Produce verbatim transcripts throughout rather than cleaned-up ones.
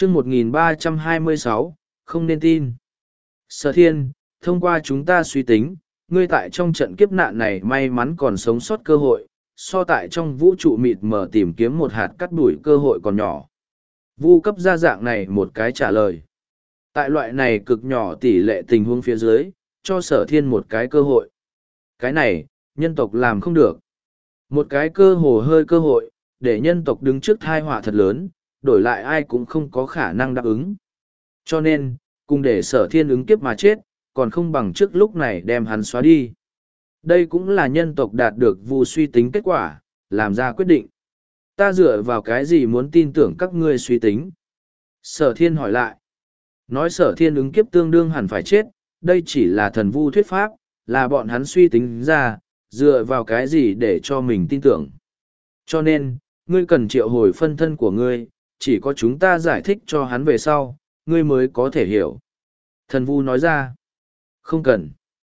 chương một nghìn ba trăm hai mươi sáu, không nên tin. Sở thiên, thông qua chúng ta suy tính, ngươi tại trong trận kiếp nạn này may mắn còn sống sót cơ hội, so tại trong vũ trụ mịt mờ tìm kiếm một hạt cắt đuổi cơ hội còn nhỏ. Vu cấp ra dạng này một cái trả lời. Tại loại này cực nhỏ tỷ lệ tình huống phía dưới, cho sở thiên một cái cơ hội. Cái này, nhân tộc làm không được. Một cái cơ hồ hơi cơ hội, để nhân tộc đứng trước thai họa thật lớn, đổi lại ai cũng không có khả năng đáp ứng. Cho nên, cùng để sở thiên ứng kiếp mà chết, còn không bằng trước lúc này đem hắn xóa đi. Đây cũng là nhân tộc đạt được Vu suy tính kết quả, làm ra quyết định. Ta dựa vào cái gì muốn tin tưởng các ngươi suy tính? Sở thiên hỏi lại. Nói sở thiên ứng kiếp tương đương hẳn phải chết, đây chỉ là thần Vu thuyết pháp, là bọn hắn suy tính ra, dựa vào cái gì để cho mình tin tưởng. Cho nên, ngươi cần triệu hồi phân thân của ngươi, chỉ có chúng ta giải thích cho hắn về sau, ngươi mới có thể hiểu. Thần Vu nói ra. Không cần.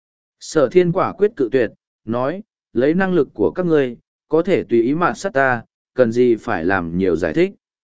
Sở thiên quả quyết cự tuyệt, nói, lấy năng lực của các ngươi, có thể tùy ý mạt sát ta, cần gì phải làm nhiều giải thích.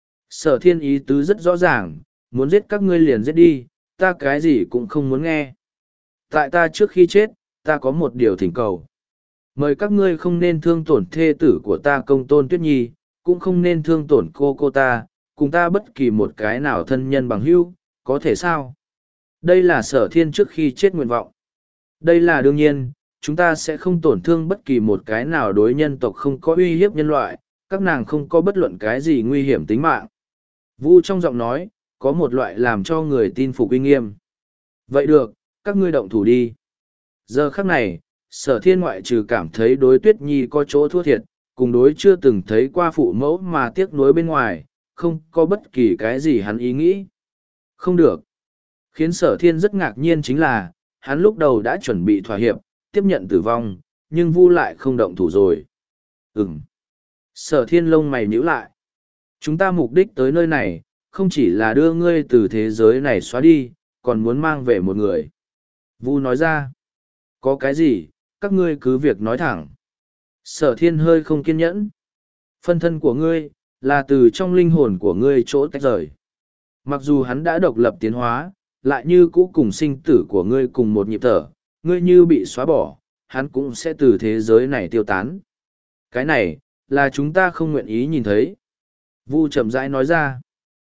Sở thiên ý tứ rất rõ ràng, muốn giết các ngươi liền giết đi, ta cái gì cũng không muốn nghe. Tại ta trước khi chết, ta có một điều thỉnh cầu. Mời các ngươi không nên thương tổn thê tử của ta Công Tôn Tuyết Nhi, cũng không nên thương tổn cô cô ta, cùng ta bất kỳ một cái nào thân nhân bằng hữu, có thể sao? Đây là sở thiên trước khi chết nguyện vọng. Đây là đương nhiên, chúng ta sẽ không tổn thương bất kỳ một cái nào đối nhân tộc không có uy hiếp nhân loại, các nàng không có bất luận cái gì nguy hiểm tính mạng. Vu trong giọng nói, có một loại làm cho người tin phục uy nghiêm. Vậy được, các ngươi động thủ đi. Giờ khắc này, sở thiên ngoại trừ cảm thấy đối Tuyết Nhi có chỗ thua thiệt, cùng đối chưa từng thấy qua phụ mẫu mà tiếc nuối bên ngoài, không có bất kỳ cái gì hắn ý nghĩ. Không được. Khiến sở thiên rất ngạc nhiên chính là, hắn lúc đầu đã chuẩn bị thỏa hiệp, tiếp nhận tử vong, nhưng Vu lại không động thủ rồi. Ừm. Sở thiên lông mày nhíu lại. Chúng ta mục đích tới nơi này, không chỉ là đưa ngươi từ thế giới này xóa đi, còn muốn mang về một người. Vu nói ra. Có cái gì, các ngươi cứ việc nói thẳng. Sở thiên hơi không kiên nhẫn. Phân thân của ngươi, là từ trong linh hồn của ngươi chỗ tách rời. Mặc dù hắn đã độc lập tiến hóa, lại như cũ cùng sinh tử của ngươi cùng một nhịp thở, ngươi như bị xóa bỏ, hắn cũng sẽ từ thế giới này tiêu tán. Cái này, là chúng ta không nguyện ý nhìn thấy. Vu chậm rãi nói ra.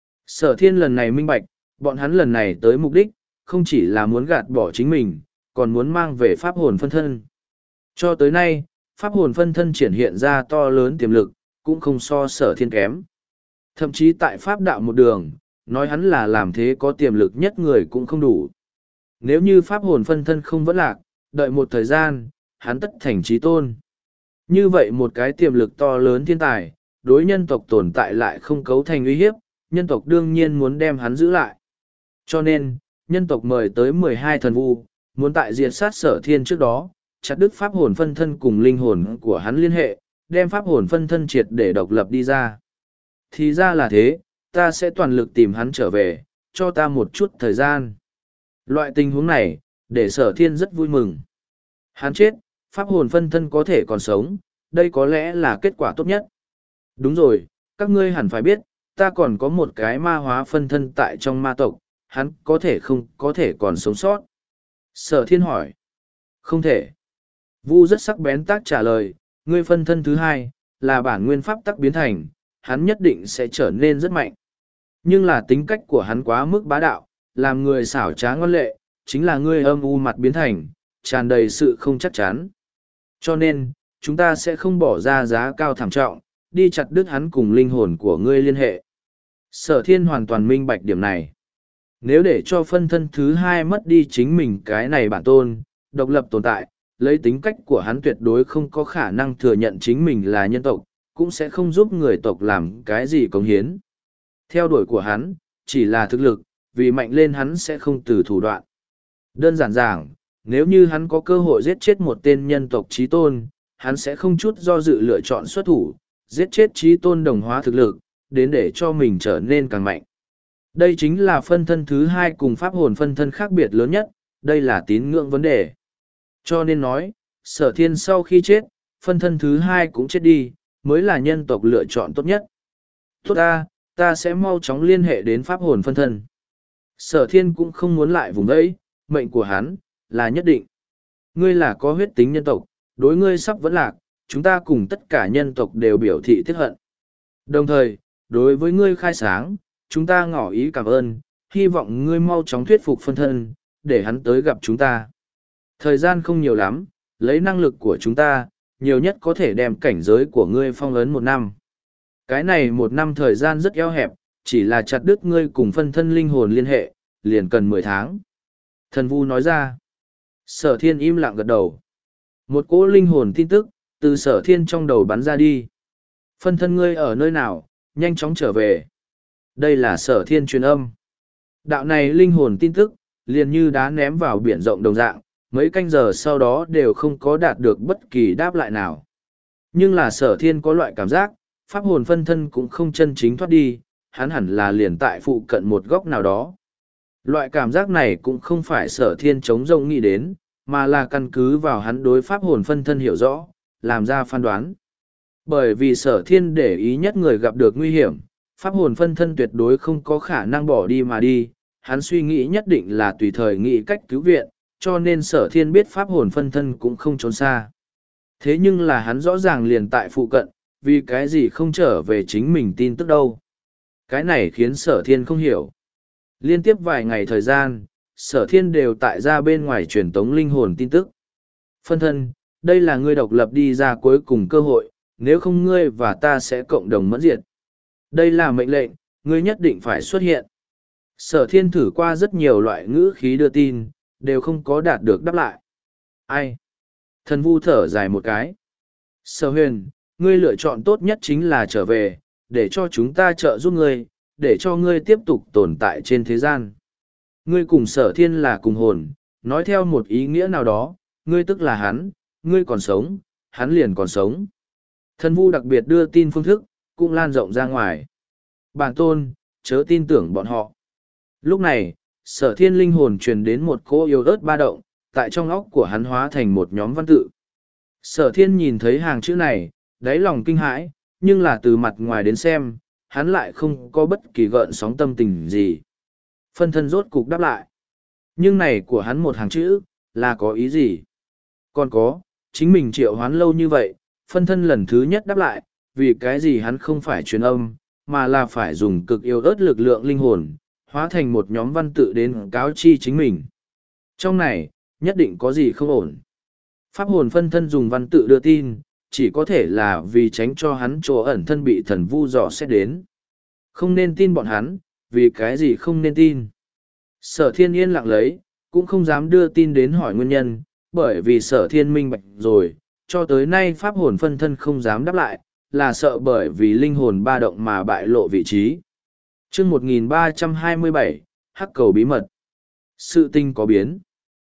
Sở thiên lần này minh bạch, bọn hắn lần này tới mục đích, không chỉ là muốn gạt bỏ chính mình, còn muốn mang về pháp hồn phân thân. Cho tới nay, pháp hồn phân thân triển hiện ra to lớn tiềm lực, cũng không so sở thiên kém. Thậm chí tại pháp đạo một đường, nói hắn là làm thế có tiềm lực nhất người cũng không đủ. Nếu như pháp hồn phân thân không vẫn lạc, đợi một thời gian, hắn tất thành trí tôn. Như vậy một cái tiềm lực to lớn thiên tài, đối nhân tộc tồn tại lại không cấu thành uy hiếp, nhân tộc đương nhiên muốn đem hắn giữ lại. Cho nên, nhân tộc mời tới mười hai thần vu, muốn tại diệt sát sở thiên trước đó, chặt đứt pháp hồn phân thân cùng linh hồn của hắn liên hệ, đem pháp hồn phân thân triệt để độc lập đi ra. Thì ra là thế, ta sẽ toàn lực tìm hắn trở về, cho ta một chút thời gian. Loại tình huống này, để sở thiên rất vui mừng. Hắn chết, pháp hồn phân thân có thể còn sống, đây có lẽ là kết quả tốt nhất. Đúng rồi, các ngươi hẳn phải biết, ta còn có một cái ma hóa phân thân tại trong ma tộc, hắn có thể không có thể còn sống sót. Sở thiên hỏi. Không thể. Vu rất sắc bén tác trả lời, ngươi phân thân thứ hai, là bản nguyên pháp tắc biến thành, hắn nhất định sẽ trở nên rất mạnh. Nhưng là tính cách của hắn quá mức bá đạo, làm người xảo trá ngoan lệ, chính là ngươi âm u mặt biến thành, tràn đầy sự không chắc chắn. Cho nên, chúng ta sẽ không bỏ ra giá cao thảm trọng, đi chặt đứt hắn cùng linh hồn của ngươi liên hệ. Sở thiên hoàn toàn minh bạch điểm này. Nếu để cho phân thân thứ hai mất đi chính mình cái này bản tôn, độc lập tồn tại, lấy tính cách của hắn tuyệt đối không có khả năng thừa nhận chính mình là nhân tộc, cũng sẽ không giúp người tộc làm cái gì cống hiến. Theo đuổi của hắn, chỉ là thực lực, vì mạnh lên hắn sẽ không từ thủ đoạn. Đơn giản giảng, nếu như hắn có cơ hội giết chết một tên nhân tộc trí tôn, hắn sẽ không chút do dự lựa chọn xuất thủ, giết chết trí tôn đồng hóa thực lực, đến để cho mình trở nên càng mạnh. Đây chính là phân thân thứ hai cùng pháp hồn phân thân khác biệt lớn nhất, đây là tín ngưỡng vấn đề. Cho nên nói, sở thiên sau khi chết, phân thân thứ hai cũng chết đi, mới là nhân tộc lựa chọn tốt nhất. Tốt ta, ta sẽ mau chóng liên hệ đến pháp hồn phân thân. Sở thiên cũng không muốn lại vùng đấy, mệnh của hắn, là nhất định. Ngươi là có huyết tính nhân tộc, đối ngươi sắp vẫn lạc, chúng ta cùng tất cả nhân tộc đều biểu thị tiếc hận. Đồng thời, đối với ngươi khai sáng, chúng ta ngỏ ý cảm ơn, hy vọng ngươi mau chóng thuyết phục phân thân, để hắn tới gặp chúng ta. Thời gian không nhiều lắm, lấy năng lực của chúng ta, nhiều nhất có thể đem cảnh giới của ngươi phong ấn một năm. Cái này một năm thời gian rất eo hẹp, chỉ là chặt đứt ngươi cùng phân thân linh hồn liên hệ, liền cần mười tháng. Thần Vu nói ra. Sở thiên im lặng gật đầu. Một cỗ linh hồn tin tức, từ sở thiên trong đầu bắn ra đi. Phân thân ngươi ở nơi nào, nhanh chóng trở về. Đây là sở thiên truyền âm. Đạo này linh hồn tin tức, liền như đá ném vào biển rộng đồng dạng, mấy canh giờ sau đó đều không có đạt được bất kỳ đáp lại nào. Nhưng là sở thiên có loại cảm giác, pháp hồn phân thân cũng không chân chính thoát đi, hắn hẳn là liền tại phụ cận một góc nào đó. Loại cảm giác này cũng không phải sở thiên chống rông nghĩ đến, mà là căn cứ vào hắn đối pháp hồn phân thân hiểu rõ, làm ra phán đoán. Bởi vì sở thiên để ý nhất người gặp được nguy hiểm, pháp hồn phân thân tuyệt đối không có khả năng bỏ đi mà đi, hắn suy nghĩ nhất định là tùy thời nghĩ cách cứu viện, cho nên sở thiên biết pháp hồn phân thân cũng không trốn xa. Thế nhưng là hắn rõ ràng liền tại phụ cận, vì cái gì không trở về chính mình tin tức đâu. Cái này khiến sở thiên không hiểu. Liên tiếp vài ngày thời gian, sở thiên đều tại ra bên ngoài truyền tống linh hồn tin tức. Phân thân, đây là ngươi độc lập đi ra cuối cùng cơ hội, nếu không ngươi và ta sẽ cộng đồng mẫn diệt. Đây là mệnh lệnh, ngươi nhất định phải xuất hiện. Sở thiên thử qua rất nhiều loại ngữ khí đưa tin, đều không có đạt được đáp lại. Ai? Thần Vu thở dài một cái. Sở huyền, ngươi lựa chọn tốt nhất chính là trở về, để cho chúng ta trợ giúp ngươi, để cho ngươi tiếp tục tồn tại trên thế gian. Ngươi cùng sở thiên là cùng hồn, nói theo một ý nghĩa nào đó, ngươi tức là hắn, ngươi còn sống, hắn liền còn sống. Thần Vu đặc biệt đưa tin phương thức, cũng lan rộng ra ngoài. Bản tôn, chớ tin tưởng bọn họ. Lúc này, sở thiên linh hồn truyền đến một cỗ yêu ớt ba động, tại trong óc của hắn hóa thành một nhóm văn tự. Sở thiên nhìn thấy hàng chữ này, đáy lòng kinh hãi, nhưng là từ mặt ngoài đến xem, hắn lại không có bất kỳ gợn sóng tâm tình gì. Phân thân rốt cục đáp lại. Nhưng này của hắn một hàng chữ, là có ý gì? Còn có, chính mình triệu hoán lâu như vậy, phân thân lần thứ nhất đáp lại, vì cái gì hắn không phải truyền âm, mà là phải dùng cực yêu ớt lực lượng linh hồn, hóa thành một nhóm văn tự đến cáo chi chính mình. Trong này, nhất định có gì không ổn. Pháp hồn phân thân dùng văn tự đưa tin, chỉ có thể là vì tránh cho hắn chỗ ẩn thân bị thần vu dò xét đến. Không nên tin bọn hắn, vì cái gì không nên tin. Sở thiên yên lặng lấy, cũng không dám đưa tin đến hỏi nguyên nhân, bởi vì sở thiên minh bạch rồi, cho tới nay pháp hồn phân thân không dám đáp lại, là sợ bởi vì linh hồn ba động mà bại lộ vị trí. chương một nghìn ba trăm hai mươi bảy, Hắc cầu bí mật. Sự tình có biến.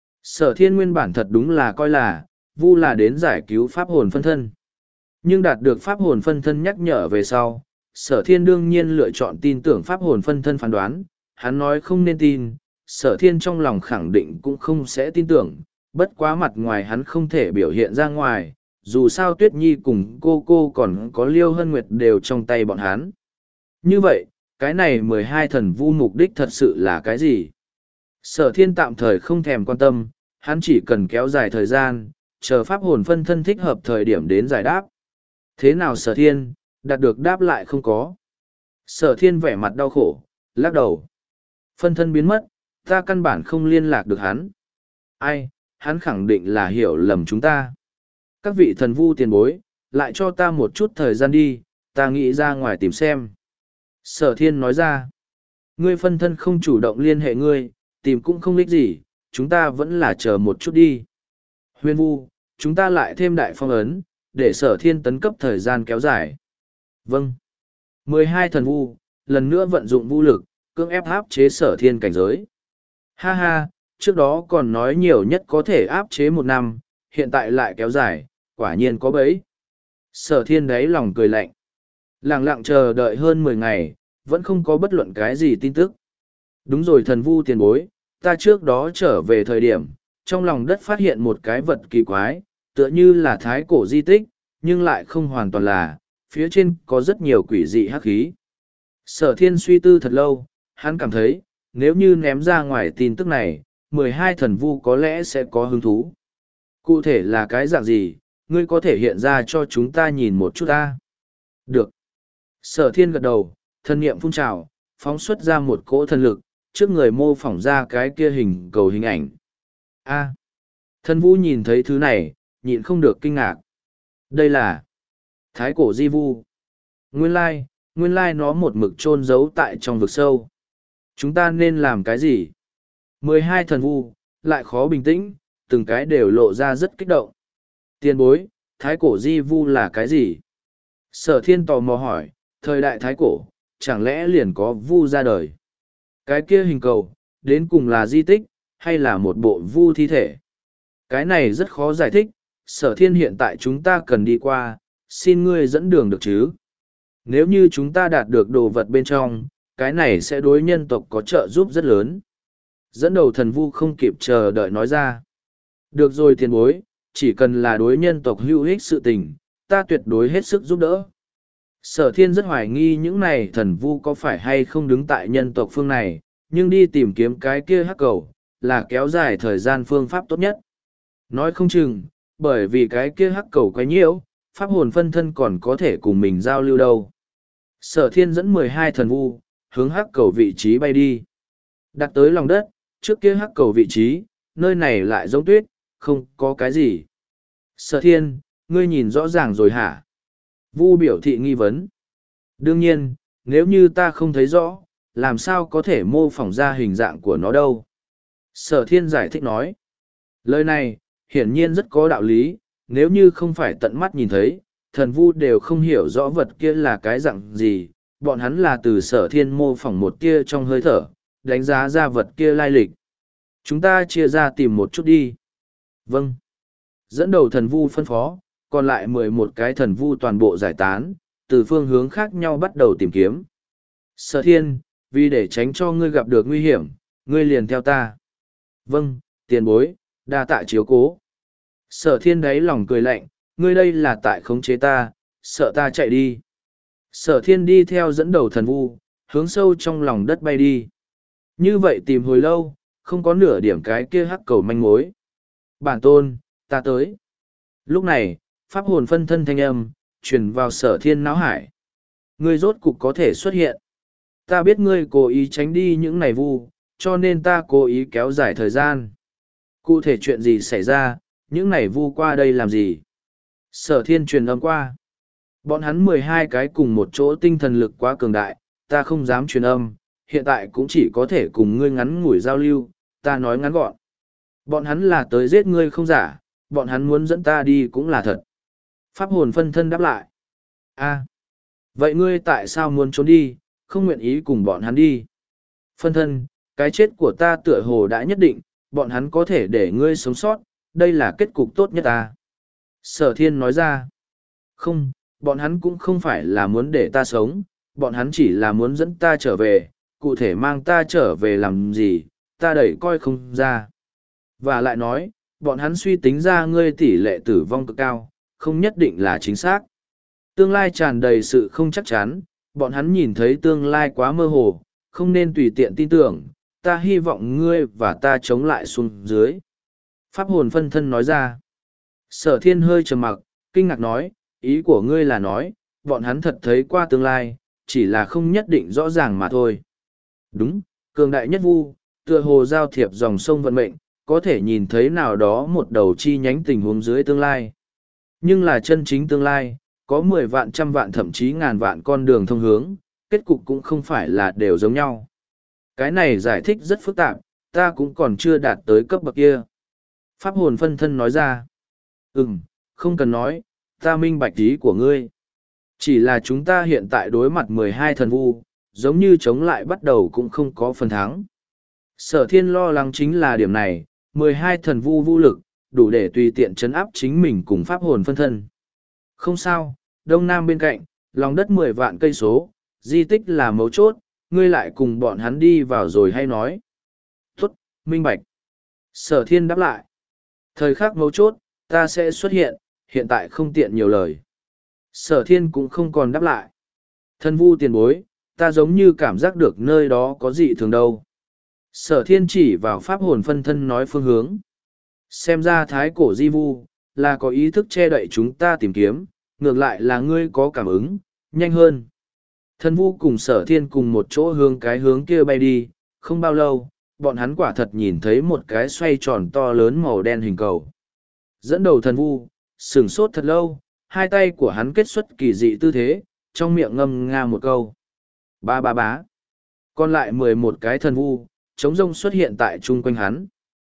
Sở thiên nguyên bản thật đúng là coi là, vu là đến giải cứu pháp hồn phân thân. Nhưng đạt được pháp hồn phân thân nhắc nhở về sau, sở thiên đương nhiên lựa chọn tin tưởng pháp hồn phân thân phán đoán, hắn nói không nên tin, sở thiên trong lòng khẳng định cũng không sẽ tin tưởng, bất quá mặt ngoài hắn không thể biểu hiện ra ngoài, dù sao Tuyết Nhi cùng cô cô còn có Liêu Hân Nguyệt đều trong tay bọn hắn. Như vậy, cái này mười hai thần vu mục đích thật sự là cái gì? Sở thiên tạm thời không thèm quan tâm, hắn chỉ cần kéo dài thời gian, chờ pháp hồn phân thân thích hợp thời điểm đến giải đáp. Thế nào sở thiên, đạt được đáp lại không có? Sở thiên vẻ mặt đau khổ, lắc đầu. Phân thân biến mất, ta căn bản không liên lạc được hắn. Ai, hắn khẳng định là hiểu lầm chúng ta. Các vị thần vu tiền bối, lại cho ta một chút thời gian đi, ta nghĩ ra ngoài tìm xem. Sở thiên nói ra, ngươi phân thân không chủ động liên hệ ngươi, tìm cũng không ích gì, chúng ta vẫn là chờ một chút đi. Huyền vu, chúng ta lại thêm đại phong ấn, để sở thiên tấn cấp thời gian kéo dài. Vâng. mười hai thần vu, lần nữa vận dụng vũ lực, cưỡng ép áp chế sở thiên cảnh giới. Ha ha, trước đó còn nói nhiều nhất có thể áp chế một năm, hiện tại lại kéo dài, quả nhiên có bấy. Sở thiên đáy lòng cười lạnh. Lặng lặng chờ đợi hơn mười ngày, vẫn không có bất luận cái gì tin tức. Đúng rồi thần vu tiền bối, ta trước đó trở về thời điểm, trong lòng đất phát hiện một cái vật kỳ quái, tựa như là thái cổ di tích, nhưng lại không hoàn toàn là, phía trên có rất nhiều quỷ dị hắc khí. Sở thiên suy tư thật lâu, hắn cảm thấy, nếu như ném ra ngoài tin tức này, mười hai thần vu có lẽ sẽ có hứng thú. Cụ thể là cái dạng gì, ngươi có thể hiện ra cho chúng ta nhìn một chút ta. Được. Sở thiên gật đầu, thần niệm phun trào, phóng xuất ra một cỗ thần lực, trước người mô phỏng ra cái kia hình cầu hình ảnh. A. Thần vu nhìn thấy thứ này, nhịn không được kinh ngạc. Đây là Thái cổ di vu. Nguyên lai, nguyên lai nó một mực chôn giấu tại trong vực sâu. Chúng ta nên làm cái gì? Mười hai thần vu, lại khó bình tĩnh, từng cái đều lộ ra rất kích động. Tiền bối, thái cổ di vu là cái gì? Sở thiên tò mò hỏi, thời đại thái cổ, chẳng lẽ liền có vu ra đời? Cái kia hình cầu, đến cùng là di tích, hay là một bộ vu thi thể? Cái này rất khó giải thích, sở thiên hiện tại chúng ta cần đi qua, xin ngươi dẫn đường được chứ? Nếu như chúng ta đạt được đồ vật bên trong, cái này sẽ đối nhân tộc có trợ giúp rất lớn. Dẫn đầu thần vu không kịp chờ đợi nói ra. Được rồi tiền bối, chỉ cần là đối nhân tộc hữu ích sự tình, ta tuyệt đối hết sức giúp đỡ. Sở thiên rất hoài nghi những này thần vu có phải hay không đứng tại nhân tộc phương này, nhưng đi tìm kiếm cái kia hắc cầu, là kéo dài thời gian phương pháp tốt nhất. Nói không chừng, bởi vì cái kia hắc cầu quá nhiễu, pháp hồn phân thân còn có thể cùng mình giao lưu đâu. Sở thiên dẫn mười hai thần vu, hướng hắc cầu vị trí bay đi. Đặt tới lòng đất, trước kia hắc cầu vị trí, nơi này lại giống tuyết, không có cái gì. Sở thiên, ngươi nhìn rõ ràng rồi hả? Vu biểu thị nghi vấn. Đương nhiên, nếu như ta không thấy rõ, làm sao có thể mô phỏng ra hình dạng của nó đâu? Sở thiên giải thích nói. Lời này, hiển nhiên rất có đạo lý, nếu như không phải tận mắt nhìn thấy, thần vu đều không hiểu rõ vật kia là cái dạng gì, bọn hắn là từ sở thiên mô phỏng một kia trong hơi thở, đánh giá ra vật kia lai lịch. Chúng ta chia ra tìm một chút đi. Vâng. Dẫn đầu thần vu phân phó, còn lại mười một cái thần vu toàn bộ giải tán, từ phương hướng khác nhau bắt đầu tìm kiếm. Sở thiên, vì để tránh cho ngươi gặp được nguy hiểm, ngươi liền theo ta. Vâng, tiền bối, đa tạ chiếu cố. Sở thiên đáy lòng cười lạnh, ngươi đây là tại khống chế ta, sợ ta chạy đi. Sở thiên đi theo dẫn đầu thần vu, hướng sâu trong lòng đất bay đi. Như vậy tìm hồi lâu, không có nửa điểm cái kia hắc cầu manh mối. Bản tôn, ta tới. Lúc này, pháp hồn phân thân thanh âm, truyền vào sở thiên não hải. Ngươi rốt cục có thể xuất hiện. Ta biết ngươi cố ý tránh đi những này vu, cho nên ta cố ý kéo dài thời gian. Cụ thể chuyện gì xảy ra, những này vu qua đây làm gì? Sở thiên truyền âm qua. Bọn hắn mười hai cái cùng một chỗ tinh thần lực quá cường đại, ta không dám truyền âm, hiện tại cũng chỉ có thể cùng ngươi ngắn ngủi giao lưu, ta nói ngắn gọn. Bọn hắn là tới giết ngươi không giả, bọn hắn muốn dẫn ta đi cũng là thật. Pháp hồn phân thân đáp lại. A, vậy ngươi tại sao muốn trốn đi, không nguyện ý cùng bọn hắn đi? Phân thân, cái chết của ta tựa hồ đã nhất định, bọn hắn có thể để ngươi sống sót, đây là kết cục tốt nhất ta. Sở thiên nói ra. Không, bọn hắn cũng không phải là muốn để ta sống, bọn hắn chỉ là muốn dẫn ta trở về, cụ thể mang ta trở về làm gì, ta đẩy coi không ra. Và lại nói, bọn hắn suy tính ra ngươi tỷ lệ tử vong cực cao, không nhất định là chính xác. Tương lai tràn đầy sự không chắc chắn, bọn hắn nhìn thấy tương lai quá mơ hồ, không nên tùy tiện tin tưởng, ta hy vọng ngươi và ta chống lại xuống dưới. Pháp hồn phân thân nói ra. Sở thiên hơi trầm mặc, kinh ngạc nói, ý của ngươi là nói, bọn hắn thật thấy qua tương lai, chỉ là không nhất định rõ ràng mà thôi. Đúng, cường đại nhất vu, tựa hồ giao thiệp dòng sông vận mệnh, có thể nhìn thấy nào đó một đầu chi nhánh tình huống dưới tương lai. Nhưng là chân chính tương lai, có mười vạn trăm vạn thậm chí ngàn vạn con đường thông hướng, kết cục cũng không phải là đều giống nhau. Cái này giải thích rất phức tạp, ta cũng còn chưa đạt tới cấp bậc kia. Pháp hồn phân thân nói ra. Ừm, không cần nói, ta minh bạch ý của ngươi. Chỉ là chúng ta hiện tại đối mặt mười hai thần vu, giống như chống lại bắt đầu cũng không có phần thắng. Sở thiên lo lắng chính là điểm này, mười hai thần vu vũ lực, đủ để tùy tiện chấn áp chính mình cùng pháp hồn phân thân. Không sao, đông nam bên cạnh, lòng đất mười vạn cây số, di tích là mấu chốt, ngươi lại cùng bọn hắn đi vào rồi hay nói. Tốt, minh bạch. Sở thiên đáp lại. Thời khắc mấu chốt, ta sẽ xuất hiện, hiện tại không tiện nhiều lời. Sở thiên cũng không còn đáp lại. Thần vu tiền bối, ta giống như cảm giác được nơi đó có dị thường đâu. Sở thiên chỉ vào pháp hồn phân thân nói phương hướng. Xem ra thái cổ di vu, là có ý thức che đậy chúng ta tìm kiếm, ngược lại là ngươi có cảm ứng, nhanh hơn. Thần vu cùng sở thiên cùng một chỗ hướng cái hướng kia bay đi, không bao lâu, bọn hắn quả thật nhìn thấy một cái xoay tròn to lớn màu đen hình cầu. Dẫn đầu thần vu, sửng sốt thật lâu, hai tay của hắn kết xuất kỳ dị tư thế, trong miệng ngâm nga một câu. Ba ba bá. Còn lại mười một cái thần vu, trống rông xuất hiện tại chung quanh hắn.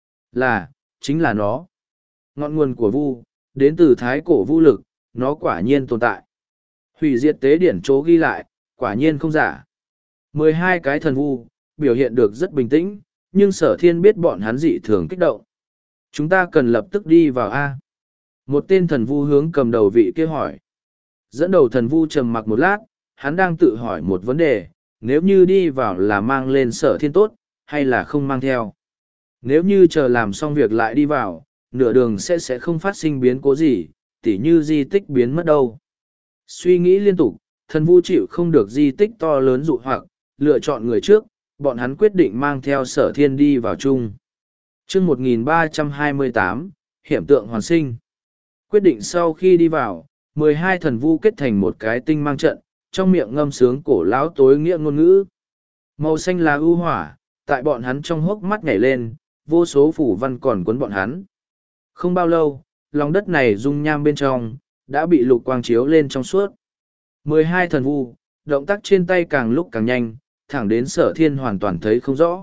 Là, chính là nó. Ngọn nguồn của vu, đến từ thái cổ vu lực, nó quả nhiên tồn tại. Hủy diệt tế điển chỗ ghi lại, quả nhiên không giả. Mười hai cái thần vu, biểu hiện được rất bình tĩnh, nhưng sở thiên biết bọn hắn dị thường kích động. Chúng ta cần lập tức đi vào A. Một tên thần vu hướng cầm đầu vị kia hỏi. Dẫn đầu thần vu trầm mặc một lát, hắn đang tự hỏi một vấn đề, nếu như đi vào là mang lên sở thiên tốt, hay là không mang theo. Nếu như chờ làm xong việc lại đi vào, nửa đường sẽ sẽ không phát sinh biến cố gì, tỉ như di tích biến mất đâu. Suy nghĩ liên tục, thần vu chịu không được di tích to lớn dụ hoặc, lựa chọn người trước, bọn hắn quyết định mang theo sở thiên đi vào chung. chương một nghìn ba trăm hai mươi tám, Hiểm tượng hoàn sinh. Quyết định sau khi đi vào, mười hai thần vu kết thành một cái tinh mang trận, trong miệng ngâm sướng cổ lão tối nghĩa ngôn ngữ. Màu xanh là ưu hỏa, tại bọn hắn trong hốc mắt nhảy lên, vô số phủ văn còn cuốn bọn hắn. Không bao lâu, lòng đất này dung nham bên trong, đã bị lục quang chiếu lên trong suốt. mười hai thần vu, động tác trên tay càng lúc càng nhanh, thẳng đến sở thiên hoàn toàn thấy không rõ.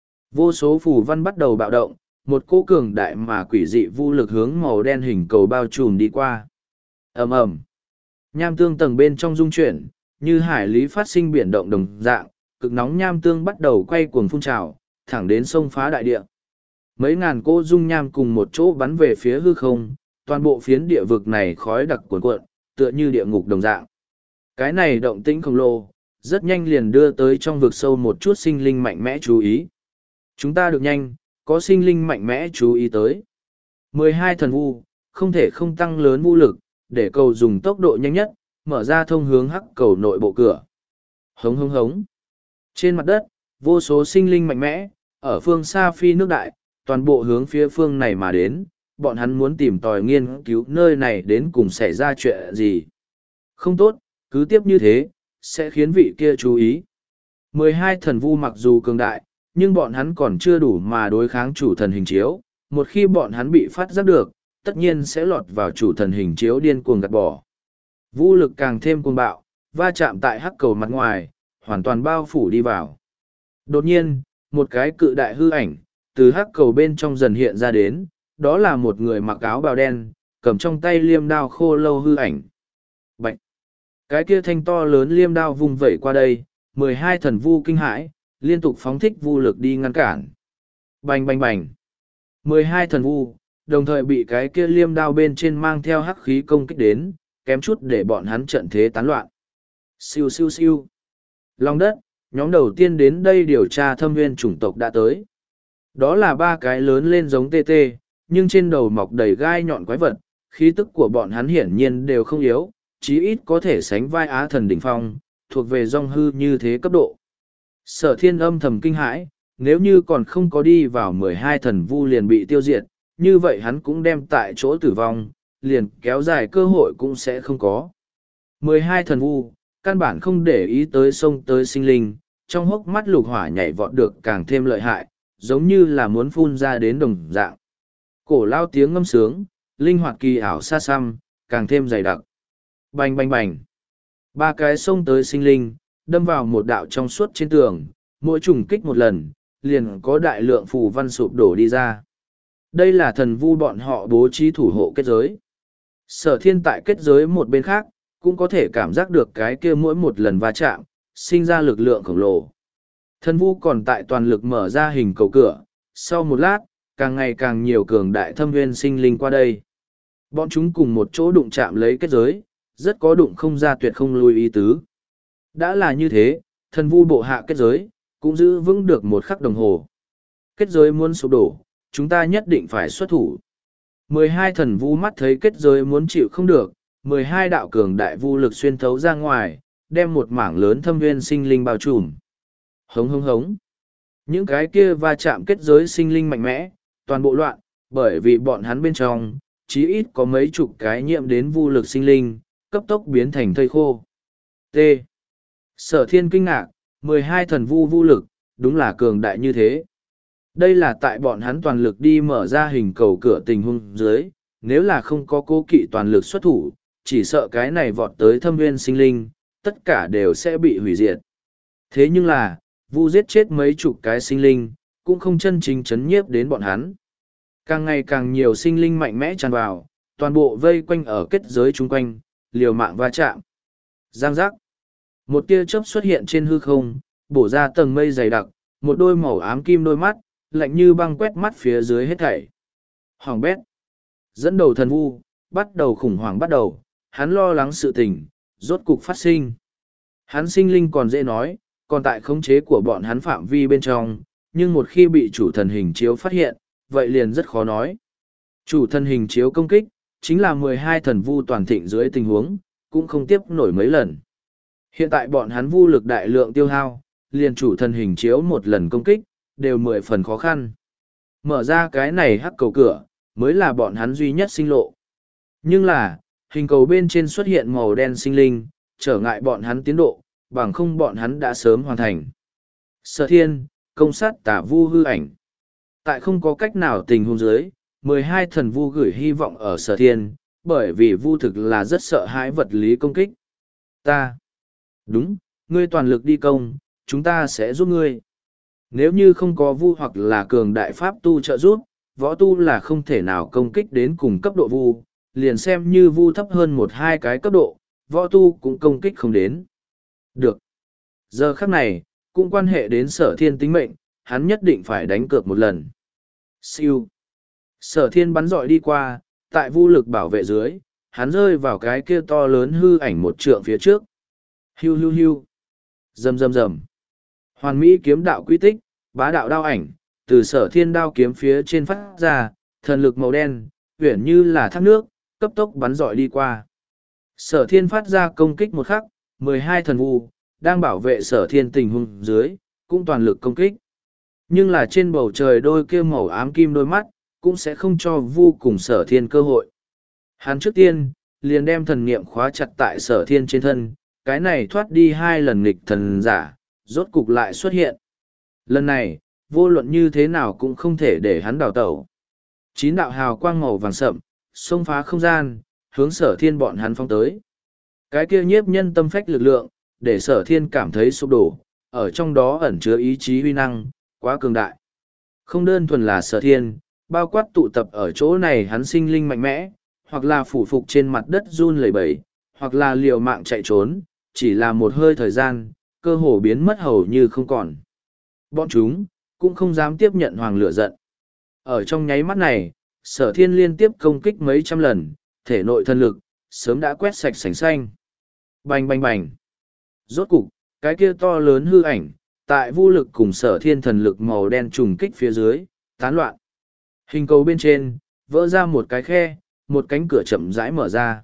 Vô số phủ văn bắt đầu bạo động, một cỗ cường đại mà quỷ dị vu lực hướng màu đen hình cầu bao trùm đi qua. Ầm ầm, nham tương tầng bên trong dung chuyển, như hải lý phát sinh biển động đồng dạng, cực nóng nham tương bắt đầu quay cuồng phun trào, thẳng đến sông phá đại địa. Mấy ngàn cỗ dung nham cùng một chỗ bắn về phía hư không, toàn bộ phiến địa vực này khói đặc cuồn cuộn, tựa như địa ngục đồng dạng. Cái này động tĩnh khổng lồ, rất nhanh liền đưa tới trong vực sâu một chút sinh linh mạnh mẽ chú ý. Chúng ta được nhanh, có sinh linh mạnh mẽ chú ý tới. mười hai thần vu, không thể không tăng lớn vũ lực, để cầu dùng tốc độ nhanh nhất, mở ra thông hướng hắc cầu nội bộ cửa. Hống hống hống. Trên mặt đất, vô số sinh linh mạnh mẽ, ở phương xa phi nước đại, toàn bộ hướng phía phương này mà đến, bọn hắn muốn tìm tòi nghiên cứu nơi này đến cùng xảy ra chuyện gì. Không tốt, cứ tiếp như thế, sẽ khiến vị kia chú ý. mười hai thần vu mặc dù cường đại, nhưng bọn hắn còn chưa đủ mà đối kháng chủ thần hình chiếu. Một khi bọn hắn bị phát giác được, tất nhiên sẽ lọt vào chủ thần hình chiếu điên cuồng gạt bỏ. Vũ lực càng thêm cuồng bạo, va chạm tại hắc cầu mặt ngoài, hoàn toàn bao phủ đi vào. Đột nhiên, một cái cự đại hư ảnh, từ hắc cầu bên trong dần hiện ra đến, đó là một người mặc áo bào đen, cầm trong tay liêm đao khô lâu hư ảnh. Bạch! Cái kia thanh to lớn liêm đao vung vẩy qua đây, mười hai thần vu kinh hãi, liên tục phóng thích vu lực đi ngăn cản. Bành bành bành! mười hai thần vu, đồng thời bị cái kia liêm đao bên trên mang theo hắc khí công kích đến, kém chút để bọn hắn trận thế tán loạn. Siêu siêu siêu! Lòng đất, nhóm đầu tiên đến đây điều tra thâm nguyên chủng tộc đã tới. Đó là ba cái lớn lên giống tê tê, nhưng trên đầu mọc đầy gai nhọn quái vật, khí tức của bọn hắn hiển nhiên đều không yếu, chí ít có thể sánh vai á thần đỉnh phong, thuộc về dòng hư như thế cấp độ. Sở thiên âm thầm kinh hãi, nếu như còn không có đi vào mười hai thần vu liền bị tiêu diệt, như vậy hắn cũng đem tại chỗ tử vong, liền kéo dài cơ hội cũng sẽ không có. mười hai thần vu, căn bản không để ý tới sông tới sinh linh, trong hốc mắt lục hỏa nhảy vọt được càng thêm lợi hại, giống như là muốn phun ra đến đồng dạng. Cổ lao tiếng ngâm sướng, linh hoạt kỳ ảo xa xăm, càng thêm dày đặc. Bành bành bành. Ba cái sông tới sinh linh, đâm vào một đạo trong suốt trên tường, mỗi trùng kích một lần, liền có đại lượng phù văn sụp đổ đi ra. Đây là thần vu bọn họ bố trí thủ hộ kết giới. Sở thiên tại kết giới một bên khác, cũng có thể cảm giác được cái kia mỗi một lần va chạm, sinh ra lực lượng khổng lồ. Thần vu còn tại toàn lực mở ra hình cầu cửa, sau một lát, càng ngày càng nhiều cường đại thâm nguyên sinh linh qua đây. Bọn chúng cùng một chỗ đụng chạm lấy kết giới, rất có đụng không ra tuyệt không lui ý tứ. Đã là như thế, thần vu bộ hạ kết giới, cũng giữ vững được một khắc đồng hồ. Kết giới muốn sụp đổ, chúng ta nhất định phải xuất thủ. mười hai thần vu mắt thấy kết giới muốn chịu không được, mười hai đạo cường đại vu lực xuyên thấu ra ngoài, đem một mảng lớn thâm viên sinh linh bao trùm. Hống hống hống. Những cái kia va chạm kết giới sinh linh mạnh mẽ, toàn bộ loạn, bởi vì bọn hắn bên trong, chí ít có mấy chục cái nhiễm đến vu lực sinh linh, cấp tốc biến thành thây khô. T. Sở Thiên kinh ngạc, mười hai thần vu vu lực, đúng là cường đại như thế. Đây là tại bọn hắn toàn lực đi mở ra hình cầu cửa tình huống dưới, nếu là không có cố kỵ toàn lực xuất thủ, chỉ sợ cái này vọt tới thâm nguyên sinh linh, tất cả đều sẽ bị hủy diệt. Thế nhưng là, vu giết chết mấy chục cái sinh linh, cũng không chân chính chấn nhiếp đến bọn hắn. Càng ngày càng nhiều sinh linh mạnh mẽ tràn vào, toàn bộ vây quanh ở kết giới chung quanh, liều mạng va chạm. Giang giác. Một tia chớp xuất hiện trên hư không, bổ ra tầng mây dày đặc, một đôi màu ám kim đôi mắt, lạnh như băng quét mắt phía dưới hết thảy. Hoàng bét. Dẫn đầu thần vu, bắt đầu khủng hoảng bắt đầu, hắn lo lắng sự tình, rốt cục phát sinh. Hắn sinh linh còn dễ nói, còn tại khống chế của bọn hắn phạm vi bên trong, nhưng một khi bị chủ thần hình chiếu phát hiện, vậy liền rất khó nói. Chủ thần hình chiếu công kích, chính là mười hai thần vu toàn thịnh dưới tình huống, cũng không tiếp nổi mấy lần. Hiện tại bọn hắn vu lực đại lượng tiêu hao, liền chủ thần hình chiếu một lần công kích, đều mười phần khó khăn. Mở ra cái này hắc cầu cửa, mới là bọn hắn duy nhất sinh lộ. Nhưng là, hình cầu bên trên xuất hiện màu đen sinh linh, trở ngại bọn hắn tiến độ, bằng không bọn hắn đã sớm hoàn thành. Sở Thiên, công sát tả vu hư ảnh. Tại không có cách nào tình huống dưới, mười hai thần vu gửi hy vọng ở Sở Thiên, bởi vì vu thực là rất sợ hãi vật lý công kích. Ta. Đúng, ngươi toàn lực đi công, chúng ta sẽ giúp ngươi. Nếu như không có vu hoặc là cường đại pháp tu trợ giúp, võ tu là không thể nào công kích đến cùng cấp độ vu, liền xem như vu thấp hơn một hai cái cấp độ, võ tu cũng công kích không đến. Được. Giờ khắc này, cũng quan hệ đến Sở Thiên tính mệnh, hắn nhất định phải đánh cược một lần. Siêu. Sở Thiên bắn dọi đi qua, tại vu lực bảo vệ dưới, hắn rơi vào cái kia to lớn hư ảnh một trượng phía trước. Hiu hiu hiu. Rầm rầm rầm. Hoàn mỹ kiếm đạo quy tích, bá đạo đao ảnh, từ Sở Thiên đao kiếm phía trên phát ra, thần lực màu đen, uyển như là thác nước, cấp tốc bắn dọi đi qua. Sở Thiên phát ra công kích một khắc, mười hai thần vu, đang bảo vệ Sở Thiên tình huống dưới, cũng toàn lực công kích. Nhưng là trên bầu trời đôi kia màu ám kim đôi mắt, cũng sẽ không cho vu cùng Sở Thiên cơ hội. Hắn trước tiên, liền đem thần niệm khóa chặt tại Sở Thiên trên thân, cái này thoát đi hai lần nghịch thần giả, rốt cục lại xuất hiện. Lần này, vô luận như thế nào cũng không thể để hắn đào tẩu. Chín đạo hào quang màu vàng sậm, xông phá không gian, hướng Sở Thiên bọn hắn phong tới. Cái kia nhiếp nhân tâm phách lực lượng, để Sở Thiên cảm thấy sụp đổ, ở trong đó ẩn chứa ý chí huy năng, quá cường đại. Không đơn thuần là Sở Thiên, bao quát tụ tập ở chỗ này hắn sinh linh mạnh mẽ, hoặc là phủ phục trên mặt đất run lẩy bẩy, hoặc là liều mạng chạy trốn, chỉ là một hơi thời gian, cơ hồ biến mất hầu như không còn. Bọn chúng, cũng không dám tiếp nhận hoàng lửa giận. Ở trong nháy mắt này, Sở Thiên liên tiếp công kích mấy trăm lần, thể nội thân lực, sớm đã quét sạch sành xanh. Bành bành bành. Rốt cục, cái kia to lớn hư ảnh, tại vô lực cùng Sở Thiên thần lực màu đen trùng kích phía dưới, tán loạn. Hình cầu bên trên, vỡ ra một cái khe, một cánh cửa chậm rãi mở ra.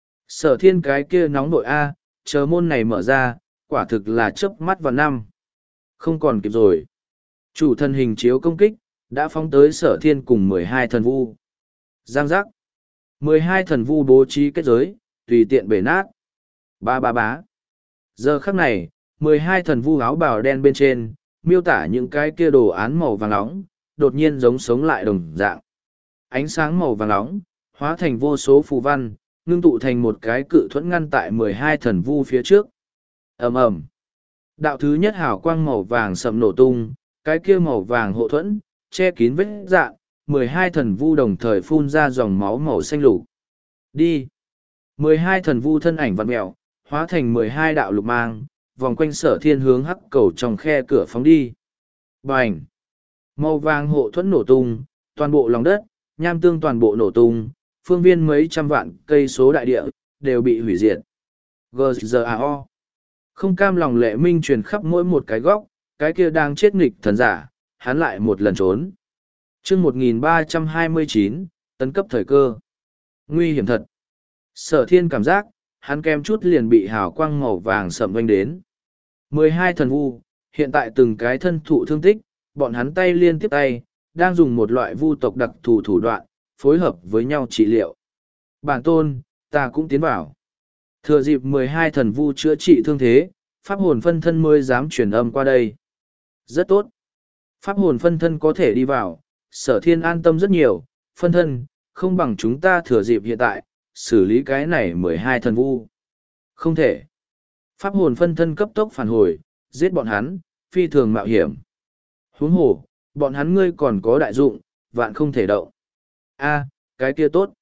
Sở Thiên cái kia nóng nội A, chờ môn này mở ra, quả thực là chớp mắt vào năm. Không còn kịp rồi. Chủ thần hình chiếu công kích, đã phóng tới Sở Thiên cùng mười hai thần vu. Giang giác. mười hai thần vu bố trí kết giới, tùy tiện bể nát. Ba ba bá. Giờ khắc này, mười hai thần vu áo bào đen bên trên, miêu tả những cái kia đồ án màu vàng nóng, đột nhiên giống sống lại đồng dạng. Ánh sáng màu vàng nóng, hóa thành vô số phù văn, ngưng tụ thành một cái cự thuẫn ngăn tại mười hai thần vu phía trước. Ầm ầm. Đạo thứ nhất hào quang màu vàng sậm nổ tung, cái kia màu vàng hộ thuẫn, che kín vết dạn, mười hai thần vu đồng thời phun ra dòng máu màu xanh lục. Đi. mười hai thần vu thân ảnh vặn mèo, hóa thành mười hai đạo lục mang, vòng quanh Sở Thiên hướng hắc cầu trong khe cửa phóng đi. Bành. Màu vàng hộ thuẫn nổ tung, toàn bộ lòng đất, nham tương toàn bộ nổ tung, phương viên mấy trăm vạn cây số đại địa, đều bị hủy diệt. giê giê a o. Không cam lòng lệ minh truyền khắp mỗi một cái góc, cái kia đang chết nghịch thần giả, hắn lại một lần trốn. chương một nghìn ba trăm hai mươi chín, tấn cấp thời cơ. Nguy hiểm thật. Sở Thiên cảm giác, hắn kem chút liền bị hào quang màu vàng sậm vanh đến. Mười hai thần vu, hiện tại từng cái thân thụ thương tích, bọn hắn tay liên tiếp tay, đang dùng một loại vu tộc đặc thù thủ đoạn, phối hợp với nhau trị liệu. Bản tôn, ta cũng tiến vào. Thừa dịp mười hai thần vu chữa trị thương thế, pháp hồn phân thân mới dám truyền âm qua đây. Rất tốt. Pháp hồn phân thân có thể đi vào, sở thiên an tâm rất nhiều, phân thân, không bằng chúng ta thừa dịp hiện tại, xử lý cái này mười hai thần vu. Không thể. Pháp hồn phân thân cấp tốc phản hồi, giết bọn hắn, phi thường mạo hiểm. Huống hồ, bọn hắn ngươi còn có đại dụng, vạn không thể động. A, cái kia tốt.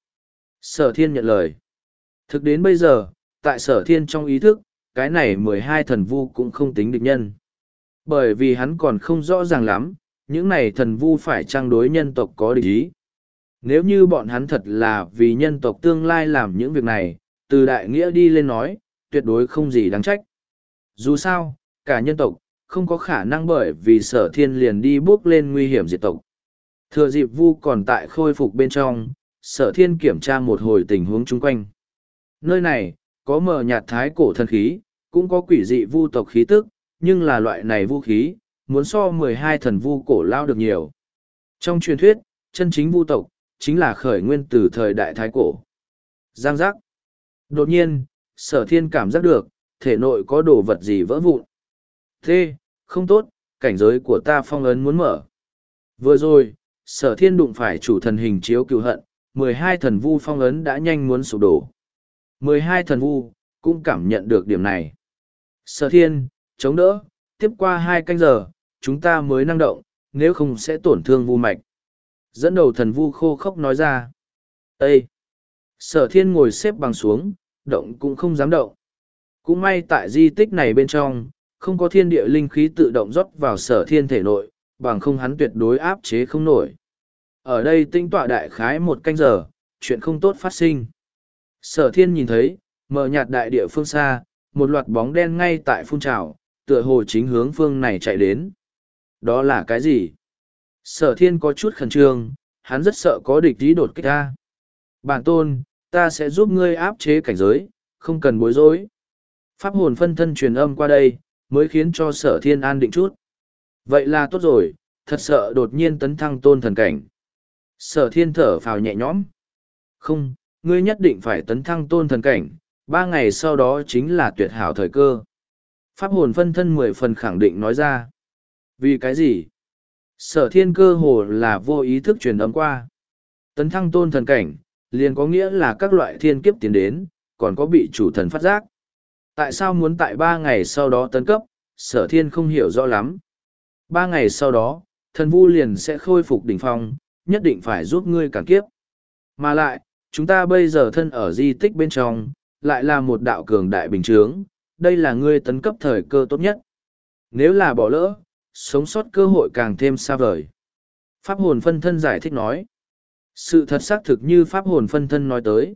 Sở thiên nhận lời. Thực đến bây giờ, tại sở thiên trong ý thức, cái này mười hai thần vu cũng không tính địch nhân. Bởi vì hắn còn không rõ ràng lắm, những này thần vu phải trang đối nhân tộc có địch ý. Nếu như bọn hắn thật là vì nhân tộc tương lai làm những việc này, từ đại nghĩa đi lên nói, tuyệt đối không gì đáng trách. Dù sao, cả nhân tộc, không có khả năng bởi vì sở thiên liền đi bước lên nguy hiểm diệt tộc. Thừa dịp vu còn tại khôi phục bên trong, sở thiên kiểm tra một hồi tình huống chung quanh. Nơi này, có mờ nhạt thái cổ thần khí, cũng có quỷ dị vu tộc khí tức, nhưng là loại này vũ khí, muốn so mười hai thần vu cổ lao được nhiều. Trong truyền thuyết, chân chính vu tộc, chính là khởi nguyên từ thời đại thái cổ. Giang giác. Đột nhiên, sở thiên cảm giác được, thể nội có đồ vật gì vỡ vụn. Thế, không tốt, cảnh giới của ta phong ấn muốn mở. Vừa rồi, sở thiên đụng phải chủ thần hình chiếu cựu hận, mười hai thần vu phong ấn đã nhanh muốn sụp đổ. mười hai thần vu, cũng cảm nhận được điểm này. Sở thiên, chống đỡ, tiếp qua hai canh giờ, chúng ta mới năng động, nếu không sẽ tổn thương vu mạch. Dẫn đầu thần vu khô khốc nói ra. Ê! Sở thiên ngồi xếp bằng xuống, động cũng không dám động. Cũng may tại di tích này bên trong, không có thiên địa linh khí tự động rót vào sở thiên thể nội, bằng không hắn tuyệt đối áp chế không nổi. Ở đây tinh tọa đại khái một canh giờ, chuyện không tốt phát sinh. Sở thiên nhìn thấy, mờ nhạt đại địa phương xa, một loạt bóng đen ngay tại phun trào, tựa hồ chính hướng phương này chạy đến. Đó là cái gì? Sở thiên có chút khẩn trương, hắn rất sợ có địch ý đột kích ta. Bản tôn, ta sẽ giúp ngươi áp chế cảnh giới, không cần bối rối. Pháp hồn phân thân truyền âm qua đây, mới khiến cho sở thiên an định chút. Vậy là tốt rồi, thật sợ đột nhiên tấn thăng tôn thần cảnh. Sở thiên thở phào nhẹ nhõm. Không, ngươi nhất định phải tấn thăng tôn thần cảnh, ba ngày sau đó chính là tuyệt hảo thời cơ. Pháp hồn phân thân mười phần khẳng định nói ra. Vì cái gì? Sở thiên cơ hồ là vô ý thức truyền âm qua. Tấn thăng tôn thần cảnh, liền có nghĩa là các loại thiên kiếp tiến đến, còn có bị chủ thần phát giác. Tại sao muốn tại ba ngày sau đó tấn cấp, sở thiên không hiểu rõ lắm. Ba ngày sau đó, thần vu liền sẽ khôi phục đỉnh phong, nhất định phải giúp ngươi cản kiếp. Mà lại, chúng ta bây giờ thân ở di tích bên trong, lại là một đạo cường đại bình chướng, đây là ngươi tấn cấp thời cơ tốt nhất. Nếu là bỏ lỡ, sống sót cơ hội càng thêm xa vời. Pháp hồn phân thân giải thích nói. Sự thật xác thực như pháp hồn phân thân nói tới.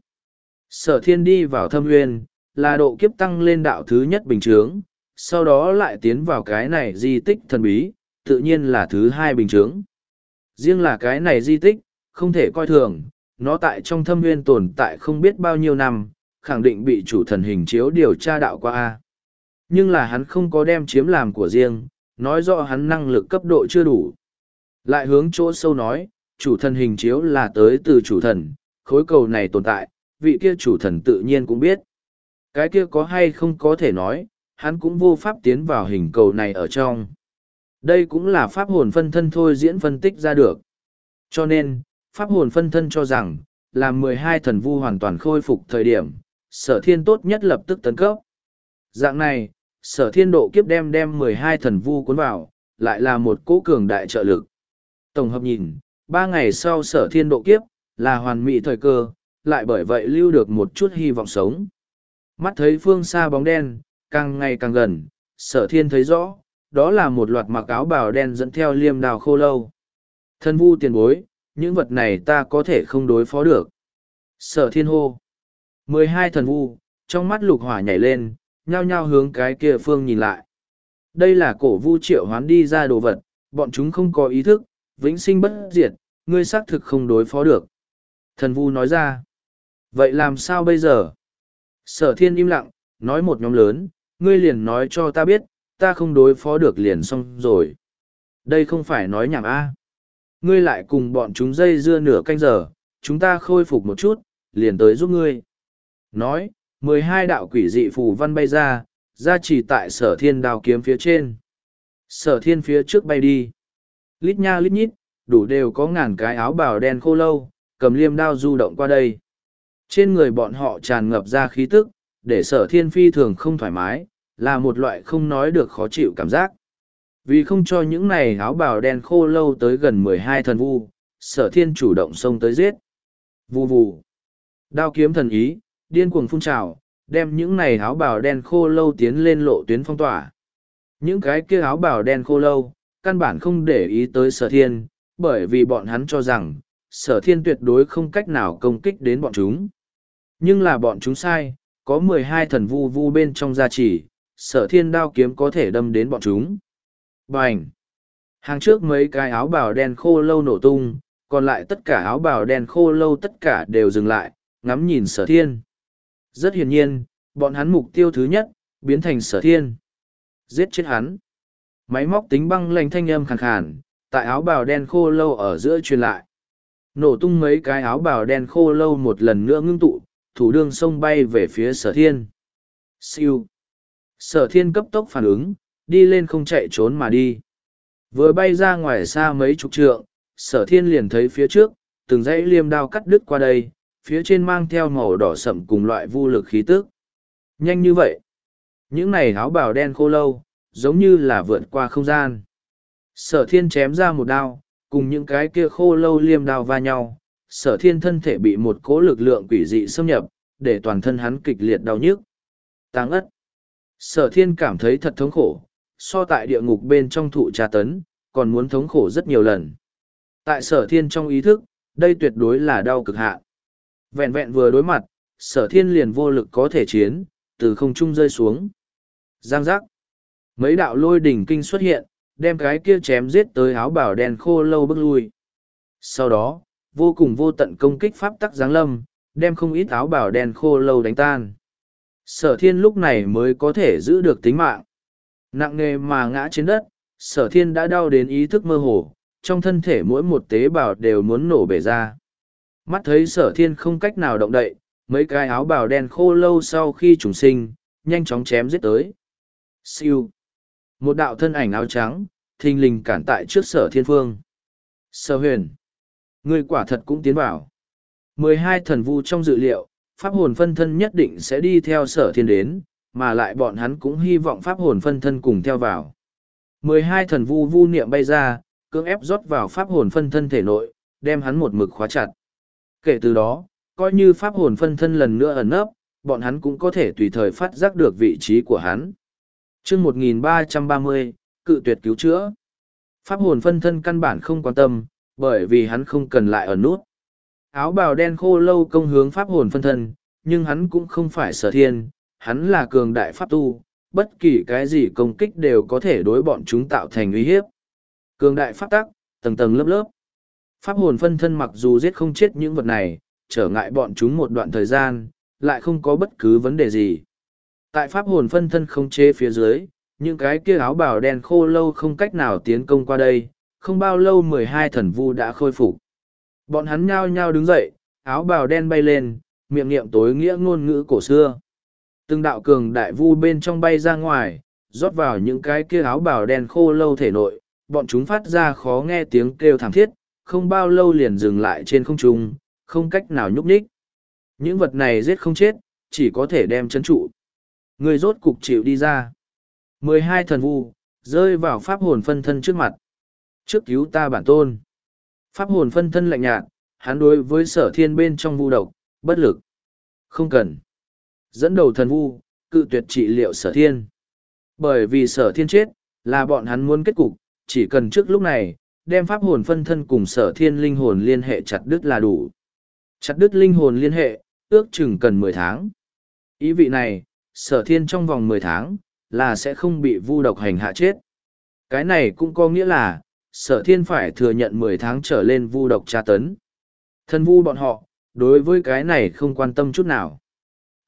Sở thiên đi vào thâm nguyên, là độ kiếp tăng lên đạo thứ nhất bình chướng, sau đó lại tiến vào cái này di tích thần bí, tự nhiên là thứ hai bình chướng. Riêng là cái này di tích, không thể coi thường, nó tại trong thâm nguyên tồn tại không biết bao nhiêu năm, khẳng định bị chủ thần hình chiếu điều tra đạo qua A. Nhưng là hắn không có đem chiếm làm của riêng, nói rõ hắn năng lực cấp độ chưa đủ. Lại hướng chỗ sâu nói, chủ thần hình chiếu là tới từ chủ thần, khối cầu này tồn tại, vị kia chủ thần tự nhiên cũng biết. Cái kia có hay không có thể nói, hắn cũng vô pháp tiến vào hình cầu này ở trong. Đây cũng là pháp hồn phân thân thôi diễn phân tích ra được. Cho nên, pháp hồn phân thân cho rằng, làm mười hai thần vu hoàn toàn khôi phục thời điểm, sở thiên tốt nhất lập tức tấn cấp. Dạng này, sở thiên độ kiếp đem đem mười hai thần vu cuốn vào, lại là một cỗ cường đại trợ lực. Tổng hợp nhìn, ba ngày sau sở thiên độ kiếp, là hoàn mỹ thời cơ, lại bởi vậy lưu được một chút hy vọng sống. Mắt thấy phương xa bóng đen, càng ngày càng gần, sở thiên thấy rõ, đó là một loạt mặc áo bào đen dẫn theo liêm đào khô lâu. Thần vu tiền bối, những vật này ta có thể không đối phó được. Sở thiên hô. mười hai thần vu, trong mắt lục hỏa nhảy lên, nhao nhao hướng cái kia phương nhìn lại. Đây là cổ vu triệu hoán đi ra đồ vật, bọn chúng không có ý thức, vĩnh sinh bất diệt, ngươi xác thực không đối phó được. Thần vu nói ra. Vậy làm sao bây giờ? Sở thiên im lặng, nói một nhóm lớn, ngươi liền nói cho ta biết, ta không đối phó được liền xong rồi. Đây không phải nói nhảm a. Ngươi lại cùng bọn chúng dây dưa nửa canh giờ, chúng ta khôi phục một chút, liền tới giúp ngươi. Nói, mười hai đạo quỷ dị phù văn bay ra, ra chỉ tại sở thiên đao kiếm phía trên. Sở thiên phía trước bay đi. Lít nha lít nhít, đủ đều có ngàn cái áo bào đen khô lâu, cầm liêm đao du động qua đây. Trên người bọn họ tràn ngập ra khí tức, để sở thiên phi thường không thoải mái, là một loại không nói được khó chịu cảm giác. Vì không cho những này áo bào đen khô lâu tới gần mười hai thần vu, sở thiên chủ động xông tới giết. Vù vù. Đao kiếm thần ý, điên cuồng phun trào, đem những này áo bào đen khô lâu tiến lên lộ tuyến phong tỏa. Những cái kia áo bào đen khô lâu, căn bản không để ý tới sở thiên, bởi vì bọn hắn cho rằng, sở thiên tuyệt đối không cách nào công kích đến bọn chúng. Nhưng là bọn chúng sai, có mười hai thần vu vu bên trong gia trì, sở thiên đao kiếm có thể đâm đến bọn chúng. Bành! Hàng trước mấy cái áo bào đen khô lâu nổ tung, còn lại tất cả áo bào đen khô lâu tất cả đều dừng lại, ngắm nhìn sở thiên. Rất hiển nhiên, bọn hắn mục tiêu thứ nhất, biến thành sở thiên. Giết chết hắn. Máy móc tính băng lạnh thanh âm khàn khàn, tại áo bào đen khô lâu ở giữa truyền lại. Nổ tung mấy cái áo bào đen khô lâu một lần nữa ngưng tụ, thủ đương sông bay về phía sở thiên. Siêu. Sở thiên cấp tốc phản ứng, đi lên không chạy trốn mà đi. Vừa bay ra ngoài xa mấy chục trượng, sở thiên liền thấy phía trước, từng dãy liêm đao cắt đứt qua đây, phía trên mang theo màu đỏ sậm cùng loại vô lực khí tức. Nhanh như vậy. Những này áo bào đen khô lâu, giống như là vượt qua không gian. Sở thiên chém ra một đao, cùng những cái kia khô lâu liêm đao va nhau. Sở thiên thân thể bị một cỗ lực lượng quỷ dị xâm nhập, để toàn thân hắn kịch liệt đau nhức. Táng ất. Sở thiên cảm thấy thật thống khổ, so tại địa ngục bên trong thụ tra tấn, còn muốn thống khổ rất nhiều lần. Tại sở thiên trong ý thức, đây tuyệt đối là đau cực hạn. Vẹn vẹn vừa đối mặt, sở thiên liền vô lực có thể chiến, từ không trung rơi xuống. Giang giác. Mấy đạo lôi đỉnh kinh xuất hiện, đem cái kia chém giết tới áo bào đen khô lâu bước lui. Sau đó, vô cùng vô tận công kích pháp tắc giáng lâm, đem không ít áo bào đen khô lâu đánh tan. Sở thiên lúc này mới có thể giữ được tính mạng. Nặng nề mà ngã trên đất, sở thiên đã đau đến ý thức mơ hồ, trong thân thể mỗi một tế bào đều muốn nổ bể ra. Mắt thấy sở thiên không cách nào động đậy, mấy cái áo bào đen khô lâu sau khi trùng sinh, nhanh chóng chém giết tới. Siêu. Một đạo thân ảnh áo trắng, thình lình cản tại trước sở thiên phương. Sở huyền. Người quả thật cũng tiến vào. mười hai thần vu trong dự liệu, pháp hồn phân thân nhất định sẽ đi theo sở thiên đến, mà lại bọn hắn cũng hy vọng pháp hồn phân thân cùng theo vào. mười hai thần vu vu niệm bay ra, cưỡng ép rót vào pháp hồn phân thân thể nội, đem hắn một mực khóa chặt. Kể từ đó, coi như pháp hồn phân thân lần nữa ẩn nấp, bọn hắn cũng có thể tùy thời phát giác được vị trí của hắn. chương một nghìn ba trăm ba mươi, cự tuyệt cứu chữa. Pháp hồn phân thân căn bản không quan tâm, bởi vì hắn không cần lại ẩn nút. Áo bào đen khô lâu công hướng pháp hồn phân thân, nhưng hắn cũng không phải sở thiên, hắn là cường đại pháp tu, bất kỳ cái gì công kích đều có thể đối bọn chúng tạo thành uy hiếp. Cường đại pháp tắc, tầng tầng lớp lớp. Pháp hồn phân thân mặc dù giết không chết những vật này, trở ngại bọn chúng một đoạn thời gian, lại không có bất cứ vấn đề gì. Tại pháp hồn phân thân không chế phía dưới, những cái kia áo bào đen khô lâu không cách nào tiến công qua đây, không bao lâu mười hai thần vu đã khôi phục. Bọn hắn nhao nhao đứng dậy, áo bào đen bay lên, miệng niệm tối nghĩa ngôn ngữ cổ xưa. Từng đạo cường đại vu bên trong bay ra ngoài, rót vào những cái kia áo bào đen khô lâu thể nội, bọn chúng phát ra khó nghe tiếng kêu thảm thiết, không bao lâu liền dừng lại trên không trung, không cách nào nhúc nhích. Những vật này giết không chết, chỉ có thể đem chấn trụ. Người rốt cục chịu đi ra. mười hai thần vu, rơi vào pháp hồn phân thân trước mặt. Trước cứu ta bản tôn. Pháp hồn phân thân lạnh nhạt, hắn đối với sở thiên bên trong vu độc, bất lực. Không cần. Dẫn đầu thần vu, cự tuyệt trị liệu sở thiên. Bởi vì sở thiên chết, là bọn hắn muốn kết cục, chỉ cần trước lúc này, đem pháp hồn phân thân cùng sở thiên linh hồn liên hệ chặt đứt là đủ. Chặt đứt linh hồn liên hệ, ước chừng cần mười tháng. Ý vị này, sở thiên trong vòng mười tháng, là sẽ không bị vu độc hành hạ chết. Cái này cũng có nghĩa là, sở thiên phải thừa nhận mười tháng trở lên vu độc tra tấn. Thân vu bọn họ, đối với cái này không quan tâm chút nào.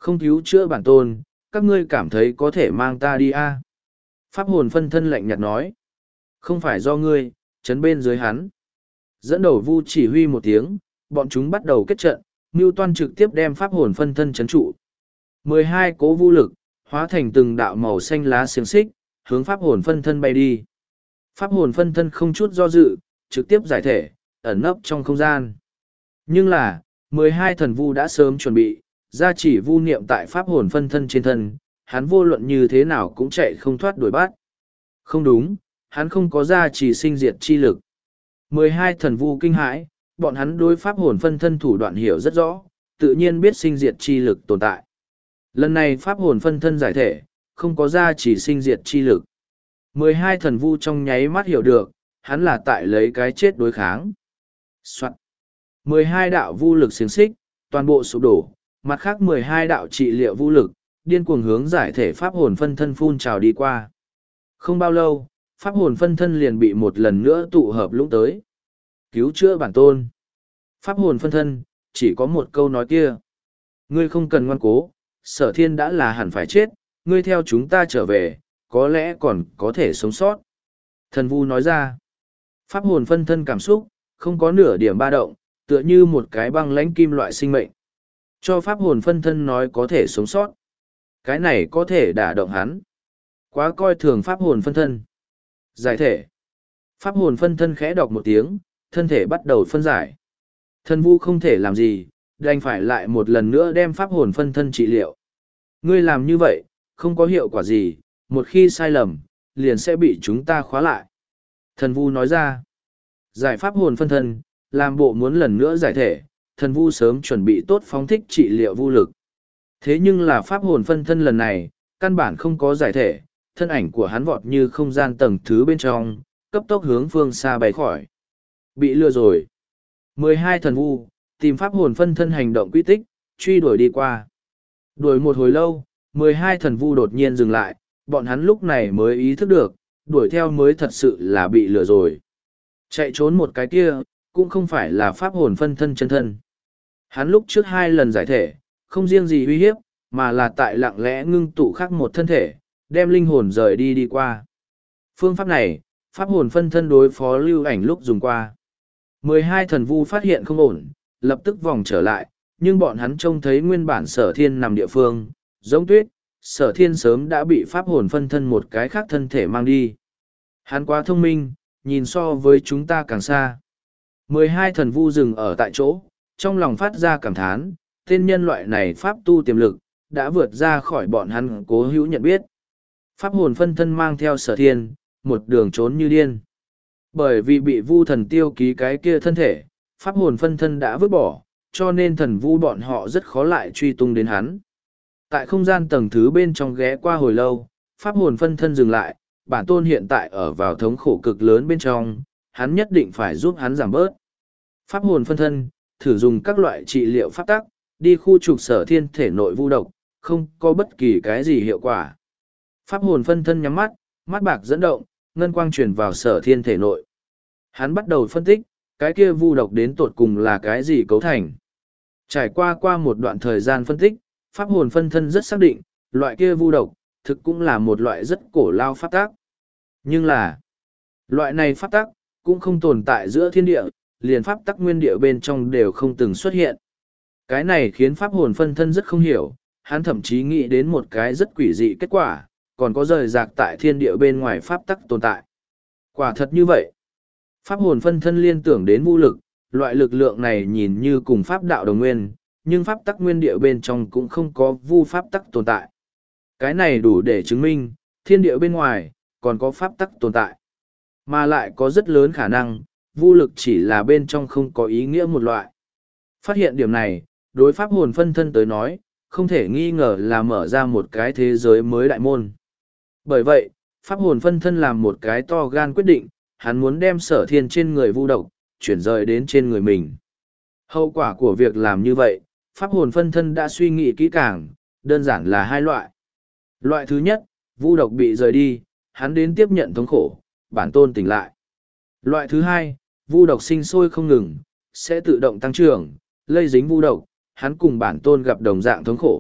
Không cứu chữa bản tôn, các ngươi cảm thấy có thể mang ta đi a? Pháp hồn phân thân lạnh nhạt nói. Không phải do ngươi, chấn bên dưới hắn. Dẫn đầu vu chỉ huy một tiếng, bọn chúng bắt đầu kết trận, Ngưu Toan trực tiếp đem pháp hồn phân thân chấn trụ. Mười hai cố vu lực, hóa thành từng đạo màu xanh lá xiềng xích, hướng pháp hồn phân thân bay đi. Pháp hồn phân thân không chút do dự, trực tiếp giải thể, ẩn nấp trong không gian. Nhưng là, mười hai thần vu đã sớm chuẩn bị, gia chỉ vu niệm tại pháp hồn phân thân trên thân, hắn vô luận như thế nào cũng chạy không thoát đuổi bắt. Không đúng, hắn không có gia chỉ sinh diệt chi lực. mười hai thần vu kinh hãi, bọn hắn đối pháp hồn phân thân thủ đoạn hiểu rất rõ, tự nhiên biết sinh diệt chi lực tồn tại. Lần này pháp hồn phân thân giải thể, không có gia chỉ sinh diệt chi lực. mười hai thần vu trong nháy mắt hiểu được, hắn là tại lấy cái chết đối kháng. Soạn. mười hai đạo vu lực xiềng xích, toàn bộ sụp đổ, mặt khác mười hai đạo trị liệu vu lực, điên cuồng hướng giải thể pháp hồn phân thân phun trào đi qua. Không bao lâu, pháp hồn phân thân liền bị một lần nữa tụ hợp lũng tới. Cứu chữa bản tôn. Pháp hồn phân thân, chỉ có một câu nói kia. Ngươi không cần ngoan cố, sở thiên đã là hẳn phải chết, ngươi theo chúng ta trở về, có lẽ còn có thể sống sót. Thần vu nói ra. Pháp hồn phân thân cảm xúc, không có nửa điểm ba động, tựa như một cái băng lãnh kim loại sinh mệnh. Cho pháp hồn phân thân nói có thể sống sót. Cái này có thể đả động hắn. Quá coi thường pháp hồn phân thân. Giải thể. Pháp hồn phân thân khẽ đọc một tiếng, thân thể bắt đầu phân giải. Thần vu không thể làm gì, đành phải lại một lần nữa đem pháp hồn phân thân trị liệu. Ngươi làm như vậy, không có hiệu quả gì, một khi sai lầm, liền sẽ bị chúng ta khóa lại. Thần vu nói ra. Giải pháp hồn phân thân, làm bộ muốn lần nữa giải thể, thần vu sớm chuẩn bị tốt phóng thích trị liệu vu lực. Thế nhưng là pháp hồn phân thân lần này, căn bản không có giải thể, thân ảnh của hắn vọt như không gian tầng thứ bên trong, cấp tốc hướng phương xa bay khỏi. Bị lừa rồi. mười hai thần vu, tìm pháp hồn phân thân hành động quy tích, truy đuổi đi qua. Đuổi một hồi lâu, mười hai thần vu đột nhiên dừng lại, bọn hắn lúc này mới ý thức được, đuổi theo mới thật sự là bị lừa rồi. Chạy trốn một cái kia, cũng không phải là pháp hồn phân thân chân thân. Hắn lúc trước hai lần giải thể, không riêng gì uy hiếp, mà là tại lặng lẽ ngưng tụ khắc một thân thể, đem linh hồn rời đi đi qua. Phương pháp này, pháp hồn phân thân đối phó lưu ảnh lúc dùng qua. mười hai thần vu phát hiện không ổn, lập tức vòng trở lại, nhưng bọn hắn trông thấy nguyên bản sở thiên nằm địa phương, giống tuyết, sở thiên sớm đã bị pháp hồn phân thân một cái khác thân thể mang đi. Hắn quá thông minh, nhìn so với chúng ta càng xa. mười hai thần vu dừng ở tại chỗ, trong lòng phát ra cảm thán, tên nhân loại này pháp tu tiềm lực, đã vượt ra khỏi bọn hắn cố hữu nhận biết. Pháp hồn phân thân mang theo sở thiên, một đường trốn như điên. Bởi vì bị vu thần tiêu ký cái kia thân thể, pháp hồn phân thân đã vứt bỏ, cho nên thần vu bọn họ rất khó lại truy tung đến hắn. Tại không gian tầng thứ bên trong ghé qua hồi lâu, pháp hồn phân thân dừng lại, bản tôn hiện tại ở vào thống khổ cực lớn bên trong, hắn nhất định phải giúp hắn giảm bớt. Pháp hồn phân thân, thử dùng các loại trị liệu pháp tắc, đi khu trục sở thiên thể nội vu độc, không có bất kỳ cái gì hiệu quả. Pháp hồn phân thân nhắm mắt, mắt bạc dẫn động, ngân quang truyền vào sở thiên thể nội. Hắn bắt đầu phân tích, cái kia vu độc đến tột cùng là cái gì cấu thành. Trải qua qua một đoạn thời gian phân tích, pháp hồn phân thân rất xác định, loại kia vu độc, thực cũng là một loại rất cổ lao pháp tác. Nhưng là, loại này pháp tác, cũng không tồn tại giữa thiên địa, liền pháp tắc nguyên địa bên trong đều không từng xuất hiện. Cái này khiến pháp hồn phân thân rất không hiểu, hắn thậm chí nghĩ đến một cái rất quỷ dị kết quả, còn có rời rạc tại thiên địa bên ngoài pháp tắc tồn tại. Quả thật như vậy. Pháp hồn phân thân liên tưởng đến vũ lực, loại lực lượng này nhìn như cùng pháp đạo đồng nguyên, nhưng pháp tắc nguyên địa bên trong cũng không có vu pháp tắc tồn tại. Cái này đủ để chứng minh, thiên địa bên ngoài, còn có pháp tắc tồn tại. Mà lại có rất lớn khả năng, vu lực chỉ là bên trong không có ý nghĩa một loại. Phát hiện điểm này, đối pháp hồn phân thân tới nói, không thể nghi ngờ là mở ra một cái thế giới mới đại môn. Bởi vậy, pháp hồn phân thân làm một cái to gan quyết định, hắn muốn đem sở thiên trên người vu độc, chuyển rời đến trên người mình. Hậu quả của việc làm như vậy, pháp hồn phân thân đã suy nghĩ kỹ càng, đơn giản là hai loại. Loại thứ nhất, vu độc bị rời đi, hắn đến tiếp nhận thống khổ, bản tôn tỉnh lại. Loại thứ hai, vu độc sinh sôi không ngừng, sẽ tự động tăng trưởng, lây dính vu độc, hắn cùng bản tôn gặp đồng dạng thống khổ,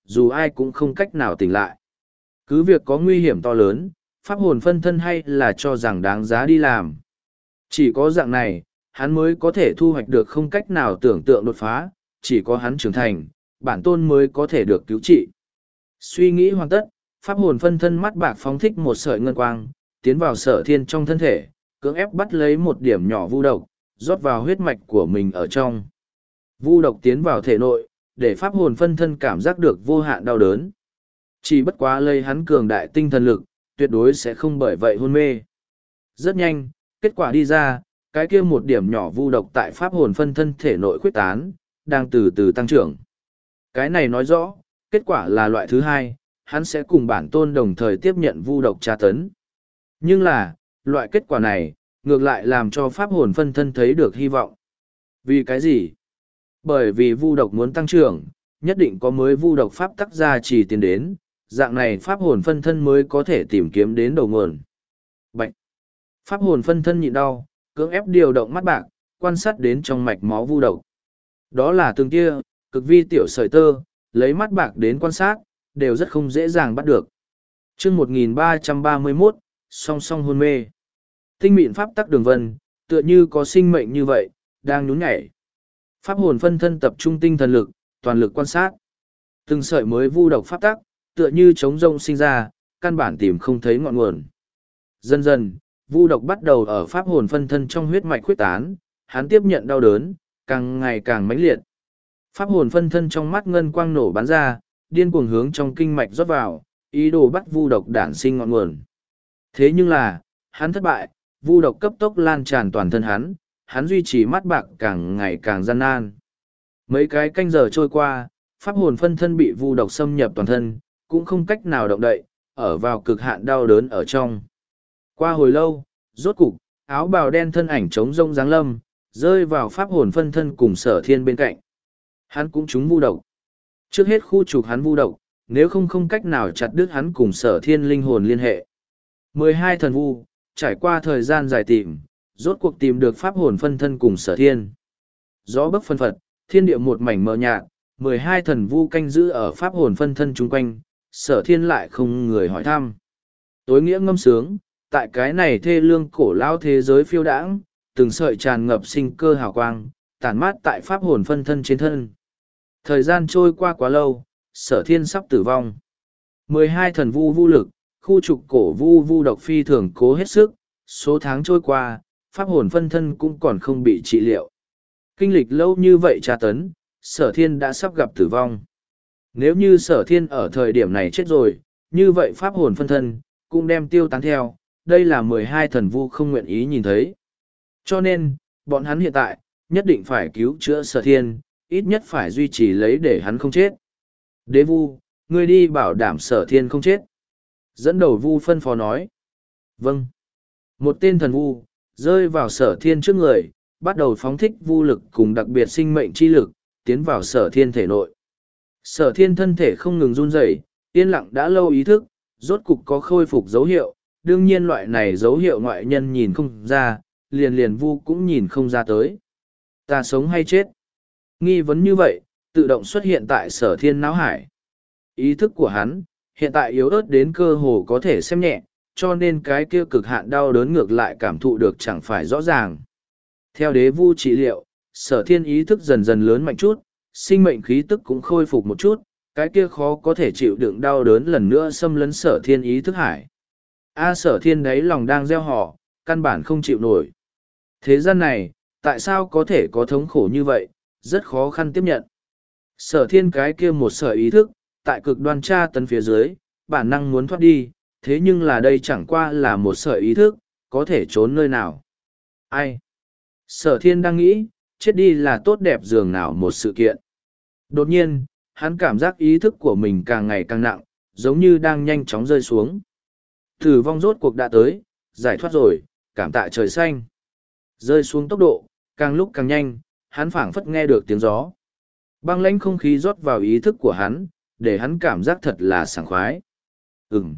dù ai cũng không cách nào tỉnh lại. Cứ việc có nguy hiểm to lớn, pháp hồn phân thân hay là cho rằng đáng giá đi làm. Chỉ có dạng này, hắn mới có thể thu hoạch được không cách nào tưởng tượng đột phá, chỉ có hắn trưởng thành, bản tôn mới có thể được cứu trị. Suy nghĩ hoàn tất, pháp hồn phân thân mắt bạc phóng thích một sợi ngân quang, tiến vào Sở Thiên trong thân thể, cưỡng ép bắt lấy một điểm nhỏ vu độc, rót vào huyết mạch của mình ở trong. Vu độc tiến vào thể nội, để pháp hồn phân thân cảm giác được vô hạn đau đớn. Chỉ bất quá lây hắn cường đại tinh thần lực, tuyệt đối sẽ không bởi vậy hôn mê. Rất nhanh, kết quả đi ra, cái kia một điểm nhỏ vu độc tại pháp hồn phân thân thể nội khuếch tán, đang từ từ tăng trưởng. Cái này nói rõ, kết quả là loại thứ hai, hắn sẽ cùng bản tôn đồng thời tiếp nhận vu độc tra tấn. Nhưng là, loại kết quả này, ngược lại làm cho pháp hồn phân thân thấy được hy vọng. Vì cái gì? Bởi vì vu độc muốn tăng trưởng, nhất định có mới vu độc pháp tắc ra chỉ tiến đến, dạng này pháp hồn phân thân mới có thể tìm kiếm đến đầu nguồn. Bạch! Pháp hồn phân thân nhịn đau, cưỡng ép điều động mắt bạc, quan sát đến trong mạch máu vu độc. Đó là từng tia, cực vi tiểu sợi tơ, lấy mắt bạc đến quan sát, đều rất không dễ dàng bắt được. chương một nghìn ba trăm ba mươi mốt, song song hôn mê. Tinh mịn pháp tắc đường vân, tựa như có sinh mệnh như vậy, đang nhún nhảy. Pháp hồn phân thân tập trung tinh thần lực, toàn lực quan sát. Từng sợi mới vu độc pháp tắc, tựa như trống rông sinh ra, căn bản tìm không thấy ngọn nguồn. Dần dần, vu độc bắt đầu ở pháp hồn phân thân trong huyết mạch khuyết tán, hắn tiếp nhận đau đớn, càng ngày càng mãnh liệt. Pháp hồn phân thân trong mắt ngân quang nổ bắn ra, điên cuồng hướng trong kinh mạch rót vào, ý đồ bắt vu độc đản sinh ngọn nguồn. Thế nhưng là, hắn thất bại, vu độc cấp tốc lan tràn toàn thân hắn, hắn duy trì mắt bạc càng ngày càng gian nan. Mấy cái canh giờ trôi qua, pháp hồn phân thân bị vu độc xâm nhập toàn thân, cũng không cách nào động đậy, ở vào cực hạn đau đớn ở trong. Qua hồi lâu, rốt cục, áo bào đen thân ảnh trống rông giáng lâm, rơi vào pháp hồn phân thân cùng Sở Thiên bên cạnh. Hắn cũng trúng vu độc. Trước hết khu trục hắn vu độc, nếu không không cách nào chặt đứt hắn cùng Sở Thiên linh hồn liên hệ. Mười hai thần vu, trải qua thời gian dài tìm, rốt cuộc tìm được pháp hồn phân thân cùng Sở Thiên. Gió bấc phân phật, thiên địa một mảnh mờ nhạt, mười hai thần vu canh giữ ở pháp hồn phân thân chung quanh, Sở Thiên lại không người hỏi thăm. Tối nghĩa ngâm sướng, tại cái này thê lương cổ lao thế giới phiêu đãng, từng sợi tràn ngập sinh cơ hào quang, tản mát tại pháp hồn phân thân trên thân. Thời gian trôi qua quá lâu, Sở Thiên sắp tử vong. Mười hai thần vu vu lực, khu trục cổ vu vu độc phi thường cố hết sức, số tháng trôi qua, pháp hồn phân thân cũng còn không bị trị liệu. Kinh lịch lâu như vậy tra tấn, Sở Thiên đã sắp gặp tử vong. Nếu như Sở Thiên ở thời điểm này chết rồi, như vậy pháp hồn phân thân cũng đem tiêu tán theo, đây là mười hai thần vu không nguyện ý nhìn thấy. Cho nên, bọn hắn hiện tại, nhất định phải cứu chữa Sở Thiên, ít nhất phải duy trì lấy để hắn không chết. Đế vu, ngươi đi bảo đảm Sở Thiên không chết. Dẫn đầu vu phân phó nói. Vâng. Một tên thần vu, rơi vào Sở Thiên trước người, bắt đầu phóng thích vu lực cùng đặc biệt sinh mệnh chi lực, tiến vào Sở Thiên thể nội. Sở Thiên thân thể không ngừng run rẩy, yên lặng đã lâu ý thức, rốt cục có khôi phục dấu hiệu, đương nhiên loại này dấu hiệu ngoại nhân nhìn không ra, liền liền vu cũng nhìn không ra tới. Ta sống hay chết? Nghi vấn như vậy, tự động xuất hiện tại Sở Thiên não hải. Ý thức của hắn, hiện tại yếu ớt đến cơ hồ có thể xem nhẹ, cho nên cái kia cực hạn đau đớn ngược lại cảm thụ được chẳng phải rõ ràng. Theo đế vu trị liệu, Sở Thiên ý thức dần dần lớn mạnh chút, sinh mệnh khí tức cũng khôi phục một chút, cái kia khó có thể chịu đựng đau đớn lần nữa xâm lấn Sở Thiên ý thức hải. A Sở Thiên đấy lòng đang gieo họ, căn bản không chịu nổi. Thế gian này, tại sao có thể có thống khổ như vậy, rất khó khăn tiếp nhận. Sở Thiên cái kia một sở ý thức, tại cực đoan tra tấn phía dưới, bản năng muốn thoát đi, thế nhưng là đây chẳng qua là một sở ý thức, có thể trốn nơi nào. Ai? Sở Thiên đang nghĩ, chết đi là tốt đẹp dường nào một sự kiện. Đột nhiên, hắn cảm giác ý thức của mình càng ngày càng nặng, giống như đang nhanh chóng rơi xuống. Tử vong rốt cuộc đã tới, giải thoát rồi, cảm tạ trời xanh. Rơi xuống tốc độ, càng lúc càng nhanh, hắn phảng phất nghe được tiếng gió. Băng lãnh không khí rót vào ý thức của hắn, để hắn cảm giác thật là sảng khoái. Ừm.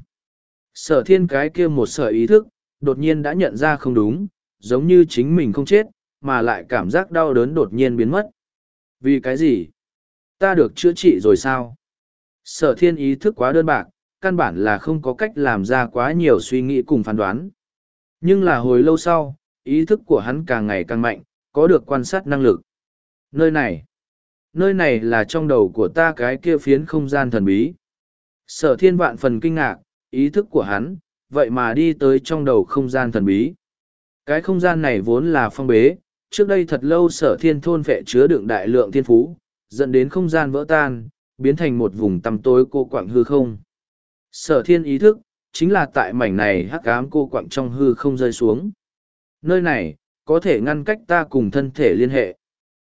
Sở Thiên cái kia một sở ý thức, đột nhiên đã nhận ra không đúng, giống như chính mình không chết, mà lại cảm giác đau đớn đột nhiên biến mất. Vì cái gì? Ta được chữa trị rồi sao? Sở thiên ý thức quá đơn bạc, căn bản là không có cách làm ra quá nhiều suy nghĩ cùng phán đoán. Nhưng là hồi lâu sau, ý thức của hắn càng ngày càng mạnh, có được quan sát năng lực. Nơi này, nơi này là trong đầu của ta cái kia phiến không gian thần bí. Sở thiên vạn phần kinh ngạc, ý thức của hắn, vậy mà đi tới trong đầu không gian thần bí. Cái không gian này vốn là phong bế, trước đây thật lâu sở thiên thôn phệ chứa đựng đại lượng thiên phú, dẫn đến không gian vỡ tan, biến thành một vùng tăm tối cô quạng hư không. Sở thiên ý thức, chính là tại mảnh này hắc ám cô quạng trong hư không rơi xuống. Nơi này, có thể ngăn cách ta cùng thân thể liên hệ.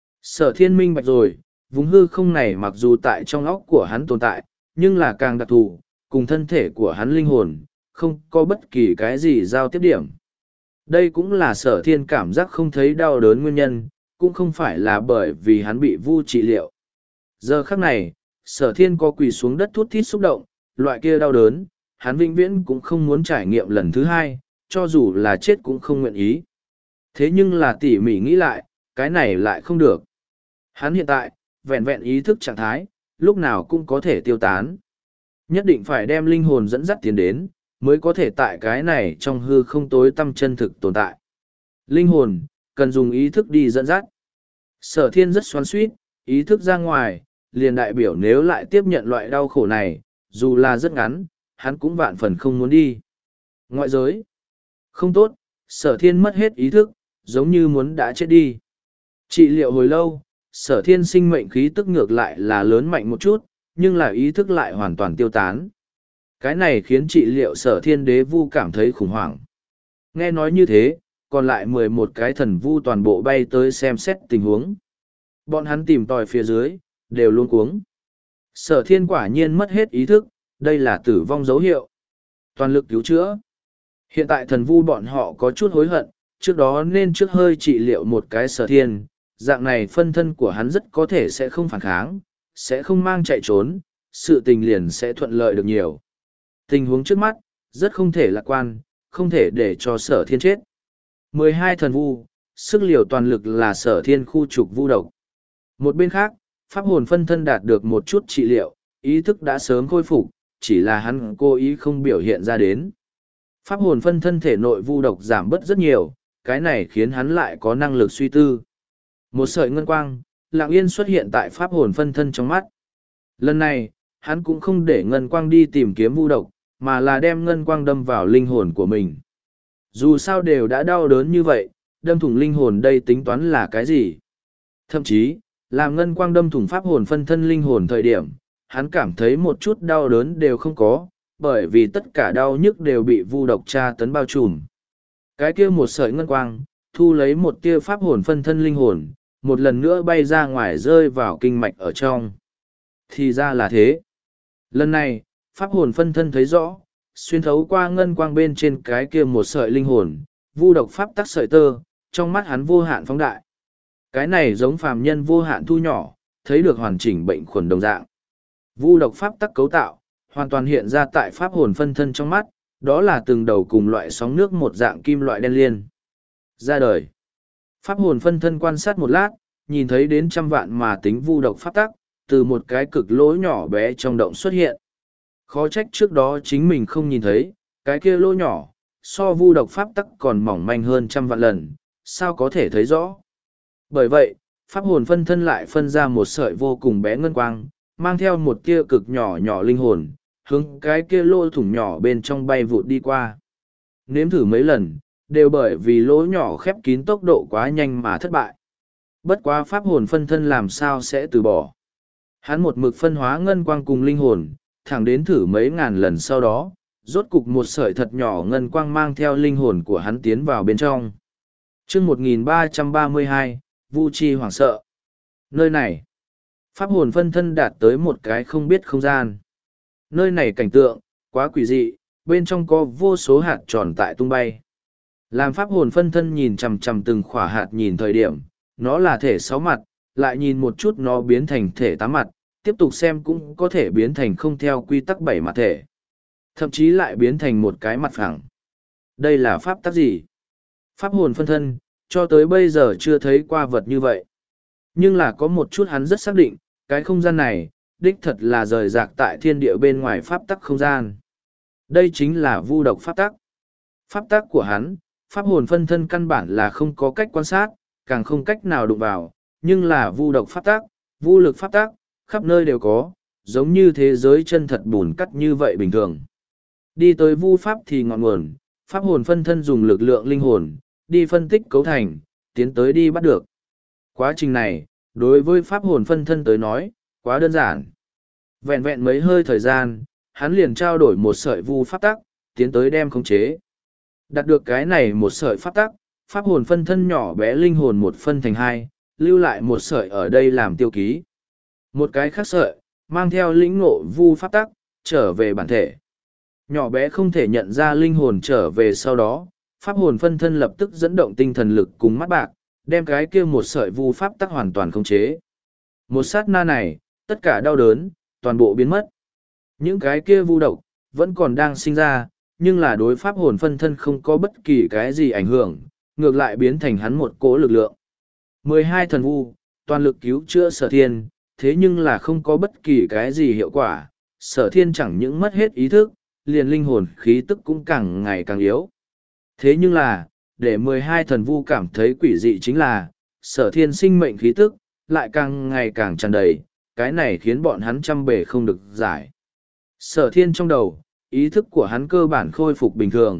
Sở thiên minh bạch rồi, vùng hư không này mặc dù tại trong óc của hắn tồn tại, nhưng là càng đặc thù, cùng thân thể của hắn linh hồn, không có bất kỳ cái gì giao tiếp điểm. Đây cũng là sở thiên cảm giác không thấy đau đớn nguyên nhân, cũng không phải là bởi vì hắn bị vu trị liệu. Giờ khắc này, sở thiên có quỳ xuống đất thút thít xúc động, loại kia đau đớn, hắn vĩnh viễn cũng không muốn trải nghiệm lần thứ hai, cho dù là chết cũng không nguyện ý. Thế nhưng là tỉ mỉ nghĩ lại, cái này lại không được. Hắn hiện tại, vẹn vẹn ý thức trạng thái, lúc nào cũng có thể tiêu tán. Nhất định phải đem linh hồn dẫn dắt tiến đến, mới có thể tại cái này trong hư không tối tăm chân thực tồn tại. Linh hồn, cần dùng ý thức đi dẫn dắt. Sở thiên rất xoắn xuýt, ý thức ra ngoài, liền đại biểu nếu lại tiếp nhận loại đau khổ này, dù là rất ngắn, hắn cũng vạn phần không muốn đi. Ngoại giới, không tốt, sở thiên mất hết ý thức, giống như muốn đã chết đi. Trị liệu hồi lâu, sở thiên sinh mệnh khí tức ngược lại là lớn mạnh một chút, nhưng là ý thức lại hoàn toàn tiêu tán. Cái này khiến trị liệu sở thiên đế vu cảm thấy khủng hoảng. Nghe nói như thế, còn lại mười một cái thần vu toàn bộ bay tới xem xét tình huống. Bọn hắn tìm tòi phía dưới, đều luôn cuống. Sở thiên quả nhiên mất hết ý thức, đây là tử vong dấu hiệu. Toàn lực cứu chữa. Hiện tại thần vu bọn họ có chút hối hận, trước đó nên trước hơi trị liệu một cái sở thiên, dạng này phân thân của hắn rất có thể sẽ không phản kháng, sẽ không mang chạy trốn, sự tình liền sẽ thuận lợi được nhiều. Tình huống trước mắt, rất không thể lạc quan, không thể để cho sở thiên chết. mười hai thần vu, sức liều toàn lực là sở thiên khu trục vu độc. Một bên khác, pháp hồn phân thân đạt được một chút trị liệu, ý thức đã sớm khôi phục, chỉ là hắn cố ý không biểu hiện ra đến. Pháp hồn phân thân thể nội vu độc giảm bớt rất nhiều, cái này khiến hắn lại có năng lực suy tư. Một sợi ngân quang, lặng yên xuất hiện tại pháp hồn phân thân trong mắt. Lần này, hắn cũng không để ngân quang đi tìm kiếm vu độc, mà là đem ngân quang đâm vào linh hồn của mình. Dù sao đều đã đau đớn như vậy, đâm thủng linh hồn đây tính toán là cái gì? Thậm chí, làm ngân quang đâm thủng pháp hồn phân thân linh hồn thời điểm, hắn cảm thấy một chút đau đớn đều không có, bởi vì tất cả đau nhức đều bị vu độc tra tấn bao trùm. Cái kia một sợi ngân quang, thu lấy một tia pháp hồn phân thân linh hồn, một lần nữa bay ra ngoài rơi vào kinh mạch ở trong. Thì ra là thế. Lần này, pháp hồn phân thân thấy rõ, xuyên thấu qua ngân quang bên trên cái kia một sợi linh hồn, vu độc pháp tắc sợi tơ, trong mắt hắn vô hạn phóng đại. Cái này giống phàm nhân vô hạn thu nhỏ, thấy được hoàn chỉnh bệnh khuẩn đồng dạng. Vu độc pháp tắc cấu tạo, hoàn toàn hiện ra tại pháp hồn phân thân trong mắt, đó là từng đầu cùng loại sóng nước một dạng kim loại đen liên. Ra đời. Pháp hồn phân thân quan sát một lát, nhìn thấy đến trăm vạn mà tính vu độc pháp tắc, từ một cái cực lỗ nhỏ bé trong động xuất hiện. Khó trách trước đó chính mình không nhìn thấy, cái kia lỗ nhỏ, so vu độc pháp tắc còn mỏng manh hơn trăm vạn lần, sao có thể thấy rõ. Bởi vậy, pháp hồn phân thân lại phân ra một sợi vô cùng bé ngân quang, mang theo một tia cực nhỏ nhỏ linh hồn, hướng cái kia lỗ thủng nhỏ bên trong bay vụt đi qua. Nếm thử mấy lần, đều bởi vì lỗ nhỏ khép kín tốc độ quá nhanh mà thất bại. Bất quá pháp hồn phân thân làm sao sẽ từ bỏ. Hắn một mực phân hóa ngân quang cùng linh hồn, thẳng đến thử mấy ngàn lần sau đó, rốt cục một sợi thật nhỏ ngân quang mang theo linh hồn của hắn tiến vào bên trong. chương một nghìn ba trăm ba mươi hai, Vu Chi hoảng sợ. Nơi này, pháp hồn phân thân đạt tới một cái không biết không gian. Nơi này cảnh tượng, quá quỷ dị, bên trong có vô số hạt tròn tại tung bay. Làm pháp hồn phân thân nhìn chằm chằm từng khỏa hạt nhìn thời điểm, nó là thể sáu mặt, lại nhìn một chút nó biến thành thể tám mặt, tiếp tục xem cũng có thể biến thành không theo quy tắc bảy mặt thể. Thậm chí lại biến thành một cái mặt phẳng. Đây là pháp tắc gì? Pháp hồn phân thân, cho tới bây giờ chưa thấy qua vật như vậy. Nhưng là có một chút hắn rất xác định, cái không gian này, đích thật là rời rạc tại thiên địa bên ngoài pháp tắc không gian. Đây chính là vu độc pháp tắc. Pháp tắc của hắn, pháp hồn phân thân căn bản là không có cách quan sát, càng không cách nào đụng vào, nhưng là vu độc pháp tắc, vu lực pháp tắc, khắp nơi đều có, giống như thế giới chân thật bùn cắt như vậy bình thường. Đi tới vu pháp thì ngọn nguồn, pháp hồn phân thân dùng lực lượng linh hồn, đi phân tích cấu thành, tiến tới đi bắt được. Quá trình này, đối với pháp hồn phân thân tới nói, quá đơn giản. Vẹn vẹn mấy hơi thời gian, hắn liền trao đổi một sợi vu pháp tắc, tiến tới đem khống chế. Đạt được cái này một sợi pháp tắc, pháp hồn phân thân nhỏ bé linh hồn một phân thành hai, lưu lại một sợi ở đây làm tiêu ký. Một cái khác sợi, mang theo lĩnh ngộ vu pháp tắc, trở về bản thể. Nhỏ bé không thể nhận ra linh hồn trở về sau đó, pháp hồn phân thân lập tức dẫn động tinh thần lực cùng mắt bạc, đem cái kia một sợi vu pháp tắc hoàn toàn khống chế. Một sát na này, tất cả đau đớn, toàn bộ biến mất. Những cái kia vu độc, vẫn còn đang sinh ra, nhưng là đối pháp hồn phân thân không có bất kỳ cái gì ảnh hưởng, ngược lại biến thành hắn một cỗ lực lượng. mười hai thần vu, toàn lực cứu chữa sở thiên, thế nhưng là không có bất kỳ cái gì hiệu quả, sở thiên chẳng những mất hết ý thức, liền linh hồn khí tức cũng càng ngày càng yếu. Thế nhưng là, để mười hai thần vu cảm thấy quỷ dị chính là, sở thiên sinh mệnh khí tức, lại càng ngày càng tràn đầy, cái này khiến bọn hắn trăm bề không được giải. Sở thiên trong đầu, ý thức của hắn cơ bản khôi phục bình thường.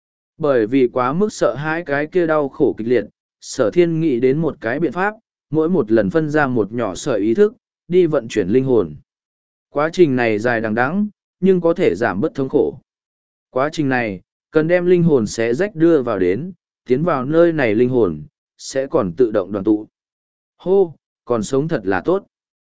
Bởi vì quá mức sợ hãi cái kia đau khổ kịch liệt, sở thiên nghĩ đến một cái biện pháp, mỗi một lần phân ra một nhỏ sợi ý thức, đi vận chuyển linh hồn. Quá trình này dài đằng đẵng, nhưng có thể giảm bớt thống khổ. Quá trình này, cần đem linh hồn xé rách đưa vào đến, tiến vào nơi này linh hồn, sẽ còn tự động đoàn tụ. Hô, còn sống thật là tốt.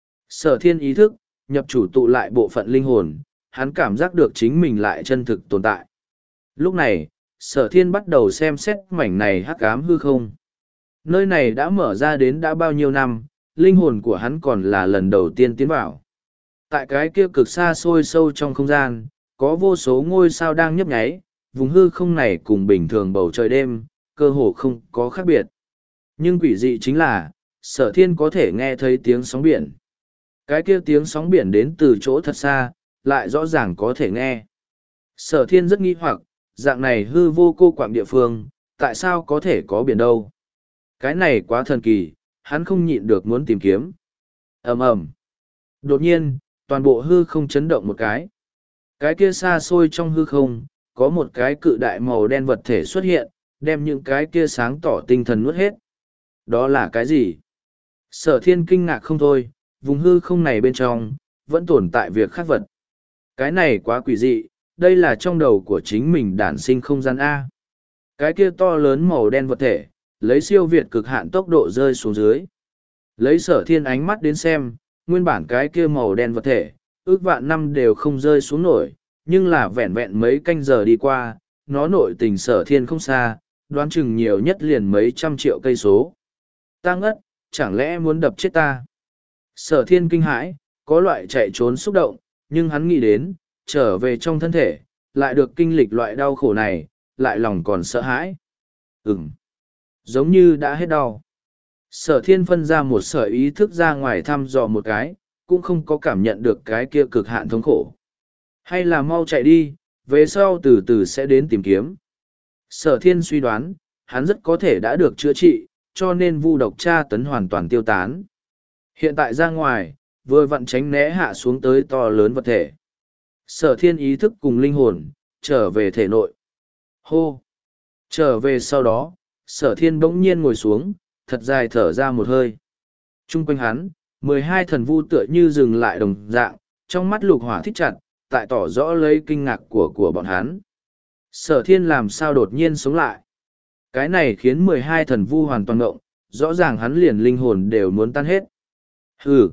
Sở thiên ý thức, nhập chủ tụ lại bộ phận linh hồn, hắn cảm giác được chính mình lại chân thực tồn tại. Lúc này, sở thiên bắt đầu xem xét mảnh này hắc ám hư không. Nơi này đã mở ra đến đã bao nhiêu năm, linh hồn của hắn còn là lần đầu tiên tiến vào. Tại cái kia cực xa xôi sâu trong không gian, có vô số ngôi sao đang nhấp nháy, vùng hư không này cùng bình thường bầu trời đêm, cơ hồ không có khác biệt. Nhưng quỷ dị chính là, sở thiên có thể nghe thấy tiếng sóng biển. Cái kia tiếng sóng biển đến từ chỗ thật xa, lại rõ ràng có thể nghe. Sở thiên rất nghi hoặc, dạng này hư vô cô quạng địa phương, tại sao có thể có biển đâu? Cái này quá thần kỳ, hắn không nhịn được muốn tìm kiếm. Ầm ầm. Đột nhiên, toàn bộ hư không chấn động một cái. Cái kia xa xôi trong hư không, có một cái cự đại màu đen vật thể xuất hiện, đem những cái kia sáng tỏ tinh thần nuốt hết. Đó là cái gì? Sở thiên kinh ngạc không thôi, vùng hư không này bên trong, vẫn tồn tại việc khác vật. Cái này quá quỷ dị, đây là trong đầu của chính mình đản sinh không gian A. Cái kia to lớn màu đen vật thể, lấy siêu việt cực hạn tốc độ rơi xuống dưới. Lấy sở thiên ánh mắt đến xem, nguyên bản cái kia màu đen vật thể, ước vạn năm đều không rơi xuống nổi, nhưng là vẹn vẹn mấy canh giờ đi qua, nó nội tình sở thiên không xa, đoán chừng nhiều nhất liền mấy trăm triệu cây số. Ta ngất, chẳng lẽ muốn đập chết ta? Sở thiên kinh hãi, có loại chạy trốn xúc động, nhưng hắn nghĩ đến, trở về trong thân thể, lại được kinh lịch loại đau khổ này, lại lòng còn sợ hãi. Ừm, giống như đã hết đau. Sở thiên phân ra một sợi ý thức ra ngoài thăm dò một cái, cũng không có cảm nhận được cái kia cực hạn thống khổ. Hay là mau chạy đi, về sau từ từ sẽ đến tìm kiếm. Sở thiên suy đoán, hắn rất có thể đã được chữa trị, cho nên vu độc tra tấn hoàn toàn tiêu tán. Hiện tại ra ngoài, vừa vặn tránh né hạ xuống tới to lớn vật thể. Sở thiên ý thức cùng linh hồn, trở về thể nội. Hô! Trở về sau đó, sở thiên bỗng nhiên ngồi xuống, thật dài thở ra một hơi. Trung quanh hắn, mười hai thần vu tựa như dừng lại đồng dạng, trong mắt lục hỏa thích chặt, tại tỏ rõ lấy kinh ngạc của của bọn hắn. Sở thiên làm sao đột nhiên sống lại. Cái này khiến mười hai thần vu hoàn toàn ngộng, rõ ràng hắn liền linh hồn đều muốn tan hết. Hừ!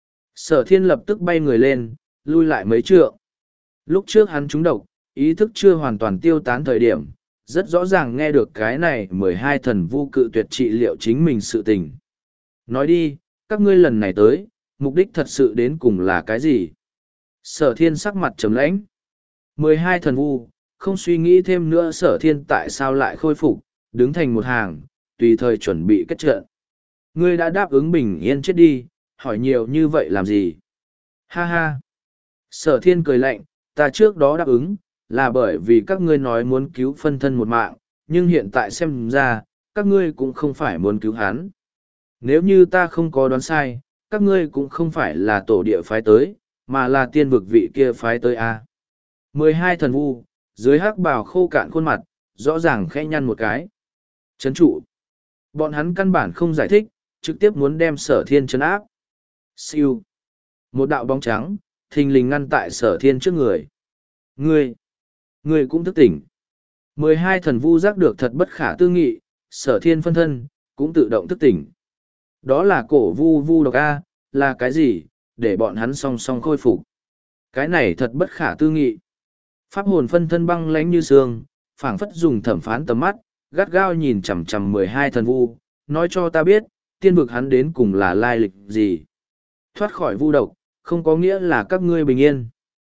Sở thiên lập tức bay người lên, lui lại mấy trượng. Lúc trước hắn trúng độc, ý thức chưa hoàn toàn tiêu tán thời điểm, rất rõ ràng nghe được cái này mười hai thần vu cự tuyệt trị liệu chính mình sự tình. Nói đi, các ngươi lần này tới, mục đích thật sự đến cùng là cái gì? Sở thiên sắc mặt trầm lãnh. mười hai thần vu, không suy nghĩ thêm nữa sở thiên tại sao lại khôi phục, đứng thành một hàng, tùy thời chuẩn bị kết trận. Ngươi đã đáp ứng bình yên chết đi, hỏi nhiều như vậy làm gì? Ha ha. Sở thiên cười lạnh, ta trước đó đáp ứng, là bởi vì các ngươi nói muốn cứu phân thân một mạng, nhưng hiện tại xem ra, các ngươi cũng không phải muốn cứu hắn. Nếu như ta không có đoán sai, các ngươi cũng không phải là tổ địa phái tới, mà là tiên vực vị kia phái tới a. Mười hai thần vu, dưới hắc bào khô cạn khuôn mặt, rõ ràng khẽ nhăn một cái. Chấn trụ. Bọn hắn căn bản không giải thích, trực tiếp muốn đem sở thiên chấn áp. Siêu. Một đạo bóng trắng, thình lình ngăn tại sở thiên trước người. Ngươi. Ngươi cũng thức tỉnh. Mười hai thần vu giác được thật bất khả tư nghị, sở thiên phân thân, cũng tự động thức tỉnh. Đó là cổ vu vu độc A, là cái gì, để bọn hắn song song khôi phục. Cái này thật bất khả tư nghị. Pháp hồn phân thân băng lánh như sương, phảng phất dùng thẩm phán tầm mắt, gắt gao nhìn chằm chằm mười hai thần vu, nói cho ta biết, tiên vực hắn đến cùng là lai lịch gì. Thoát khỏi vu độc, không có nghĩa là các ngươi bình yên.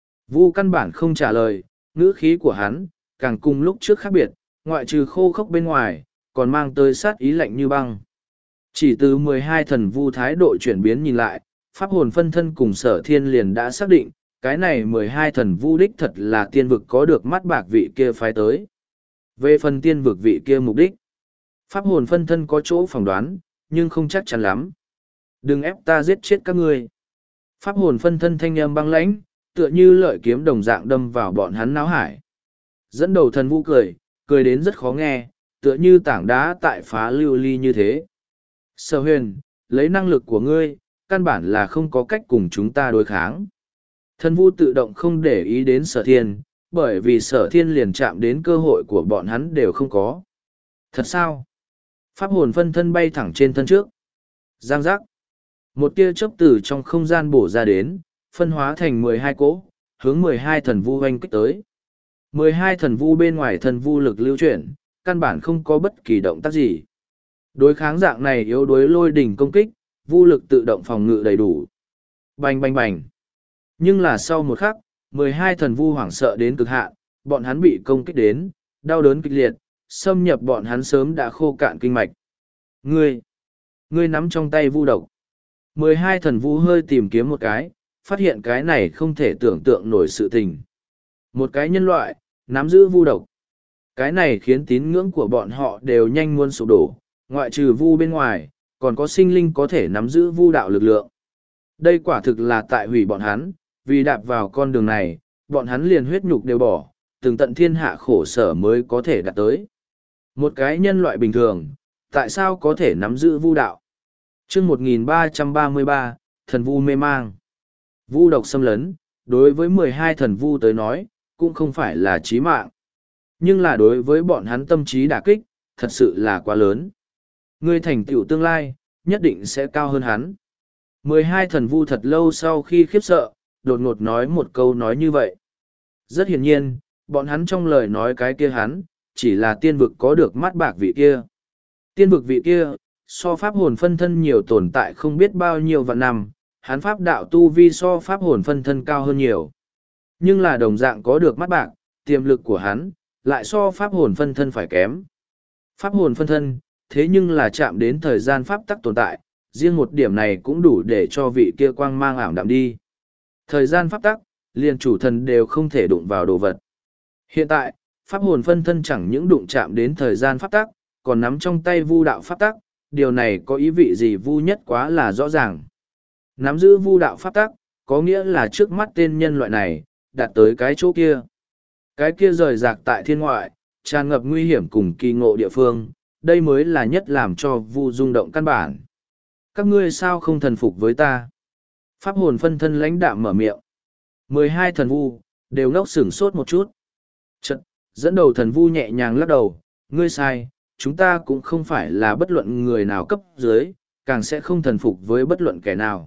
Vu căn bản không trả lời, ngữ khí của hắn, càng cùng lúc trước khác biệt, ngoại trừ khô khốc bên ngoài, còn mang tới sát ý lạnh như băng. Chỉ từ mười hai thần vu thái độ chuyển biến nhìn lại, pháp hồn phân thân cùng sở thiên liền đã xác định, cái này mười hai thần vu đích thật là tiên vực có được mắt bạc vị kia phái tới. Về phần tiên vực vị kia mục đích, pháp hồn phân thân có chỗ phỏng đoán, nhưng không chắc chắn lắm. Đừng ép ta giết chết các ngươi. Pháp hồn phân thân thanh âm băng lãnh, tựa như lợi kiếm đồng dạng đâm vào bọn hắn náo hải. Dẫn đầu thần vu cười, cười đến rất khó nghe, tựa như tảng đá tại phá lưu ly như thế. Sở huyền, lấy năng lực của ngươi, căn bản là không có cách cùng chúng ta đối kháng. Thần vu tự động không để ý đến sở thiên, bởi vì sở thiên liền chạm đến cơ hội của bọn hắn đều không có. Thật sao? Pháp hồn phân thân bay thẳng trên thân trước. Giang giác. Một tia chớp từ trong không gian bổ ra đến, phân hóa thành mười hai cỗ, hướng mười hai thần vu hoanh kích tới. Mười hai thần vu bên ngoài thần vu lực lưu chuyển, căn bản không có bất kỳ động tác gì. Đối kháng dạng này yếu đuối lôi đỉnh công kích, vu lực tự động phòng ngự đầy đủ. Bành bành bành. Nhưng là sau một khắc, mười hai thần vu hoảng sợ đến cực hạn, bọn hắn bị công kích đến, đau đớn kịch liệt, xâm nhập bọn hắn sớm đã khô cạn kinh mạch. Ngươi, ngươi nắm trong tay vu độc. Mười hai thần vu hơi tìm kiếm một cái, phát hiện cái này không thể tưởng tượng nổi sự tình. Một cái nhân loại, nắm giữ vu độc. Cái này khiến tín ngưỡng của bọn họ đều nhanh muốn sụp đổ, ngoại trừ vu bên ngoài, còn có sinh linh có thể nắm giữ vu đạo lực lượng. Đây quả thực là tại hủy bọn hắn, vì đạp vào con đường này, bọn hắn liền huyết nhục đều bỏ, từng tận thiên hạ khổ sở mới có thể đạt tới. Một cái nhân loại bình thường, tại sao có thể nắm giữ vu đạo? Chương một nghìn ba trăm ba mươi ba, thần vu mê mang. Vu độc xâm lấn, đối với mười hai thần vu tới nói, cũng không phải là chí mạng. Nhưng là đối với bọn hắn tâm trí đả kích, thật sự là quá lớn. Ngươi thành tựu tương lai, nhất định sẽ cao hơn hắn. Mười hai thần vu thật lâu sau khi khiếp sợ, đột ngột nói một câu nói như vậy. Rất hiển nhiên, bọn hắn trong lời nói cái kia hắn, chỉ là tiên vực có được mắt bạc vị kia. Tiên vực vị kia, so pháp hồn phân thân nhiều tồn tại không biết bao nhiêu vạn năm, hắn pháp đạo tu vi so pháp hồn phân thân cao hơn nhiều. Nhưng là đồng dạng có được mắt bạc, tiềm lực của hắn, lại so pháp hồn phân thân phải kém. Pháp hồn phân thân, thế nhưng là chạm đến thời gian pháp tắc tồn tại, riêng một điểm này cũng đủ để cho vị kia quang mang ảm đạm đi. Thời gian pháp tắc, liền chủ thần đều không thể đụng vào đồ vật. Hiện tại, pháp hồn phân thân chẳng những đụng chạm đến thời gian pháp tắc, còn nắm trong tay vu đạo pháp tắc, điều này có ý vị gì vu nhất quá là rõ ràng. Nắm giữ vu đạo pháp tắc, có nghĩa là trước mắt tên nhân loại này, đạt tới cái chỗ kia. Cái kia rời rạc tại thiên ngoại, tràn ngập nguy hiểm cùng kỳ ngộ địa phương, đây mới là nhất làm cho vu rung động căn bản. Các ngươi sao không thần phục với ta? Pháp hồn phân thân lãnh đạm mở miệng. Mười hai thần vu, đều ngốc sửng sốt một chút. Chật, dẫn đầu thần vu nhẹ nhàng lắc đầu, ngươi sai, chúng ta cũng không phải là bất luận người nào cấp dưới, càng sẽ không thần phục với bất luận kẻ nào.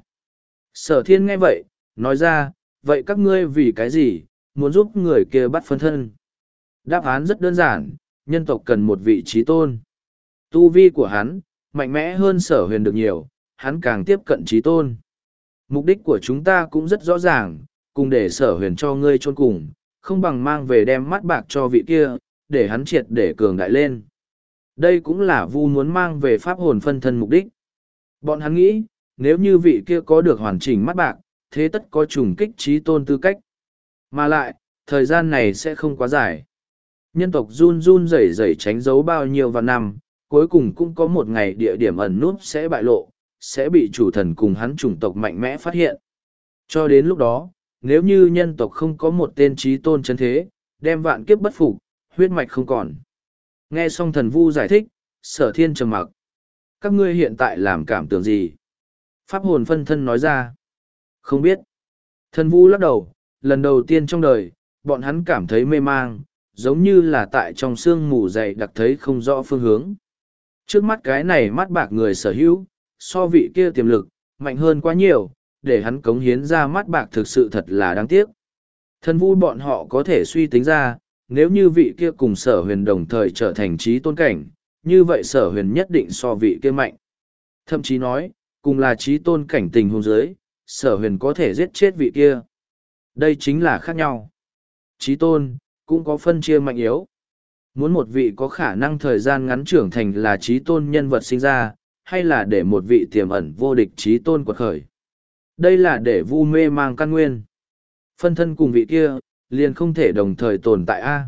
Sở thiên nghe vậy, nói ra, vậy các ngươi vì cái gì, muốn giúp người kia bắt phân thân? Đáp án rất đơn giản, nhân tộc cần một vị trí tôn. Tu vi của hắn, mạnh mẽ hơn sở huyền được nhiều, hắn càng tiếp cận trí tôn. Mục đích của chúng ta cũng rất rõ ràng, cùng để sở huyền cho ngươi chôn cùng, không bằng mang về đem mắt bạc cho vị kia, để hắn triệt để cường đại lên. Đây cũng là vu muốn mang về pháp hồn phân thân mục đích. Bọn hắn nghĩ, nếu như vị kia có được hoàn chỉnh mắt bạc, thế tất có trùng kích trí tôn tư cách. Mà lại, thời gian này sẽ không quá dài. Nhân tộc run run rẩy rẩy tránh giấu bao nhiêu vào năm, cuối cùng cũng có một ngày địa điểm ẩn núp sẽ bại lộ, sẽ bị chủ thần cùng hắn chủng tộc mạnh mẽ phát hiện. Cho đến lúc đó, nếu như nhân tộc không có một tên trí tôn chân thế, đem vạn kiếp bất phục, huyết mạch không còn. Nghe xong thần vu giải thích, Sở Thiên trầm mặc. Các ngươi hiện tại làm cảm tưởng gì? Pháp hồn phân thân nói ra. Không biết. Thần vu lắc đầu, lần đầu tiên trong đời, bọn hắn cảm thấy mê mang, giống như là tại trong sương mù dày đặc thấy không rõ phương hướng. Trước mắt cái này mắt bạc người sở hữu, so vị kia tiềm lực, mạnh hơn quá nhiều, để hắn cống hiến ra mắt bạc thực sự thật là đáng tiếc. Thần vu bọn họ có thể suy tính ra, nếu như vị kia cùng sở huyền đồng thời trở thành trí tôn cảnh, như vậy sở huyền nhất định so vị kia mạnh. Thậm chí nói, cùng là trí tôn cảnh tình hôn giới, sở huyền có thể giết chết vị kia. Đây chính là khác nhau. Trí tôn, cũng có phân chia mạnh yếu. Muốn một vị có khả năng thời gian ngắn trưởng thành là trí tôn nhân vật sinh ra, hay là để một vị tiềm ẩn vô địch trí tôn quật khởi. Đây là để vu mê mang căn nguyên. Phân thân cùng vị kia, liền không thể đồng thời tồn tại a.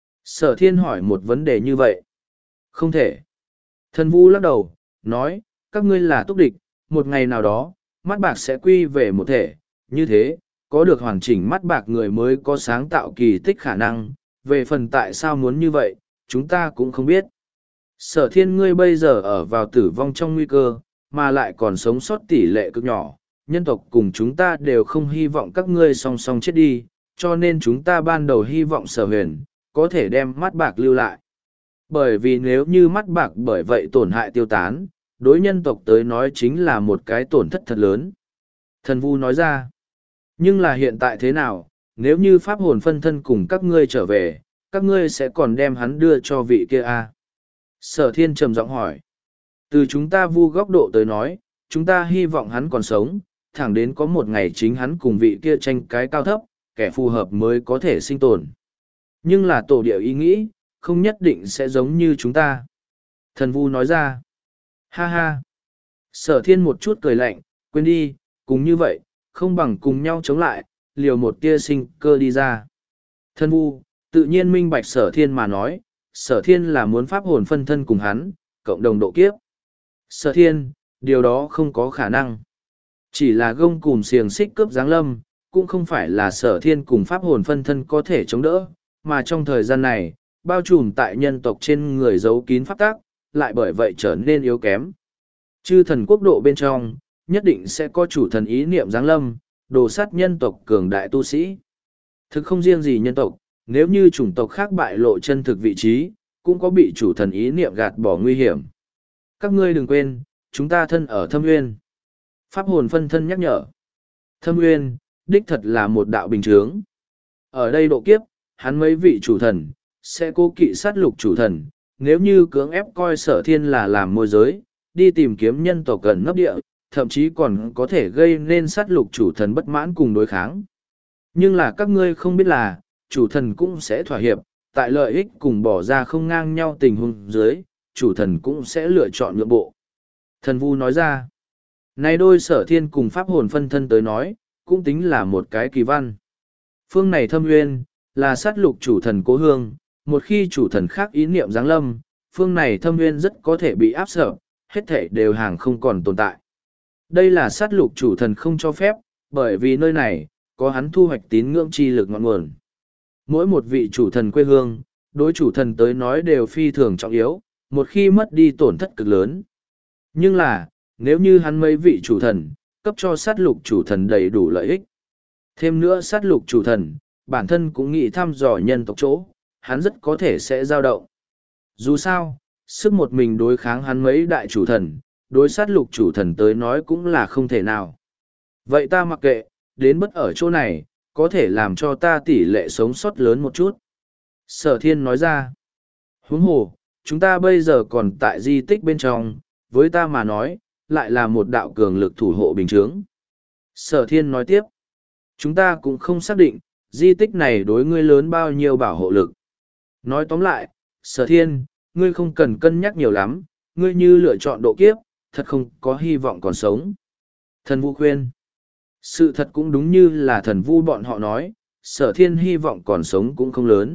Sở Thiên hỏi một vấn đề như vậy. Không thể. Thần vu lắc đầu, nói, các ngươi là túc địch, một ngày nào đó, mắt bạc sẽ quy về một thể, như thế, có được hoàn chỉnh mắt bạc người mới có sáng tạo kỳ tích khả năng, về phần tại sao muốn như vậy, chúng ta cũng không biết. Sở Thiên ngươi bây giờ ở vào tử vong trong nguy cơ, mà lại còn sống sót tỷ lệ cực nhỏ, nhân tộc cùng chúng ta đều không hy vọng các ngươi song song chết đi, cho nên chúng ta ban đầu hy vọng sở huyền, có thể đem mắt bạc lưu lại. Bởi vì nếu như mắt bạc bởi vậy tổn hại tiêu tán, đối nhân tộc tới nói chính là một cái tổn thất thật lớn. Thần Vu nói ra, nhưng là hiện tại thế nào, nếu như pháp hồn phân thân cùng các ngươi trở về, các ngươi sẽ còn đem hắn đưa cho vị kia à? Sở Thiên trầm giọng hỏi. Từ chúng ta Vu góc độ tới nói, chúng ta hy vọng hắn còn sống, thẳng đến có một ngày chính hắn cùng vị kia tranh cái cao thấp, kẻ phù hợp mới có thể sinh tồn. Nhưng là tổ địa ý nghĩ, không nhất định sẽ giống như chúng ta. Thần Vu nói ra. Ha ha. Sở Thiên một chút cười lạnh, quên đi, cùng như vậy, không bằng cùng nhau chống lại, liều một tia sinh cơ đi ra. Thần Vu, tự nhiên minh bạch Sở Thiên mà nói, Sở Thiên là muốn pháp hồn phân thân cùng hắn, cộng đồng độ kiếp. Sở Thiên, điều đó không có khả năng. Chỉ là gông cùm xiềng xích cướp giáng lâm, cũng không phải là Sở Thiên cùng pháp hồn phân thân có thể chống đỡ, mà trong thời gian này, bao trùm tại nhân tộc trên người giấu kín pháp tác, lại bởi vậy trở nên yếu kém. Chư thần quốc độ bên trong, nhất định sẽ có chủ thần ý niệm giáng lâm, đồ sát nhân tộc cường đại tu sĩ. Thực không riêng gì nhân tộc, nếu như chủng tộc khác bại lộ chân thực vị trí, cũng có bị chủ thần ý niệm gạt bỏ nguy hiểm. Các ngươi đừng quên, chúng ta thân ở Thâm Nguyên. Pháp hồn phân thân nhắc nhở. Thâm Nguyên, đích thật là một đạo bình chướng. Ở đây độ kiếp, hắn mấy vị chủ thần, sẽ cố kỵ sát lục chủ thần, nếu như cưỡng ép coi Sở Thiên là làm môi giới, đi tìm kiếm nhân tộc gần nấp địa, thậm chí còn có thể gây nên sát lục chủ thần bất mãn cùng đối kháng. Nhưng là các ngươi không biết là, chủ thần cũng sẽ thỏa hiệp, tại lợi ích cùng bỏ ra không ngang nhau tình huống dưới, chủ thần cũng sẽ lựa chọn nhượng bộ. Thần Vu nói ra, này đôi Sở Thiên cùng pháp hồn phân thân tới nói, cũng tính là một cái kỳ văn. Phương này Thâm Nguyên, là sát lục chủ thần cố hương, một khi chủ thần khác ý niệm giáng lâm, phương này Thâm Nguyên rất có thể bị áp sợ, hết thể đều hàng không còn tồn tại. Đây là sát lục chủ thần không cho phép, bởi vì nơi này, có hắn thu hoạch tín ngưỡng chi lực ngọn nguồn. Mỗi một vị chủ thần quê hương, đối chủ thần tới nói đều phi thường trọng yếu, một khi mất đi tổn thất cực lớn. Nhưng là, nếu như hắn mấy vị chủ thần, cấp cho sát lục chủ thần đầy đủ lợi ích. Thêm nữa sát lục chủ thần, bản thân cũng nghĩ thăm dò nhân tộc chỗ, hắn rất có thể sẽ dao động. Dù sao, sức một mình đối kháng hắn mấy đại chủ thần, đối sát lục chủ thần tới nói cũng là không thể nào. Vậy ta mặc kệ, đến bất ở chỗ này, có thể làm cho ta tỷ lệ sống sót lớn một chút. Sở Thiên nói ra, huống hồ, chúng ta bây giờ còn tại di tích bên trong, với ta mà nói, lại là một đạo cường lực thủ hộ bình chướng. Sở Thiên nói tiếp, chúng ta cũng không xác định, di tích này đối ngươi lớn bao nhiêu bảo hộ lực. Nói tóm lại, Sở Thiên, ngươi không cần cân nhắc nhiều lắm, ngươi như lựa chọn độ kiếp, thật không có hy vọng còn sống. Thần Vu khuyên. Sự thật cũng đúng như là thần vu bọn họ nói, sở thiên hy vọng còn sống cũng không lớn.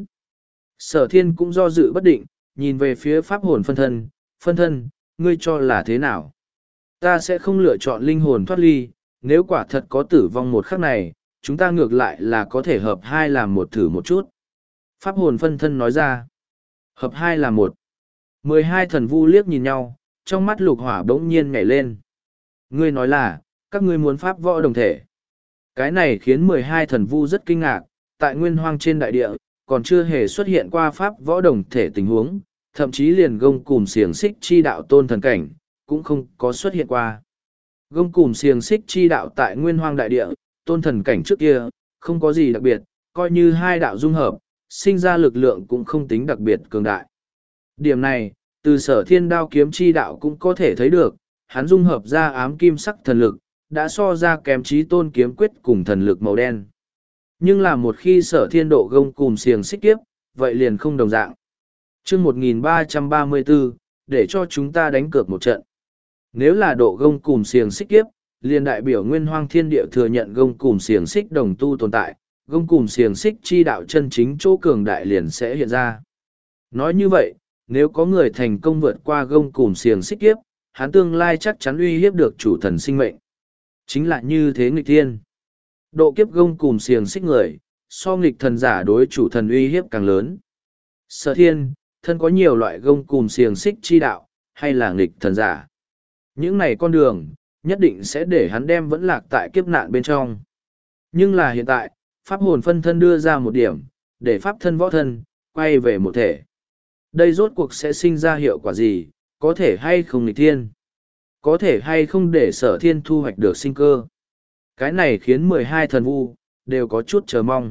Sở thiên cũng do dự bất định, nhìn về phía pháp hồn phân thân, phân thân, ngươi cho là thế nào? Ta sẽ không lựa chọn linh hồn thoát ly, nếu quả thật có tử vong một khắc này, chúng ta ngược lại là có thể hợp hai làm một thử một chút. Pháp hồn phân thân nói ra, hợp hai làm một. Mười hai thần vu liếc nhìn nhau, trong mắt lục hỏa bỗng nhiên nhảy lên. Ngươi nói là, các ngươi muốn pháp võ đồng thể. Cái này khiến mười hai thần vu rất kinh ngạc, tại nguyên hoang trên đại địa, còn chưa hề xuất hiện qua pháp võ đồng thể tình huống, thậm chí liền gông cùm xiềng xích chi đạo tôn thần cảnh, cũng không có xuất hiện qua. Gông cùm xiềng xích chi đạo tại nguyên hoang đại địa, tôn thần cảnh trước kia, không có gì đặc biệt, coi như hai đạo dung hợp, sinh ra lực lượng cũng không tính đặc biệt cường đại. Điểm này, từ sở thiên đao kiếm chi đạo cũng có thể thấy được, hắn dung hợp ra ám kim sắc thần lực, đã so ra kém trí tôn kiếm quyết cùng thần lực màu đen. Nhưng là một khi sở thiên độ gông cùm xiềng xích kiếp, vậy liền không đồng dạng. chương một nghìn ba trăm ba mươi bốn, để cho chúng ta đánh cược một trận. Nếu là độ gông cùm xiềng xích kiếp, liền đại biểu nguyên hoang thiên địa thừa nhận gông cùm xiềng xích đồng tu tồn tại, gông cùm xiềng xích chi đạo chân chính chỗ cường đại liền sẽ hiện ra. Nói như vậy, nếu có người thành công vượt qua gông cùm xiềng xích kiếp, hắn tương lai chắc chắn uy hiếp được chủ thần sinh mệnh. Chính là như thế nghịch thiên. Độ kiếp gông cùm xiềng xích người, so nghịch thần giả đối chủ thần uy hiếp càng lớn. Sở thiên, thân có nhiều loại gông cùm xiềng xích chi đạo, hay là nghịch thần giả. Những này con đường, nhất định sẽ để hắn đem vẫn lạc tại kiếp nạn bên trong. Nhưng là hiện tại, pháp hồn phân thân đưa ra một điểm, để pháp thân võ thân, quay về một thể. Đây rốt cuộc sẽ sinh ra hiệu quả gì, có thể hay không nghịch thiên? Có thể hay không để sở thiên thu hoạch được sinh cơ? Cái này khiến mười hai thần vu, đều có chút chờ mong.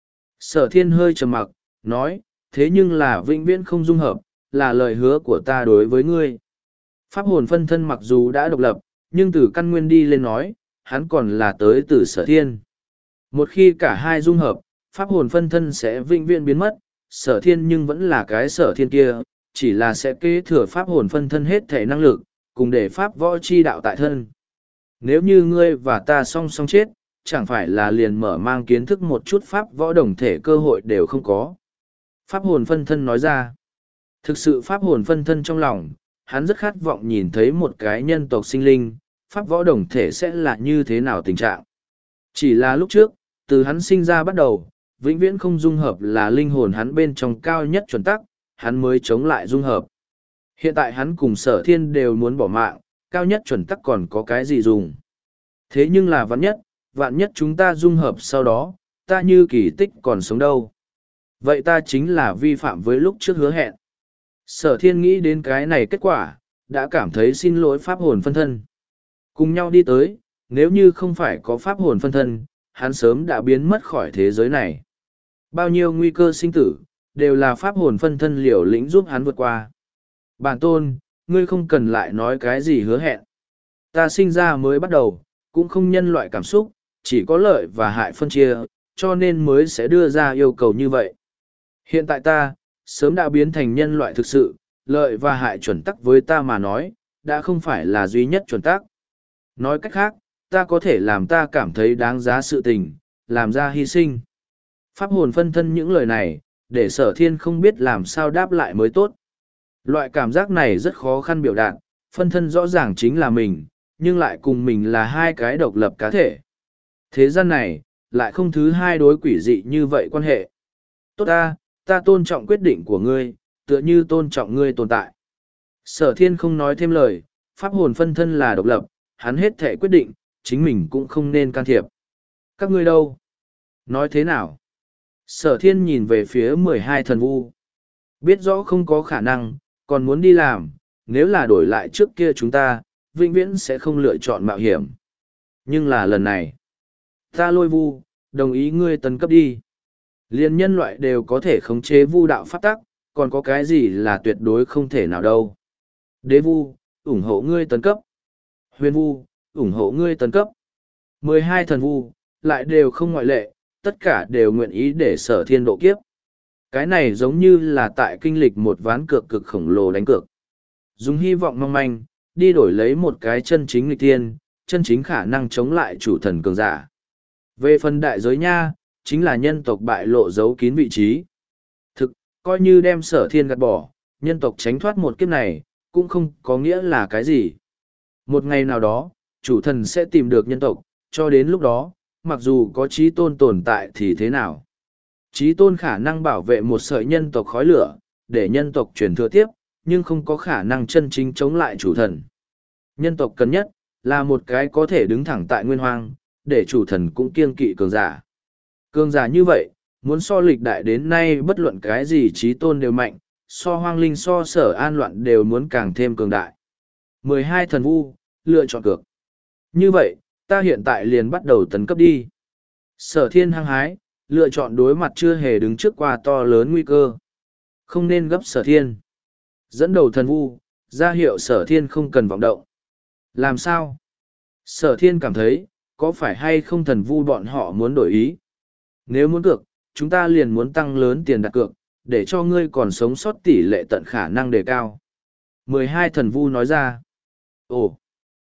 Sở thiên hơi trầm mặc, nói, thế nhưng là vĩnh viễn không dung hợp, là lời hứa của ta đối với ngươi. Pháp hồn phân thân mặc dù đã độc lập, nhưng từ căn nguyên đi lên nói, hắn còn là tới từ sở thiên. Một khi cả hai dung hợp, pháp hồn phân thân sẽ vĩnh viễn biến mất, sở thiên nhưng vẫn là cái sở thiên kia, chỉ là sẽ kế thừa pháp hồn phân thân hết thể năng lực, cùng để pháp võ chi đạo tại thân. Nếu như ngươi và ta song song chết, chẳng phải là liền mở mang kiến thức một chút pháp võ đồng thể cơ hội đều không có. Pháp hồn phân thân nói ra. Thực sự pháp hồn phân thân trong lòng, hắn rất khát vọng nhìn thấy một cái nhân tộc sinh linh, pháp võ đồng thể sẽ là như thế nào tình trạng. Chỉ là lúc trước, từ hắn sinh ra bắt đầu, vĩnh viễn không dung hợp là linh hồn hắn bên trong cao nhất chuẩn tắc, hắn mới chống lại dung hợp. Hiện tại hắn cùng sở thiên đều muốn bỏ mạng, cao nhất chuẩn tắc còn có cái gì dùng. Thế nhưng là vạn nhất, vạn nhất chúng ta dung hợp sau đó, ta như kỳ tích còn sống đâu. Vậy ta chính là vi phạm với lúc trước hứa hẹn. Sở thiên nghĩ đến cái này kết quả, đã cảm thấy xin lỗi pháp hồn phân thân. Cùng nhau đi tới, nếu như không phải có pháp hồn phân thân, hắn sớm đã biến mất khỏi thế giới này. Bao nhiêu nguy cơ sinh tử, đều là pháp hồn phân thân liều lĩnh giúp hắn vượt qua. Bản tôn, ngươi không cần lại nói cái gì hứa hẹn. Ta sinh ra mới bắt đầu, cũng không nhân loại cảm xúc, chỉ có lợi và hại phân chia, cho nên mới sẽ đưa ra yêu cầu như vậy. Hiện tại ta, sớm đã biến thành nhân loại thực sự, lợi và hại chuẩn tắc với ta mà nói, đã không phải là duy nhất chuẩn tắc. Nói cách khác, ta có thể làm ta cảm thấy đáng giá sự tình, làm ra hy sinh. Pháp hồn phân thân những lời này, để sở thiên không biết làm sao đáp lại mới tốt. Loại cảm giác này rất khó khăn biểu đạt, phân thân rõ ràng chính là mình, nhưng lại cùng mình là hai cái độc lập cá thể. Thế gian này, lại không thứ hai đối quỷ dị như vậy quan hệ. Tốt ta, ta tôn trọng quyết định của ngươi, tựa như tôn trọng ngươi tồn tại. Sở thiên không nói thêm lời, pháp hồn phân thân là độc lập, hắn hết thể quyết định, chính mình cũng không nên can thiệp. Các ngươi đâu? Nói thế nào? Sở thiên nhìn về phía mười hai thần vu. Biết rõ không có khả năng, còn muốn đi làm, nếu là đổi lại trước kia chúng ta, vĩnh viễn sẽ không lựa chọn mạo hiểm. Nhưng là lần này, ta lôi vu, đồng ý ngươi tấn cấp đi. Liên nhân loại đều có thể khống chế vu đạo pháp tắc, còn có cái gì là tuyệt đối không thể nào đâu. Đế vu, ủng hộ ngươi tấn cấp. Huyền vu, ủng hộ ngươi tấn cấp. mười hai thần vu, lại đều không ngoại lệ, tất cả đều nguyện ý để sở thiên độ kiếp. Cái này giống như là tại kinh lịch một ván cược cực khổng lồ đánh cược. Dùng hy vọng mong manh, đi đổi lấy một cái chân chính nghịch tiên, chân chính khả năng chống lại chủ thần cường giả. Về phần đại giới nha, chính là nhân tộc bại lộ giấu kín vị trí. Thực, coi như đem Sở Thiên gạt bỏ, nhân tộc tránh thoát một kiếp này, cũng không có nghĩa là cái gì. Một ngày nào đó, chủ thần sẽ tìm được nhân tộc, cho đến lúc đó, mặc dù có trí tôn tồn tại thì thế nào? Trí tôn khả năng bảo vệ một sợi nhân tộc khói lửa, để nhân tộc truyền thừa tiếp, nhưng không có khả năng chân chính chống lại chủ thần. Nhân tộc cần nhất, là một cái có thể đứng thẳng tại nguyên hoang, để chủ thần cũng kiêng kỵ cường giả. Cường giả như vậy, muốn so lịch đại đến nay bất luận cái gì trí tôn đều mạnh, so hoang linh so sở an loạn đều muốn càng thêm cường đại. mười hai thần vu, lựa chọn cược. Như vậy, ta hiện tại liền bắt đầu tấn cấp đi. Sở Thiên hăng hái, lựa chọn đối mặt chưa hề đứng trước qua to lớn nguy cơ. Không nên gấp Sở Thiên. Dẫn đầu thần vu, ra hiệu Sở Thiên không cần vọng động. Làm sao? Sở Thiên cảm thấy, có phải hay không thần vu bọn họ muốn đổi ý? Nếu muốn cược, chúng ta liền muốn tăng lớn tiền đặt cược, để cho ngươi còn sống sót tỷ lệ tận khả năng đề cao. mười hai thần vu nói ra. Ồ!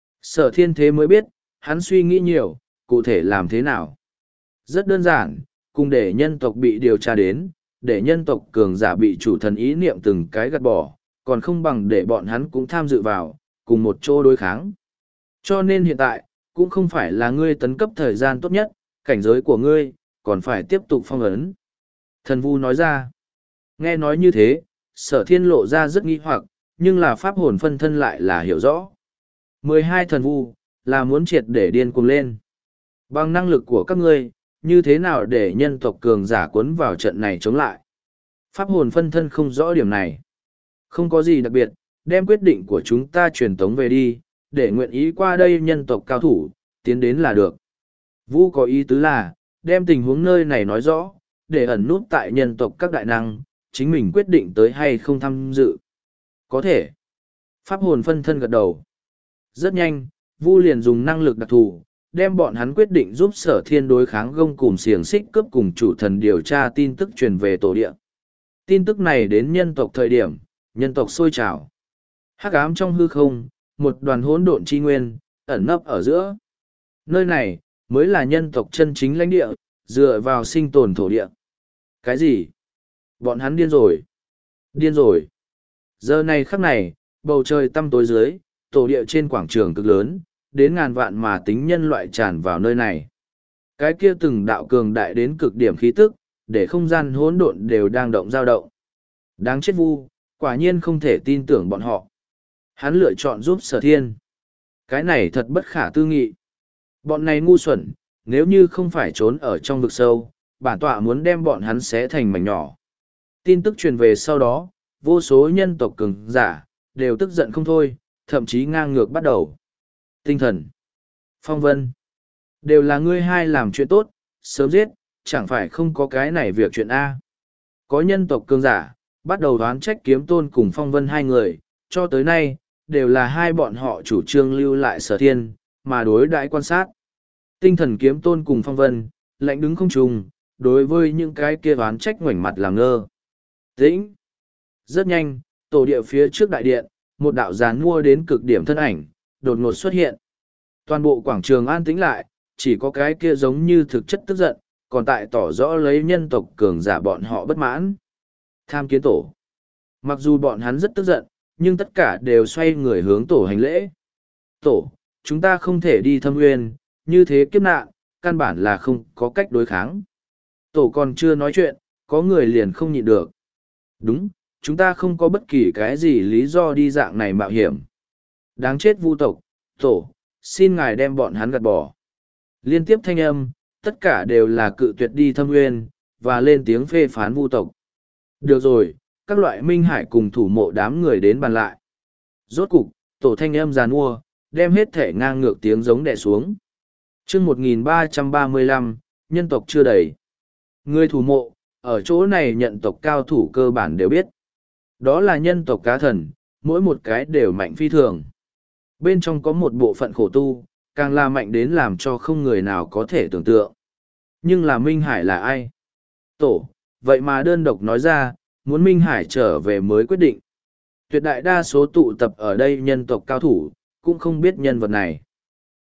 Sở Thiên thế mới biết, hắn suy nghĩ nhiều, cụ thể làm thế nào? Rất đơn giản, cùng để nhân tộc bị điều tra đến, để nhân tộc cường giả bị chủ thần ý niệm từng cái gạt bỏ, còn không bằng để bọn hắn cũng tham dự vào, cùng một chỗ đối kháng. Cho nên hiện tại, cũng không phải là ngươi tấn cấp thời gian tốt nhất, cảnh giới của ngươi, còn phải tiếp tục phong ấn. Thần vu nói ra. Nghe nói như thế, Sở Thiên lộ ra rất nghi hoặc, nhưng là pháp hồn phân thân lại là hiểu rõ. mười hai thần vu, là muốn triệt để điên cuồng lên. Bằng năng lực của các ngươi, như thế nào để nhân tộc cường giả cuốn vào trận này chống lại? Pháp hồn phân thân không rõ điểm này. Không có gì đặc biệt, đem quyết định của chúng ta truyền tống về đi, để nguyện ý qua đây nhân tộc cao thủ, tiến đến là được. Vu có ý tứ là, đem tình huống nơi này nói rõ, để ẩn nút tại nhân tộc các đại năng, chính mình quyết định tới hay không tham dự. Có thể. Pháp hồn phân thân gật đầu. Rất nhanh, Vu liền dùng năng lực đặc thù, đem bọn hắn quyết định giúp Sở Thiên đối kháng gông cùm xiềng xích cướp cùng chủ thần điều tra tin tức truyền về tổ địa. Tin tức này đến nhân tộc thời điểm, nhân tộc sôi trào. Hắc ám trong hư không, một đoàn hỗn độn chi nguyên, ẩn nấp ở giữa. Nơi này, mới là nhân tộc chân chính lãnh địa, dựa vào sinh tồn thổ địa. Cái gì? Bọn hắn điên rồi. Điên rồi. Giờ này khắc này, bầu trời tăm tối dưới, tổ địa trên quảng trường cực lớn, đến ngàn vạn mà tính nhân loại tràn vào nơi này. Cái kia từng đạo cường đại đến cực điểm khí tức, để không gian hỗn độn đều đang động dao động. Đáng chết Vu, quả nhiên không thể tin tưởng bọn họ. Hắn lựa chọn giúp Sở Thiên. Cái này thật bất khả tư nghị. Bọn này ngu xuẩn, nếu như không phải trốn ở trong vực sâu, bản tọa muốn đem bọn hắn xé thành mảnh nhỏ. Tin tức truyền về sau đó, vô số nhân tộc cường giả, đều tức giận không thôi, thậm chí ngang ngược bắt đầu. Tinh thần, phong vân, đều là ngươi hai làm chuyện tốt, sớm giết, chẳng phải không có cái này việc chuyện A. Có nhân tộc cường giả, bắt đầu đoán trách kiếm tôn cùng phong vân hai người, cho tới nay, đều là hai bọn họ chủ trương lưu lại Sở Thiên, mà đối đãi quan sát. Tinh thần kiếm tôn cùng phong vân, lạnh đứng không trùng, đối với những cái kia đoán trách ngoảnh mặt làm ngơ. Tĩnh. Rất nhanh, tổ địa phía trước đại điện, một đạo giàn mua đến cực điểm thân ảnh, đột ngột xuất hiện. Toàn bộ quảng trường an tĩnh lại, chỉ có cái kia giống như thực chất tức giận, còn tại tỏ rõ lấy nhân tộc cường giả bọn họ bất mãn. Tham kiến tổ. Mặc dù bọn hắn rất tức giận, nhưng tất cả đều xoay người hướng tổ hành lễ. Tổ, chúng ta không thể đi thâm nguyên, như thế kiếp nạn, căn bản là không có cách đối kháng. Tổ còn chưa nói chuyện, có người liền không nhịn được. Đúng, chúng ta không có bất kỳ cái gì lý do đi dạng này mạo hiểm. Đáng chết Vu tộc, tổ, xin ngài đem bọn hắn gạt bỏ. Liên tiếp thanh âm, tất cả đều là cự tuyệt đi thâm nguyên, và lên tiếng phê phán Vu tộc. Được rồi, các loại minh hải cùng thủ mộ đám người đến bàn lại. Rốt cục, tổ thanh âm giàn mua, đem hết thể ngang ngược tiếng giống đè xuống. chương một nghìn ba trăm ba mươi lăm, nhân tộc chưa đầy. Người thủ mộ, ở chỗ này nhận tộc cao thủ cơ bản đều biết. Đó là nhân tộc cá thần, mỗi một cái đều mạnh phi thường. Bên trong có một bộ phận khổ tu, càng là mạnh đến làm cho không người nào có thể tưởng tượng. Nhưng là Minh Hải là ai? Tổ, vậy mà đơn độc nói ra, muốn Minh Hải trở về mới quyết định. Tuyệt đại đa số tụ tập ở đây nhân tộc cao thủ, cũng không biết nhân vật này.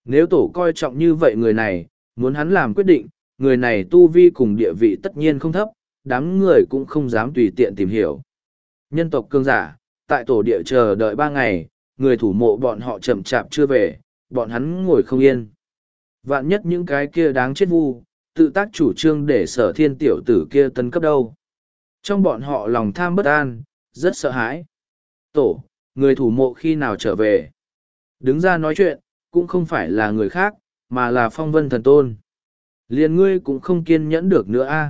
Nếu tổ coi trọng như vậy người này, muốn hắn làm quyết định, người này tu vi cùng địa vị tất nhiên không thấp, đám người cũng không dám tùy tiện tìm hiểu. Nhân tộc cương giả, tại tổ địa chờ đợi ba ngày, người thủ mộ bọn họ chậm chạp chưa về, bọn hắn ngồi không yên. Vạn nhất những cái kia đáng chết vu, tự tác chủ trương để sở thiên tiểu tử kia tấn cấp đâu. Trong bọn họ lòng tham bất an, rất sợ hãi. Tổ, người thủ mộ khi nào trở về? Đứng ra nói chuyện, cũng không phải là người khác, mà là Phong Vân Thần Tôn. Liền ngươi cũng không kiên nhẫn được nữa a.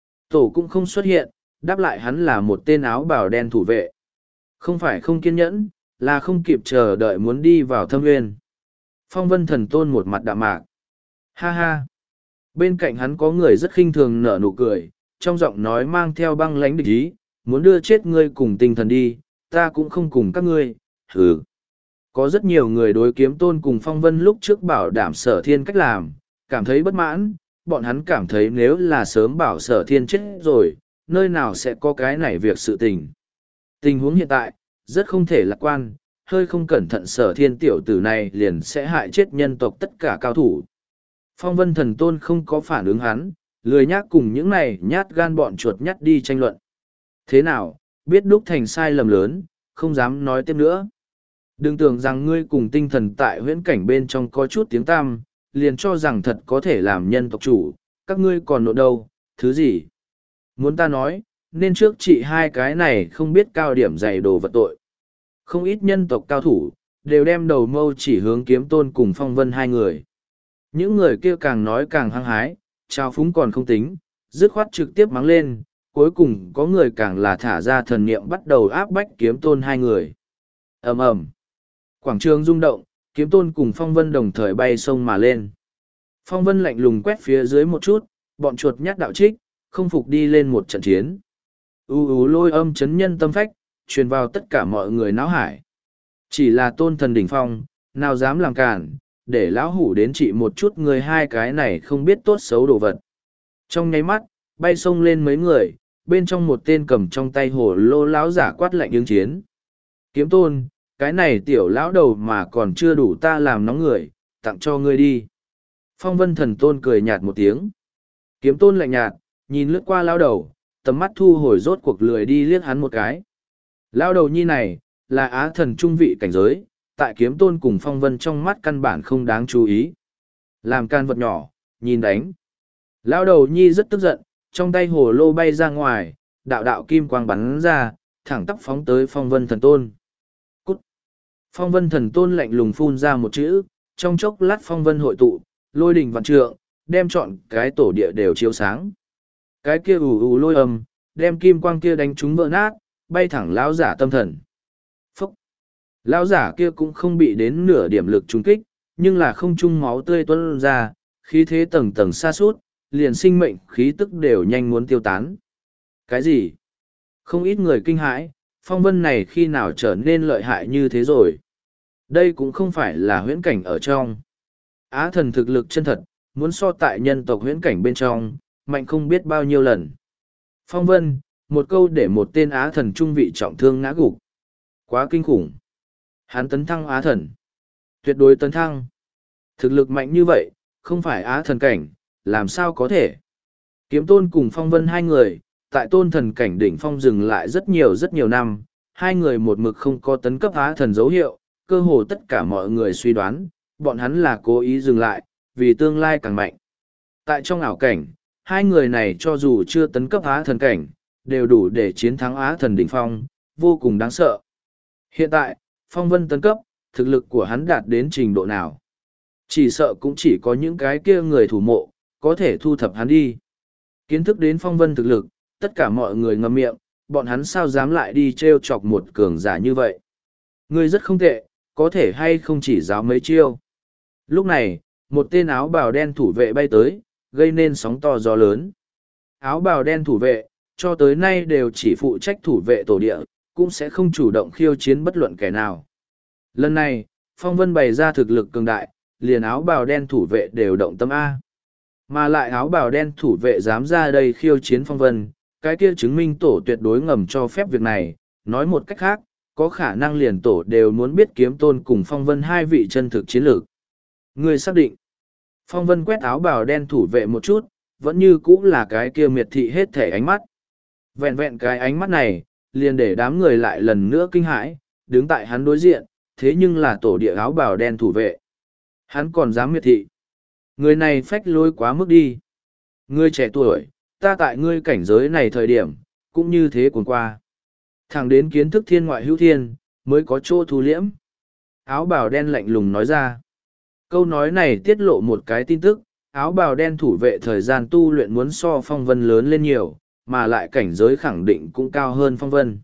Tổ cũng không xuất hiện, đáp lại hắn là một tên áo bào đen thủ vệ. Không phải không kiên nhẫn, là không kịp chờ đợi muốn đi vào thâm nguyên. Phong Vân Thần Tôn một mặt đạm mạc. Ha ha. Bên cạnh hắn có người rất khinh thường nở nụ cười, trong giọng nói mang theo băng lãnh địch ý, muốn đưa chết ngươi cùng tinh thần đi, ta cũng không cùng các ngươi, hừ. Có rất nhiều người đối kiếm tôn cùng Phong Vân lúc trước bảo đảm sở thiên cách làm, cảm thấy bất mãn, bọn hắn cảm thấy nếu là sớm bảo sở thiên chết rồi, nơi nào sẽ có cái này việc sự tình. Tình huống hiện tại, rất không thể lạc quan, hơi không cẩn thận sở thiên tiểu tử này liền sẽ hại chết nhân tộc tất cả cao thủ. Phong Vân Thần Tôn không có phản ứng hắn, lười nhác cùng những này nhát gan bọn chuột nhắt đi tranh luận. Thế nào, biết đúc thành sai lầm lớn, không dám nói tiếp nữa. Đừng tưởng rằng ngươi cùng tinh thần tại huyễn cảnh bên trong có chút tiếng tăm, liền cho rằng thật có thể làm nhân tộc chủ, các ngươi còn nộ đâu, thứ gì? Muốn ta nói, nên trước trị hai cái này không biết cao điểm dày đồ vật tội. Không ít nhân tộc cao thủ, đều đem đầu mâu chỉ hướng kiếm tôn cùng Phong Vân hai người. Những người kia càng nói càng hăng hái, trao phúng còn không tính, dứt khoát trực tiếp mắng lên, cuối cùng có người càng là thả ra thần niệm bắt đầu áp bách kiếm tôn hai người. Ầm ầm. Quảng trường rung động, kiếm tôn cùng Phong Vân đồng thời bay sông mà lên. Phong Vân lạnh lùng quét phía dưới một chút, bọn chuột nhát đạo trích, không phục đi lên một trận chiến. U u lôi âm chấn nhân tâm phách, truyền vào tất cả mọi người náo hải. Chỉ là tôn thần đỉnh phong, nào dám làm cản, để lão hủ đến trị một chút người hai cái này không biết tốt xấu đồ vật. Trong nháy mắt, bay sông lên mấy người, bên trong một tên cầm trong tay hồ lô lão giả quát lạnh ứng chiến. Kiếm tôn, cái này tiểu lão đầu mà còn chưa đủ ta làm nóng người, tặng cho ngươi đi. Phong Vân Thần Tôn cười nhạt một tiếng. Kiếm tôn lạnh nhạt, nhìn lướt qua lão đầu, tầm mắt thu hồi rốt cuộc lười đi liếc hắn một cái. Lão đầu nhi này, là á thần trung vị cảnh giới, tại kiếm tôn cùng Phong Vân trong mắt căn bản không đáng chú ý. Làm can vật nhỏ, nhìn đánh. Lão đầu nhi rất tức giận, trong tay hồ lô bay ra ngoài, đạo đạo kim quang bắn ra, thẳng tắp phóng tới Phong Vân Thần Tôn. Cút! Phong Vân Thần Tôn lạnh lùng phun ra một chữ, trong chốc lát phong vân hội tụ, lôi đình vạn trượng, đem trọn cái tổ địa đều chiếu sáng. Cái kia ù ù lôi âm, đem kim quang kia đánh trúng vỡ nát, bay thẳng lão giả tâm thần. Phúc! Lão giả kia cũng không bị đến nửa điểm lực trúng kích, nhưng là không trung máu tươi tuôn ra, khí thế tầng tầng xa suốt, liền sinh mệnh khí tức đều nhanh muốn tiêu tán. Cái gì? Không ít người kinh hãi, phong vân này khi nào trở nên lợi hại như thế rồi? Đây cũng không phải là huyễn cảnh ở trong. Á thần thực lực chân thật, muốn so tại nhân tộc huyễn cảnh bên trong, mạnh không biết bao nhiêu lần. Phong vân, một câu để một tên á thần trung vị trọng thương ngã gục. Quá kinh khủng. Hắn tấn thăng á thần. Tuyệt đối tấn thăng. Thực lực mạnh như vậy, không phải á thần cảnh, làm sao có thể. Kiếm tôn cùng phong vân hai người, tại tôn thần cảnh đỉnh phong dừng lại rất nhiều rất nhiều năm, hai người một mực không có tấn cấp á thần dấu hiệu, cơ hồ tất cả mọi người suy đoán, bọn hắn là cố ý dừng lại, vì tương lai càng mạnh. Tại trong ảo cảnh, hai người này cho dù chưa tấn cấp á thần cảnh, đều đủ để chiến thắng á thần đỉnh phong, vô cùng đáng sợ. Hiện tại, phong vân tấn cấp, thực lực của hắn đạt đến trình độ nào? Chỉ sợ cũng chỉ có những cái kia người thủ mộ, có thể thu thập hắn đi. Kiến thức đến phong vân thực lực, tất cả mọi người ngậm miệng, bọn hắn sao dám lại đi trêu chọc một cường giả như vậy. Ngươi rất không tệ, có thể hay không chỉ giáo mấy chiêu. Lúc này, một tên áo bào đen thủ vệ bay tới, gây nên sóng to gió lớn. Áo bào đen thủ vệ, cho tới nay đều chỉ phụ trách thủ vệ tổ địa, cũng sẽ không chủ động khiêu chiến bất luận kẻ nào. Lần này, phong vân bày ra thực lực cường đại, liền áo bào đen thủ vệ đều động tâm A. Mà lại áo bào đen thủ vệ dám ra đây khiêu chiến phong vân, cái kia chứng minh tổ tuyệt đối ngầm cho phép việc này, nói một cách khác, có khả năng liền tổ đều muốn biết kiếm tôn cùng phong vân hai vị chân thực chiến lược. Ngươi xác định. Phong Vân quét áo bào đen thủ vệ một chút, vẫn như cũ là cái kia miệt thị hết thể ánh mắt. Vẹn vẹn cái ánh mắt này, liền để đám người lại lần nữa kinh hãi, đứng tại hắn đối diện, thế nhưng là tổ địa áo bào đen thủ vệ. Hắn còn dám miệt thị. Người này phách lối quá mức đi. Ngươi trẻ tuổi, ta tại ngươi cảnh giới này thời điểm, cũng như thế cuồng qua. Thẳng đến kiến thức thiên ngoại hữu thiên, mới có chỗ thu liễm. Áo bào đen lạnh lùng nói ra. Câu nói này tiết lộ một cái tin tức, áo bào đen thủ vệ thời gian tu luyện muốn so Phong Vân lớn lên nhiều, mà lại cảnh giới khẳng định cũng cao hơn Phong Vân.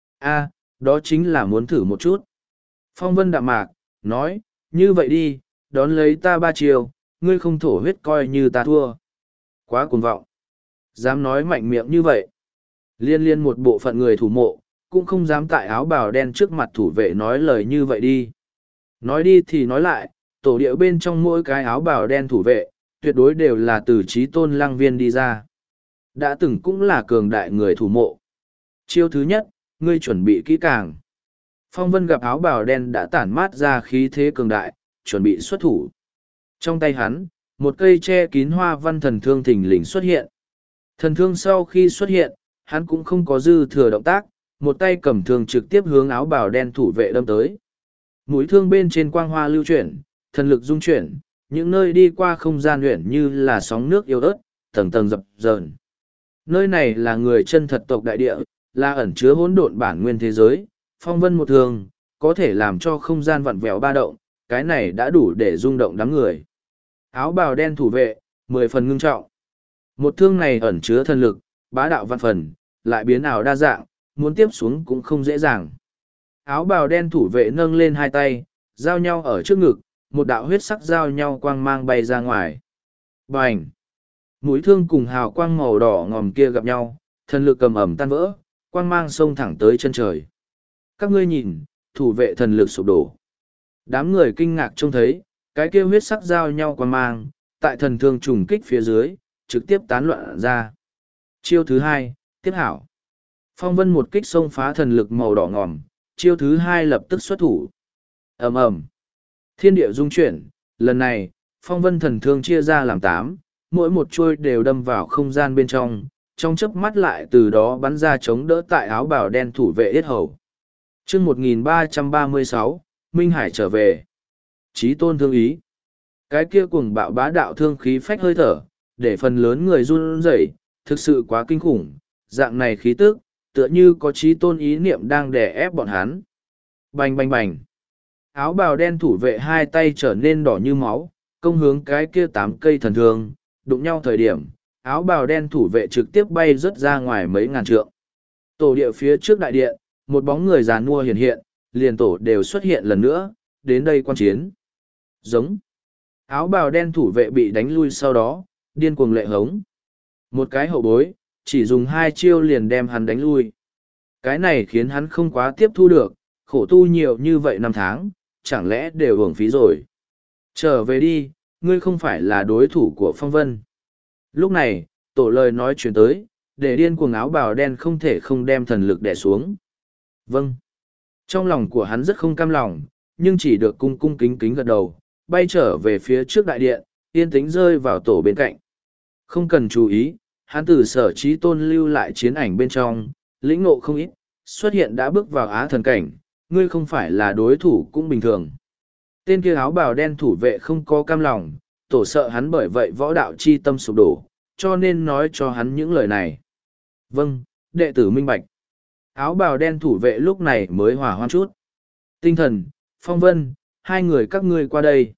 A, đó chính là muốn thử một chút. Phong Vân đạm mạc, nói, như vậy đi, đón lấy ta ba chiều, ngươi không thổ huyết coi như ta thua. Quá cuồng vọng. Dám nói mạnh miệng như vậy. Liên liên một bộ phận người thủ mộ, cũng không dám tại áo bào đen trước mặt thủ vệ nói lời như vậy đi. Nói đi thì nói lại, tổ địa bên trong mỗi cái áo bào đen thủ vệ, tuyệt đối đều là từ trí tôn lăng viên đi ra. Đã từng cũng là cường đại người thủ mộ. Chiêu thứ nhất, ngươi chuẩn bị kỹ càng. Phong Vân gặp áo bào đen đã tản mát ra khí thế cường đại, chuẩn bị xuất thủ. Trong tay hắn, một cây che kín hoa văn thần thương thình lình xuất hiện. Thần thương sau khi xuất hiện, hắn cũng không có dư thừa động tác, một tay cầm thương trực tiếp hướng áo bào đen thủ vệ đâm tới. Mũi thương bên trên quang hoa lưu chuyển, thần lực dung chuyển, những nơi đi qua không gian luyện như là sóng nước yếu ớt, tầng tầng dập dờn. Nơi này là người chân thật tộc đại địa, là ẩn chứa hỗn độn bản nguyên thế giới, Phong Vân một thường, có thể làm cho không gian vặn vẹo ba động, cái này đã đủ để rung động đám người. Áo bào đen thủ vệ, mười phần ngưng trọng. Một thương này ẩn chứa thần lực, bá đạo văn phần, lại biến ảo đa dạng, muốn tiếp xuống cũng không dễ dàng. Áo bào đen thủ vệ nâng lên hai tay, giao nhau ở trước ngực, một đạo huyết sắc giao nhau quang mang bay ra ngoài. Bành! Mũi thương cùng hào quang màu đỏ ngòm kia gặp nhau, thần lực cầm ẩm tan vỡ, quang mang xông thẳng tới chân trời. Các ngươi nhìn, thủ vệ thần lực sụp đổ. Đám người kinh ngạc trông thấy, cái kia huyết sắc giao nhau quang mang, tại thần thương trùng kích phía dưới, trực tiếp tán loạn ra. Chiêu thứ hai, tiếp hảo. Phong Vân một kích xông phá thần lực màu đỏ ngòm, chiêu thứ hai lập tức xuất thủ. Ầm ầm. Thiên địa dung chuyển, lần này, Phong Vân thần thương chia ra làm tám, mỗi một chuôi đều đâm vào không gian bên trong, trong chớp mắt lại từ đó bắn ra chống đỡ tại áo bào đen thủ vệ yết hầu. Chương một nghìn ba trăm ba mươi sáu, Minh Hải trở về. Chí tôn thương ý. Cái kia cuồng bạo bá đạo thương khí phách hơi thở, để phần lớn người run rẩy, thực sự quá kinh khủng, dạng này khí tức, tựa như có chí tôn ý niệm đang đè ép bọn hắn. Bành bành bành. Áo bào đen thủ vệ hai tay trở nên đỏ như máu, công hướng cái kia tám cây thần thương, đụng nhau thời điểm, áo bào đen thủ vệ trực tiếp bay rớt ra ngoài mấy ngàn trượng. Tổ địa phía trước đại điện, một bóng người già nua hiện hiện, liền tổ đều xuất hiện lần nữa, đến đây quan chiến. Giống. Áo bào đen thủ vệ bị đánh lui sau đó, điên cuồng lệ hống. Một cái hậu bối, chỉ dùng hai chiêu liền đem hắn đánh lui. Cái này khiến hắn không quá tiếp thu được, khổ tu nhiều như vậy năm tháng, chẳng lẽ đều hưởng phí rồi. Trở về đi, ngươi không phải là đối thủ của Phong Vân. Lúc này, tổ lời nói chuyển tới, để điên cuồng áo bào đen không thể không đem thần lực đè xuống. Vâng. Trong lòng của hắn rất không cam lòng, nhưng chỉ được cung cung kính kính gật đầu, bay trở về phía trước đại điện, yên tĩnh rơi vào tổ bên cạnh. Không cần chú ý, hắn từ sở trí tôn lưu lại chiến ảnh bên trong, lĩnh ngộ không ít, xuất hiện đã bước vào á thần cảnh, ngươi không phải là đối thủ cũng bình thường. Tên kia áo bào đen thủ vệ không có cam lòng, tổ sợ hắn bởi vậy võ đạo chi tâm sụp đổ, cho nên nói cho hắn những lời này. Vâng, đệ tử minh bạch. Áo bào đen thủ vệ lúc này mới hòa hoan chút. Tinh thần, Phong Vân, hai người các ngươi qua đây.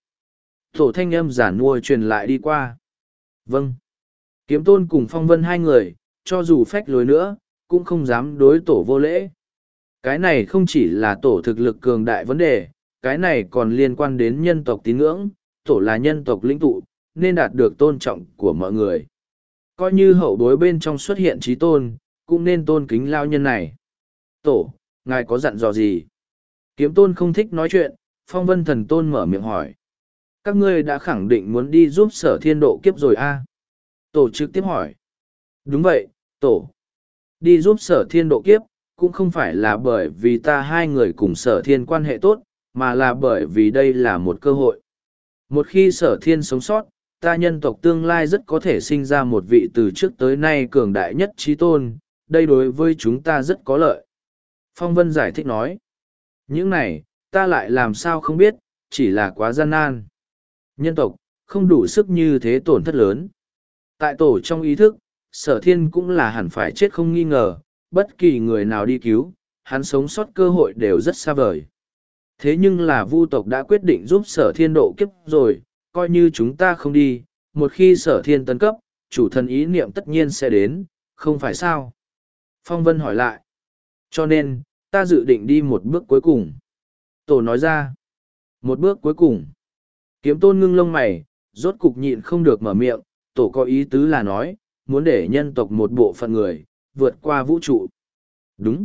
Tổ thanh âm giả nuôi truyền lại đi qua. Vâng. Kiếm tôn cùng Phong Vân hai người, cho dù phách lối nữa, cũng không dám đối tổ vô lễ. Cái này không chỉ là tổ thực lực cường đại vấn đề, cái này còn liên quan đến nhân tộc tín ngưỡng, tổ là nhân tộc lĩnh tụ, nên đạt được tôn trọng của mọi người. Coi như hậu bối bên trong xuất hiện trí tôn, cũng nên tôn kính lao nhân này. Tổ, ngài có dặn dò gì? Kiếm tôn không thích nói chuyện, Phong Vân thần tôn mở miệng hỏi. Các ngươi đã khẳng định muốn đi giúp sở thiên độ kiếp rồi a à? Tổ trực tiếp hỏi. Đúng vậy, tổ. Đi giúp sở thiên độ kiếp, cũng không phải là bởi vì ta hai người cùng sở thiên quan hệ tốt, mà là bởi vì đây là một cơ hội. Một khi sở thiên sống sót, ta nhân tộc tương lai rất có thể sinh ra một vị từ trước tới nay cường đại nhất trí tôn, đây đối với chúng ta rất có lợi. Phong Vân giải thích nói, những này, ta lại làm sao không biết, chỉ là quá gian nan. Nhân tộc, không đủ sức như thế tổn thất lớn. Tại tổ trong ý thức, sở thiên cũng là hẳn phải chết không nghi ngờ, bất kỳ người nào đi cứu, hắn sống sót cơ hội đều rất xa vời. Thế nhưng là vu tộc đã quyết định giúp sở thiên độ kiếp rồi, coi như chúng ta không đi, một khi sở thiên tấn cấp, chủ thần ý niệm tất nhiên sẽ đến, không phải sao? Phong Vân hỏi lại. Cho nên, ta dự định đi một bước cuối cùng. Tổ nói ra. Một bước cuối cùng. Kiếm tôn ngưng lông mày, rốt cục nhịn không được mở miệng, tổ có ý tứ là nói, muốn để nhân tộc một bộ phận người, vượt qua vũ trụ. Đúng.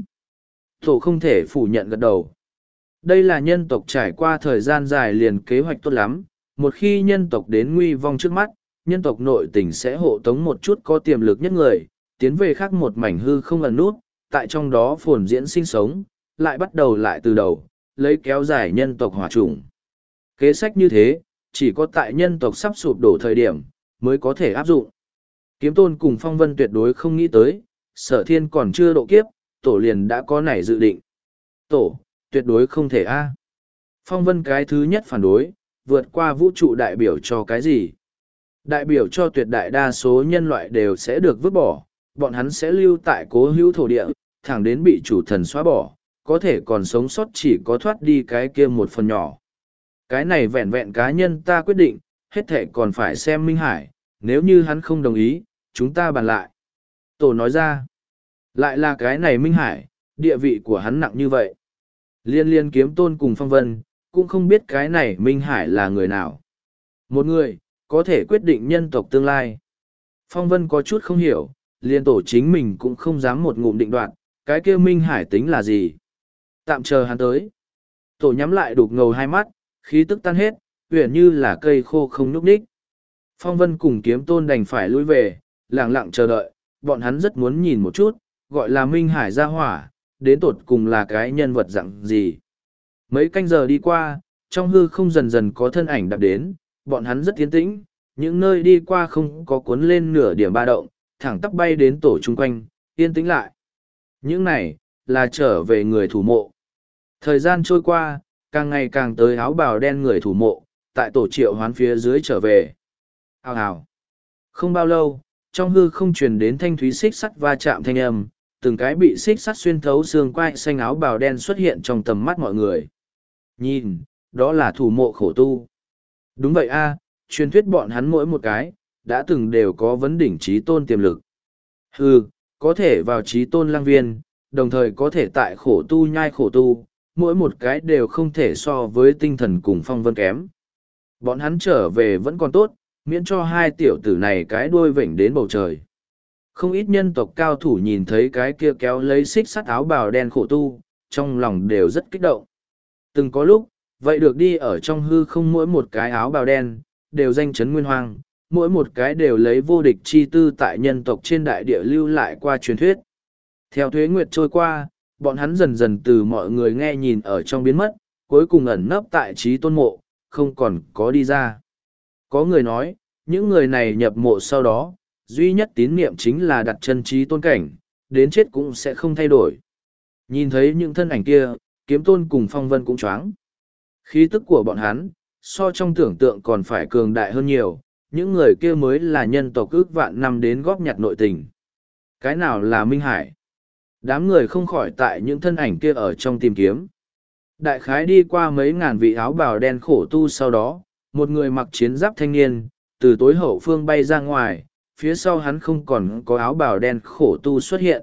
Tổ không thể phủ nhận gật đầu. Đây là nhân tộc trải qua thời gian dài liền kế hoạch tốt lắm, một khi nhân tộc đến nguy vong trước mắt, nhân tộc nội tình sẽ hộ tống một chút có tiềm lực nhất người, tiến về khác một mảnh hư không ẩn nút, tại trong đó phồn diễn sinh sống, lại bắt đầu lại từ đầu, lấy kéo dài nhân tộc hỏa chủng. Kế sách như thế, chỉ có tại nhân tộc sắp sụp đổ thời điểm, mới có thể áp dụng. Kiếm tôn cùng Phong Vân tuyệt đối không nghĩ tới, sở thiên còn chưa độ kiếp, tổ liền đã có nảy dự định. Tổ, tuyệt đối không thể a. Phong Vân cái thứ nhất phản đối, vượt qua vũ trụ đại biểu cho cái gì? Đại biểu cho tuyệt đại đa số nhân loại đều sẽ được vứt bỏ, bọn hắn sẽ lưu tại cố hữu thổ địa, thẳng đến bị chủ thần xóa bỏ, có thể còn sống sót chỉ có thoát đi cái kia một phần nhỏ. Cái này vẹn vẹn cá nhân ta quyết định, hết thể còn phải xem Minh Hải, nếu như hắn không đồng ý, chúng ta bàn lại. Tổ nói ra, lại là cái này Minh Hải, địa vị của hắn nặng như vậy. Liên liên kiếm tôn cùng Phong Vân, cũng không biết cái này Minh Hải là người nào. Một người, có thể quyết định nhân tộc tương lai. Phong Vân có chút không hiểu, liên tổ chính mình cũng không dám một ngụm định đoạt, cái kia Minh Hải tính là gì. Tạm chờ hắn tới. Tổ nhắm lại đục ngầu hai mắt, khí tức tan hết, huyền như là cây khô không nhúc nhích. Phong Vân cùng kiếm tôn đành phải lui về, lặng lặng chờ đợi, bọn hắn rất muốn nhìn một chút, gọi là Minh Hải ra hỏa, đến tột cùng là cái nhân vật dạng gì. Mấy canh giờ đi qua, trong hư không dần dần có thân ảnh đạp đến, bọn hắn rất tiến tĩnh, những nơi đi qua không có cuốn lên nửa điểm ba động, thẳng tắp bay đến tổ chung quanh, yên tĩnh lại. Những này, là trở về người thủ mộ. Thời gian trôi qua, càng ngày càng tới áo bào đen người thủ mộ, tại tổ triệu hoán phía dưới trở về. Hào hào. Không bao lâu, trong hư không truyền đến thanh thúy xích sắt va chạm thanh âm, từng cái bị xích sắt xuyên thấu xương quai xanh áo bào đen xuất hiện trong tầm mắt mọi người. Nhìn, đó là thủ mộ khổ tu. Đúng vậy a, truyền thuyết bọn hắn mỗi một cái, đã từng đều có vấn đỉnh trí tôn tiềm lực. Hừ, có thể vào trí tôn lang viên, đồng thời có thể tại khổ tu nhai khổ tu, mỗi một cái đều không thể so với tinh thần cùng Phong Vân kém. Bọn hắn trở về vẫn còn tốt, miễn cho hai tiểu tử này cái đuôi vểnh đến bầu trời. Không ít nhân tộc cao thủ nhìn thấy cái kia kéo lấy xích sắt áo bào đen khổ tu, trong lòng đều rất kích động. Từng có lúc, vậy được đi ở trong hư không mỗi một cái áo bào đen, đều danh chấn nguyên hoang, mỗi một cái đều lấy vô địch chi tư tại nhân tộc trên đại địa lưu lại qua truyền thuyết. Theo thuế nguyệt trôi qua, bọn hắn dần dần từ mọi người nghe nhìn ở trong biến mất, cuối cùng ẩn nấp tại trí tôn mộ, không còn có đi ra. Có người nói, những người này nhập mộ sau đó, duy nhất tín niệm chính là đặt chân trí tôn cảnh, đến chết cũng sẽ không thay đổi. Nhìn thấy những thân ảnh kia, kiếm tôn cùng Phong Vân cũng choáng. Khí tức của bọn hắn, so trong tưởng tượng còn phải cường đại hơn nhiều, những người kia mới là nhân tộc ước vạn năm đến góp nhặt nội tình. Cái nào là Minh Hải? Đám người không khỏi tại những thân ảnh kia ở trong tìm kiếm. Đại khái đi qua mấy ngàn vị áo bào đen khổ tu sau đó, một người mặc chiến giáp thanh niên, từ tối hậu phương bay ra ngoài, phía sau hắn không còn có áo bào đen khổ tu xuất hiện.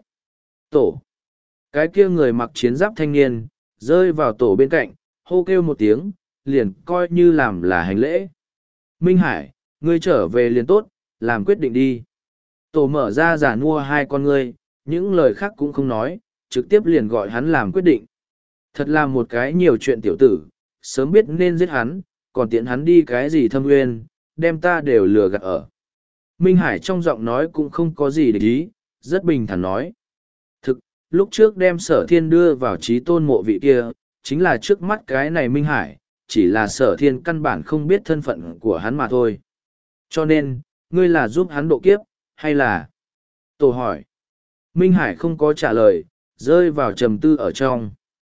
Tổ. Cái kia người mặc chiến giáp thanh niên, rơi vào tổ bên cạnh, hô kêu một tiếng, liền coi như làm là hành lễ. Minh Hải, ngươi trở về liền tốt, làm quyết định đi. Tổ mở ra giả nua hai con ngươi, những lời khác cũng không nói, trực tiếp liền gọi hắn làm quyết định. Thật là một cái nhiều chuyện tiểu tử, sớm biết nên giết hắn, còn tiện hắn đi cái gì thâm nguyên, đem ta đều lừa gạt ở. Minh Hải trong giọng nói cũng không có gì để ý, rất bình thản nói. Thực, lúc trước đem sở thiên đưa vào trí tôn mộ vị kia, chính là trước mắt cái này Minh Hải, chỉ là sở thiên căn bản không biết thân phận của hắn mà thôi. Cho nên, ngươi là giúp hắn độ kiếp, hay là... Tổ hỏi. Minh Hải không có trả lời, rơi vào trầm tư ở trong.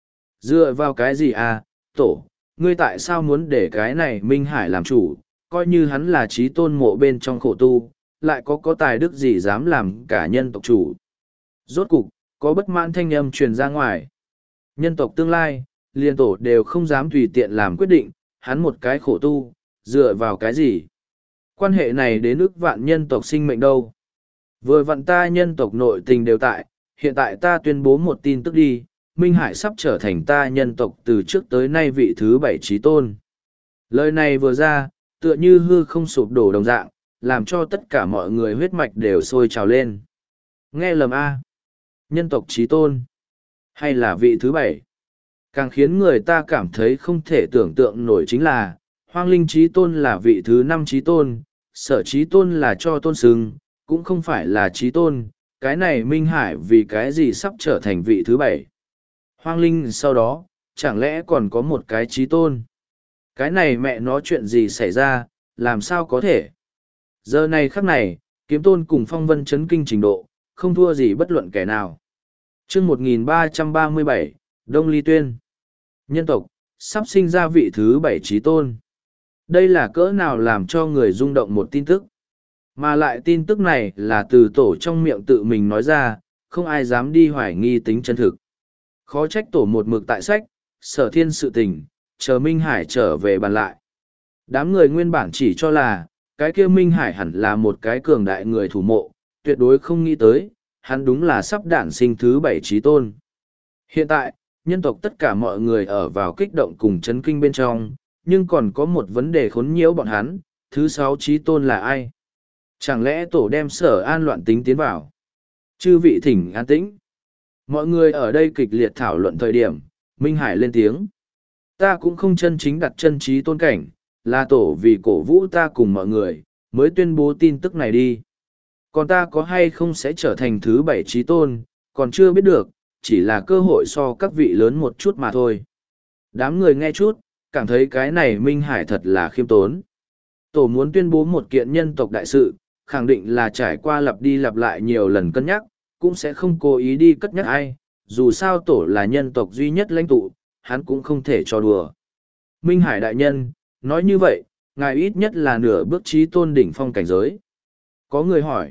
Dựa vào cái gì à, tổ, ngươi tại sao muốn để cái này Minh Hải làm chủ, coi như hắn là trí tôn mộ bên trong khổ tu, lại có có tài đức gì dám làm cả nhân tộc chủ. Rốt cục, có bất mãn thanh âm truyền ra ngoài. Nhân tộc tương lai, liên tổ đều không dám tùy tiện làm quyết định, hắn một cái khổ tu, dựa vào cái gì. Quan hệ này đến ức vạn nhân tộc sinh mệnh đâu. Vừa vặn ta nhân tộc nội tình đều tại, hiện tại ta tuyên bố một tin tức đi, Minh Hải sắp trở thành ta nhân tộc từ trước tới nay vị thứ bảy trí tôn. Lời này vừa ra, tựa như hư không sụp đổ đồng dạng, làm cho tất cả mọi người huyết mạch đều sôi trào lên. Nghe lầm A. Nhân tộc trí tôn. Hay là vị thứ bảy. Càng khiến người ta cảm thấy không thể tưởng tượng nổi chính là, hoang linh trí tôn là vị thứ năm trí tôn, sở trí tôn là cho tôn sừng, cũng không phải là trí tôn, cái này Minh Hải vì cái gì sắp trở thành vị thứ bảy. Hoang linh sau đó, chẳng lẽ còn có một cái trí tôn? Cái này mẹ nó chuyện gì xảy ra, làm sao có thể? Giờ này khắc này, kiếm tôn cùng phong vân chấn kinh trình độ, không thua gì bất luận kẻ nào. chương một nghìn ba trăm ba mươi bảy, Đông Ly Tuyên. Nhân tộc, sắp sinh ra vị thứ bảy trí tôn. Đây là cỡ nào làm cho người rung động một tin tức. Mà lại tin tức này là từ tổ trong miệng tự mình nói ra, không ai dám đi hoài nghi tính chân thực. Khó trách tổ một mực tại sách, sở thiên sự tình, chờ Minh Hải trở về bàn lại. Đám người nguyên bản chỉ cho là, cái kia Minh Hải hẳn là một cái cường đại người thủ mộ, tuyệt đối không nghĩ tới, hắn đúng là sắp đản sinh thứ bảy trí tôn. Hiện tại, nhân tộc tất cả mọi người ở vào kích động cùng chấn kinh bên trong, nhưng còn có một vấn đề khốn nhiễu bọn hắn, thứ sáu trí tôn là ai? Chẳng lẽ tổ đem sở an loạn tính tiến vào? Chư vị thỉnh an tĩnh. Mọi người ở đây kịch liệt thảo luận thời điểm, Minh Hải lên tiếng. Ta cũng không chân chính đặt chân trí tôn cảnh, là tổ vì cổ vũ ta cùng mọi người, mới tuyên bố tin tức này đi. Còn ta có hay không sẽ trở thành thứ bảy trí tôn, còn chưa biết được, chỉ là cơ hội so các vị lớn một chút mà thôi. Đám người nghe chút, cảm thấy cái này Minh Hải thật là khiêm tốn. Tổ muốn tuyên bố một kiện nhân tộc đại sự, khẳng định là trải qua lặp đi lặp lại nhiều lần cân nhắc, cũng sẽ không cố ý đi cất nhắc ai, dù sao tổ là nhân tộc duy nhất lãnh tụ, hắn cũng không thể cho đùa. Minh Hải đại nhân, nói như vậy, ngài ít nhất là nửa bước trí tôn đỉnh phong cảnh giới. Có người hỏi.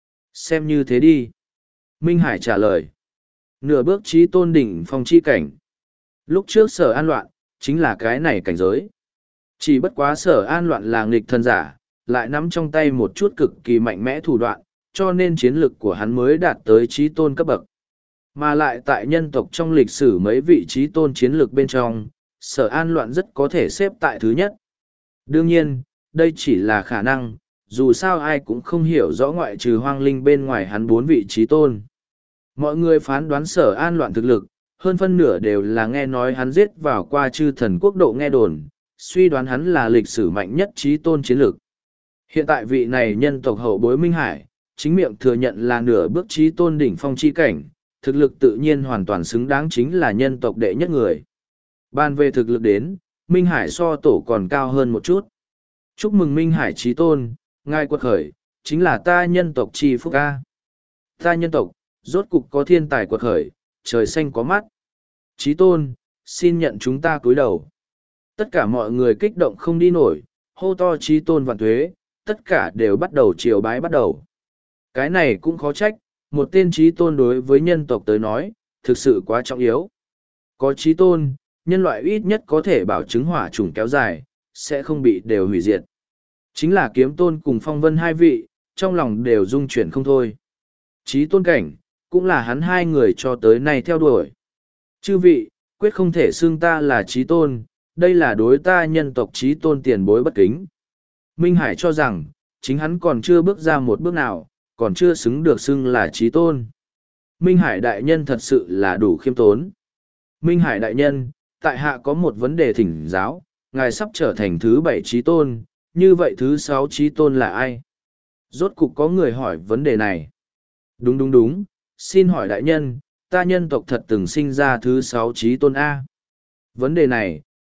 Xem như thế đi. Minh Hải trả lời. Nửa bước trí tôn đỉnh phong chi cảnh. Lúc trước sở an loạn, chính là cái này cảnh giới. Chỉ bất quá sở an loạn là nghịch thần giả, lại nắm trong tay một chút cực kỳ mạnh mẽ thủ đoạn, cho nên chiến lực của hắn mới đạt tới trí tôn cấp bậc. Mà lại tại nhân tộc trong lịch sử mấy vị trí tôn chiến lược bên trong, sở an loạn rất có thể xếp tại thứ nhất. Đương nhiên, đây chỉ là khả năng, dù sao ai cũng không hiểu rõ ngoại trừ hoang linh bên ngoài hắn bốn vị trí tôn. Mọi người phán đoán sở an loạn thực lực, hơn phân nửa đều là nghe nói hắn giết vào qua chư thần quốc độ nghe đồn, suy đoán hắn là lịch sử mạnh nhất trí tôn chiến lược. Hiện tại vị này nhân tộc hậu bối Minh Hải, chính miệng thừa nhận là nửa bước trí tôn đỉnh phong chi cảnh, thực lực tự nhiên hoàn toàn xứng đáng chính là nhân tộc đệ nhất người. Ban về thực lực đến, Minh Hải so tổ còn cao hơn một chút. Chúc mừng Minh Hải trí tôn, ngài quật khởi, chính là ta nhân tộc chi phúc ca. Ta nhân tộc, rốt cục có thiên tài quật khởi, trời xanh có mắt. Trí tôn, xin nhận chúng ta cúi đầu. Tất cả mọi người kích động không đi nổi, hô to trí tôn vạn tuế, tất cả đều bắt đầu triều bái bắt đầu. Cái này cũng khó trách, một tên trí tôn đối với nhân tộc tới nói, thực sự quá trọng yếu. Có trí tôn, nhân loại ít nhất có thể bảo chứng hỏa chủng kéo dài, sẽ không bị đều hủy diệt. Chính là kiếm tôn cùng phong vân hai vị, trong lòng đều rung chuyển không thôi. Trí tôn cảnh, cũng là hắn hai người cho tới nay theo đuổi. Chư vị, quyết không thể xưng ta là trí tôn, đây là đối ta nhân tộc trí tôn tiền bối bất kính. Minh Hải cho rằng, chính hắn còn chưa bước ra một bước nào, còn chưa xứng được xưng là trí tôn. Minh Hải đại nhân thật sự là đủ khiêm tốn. Minh Hải đại nhân, tại hạ có một vấn đề thỉnh giáo, ngài sắp trở thành thứ bảy trí tôn, như vậy thứ sáu trí tôn là ai? Rốt cục có người hỏi vấn đề này. Đúng đúng đúng, xin hỏi đại nhân, ta nhân tộc thật từng sinh ra thứ sáu trí tôn A. Vấn đề này,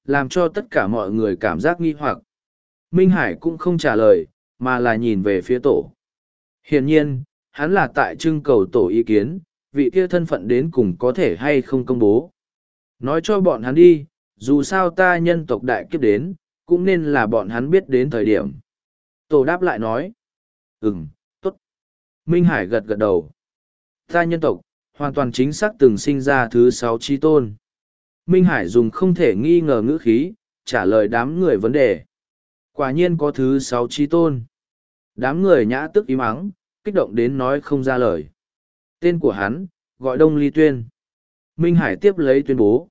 làm cho tất cả mọi người cảm giác nghi hoặc. Minh Hải cũng không trả lời, mà là nhìn về phía tổ. Hiển nhiên, hắn là tại trưng cầu tổ ý kiến, vị kia thân phận đến cùng có thể hay không công bố. Nói cho bọn hắn đi, dù sao ta nhân tộc đại kiếp đến, cũng nên là bọn hắn biết đến thời điểm. Tổ đáp lại nói. Ừm, tốt. Minh Hải gật gật đầu. Ta nhân tộc, hoàn toàn chính xác từng sinh ra thứ sáu chí tôn. Minh Hải dùng không thể nghi ngờ ngữ khí, trả lời đám người vấn đề. Quả nhiên có thứ sáu chí tôn. Đám người nhã tức im ắng, kích động đến nói không ra lời. Tên của hắn, gọi Đông Ly Tuyên. Minh Hải tiếp lấy tuyên bố.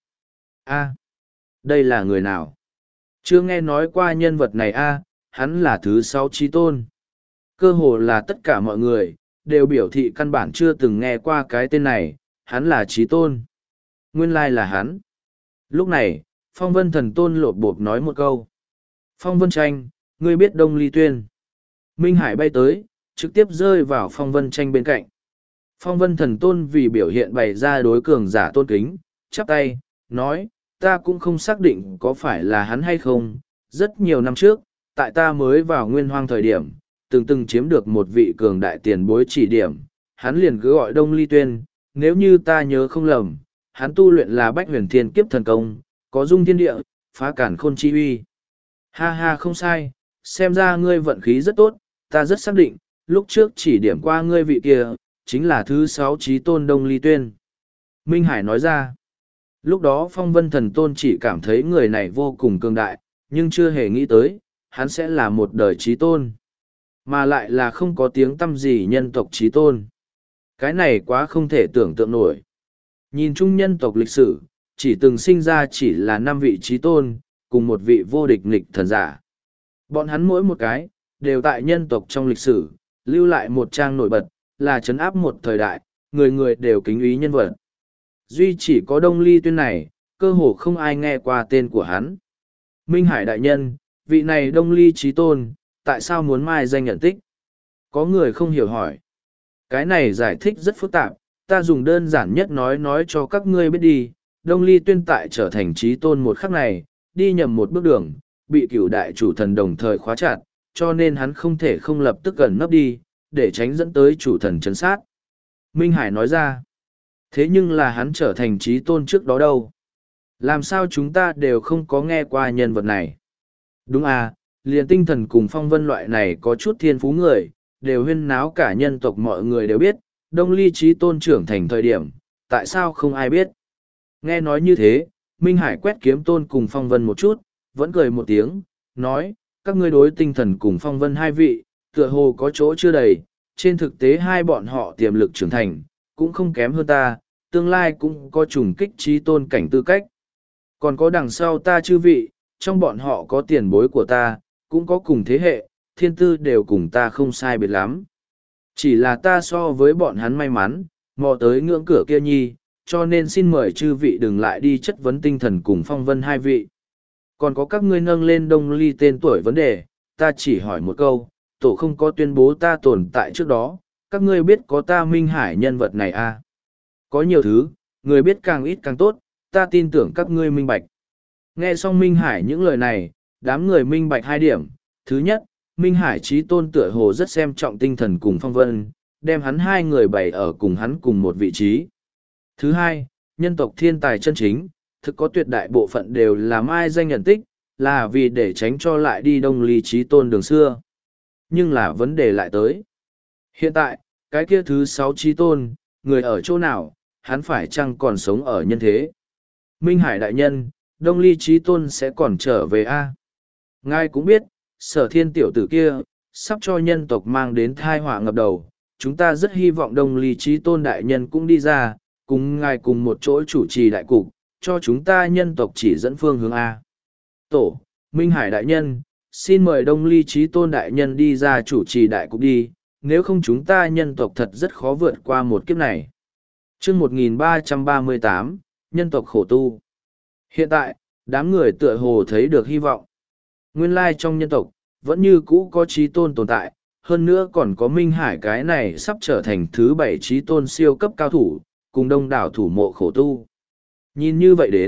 A, đây là người nào? Chưa nghe nói qua nhân vật này a, hắn là thứ sáu chí tôn. Cơ hồ là tất cả mọi người, đều biểu thị căn bản chưa từng nghe qua cái tên này, hắn là chí tôn. Nguyên lai là hắn. Lúc này, Phong Vân Thần Tôn lột bột nói một câu. Phong Vân Tranh, ngươi biết Đông Ly Tuyên. Minh Hải bay tới, trực tiếp rơi vào Phong Vân Tranh bên cạnh. Phong Vân Thần Tôn vì biểu hiện bày ra đối cường giả tôn kính, chắp tay, nói, ta cũng không xác định có phải là hắn hay không. Rất nhiều năm trước, tại ta mới vào nguyên hoang thời điểm, từng từng chiếm được một vị cường đại tiền bối chỉ điểm, hắn liền cứ gọi Đông Ly Tuyên, nếu như ta nhớ không lầm, hắn tu luyện là Bách Huyền Thiên Kiếp Thần Công, có dung thiên địa, phá cản khôn chi uy. Ha ha không sai, xem ra ngươi vận khí rất tốt, ta rất xác định, lúc trước chỉ điểm qua ngươi vị kia, chính là thứ sáu chí tôn Đông Ly Tuyên. Minh Hải nói ra, lúc đó Phong Vân Thần Tôn chỉ cảm thấy người này vô cùng cường đại, nhưng chưa hề nghĩ tới, hắn sẽ là một đời chí tôn. Mà lại là không có tiếng tăm gì nhân tộc chí tôn. Cái này quá không thể tưởng tượng nổi. Nhìn chung nhân tộc lịch sử, chỉ từng sinh ra chỉ là năm vị chí tôn, cùng một vị vô địch nghịch thần giả. Bọn hắn mỗi một cái, đều tại nhân tộc trong lịch sử, lưu lại một trang nổi bật, là chấn áp một thời đại, người người đều kính ý nhân vật. Duy chỉ có Đông Ly Tuyên này, cơ hồ không ai nghe qua tên của hắn. Minh Hải đại nhân, vị này Đông Ly chí tôn, tại sao muốn mai danh nhận tích? Có người không hiểu hỏi. Cái này giải thích rất phức tạp, ta dùng đơn giản nhất nói nói cho các ngươi biết đi. Đông Ly Tuyên tại trở thành chí tôn một khắc này, đi nhầm một bước đường, bị cửu đại chủ thần đồng thời khóa chặt, cho nên hắn không thể không lập tức gần nấp đi, để tránh dẫn tới chủ thần chấn sát. Minh Hải nói ra, thế nhưng là hắn trở thành chí tôn trước đó đâu? Làm sao chúng ta đều không có nghe qua nhân vật này? Đúng à, liền tinh thần cùng phong vân loại này có chút thiên phú người, đều huyên náo cả nhân tộc mọi người đều biết, Đông Ly chí tôn trưởng thành thời điểm, tại sao không ai biết? Nghe nói như thế, Minh Hải quét kiếm tôn cùng phong vân một chút, vẫn cười một tiếng, nói, các ngươi đối tinh thần cùng phong vân hai vị, tựa hồ có chỗ chưa đầy, trên thực tế hai bọn họ tiềm lực trưởng thành, cũng không kém hơn ta, tương lai cũng có trùng kích chí tôn cảnh tư cách. Còn có đằng sau ta chư vị, trong bọn họ có tiền bối của ta, cũng có cùng thế hệ, thiên tư đều cùng ta không sai biệt lắm. Chỉ là ta so với bọn hắn may mắn, mò tới ngưỡng cửa kia nhi, cho nên xin mời chư vị đừng lại đi chất vấn tinh thần cùng phong vân hai vị. Còn có các ngươi nâng lên Đông Ly tên tuổi vấn đề, ta chỉ hỏi một câu, tổ không có tuyên bố ta tồn tại trước đó, các ngươi biết có ta Minh Hải nhân vật này à? Có nhiều thứ, người biết càng ít càng tốt, ta tin tưởng các ngươi minh bạch. Nghe xong Minh Hải những lời này, đám người minh bạch hai điểm. Thứ nhất, Minh Hải chí tôn tựa hồ rất xem trọng tinh thần cùng phong vân, đem hắn hai người bày ở cùng hắn cùng một vị trí. Thứ hai, nhân tộc thiên tài chân chính, thực có tuyệt đại bộ phận đều là mai danh nhận tích, là vì để tránh cho lại đi Đông Ly chí tôn đường xưa. Nhưng là vấn đề lại tới. Hiện tại, cái kia thứ sáu chí tôn, người ở chỗ nào, hắn phải chăng còn sống ở nhân thế? Minh Hải đại nhân, Đông Ly chí tôn sẽ còn trở về a? Ngài cũng biết, sở thiên tiểu tử kia, sắp cho nhân tộc mang đến thai họa ngập đầu. Chúng ta rất hy vọng Đông Ly chí tôn đại nhân cũng đi ra, cùng ngài cùng một chỗ chủ trì đại cục, cho chúng ta nhân tộc chỉ dẫn phương hướng A. Tổ, Minh Hải đại nhân, xin mời Đông Ly chí tôn đại nhân đi ra chủ trì đại cục đi, nếu không chúng ta nhân tộc thật rất khó vượt qua một kiếp này. Chương một nghìn ba trăm ba mươi tám, nhân tộc khổ tu. Hiện tại, đám người tựa hồ thấy được hy vọng. Nguyên lai trong nhân tộc, vẫn như cũ có chí tôn tồn tại, hơn nữa còn có Minh Hải cái này sắp trở thành thứ bảy chí tôn siêu cấp cao thủ, cùng đông đảo thủ mộ khổ tu. Nhìn như vậy đến,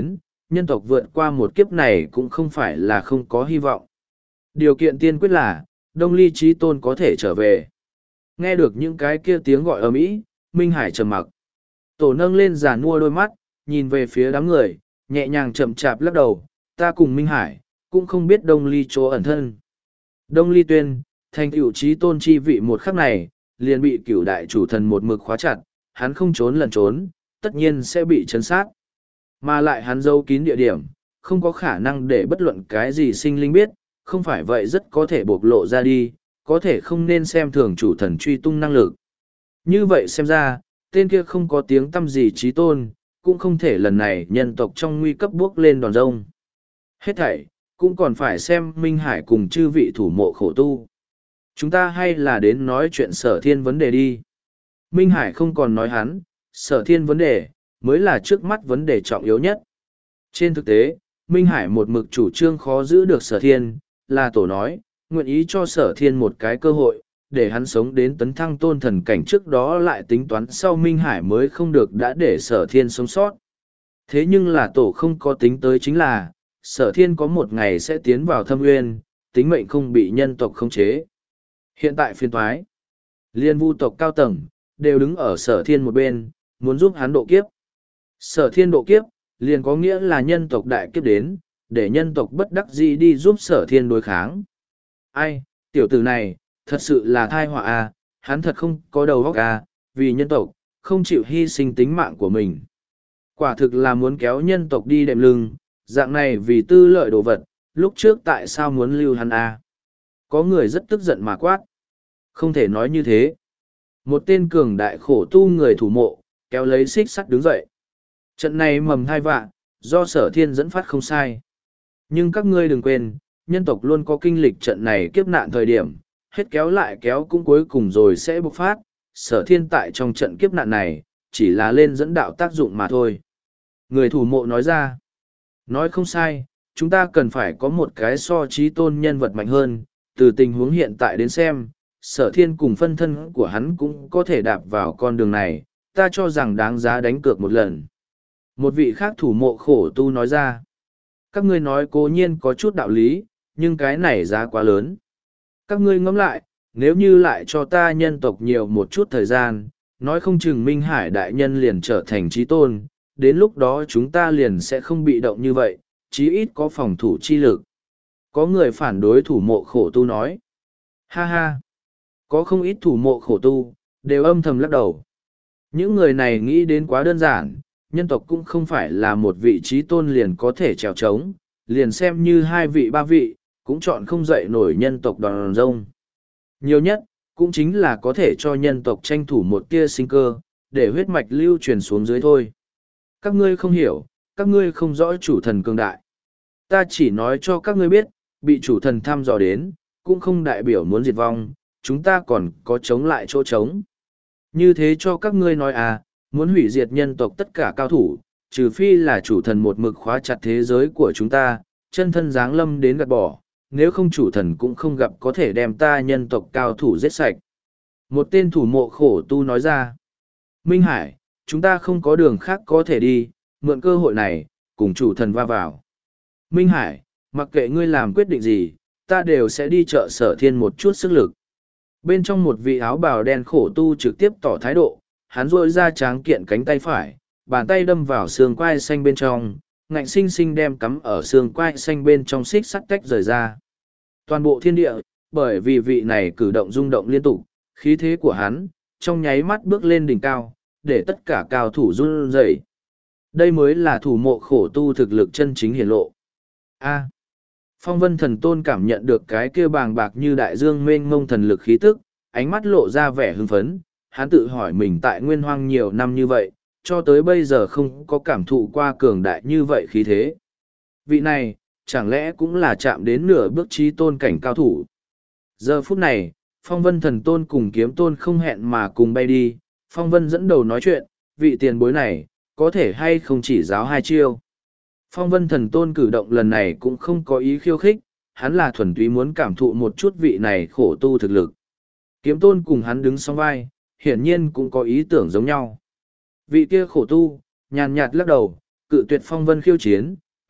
nhân tộc vượt qua một kiếp này cũng không phải là không có hy vọng. Điều kiện tiên quyết là, Đông Ly Chí Tôn có thể trở về. Nghe được những cái kia tiếng gọi ầm ĩ, Minh Hải trầm mặc. Tổ nâng lên giàn mua đôi mắt, nhìn về phía đám người, nhẹ nhàng chậm chạp lắc đầu, ta cùng Minh Hải, cũng không biết Đông Ly chỗ ẩn thân. Đông Ly tuyên, thành cửu Chí Tôn chi vị một khắc này, liền bị cửu đại chủ thần một mực khóa chặt, hắn không trốn lần trốn, tất nhiên sẽ bị chấn sát. Mà lại hắn giấu kín địa điểm, không có khả năng để bất luận cái gì sinh linh biết, không phải vậy rất có thể bộc lộ ra đi, có thể không nên xem thường chủ thần truy tung năng lực. Như vậy xem ra, tên kia không có tiếng tăm gì Chí Tôn, cũng không thể lần này nhân tộc trong nguy cấp bước lên đòn rông. Hết thảy, cũng còn phải xem Minh Hải cùng chư vị thủ mộ khổ tu. Chúng ta hay là đến nói chuyện sở thiên vấn đề đi. Minh Hải không còn nói hắn, sở thiên vấn đề, mới là trước mắt vấn đề trọng yếu nhất. Trên thực tế, Minh Hải một mực chủ trương khó giữ được sở thiên, là tổ nói, nguyện ý cho sở thiên một cái cơ hội, để hắn sống đến tấn thăng tôn thần cảnh trước đó lại tính toán sau Minh Hải mới không được đã để sở thiên sống sót. Thế nhưng là tổ không có tính tới chính là, sở thiên có một ngày sẽ tiến vào thâm nguyên, tính mệnh không bị nhân tộc khống chế. Hiện tại phiên thoái, liên vu tộc cao tầng, đều đứng ở sở thiên một bên, muốn giúp hắn độ kiếp. Sở thiên độ kiếp, liền có nghĩa là nhân tộc đại kiếp đến, để nhân tộc bất đắc dĩ đi giúp sở thiên đối kháng. Ai, tiểu tử này, thật sự là thai họa à, hắn thật không có đầu óc à, vì nhân tộc, không chịu hy sinh tính mạng của mình. Quả thực là muốn kéo nhân tộc đi đệm lưng, dạng này vì tư lợi đồ vật, lúc trước tại sao muốn lưu hắn à? Có người rất tức giận mà quát. Không thể nói như thế. Một tên cường đại khổ tu người thủ mộ, kéo lấy xích sắt đứng dậy. Trận này mầm thai vạ, do sở thiên dẫn phát không sai. Nhưng các ngươi đừng quên, nhân tộc luôn có kinh lịch trận này kiếp nạn thời điểm, hết kéo lại kéo cũng cuối cùng rồi sẽ bộc phát. Sở thiên tại trong trận kiếp nạn này, chỉ là lên dẫn đạo tác dụng mà thôi. Người thủ mộ nói ra. Nói không sai, chúng ta cần phải có một cái so trí tôn nhân vật mạnh hơn, từ tình huống hiện tại đến xem, sở thiên cùng phân thân của hắn cũng có thể đạp vào con đường này, ta cho rằng đáng giá đánh cược một lần. Một vị khác thủ mộ khổ tu nói ra, các ngươi nói cố nhiên có chút đạo lý, nhưng cái này giá quá lớn. Các ngươi ngẫm lại, nếu như lại cho ta nhân tộc nhiều một chút thời gian, nói không chừng Minh Hải đại nhân liền trở thành trí tôn, đến lúc đó chúng ta liền sẽ không bị động như vậy, chí ít có phòng thủ chi lực. Có người phản đối thủ mộ khổ tu nói. Ha ha! Có không ít thủ mộ khổ tu, đều âm thầm lắc đầu. Những người này nghĩ đến quá đơn giản, nhân tộc cũng không phải là một vị trí tôn liền có thể trèo trống, liền xem như hai vị ba vị, cũng chọn không dậy nổi nhân tộc đòn rông. Nhiều nhất, cũng chính là có thể cho nhân tộc tranh thủ một tia sinh cơ, để huyết mạch lưu truyền xuống dưới thôi. Các ngươi không hiểu, các ngươi không rõ chủ thần cường đại. Ta chỉ nói cho các ngươi biết, bị chủ thần thăm dò đến, cũng không đại biểu muốn diệt vong, chúng ta còn có chống lại chỗ trống. Như thế cho các ngươi nói à, muốn hủy diệt nhân tộc tất cả cao thủ, trừ phi là chủ thần một mực khóa chặt thế giới của chúng ta, chân thân giáng lâm đến gạt bỏ, nếu không chủ thần cũng không gặp có thể đem ta nhân tộc cao thủ giết sạch. Một tên thủ mộ khổ tu nói ra, Minh Hải, chúng ta không có đường khác có thể đi, mượn cơ hội này, cùng chủ thần va vào. Minh Hải, mặc kệ ngươi làm quyết định gì, ta đều sẽ đi chợ sở thiên một chút sức lực. Bên trong một vị áo bào đen khổ tu trực tiếp tỏ thái độ, hắn rội ra tráng kiện cánh tay phải, bàn tay đâm vào xương quai xanh bên trong, ngạnh sinh sinh đem cắm ở xương quai xanh bên trong xích sắt tách rời ra. Toàn bộ thiên địa, bởi vì vị này cử động rung động liên tục, khí thế của hắn, trong nháy mắt bước lên đỉnh cao, để tất cả cao thủ run rẩy. Đây mới là thủ mộ khổ tu thực lực chân chính hiển lộ. A. Phong Vân Thần Tôn cảm nhận được cái kia bàng bạc như đại dương mênh mông thần lực khí tức, ánh mắt lộ ra vẻ hưng phấn, hắn tự hỏi mình tại Nguyên Hoang nhiều năm như vậy, cho tới bây giờ không có cảm thụ qua cường đại như vậy khí thế. Vị này, chẳng lẽ cũng là chạm đến nửa bước trí tôn cảnh cao thủ. Giờ phút này, Phong Vân Thần Tôn cùng Kiếm Tôn không hẹn mà cùng bay đi, Phong Vân dẫn đầu nói chuyện, vị tiền bối này, có thể hay không chỉ giáo hai chiêu. Phong Vân Thần Tôn cử động lần này cũng không có ý khiêu khích, hắn là thuần túy muốn cảm thụ một chút vị này khổ tu thực lực. Kiếm Tôn cùng hắn đứng song vai, hiển nhiên cũng có ý tưởng giống nhau. Vị kia khổ tu, nhàn nhạt lắc đầu, cự tuyệt Phong Vân khiêu chiến,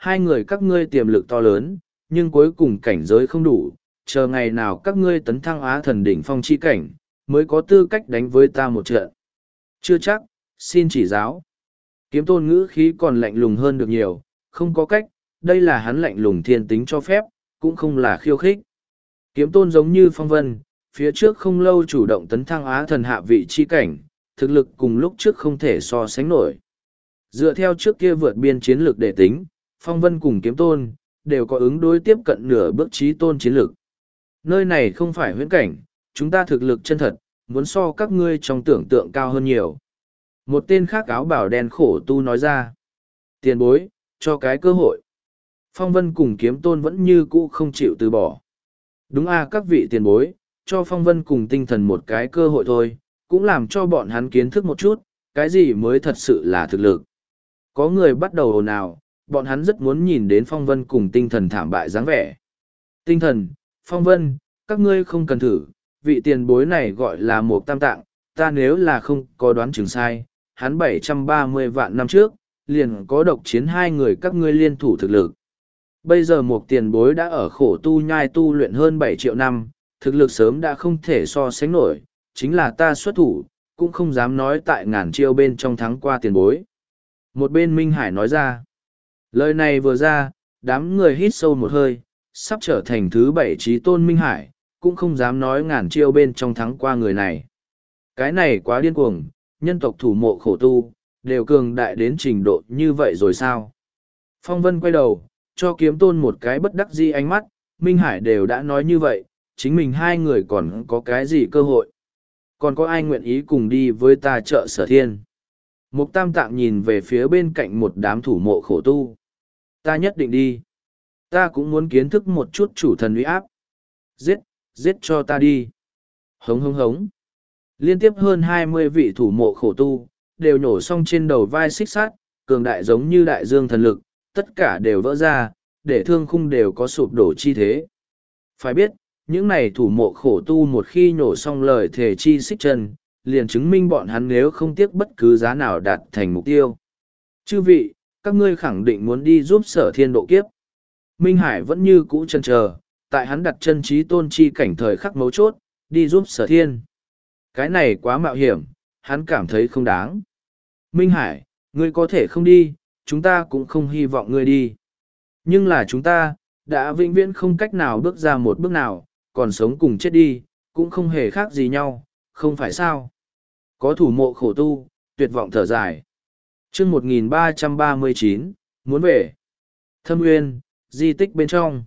hai người các ngươi tiềm lực to lớn, nhưng cuối cùng cảnh giới không đủ, chờ ngày nào các ngươi tấn thăng Á thần đỉnh phong chi cảnh, mới có tư cách đánh với ta một trận. Chưa chắc, xin chỉ giáo. Kiếm tôn ngữ khí còn lạnh lùng hơn được nhiều, không có cách, đây là hắn lạnh lùng thiên tính cho phép, cũng không là khiêu khích. Kiếm tôn giống như phong vân, phía trước không lâu chủ động tấn thăng Á thần hạ vị chi cảnh, thực lực cùng lúc trước không thể so sánh nổi. Dựa theo trước kia vượt biên chiến lược để tính, phong vân cùng kiếm tôn, đều có ứng đối tiếp cận nửa bước trí tôn chiến lược. Nơi này không phải huyễn cảnh, chúng ta thực lực chân thật, muốn so các ngươi trong tưởng tượng cao hơn nhiều. Một tên khác áo bảo đen khổ tu nói ra. Tiền bối, cho cái cơ hội. Phong vân cùng kiếm tôn vẫn như cũ không chịu từ bỏ. Đúng à, các vị tiền bối, cho phong vân cùng tinh thần một cái cơ hội thôi, cũng làm cho bọn hắn kiến thức một chút, cái gì mới thật sự là thực lực. Có người bắt đầu ồn ào, bọn hắn rất muốn nhìn đến phong vân cùng tinh thần thảm bại dáng vẻ. Tinh thần, phong vân, các ngươi không cần thử, vị tiền bối này gọi là một tam tạng, ta nếu là không có đoán chừng sai, hắn bảy trăm ba mươi vạn năm trước, liền có độc chiến hai người các ngươi liên thủ thực lực. Bây giờ một tiền bối đã ở khổ tu nhai tu luyện hơn bảy triệu năm, thực lực sớm đã không thể so sánh nổi, chính là ta xuất thủ, cũng không dám nói tại ngàn chiêu bên trong thắng qua tiền bối. Một bên Minh Hải nói ra. Lời này vừa ra, đám người hít sâu một hơi, sắp trở thành thứ bảy trí tôn Minh Hải, cũng không dám nói ngàn chiêu bên trong thắng qua người này. Cái này quá điên cuồng, nhân tộc thủ mộ khổ tu, đều cường đại đến trình độ như vậy rồi sao? Phong Vân quay đầu, cho kiếm tôn một cái bất đắc dĩ ánh mắt, Minh Hải đều đã nói như vậy, chính mình hai người còn có cái gì cơ hội? Còn có ai nguyện ý cùng đi với ta trợ Sở Thiên? Mục Tam Tạng nhìn về phía bên cạnh một đám thủ mộ khổ tu. Ta nhất định đi. Ta cũng muốn kiến thức một chút chủ thần uy áp. Giết, giết cho ta đi. Hống hống hống. Liên tiếp hơn hai mươi vị thủ mộ khổ tu, đều nổ xong trên đầu vai xích sát, cường đại giống như đại dương thần lực, tất cả đều vỡ ra, để thương khung đều có sụp đổ chi thế. Phải biết, những này thủ mộ khổ tu một khi nổ xong lời thể chi xích chân, liền chứng minh bọn hắn nếu không tiếc bất cứ giá nào đạt thành mục tiêu. Chư vị, các ngươi khẳng định muốn đi giúp Sở Thiên độ kiếp. Minh Hải vẫn như cũ chân chờ, tại hắn đặt chân trí tôn chi cảnh thời khắc mấu chốt, đi giúp Sở Thiên. Cái này quá mạo hiểm, hắn cảm thấy không đáng. Minh Hải, ngươi có thể không đi, chúng ta cũng không hy vọng ngươi đi. Nhưng là chúng ta, đã vĩnh viễn không cách nào bước ra một bước nào, còn sống cùng chết đi, cũng không hề khác gì nhau, không phải sao? Có thủ mộ khổ tu, tuyệt vọng thở dài. chương một nghìn ba trăm ba mươi chín, muốn về. Thâm Nguyên, di tích bên trong.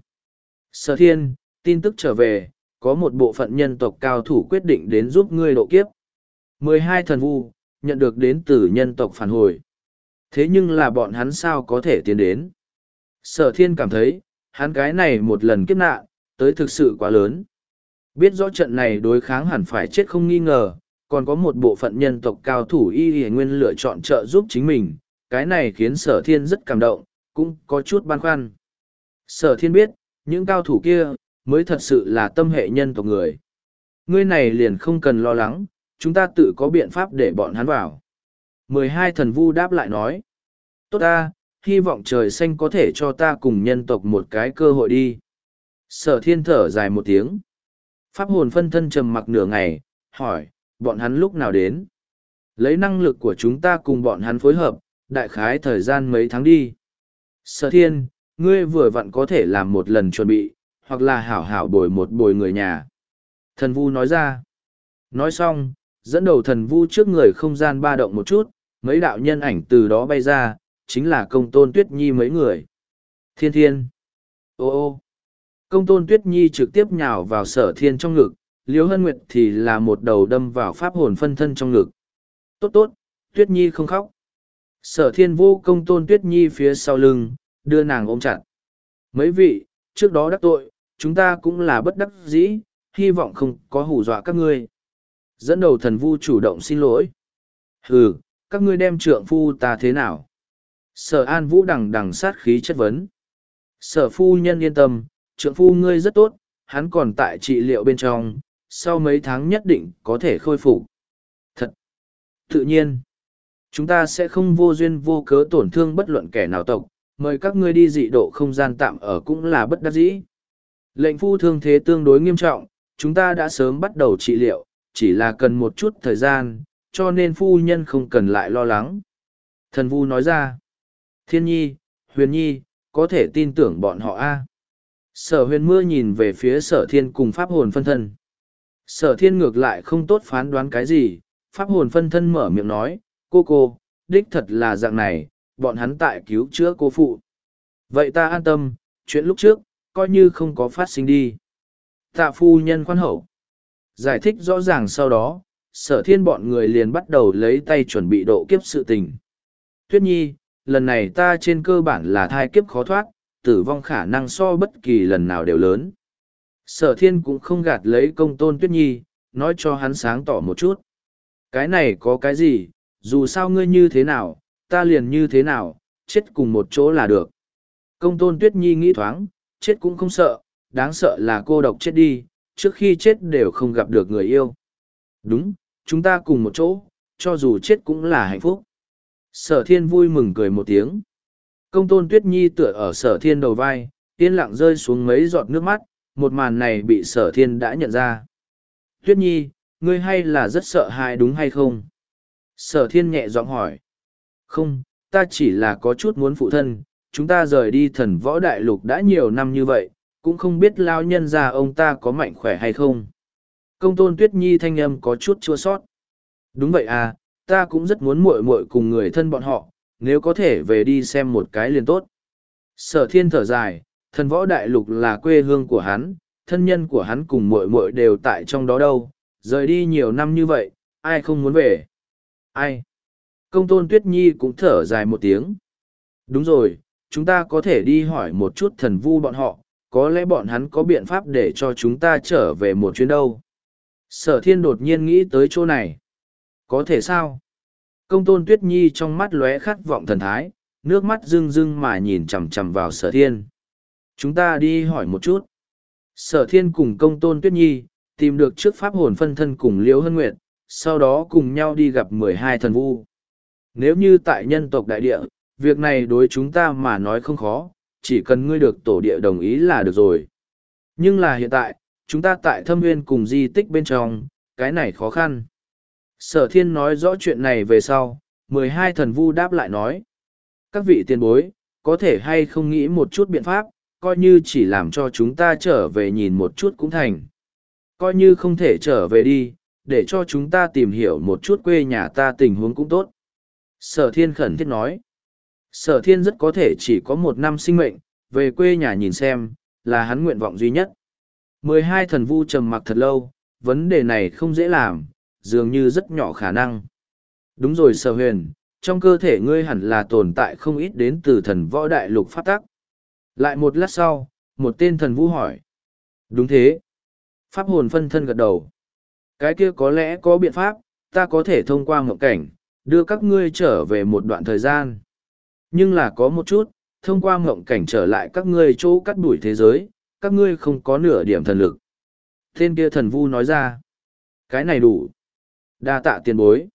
Sở Thiên, tin tức trở về, có một bộ phận nhân tộc cao thủ quyết định đến giúp ngươi độ kiếp. mười hai thần vu, nhận được đến từ nhân tộc phản hồi. Thế nhưng là bọn hắn sao có thể tiến đến? Sở Thiên cảm thấy, hắn cái này một lần kiếp nạn, tới thực sự quá lớn. Biết rõ trận này đối kháng hẳn phải chết không nghi ngờ, còn có một bộ phận nhân tộc cao thủ y y nguyên lựa chọn trợ giúp chính mình, cái này khiến Sở Thiên rất cảm động, cũng có chút băn khoăn. Sở Thiên biết, những cao thủ kia, mới thật sự là tâm hệ nhân tộc người. Ngươi này liền không cần lo lắng, chúng ta tự có biện pháp để bọn hắn vào. mười hai thần vu đáp lại nói. Tốt ta, hy vọng trời xanh có thể cho ta cùng nhân tộc một cái cơ hội đi. Sở Thiên thở dài một tiếng. Pháp hồn phân thân trầm mặc nửa ngày, hỏi, bọn hắn lúc nào đến? Lấy năng lực của chúng ta cùng bọn hắn phối hợp, đại khái thời gian mấy tháng đi. Sở Thiên, ngươi vừa vặn có thể làm một lần chuẩn bị, hoặc là hảo hảo bồi một bồi người nhà. Thần vu nói ra. Nói xong, dẫn đầu thần vu trước người không gian ba động một chút, mấy đạo nhân ảnh từ đó bay ra, chính là công tôn Tuyết Nhi mấy người. Thiên Thiên. Ô ô. Công tôn Tuyết Nhi trực tiếp nhào vào Sở Thiên trong ngực, Liễu Hân Nguyệt thì là một đầu đâm vào pháp hồn phân thân trong ngực. Tốt tốt, Tuyết Nhi không khóc. Sở Thiên vô công tôn Tuyết Nhi phía sau lưng, đưa nàng ôm chặt. Mấy vị, trước đó đắc tội, chúng ta cũng là bất đắc dĩ, hy vọng không có hù dọa các ngươi. Dẫn đầu thần vu chủ động xin lỗi. Hừ, các ngươi đem trượng phu ta thế nào? Sở An Vũ đằng đằng sát khí chất vấn. Sở phu nhân yên tâm, trượng phu ngươi rất tốt, hắn còn tại trị liệu bên trong, sau mấy tháng nhất định có thể khôi phục. Thật! Tự nhiên! Chúng ta sẽ không vô duyên vô cớ tổn thương bất luận kẻ nào tộc, mời các ngươi đi dị độ không gian tạm ở cũng là bất đắc dĩ. Lệnh phu thương thế tương đối nghiêm trọng, chúng ta đã sớm bắt đầu trị liệu, chỉ là cần một chút thời gian, cho nên phu nhân không cần lại lo lắng. Thần vu nói ra, Thiên Nhi, Huyền Nhi, có thể tin tưởng bọn họ a. Sở huyền mưa nhìn về phía sở thiên cùng pháp hồn phân thân. Sở thiên ngược lại không tốt phán đoán cái gì, pháp hồn phân thân mở miệng nói, cô cô, đích thật là dạng này, bọn hắn tại cứu chữa cô phụ. Vậy ta an tâm, chuyện lúc trước, coi như không có phát sinh đi. Tạ phu nhân khoan hậu. Giải thích rõ ràng sau đó, sở thiên bọn người liền bắt đầu lấy tay chuẩn bị độ kiếp sự tình. Tuyết Nhi, lần này ta trên cơ bản là thai kiếp khó thoát, tử vong khả năng so bất kỳ lần nào đều lớn. Sở thiên cũng không gạt lấy công tôn Tuyết Nhi, nói cho hắn sáng tỏ một chút. Cái này có cái gì, dù sao ngươi như thế nào, ta liền như thế nào, chết cùng một chỗ là được. Công tôn Tuyết Nhi nghĩ thoáng, chết cũng không sợ, đáng sợ là cô độc chết đi, trước khi chết đều không gặp được người yêu. Đúng, chúng ta cùng một chỗ, cho dù chết cũng là hạnh phúc. Sở thiên vui mừng cười một tiếng. Công tôn Tuyết Nhi tựa ở sở thiên đầu vai, yên lặng rơi xuống mấy giọt nước mắt, một màn này bị sở thiên đã nhận ra. Tuyết Nhi, ngươi hay là rất sợ hãi đúng hay không? Sở thiên nhẹ giọng hỏi. Không, ta chỉ là có chút muốn phụ thân, chúng ta rời đi thần võ đại lục đã nhiều năm như vậy, cũng không biết lao nhân ra ông ta có mạnh khỏe hay không. Công tôn Tuyết Nhi thanh âm có chút chua sót. Đúng vậy à, ta cũng rất muốn muội muội cùng người thân bọn họ, nếu có thể về đi xem một cái liền tốt. Sở thiên thở dài, thần võ đại lục là quê hương của hắn, thân nhân của hắn cùng muội muội đều tại trong đó đâu, rời đi nhiều năm như vậy, ai không muốn về? Ai? Công tôn Tuyết Nhi cũng thở dài một tiếng. Đúng rồi, chúng ta có thể đi hỏi một chút thần vu bọn họ, có lẽ bọn hắn có biện pháp để cho chúng ta trở về một chuyến đâu. Sở thiên đột nhiên nghĩ tới chỗ này. Có thể sao? Công tôn Tuyết Nhi trong mắt lóe khát vọng thần thái, nước mắt rưng rưng mà nhìn chằm chằm vào sở thiên. Chúng ta đi hỏi một chút. Sở thiên cùng công tôn Tuyết Nhi, tìm được trước pháp hồn phân thân cùng Liễu Hân Nguyệt, sau đó cùng nhau đi gặp mười hai thần vu. Nếu như tại nhân tộc đại địa, việc này đối chúng ta mà nói không khó, chỉ cần ngươi được tổ địa đồng ý là được rồi. Nhưng là hiện tại, chúng ta tại thâm nguyên cùng di tích bên trong, cái này khó khăn. Sở thiên nói rõ chuyện này về sau, mười hai thần vu đáp lại nói. Các vị tiền bối, có thể hay không nghĩ một chút biện pháp, coi như chỉ làm cho chúng ta trở về nhìn một chút cũng thành. Coi như không thể trở về đi, để cho chúng ta tìm hiểu một chút quê nhà ta tình huống cũng tốt. Sở thiên khẩn thiết nói. Sở thiên rất có thể chỉ có một năm sinh mệnh, về quê nhà nhìn xem, là hắn nguyện vọng duy nhất. mười hai thần vu trầm mặc thật lâu, vấn đề này không dễ làm, dường như rất nhỏ khả năng. Đúng rồi Sở huyền, trong cơ thể ngươi hẳn là tồn tại không ít đến từ thần võ đại lục pháp tắc. Lại một lát sau, một tên thần vu hỏi. Đúng thế. Pháp hồn phân thân gật đầu. Cái kia có lẽ có biện pháp, ta có thể thông qua mộng cảnh, đưa các ngươi trở về một đoạn thời gian. Nhưng là có một chút, thông qua mộng cảnh trở lại các ngươi chỗ cắt đuổi thế giới, các ngươi không có nửa điểm thần lực. Tên kia thần vu nói ra. Cái này đủ. Đa tạ tiền bối.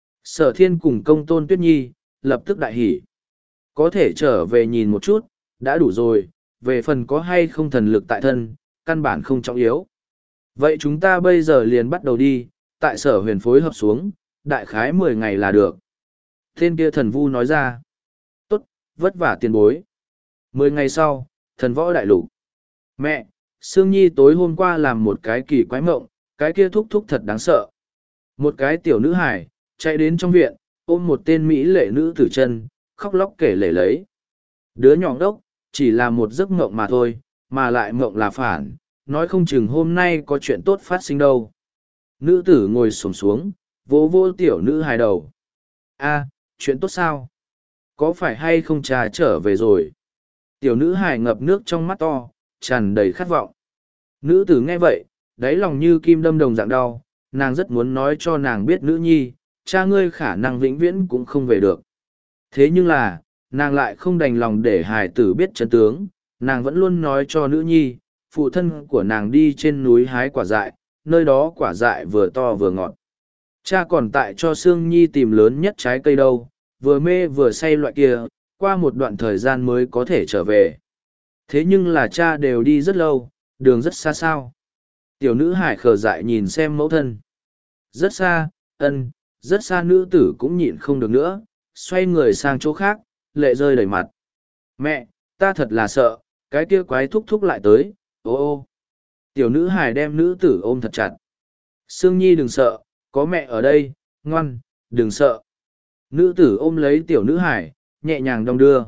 Sở thiên cùng công tôn Tuyết Nhi, lập tức đại hỉ. Có thể trở về nhìn một chút, đã đủ rồi, về phần có hay không thần lực tại thân, căn bản không trọng yếu. Vậy chúng ta bây giờ liền bắt đầu đi, tại sở huyền phối hợp xuống, đại khái mười ngày là được. Tên kia thần vu nói ra. Tốt, vất vả tiền bối. Mười ngày sau, thần võ đại lục. Mẹ, Sương Nhi tối hôm qua làm một cái kỳ quái mộng, cái kia thúc thúc thật đáng sợ. Một cái tiểu nữ hải, chạy đến trong viện, ôm một tên mỹ lệ nữ tử chân, khóc lóc kể lể lấy. Đứa nhỏ đốc, chỉ là một giấc mộng mà thôi, mà lại mộng là phản, nói không chừng hôm nay có chuyện tốt phát sinh đâu. Nữ tử ngồi xổm xuống, vỗ vỗ tiểu nữ hài đầu. A, chuyện tốt sao? Có phải hay không trà trở về rồi? Tiểu nữ hài ngập nước trong mắt to, tràn đầy khát vọng. Nữ tử nghe vậy, đáy lòng như kim đâm đồng dạng đau, nàng rất muốn nói cho nàng biết nữ nhi, cha ngươi khả năng vĩnh viễn cũng không về được. Thế nhưng là, nàng lại không đành lòng để hài tử biết chân tướng, nàng vẫn luôn nói cho nữ nhi, phụ thân của nàng đi trên núi hái quả dại, nơi đó quả dại vừa to vừa ngọt. Cha còn tại cho Sương Nhi tìm lớn nhất trái cây đâu, vừa mê vừa say loại kia, Qua một đoạn thời gian mới có thể trở về. Thế nhưng là cha đều đi rất lâu, đường rất xa sao. Tiểu nữ hải khờ dại nhìn xem mẫu thân. Rất xa, ân, rất xa nữ tử cũng nhịn không được nữa, xoay người sang chỗ khác, lệ rơi đầy mặt. Mẹ, ta thật là sợ, cái kia quái thúc thúc lại tới, ô ô. Tiểu nữ hải đem nữ tử ôm thật chặt. Sương Nhi đừng sợ, có mẹ ở đây, ngoan, đừng sợ. Nữ tử ôm lấy tiểu nữ hải, nhẹ nhàng đong đưa.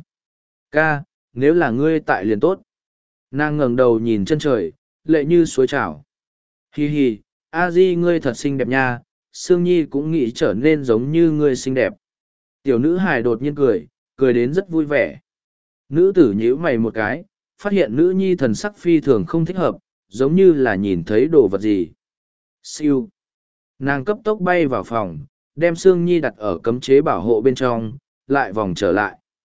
Ca, nếu là ngươi tại liền tốt. Nàng ngẩng đầu nhìn chân trời, lệ như suối trào. Hi hi, a di ngươi thật xinh đẹp nha, Sương Nhi cũng nghĩ trở nên giống như ngươi xinh đẹp. Tiểu nữ hài đột nhiên cười, cười đến rất vui vẻ. Nữ tử nhíu mày một cái, phát hiện nữ nhi thần sắc phi thường không thích hợp, giống như là nhìn thấy đồ vật gì. Siêu. Nàng cấp tốc bay vào phòng, đem Sương Nhi đặt ở cấm chế bảo hộ bên trong, lại vòng trở lại.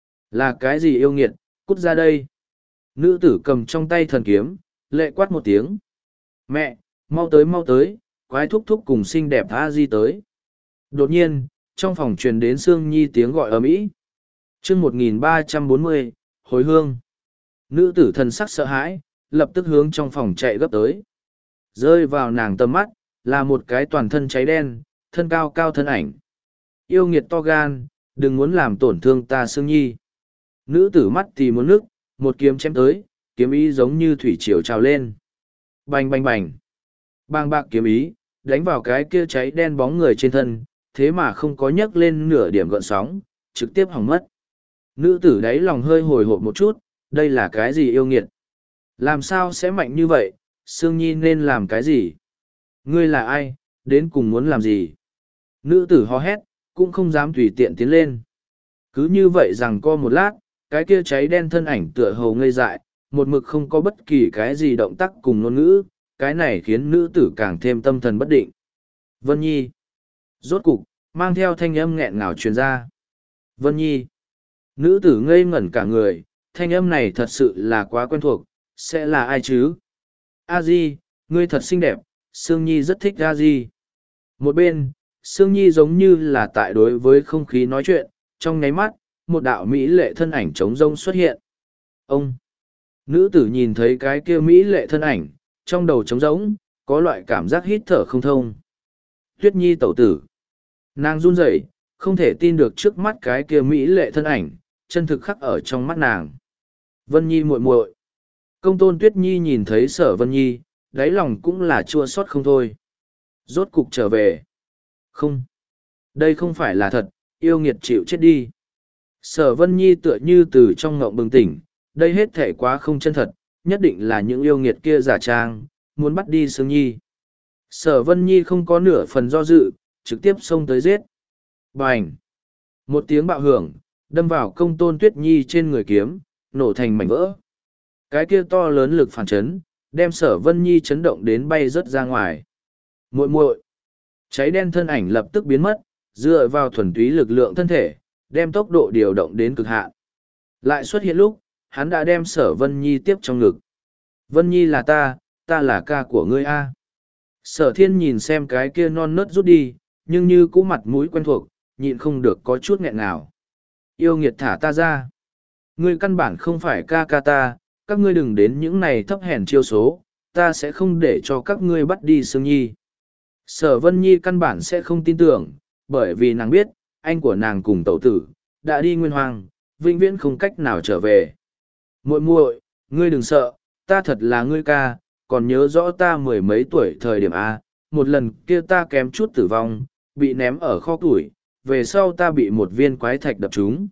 Là cái gì yêu nghiệt, cút ra đây. Nữ tử cầm trong tay thần kiếm, lệ quát một tiếng. Mẹ, mau tới mau tới, quái thúc thúc cùng xinh đẹp a di tới. Đột nhiên, trong phòng truyền đến Sương Nhi tiếng gọi ầm ĩ. Chương một nghìn ba trăm bốn mươi, hồi hương. Nữ tử thần sắc sợ hãi, lập tức hướng trong phòng chạy gấp tới. Rơi vào nàng tầm mắt, là một cái toàn thân cháy đen, thân cao cao thân ảnh. Yêu nghiệt to gan, đừng muốn làm tổn thương ta Sương Nhi. Nữ tử mắt thì muốn nước, một kiếm chém tới, kiếm ý giống như thủy triều trào lên. Bành bành bành. Bang bạc kiếm ý, đánh vào cái kia cháy đen bóng người trên thân, thế mà không có nhấc lên nửa điểm gợn sóng, trực tiếp hỏng mất. Nữ tử đáy lòng hơi hồi hộp một chút, đây là cái gì yêu nghiệt? Làm sao sẽ mạnh như vậy, Sương Nhi nên làm cái gì? Ngươi là ai, đến cùng muốn làm gì? Nữ tử hò hét, cũng không dám tùy tiện tiến lên. Cứ như vậy rằng co một lát, cái kia cháy đen thân ảnh tựa hồ ngây dại, một mực không có bất kỳ cái gì động tác cùng ngôn ngữ, cái này khiến nữ tử càng thêm tâm thần bất định. Vân Nhi. Rốt cục, mang theo thanh âm nghẹn ngào truyền ra. Vân Nhi. Nữ tử ngây ngẩn cả người, thanh âm này thật sự là quá quen thuộc, sẽ là ai chứ? A Di, ngươi thật xinh đẹp, Sương Nhi rất thích A Di. Một bên, Sương Nhi giống như là tại đối với không khí nói chuyện, trong nháy mắt, một đạo mỹ lệ thân ảnh trống rông xuất hiện. Ông. Nữ tử nhìn thấy cái kia mỹ lệ thân ảnh, trong đầu trống rỗng, có loại cảm giác hít thở không thông. Tuyết Nhi tẩu tử. Nàng run rẩy, không thể tin được trước mắt cái kia mỹ lệ thân ảnh, chân thực khắc ở trong mắt nàng. Vân Nhi muội muội. Công tôn Tuyết Nhi nhìn thấy Sở Vân Nhi, đáy lòng cũng là chua xót không thôi. Rốt cục trở về. Không. Đây không phải là thật, yêu nghiệt chịu chết đi. Sở Vân Nhi tựa như từ trong ngộng bừng tỉnh, đây hết thể quá không chân thật, nhất định là những yêu nghiệt kia giả trang, muốn bắt đi Sương Nhi. Sở Vân Nhi không có nửa phần do dự, trực tiếp xông tới giết. Bành! Một tiếng bạo hưởng, đâm vào công tôn Tuyết Nhi trên người kiếm, nổ thành mảnh vỡ. Cái kia to lớn lực phản chấn, đem Sở Vân Nhi chấn động đến bay rớt ra ngoài. Muội muội! Cháy đen thân ảnh lập tức biến mất, dựa vào thuần túy lực lượng thân thể, đem tốc độ điều động đến cực hạn. Lại xuất hiện lúc, hắn đã đem Sở Vân Nhi tiếp trong ngực. Vân Nhi là ta, ta là ca của ngươi a. Sở Thiên nhìn xem cái kia non nớt rút đi, nhưng như cũ mặt mũi quen thuộc, nhịn không được có chút nghẹn ngào. Yêu nghiệt thả ta ra. Ngươi căn bản không phải ca ca ta, các ngươi đừng đến những này thấp hèn chiêu số, ta sẽ không để cho các ngươi bắt đi Sương Nhi. Sở Vân Nhi căn bản sẽ không tin tưởng, bởi vì nàng biết, anh của nàng cùng tẩu tử, đã đi nguyên hoàng, vĩnh viễn không cách nào trở về. Muội muội, ngươi đừng sợ, ta thật là ngươi ca, còn nhớ rõ ta mười mấy tuổi thời điểm A, một lần kia ta kém chút tử vong, bị ném ở kho tuổi, về sau ta bị một viên quái thạch đập trúng.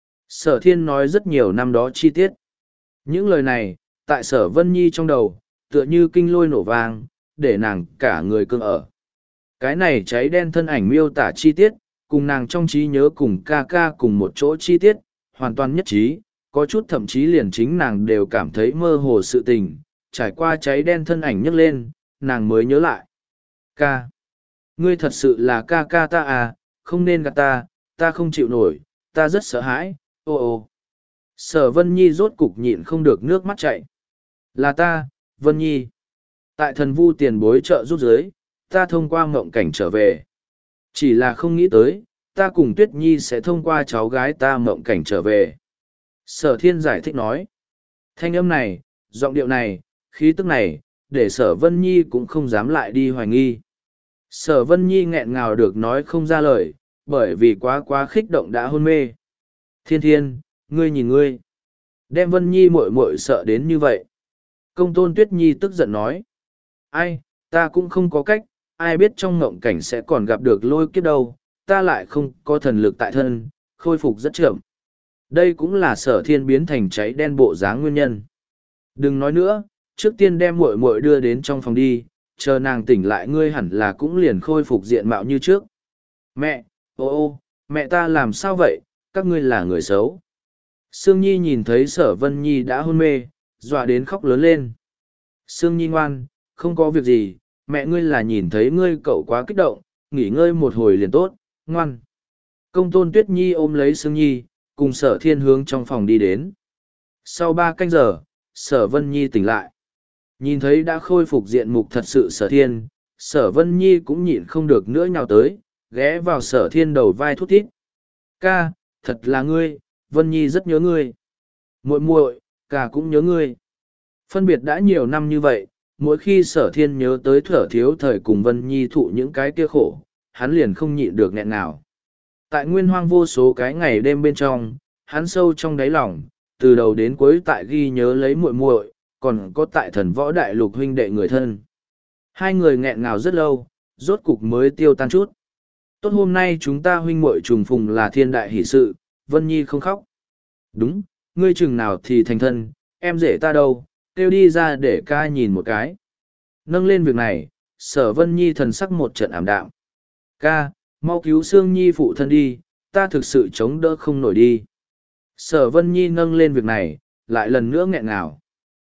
Sở Thiên nói rất nhiều năm đó chi tiết. Những lời này, tại Sở Vân Nhi trong đầu, tựa như kinh lôi nổ vang, để nàng cả người cương ở. Cái này cháy đen thân ảnh miêu tả chi tiết, cùng nàng trong trí nhớ cùng ca ca cùng một chỗ chi tiết, hoàn toàn nhất trí, có chút thậm chí liền chính nàng đều cảm thấy mơ hồ sự tình, trải qua cháy đen thân ảnh nhấc lên, nàng mới nhớ lại. Ca. Ngươi thật sự là ca ca ta à, không nên gạt ta, ta không chịu nổi, ta rất sợ hãi, ô ô. Sở Vân Nhi rốt cục nhịn không được nước mắt chạy. Là ta, Vân Nhi. Tại thần vu tiền bối trợ giúp giới, ta thông qua mộng cảnh trở về. Chỉ là không nghĩ tới, ta cùng Tuyết Nhi sẽ thông qua cháu gái ta mộng cảnh trở về. Sở thiên giải thích nói. Thanh âm này, giọng điệu này, khí tức này, để sở Vân Nhi cũng không dám lại đi hoài nghi. Sở Vân Nhi nghẹn ngào được nói không ra lời, bởi vì quá quá kích động đã hôn mê. Thiên thiên, ngươi nhìn ngươi. Đem Vân Nhi muội muội sợ đến như vậy. Công tôn Tuyết Nhi tức giận nói. Ai, ta cũng không có cách, ai biết trong ngộng cảnh sẽ còn gặp được lôi kiếp đâu, ta lại không có thần lực tại thân, khôi phục rất chậm. Đây cũng là sở thiên biến thành cháy đen bộ dáng nguyên nhân. Đừng nói nữa, trước tiên đem muội muội đưa đến trong phòng đi, chờ nàng tỉnh lại ngươi hẳn là cũng liền khôi phục diện mạo như trước. Mẹ, ô ô, mẹ ta làm sao vậy, các ngươi là người xấu. Sương Nhi nhìn thấy sở Vân Nhi đã hôn mê, dọa đến khóc lớn lên. Sương Nhi ngoan, không có việc gì, mẹ ngươi là nhìn thấy ngươi cậu quá kích động, nghỉ ngơi một hồi liền tốt, ngoan. Công tôn Tuyết Nhi ôm lấy Sương Nhi, cùng sở thiên hướng trong phòng đi đến. Sau ba canh giờ, sở Vân Nhi tỉnh lại. Nhìn thấy đã khôi phục diện mục thật sự sở thiên, sở Vân Nhi cũng nhịn không được nữa nhào tới, ghé vào sở thiên đầu vai thút thít. Ca, thật là ngươi, Vân Nhi rất nhớ ngươi. Muội muội, ca cũng nhớ ngươi. Phân biệt đã nhiều năm như vậy, mỗi khi sở thiên nhớ tới thở thiếu thời cùng Vân Nhi thụ những cái kia khổ, hắn liền không nhịn được nghẹn nào. Tại nguyên hoang vô số cái ngày đêm bên trong, hắn sâu trong đáy lòng, từ đầu đến cuối tại ghi nhớ lấy muội muội, còn có tại thần võ đại lục huynh đệ người thân. Hai người nghẹn ngào rất lâu, rốt cục mới tiêu tan chút. Tốt hôm nay chúng ta huynh muội trùng phùng là thiên đại hỷ sự, Vân Nhi không khóc. Đúng, ngươi chừng nào thì thành thân, em rể ta đâu, kêu đi ra để ca nhìn một cái. Nâng lên việc này, sở Vân Nhi thần sắc một trận ảm đạm. Ca, mau cứu Sương Nhi phụ thân đi, ta thực sự chống đỡ không nổi đi. Sở Vân Nhi nâng lên việc này, lại lần nữa nghẹn ngào.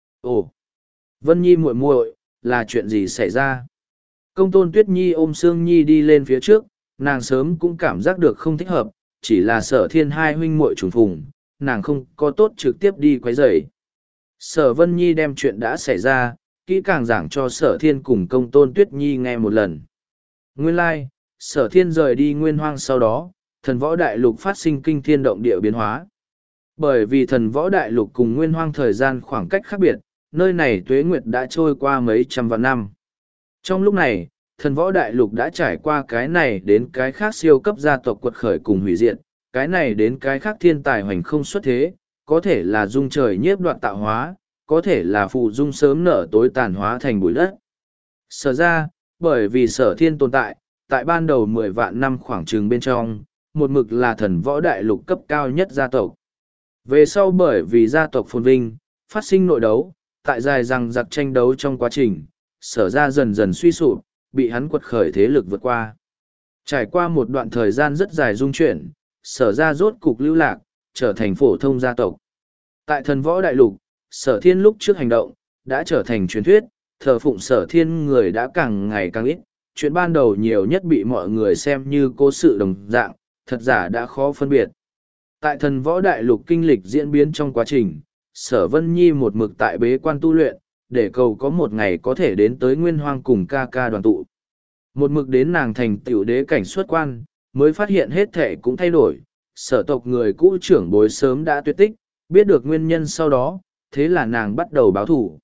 Ồ, Vân Nhi muội muội, là chuyện gì xảy ra? Công tôn Tuyết Nhi ôm Sương Nhi đi lên phía trước, nàng sớm cũng cảm giác được không thích hợp, chỉ là sở thiên hai huynh muội trùng phùng, nàng không có tốt trực tiếp đi quấy rầy. Sở Vân Nhi đem chuyện đã xảy ra, kỹ càng giảng cho sở thiên cùng công tôn Tuyết Nhi nghe một lần. Nguyên lai, like, sở thiên rời đi nguyên hoang sau đó, thần võ đại lục phát sinh kinh thiên động địa biến hóa. Bởi vì thần võ đại lục cùng nguyên hoang thời gian khoảng cách khác biệt, nơi này tuế nguyệt đã trôi qua mấy trăm vạn năm. Trong lúc này, thần võ đại lục đã trải qua cái này đến cái khác siêu cấp gia tộc quật khởi cùng hủy diệt, cái này đến cái khác thiên tài hoành không xuất thế, có thể là dung trời nhiếp đoạn tạo hóa, có thể là phụ dung sớm nở tối tàn hóa thành bụi đất. Sở ra, bởi vì sở thiên tồn tại, tại ban đầu mười vạn năm khoảng trường bên trong, một mực là thần võ đại lục cấp cao nhất gia tộc. Về sau bởi vì gia tộc phồn vinh, phát sinh nội đấu, tại dài rằng giặc tranh đấu trong quá trình, sở ra dần dần suy sụp, bị hắn quật khởi thế lực vượt qua. Trải qua một đoạn thời gian rất dài dung chuyển, sở ra rốt cục lưu lạc, trở thành phổ thông gia tộc. Tại thần võ đại lục, sở thiên lúc trước hành động, đã trở thành truyền thuyết, thờ phụng sở thiên người đã càng ngày càng ít, chuyện ban đầu nhiều nhất bị mọi người xem như cố sự đồng dạng, thật giả đã khó phân biệt. Tại thần võ đại lục kinh lịch diễn biến trong quá trình, sở Vân Nhi một mực tại bế quan tu luyện, để cầu có một ngày có thể đến tới nguyên hoang cùng ca ca đoàn tụ. Một mực đến nàng thành tiểu đế cảnh xuất quan, mới phát hiện hết thể cũng thay đổi, sở tộc người cũ trưởng bối sớm đã tuyệt tích, biết được nguyên nhân sau đó, thế là nàng bắt đầu báo thủ.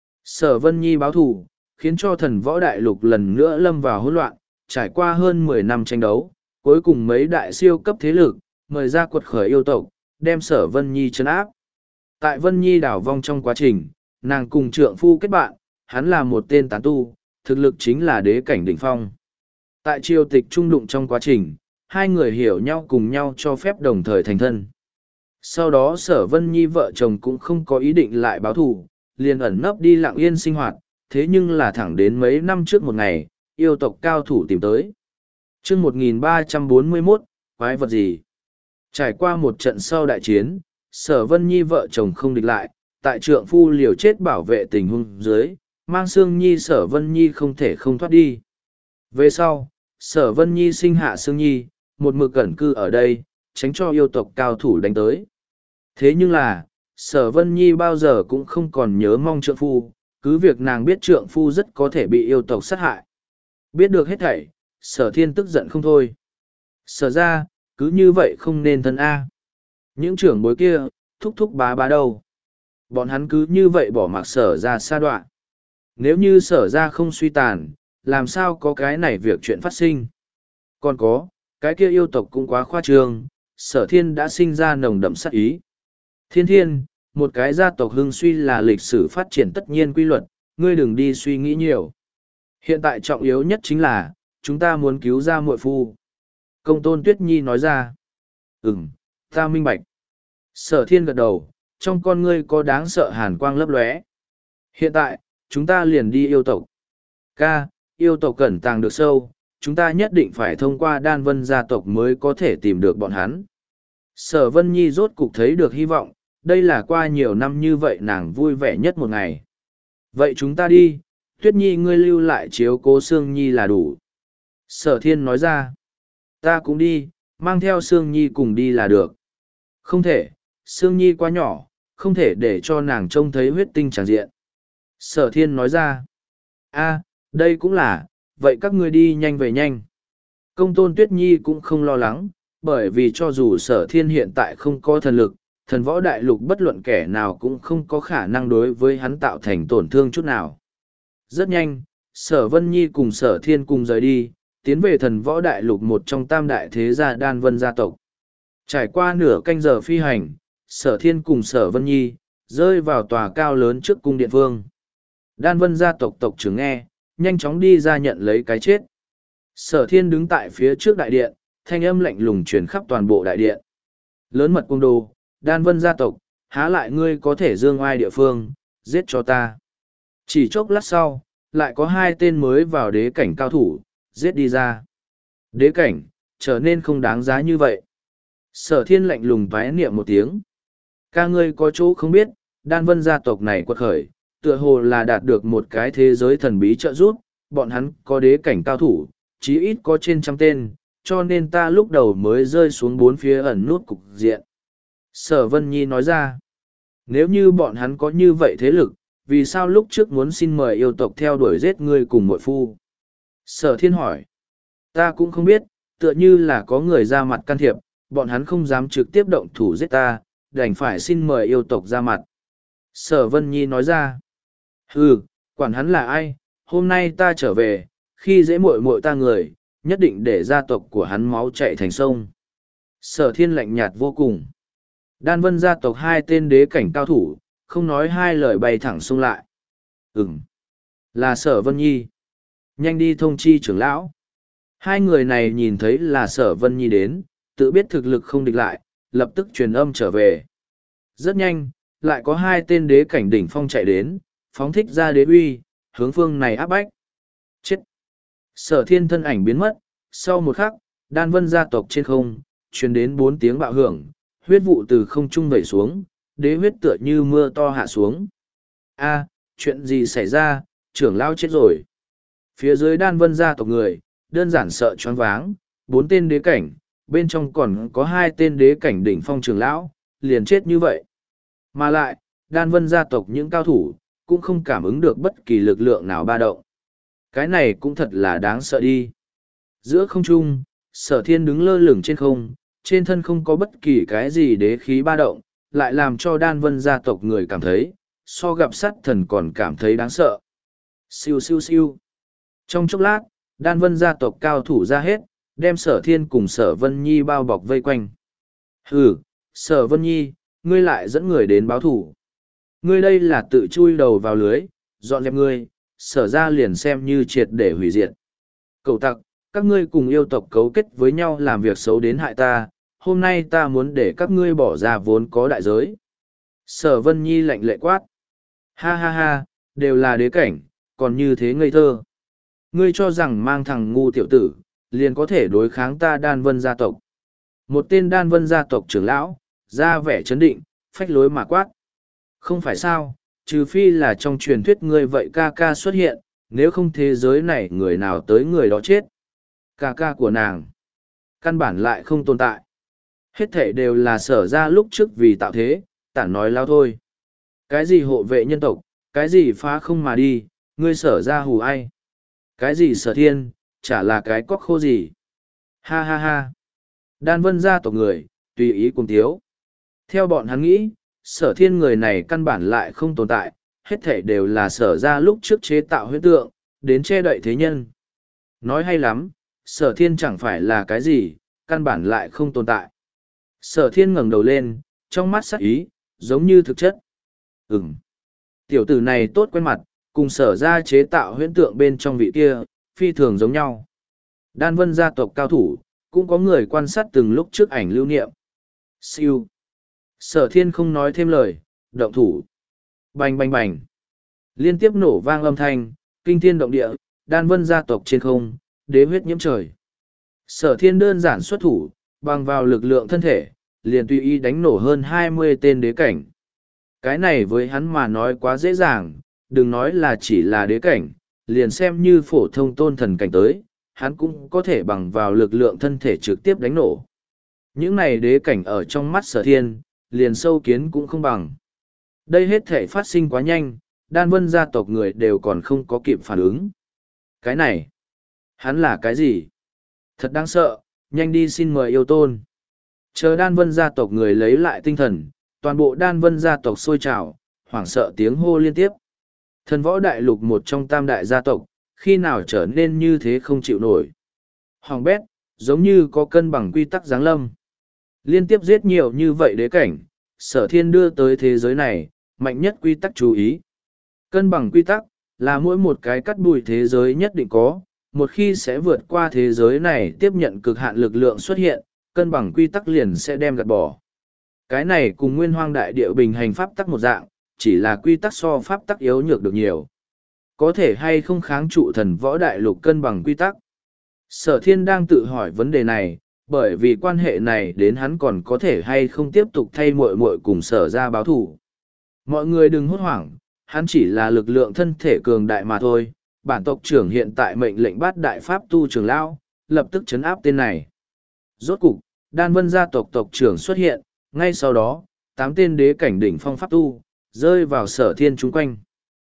Sở Vân Nhi báo thủ, khiến cho thần võ đại lục lần nữa lâm vào hỗn loạn, trải qua hơn mười năm tranh đấu, cuối cùng mấy đại siêu cấp thế lực, mời ra quật khởi yêu tộc, đem sở Vân Nhi trấn áp. Tại Vân Nhi đảo vong trong quá trình, nàng cùng trượng phu kết bạn, hắn là một tên tán tu, thực lực chính là đế cảnh đỉnh phong. Tại triều tịch trung đụng trong quá trình, hai người hiểu nhau cùng nhau cho phép đồng thời thành thân. Sau đó sở Vân Nhi vợ chồng cũng không có ý định lại báo thù, liền ẩn nấp đi lặng yên sinh hoạt, thế nhưng là thẳng đến mấy năm trước một ngày, yêu tộc cao thủ tìm tới. Trước một nghìn ba trăm bốn mươi mốt, quái vật gì? Trải qua một trận sau đại chiến, sở Vân Nhi vợ chồng không địch lại, tại trượng phu liều chết bảo vệ tình huống dưới, mang Sương Nhi sở Vân Nhi không thể không thoát đi. Về sau, sở Vân Nhi sinh hạ Sương Nhi, một mực ẩn cư ở đây, tránh cho yêu tộc cao thủ đánh tới. Thế nhưng là, sở Vân Nhi bao giờ cũng không còn nhớ mong trượng phu, cứ việc nàng biết trượng phu rất có thể bị yêu tộc sát hại. Biết được hết thảy, sở thiên tức giận không thôi. Sở ra, cứ như vậy không nên thân A. Những trưởng bối kia, thúc thúc bá bá đâu. Bọn hắn cứ như vậy bỏ mặc sở ra sa đoạn. Nếu như sở ra không suy tàn, làm sao có cái này việc chuyện phát sinh. Còn có, cái kia yêu tộc cũng quá khoa trương, sở thiên đã sinh ra nồng đậm sát ý. Thiên thiên, một cái gia tộc hưng suy là lịch sử phát triển tất nhiên quy luật, ngươi đừng đi suy nghĩ nhiều. Hiện tại trọng yếu nhất chính là, chúng ta muốn cứu ra muội phu. Công tôn Tuyết Nhi nói ra. Ừm, ta minh bạch. Sở thiên gật đầu, trong con ngươi có đáng sợ hàn quang lấp lóe. Hiện tại, chúng ta liền đi yêu tộc. Ca, yêu tộc cẩn tàng được sâu, chúng ta nhất định phải thông qua đan vân gia tộc mới có thể tìm được bọn hắn. Sở Vân Nhi rốt cục thấy được hy vọng, đây là qua nhiều năm như vậy nàng vui vẻ nhất một ngày. Vậy chúng ta đi, Tuyết Nhi ngươi lưu lại chiếu cố Sương Nhi là đủ. Sở Thiên nói ra, ta cũng đi, mang theo Sương Nhi cùng đi là được. Không thể, Sương Nhi quá nhỏ, không thể để cho nàng trông thấy huyết tinh tràn diện. Sở Thiên nói ra, a, đây cũng là, vậy các ngươi đi nhanh về nhanh. Công tôn Tuyết Nhi cũng không lo lắng, bởi vì cho dù sở thiên hiện tại không có thần lực, thần võ đại lục bất luận kẻ nào cũng không có khả năng đối với hắn tạo thành tổn thương chút nào. Rất nhanh, sở Vân Nhi cùng sở thiên cùng rời đi, tiến về thần võ đại lục một trong tam đại thế gia đan vân gia tộc. Trải qua nửa canh giờ phi hành, sở thiên cùng sở Vân Nhi, rơi vào tòa cao lớn trước cung điện vương. Đan vân gia tộc tộc trưởng nghe, nhanh chóng đi ra nhận lấy cái chết. Sở thiên đứng tại phía trước đại điện, thanh âm lạnh lùng truyền khắp toàn bộ đại điện. Lớn mật cung đồ, đan vân gia tộc, há lại ngươi có thể dương oai địa phương, giết cho ta. Chỉ chốc lát sau, lại có hai tên mới vào đế cảnh cao thủ, giết đi ra. Đế cảnh, trở nên không đáng giá như vậy. Sở thiên lạnh lùng toái niệm một tiếng. Ca ngươi có chỗ không biết, đan vân gia tộc này quật khởi, tựa hồ là đạt được một cái thế giới thần bí trợ giúp, bọn hắn có đế cảnh cao thủ, chí ít có trên trăm tên, cho nên ta lúc đầu mới rơi xuống bốn phía ẩn nút cục diện. Sở Vân Nhi nói ra, nếu như bọn hắn có như vậy thế lực, vì sao lúc trước muốn xin mời yêu tộc theo đuổi giết ngươi cùng muội phu? Sở Thiên hỏi, ta cũng không biết, tựa như là có người ra mặt can thiệp, bọn hắn không dám trực tiếp động thủ giết ta, đành phải xin mời yêu tộc ra mặt. Sở Vân Nhi nói ra, ừ, quản hắn là ai, hôm nay ta trở về, khi dễ muội muội ta người, nhất định để gia tộc của hắn máu chạy thành sông. Sở Thiên lạnh nhạt vô cùng. Đan vân gia tộc hai tên đế cảnh cao thủ, không nói hai lời bay thẳng xông lại. Ừm, là Sở Vân Nhi. Nhanh đi thông chi trưởng lão. Hai người này nhìn thấy là Sở Vân Nhi đến, tự biết thực lực không địch lại, lập tức truyền âm trở về. Rất nhanh, lại có hai tên đế cảnh đỉnh phong chạy đến, phóng thích ra đế uy, hướng phương này áp bách. Chết! Sở Thiên thân ảnh biến mất, sau một khắc, đan vân gia tộc trên không, truyền đến bốn tiếng bạo hưởng, huyết vụ từ không trung vẩy xuống, đế huyết tựa như mưa to hạ xuống. A, chuyện gì xảy ra, trưởng lão chết rồi. Phía dưới đan vân gia tộc người, đơn giản sợ choáng váng, bốn tên đế cảnh, bên trong còn có hai tên đế cảnh đỉnh phong trưởng lão, liền chết như vậy. Mà lại, đan vân gia tộc những cao thủ, cũng không cảm ứng được bất kỳ lực lượng nào ba động. Cái này cũng thật là đáng sợ đi. Giữa không trung, sở thiên đứng lơ lửng trên không, trên thân không có bất kỳ cái gì đế khí ba động, lại làm cho đan vân gia tộc người cảm thấy, so gặp sát thần còn cảm thấy đáng sợ. Siêu siêu siêu. Trong chốc lát, đan vân gia tộc cao thủ ra hết, đem sở thiên cùng sở Vân Nhi bao bọc vây quanh. Hừ, sở Vân Nhi, ngươi lại dẫn người đến báo thủ. Ngươi đây là tự chui đầu vào lưới, dọn dẹp ngươi, sở ra liền xem như triệt để hủy diệt. Cậu tặc, các ngươi cùng yêu tộc cấu kết với nhau làm việc xấu đến hại ta, hôm nay ta muốn để các ngươi bỏ ra vốn có đại giới. Sở Vân Nhi lạnh lệ quát. Ha ha ha, đều là đế cảnh, còn như thế ngây thơ. Ngươi cho rằng mang thằng ngu tiểu tử, liền có thể đối kháng ta đan vân gia tộc. Một tên đan vân gia tộc trưởng lão, ra vẻ chấn định, phách lối mà quát. Không phải sao, trừ phi là trong truyền thuyết ngươi vậy ca ca xuất hiện, nếu không thế giới này người nào tới người đó chết. Ca ca của nàng, căn bản lại không tồn tại. Hết thể đều là sở ra lúc trước vì tạo thế, tản nói lao thôi. Cái gì hộ vệ nhân tộc, cái gì phá không mà đi, ngươi sở ra hù ai. Cái gì sở thiên, chả là cái cóc khô gì. Ha ha ha. Đan vân gia tộc người, tùy ý cùng thiếu. Theo bọn hắn nghĩ, Sở thiên người này căn bản lại không tồn tại, hết thể đều là sở ra lúc trước chế tạo huyễn tượng, đến che đậy thế nhân. Nói hay lắm, sở thiên chẳng phải là cái gì, căn bản lại không tồn tại. Sở thiên ngẩng đầu lên, trong mắt sắc ý, giống như thực chất. Ừm. Tiểu tử này tốt quen mặt, cùng sở ra chế tạo huyễn tượng bên trong vị kia, phi thường giống nhau. Đan vân gia tộc cao thủ, cũng có người quan sát từng lúc trước ảnh lưu niệm. Siêu. Sở thiên không nói thêm lời, động thủ. Bành bành bành. Liên tiếp nổ vang âm thanh, kinh thiên động địa, đan vân gia tộc trên không, đế huyết nhiễm trời. Sở thiên đơn giản xuất thủ, bằng vào lực lượng thân thể, liền tùy ý đánh nổ hơn hai mươi tên đế cảnh. Cái này với hắn mà nói quá dễ dàng, đừng nói là chỉ là đế cảnh, liền xem như phổ thông tôn thần cảnh tới, hắn cũng có thể bằng vào lực lượng thân thể trực tiếp đánh nổ. Những này đế cảnh ở trong mắt sở thiên, liền sâu kiến cũng không bằng. Đây hết thể phát sinh quá nhanh, đan vân gia tộc người đều còn không có kịp phản ứng. Cái này, hắn là cái gì? Thật đáng sợ, nhanh đi xin mời yêu tôn. Chờ đan vân gia tộc người lấy lại tinh thần, toàn bộ đan vân gia tộc sôi trào, hoảng sợ tiếng hô liên tiếp. Thần võ đại lục một trong tam đại gia tộc, khi nào trở nên như thế không chịu nổi. Hoàng bét, giống như có cân bằng quy tắc giáng lâm. Liên tiếp giết nhiều như vậy đế cảnh, sở thiên đưa tới thế giới này, mạnh nhất quy tắc chú ý. Cân bằng quy tắc, là mỗi một cái cắt đùi thế giới nhất định có, một khi sẽ vượt qua thế giới này tiếp nhận cực hạn lực lượng xuất hiện, cân bằng quy tắc liền sẽ đem gạt bỏ. Cái này cùng nguyên hoang đại địa bình hành pháp tắc một dạng, chỉ là quy tắc so pháp tắc yếu nhược được nhiều. Có thể hay không kháng trụ thần võ đại lục cân bằng quy tắc? Sở thiên đang tự hỏi vấn đề này, bởi vì quan hệ này đến hắn còn có thể hay không tiếp tục thay muội muội cùng sở ra báo thủ. Mọi người đừng hốt hoảng, hắn chỉ là lực lượng thân thể cường đại mà thôi. Bản tộc trưởng hiện tại mệnh lệnh bát đại pháp tu trưởng lão, lập tức chấn áp tên này. Rốt cục, đan vân gia tộc tộc trưởng xuất hiện, ngay sau đó, tám tên đế cảnh đỉnh phong pháp tu, rơi vào sở thiên chung quanh.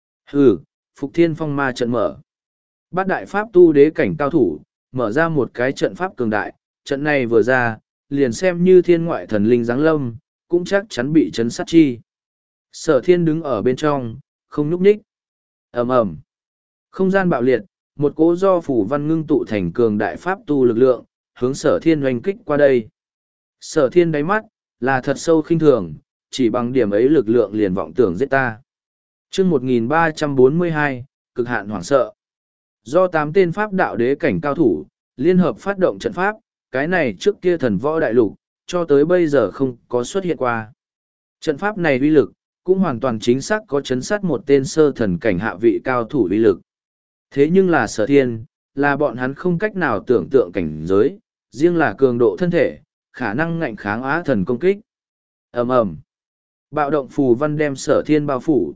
Hừ, Phục Thiên Phong Ma trận mở. Bát đại pháp tu đế cảnh cao thủ, mở ra một cái trận pháp cường đại, trận này vừa ra, liền xem như thiên ngoại thần linh giáng lâm, cũng chắc chắn bị chấn sát chi. Sở thiên đứng ở bên trong, không nhúc nhích. Ầm ầm. Không gian bạo liệt, một cỗ do phủ văn ngưng tụ thành cường đại pháp tu lực lượng, hướng sở thiên oanh kích qua đây. Sở thiên đáy mắt, là thật sâu khinh thường, chỉ bằng điểm ấy lực lượng liền vọng tưởng giết ta. chương một nghìn ba trăm bốn mươi hai, cực hạn hoảng sợ. Do tám tên pháp đạo đế cảnh cao thủ, liên hợp phát động trận pháp, cái này trước kia thần võ đại lục, cho tới bây giờ không có xuất hiện qua. Trận pháp này uy lực, cũng hoàn toàn chính xác có chấn sát một tên sơ thần cảnh hạ vị cao thủ uy lực. Thế nhưng là sở thiên, là bọn hắn không cách nào tưởng tượng cảnh giới, riêng là cường độ thân thể, khả năng ngạnh kháng á thần công kích. Ầm ầm. Bạo động phù văn đem sở thiên bao phủ.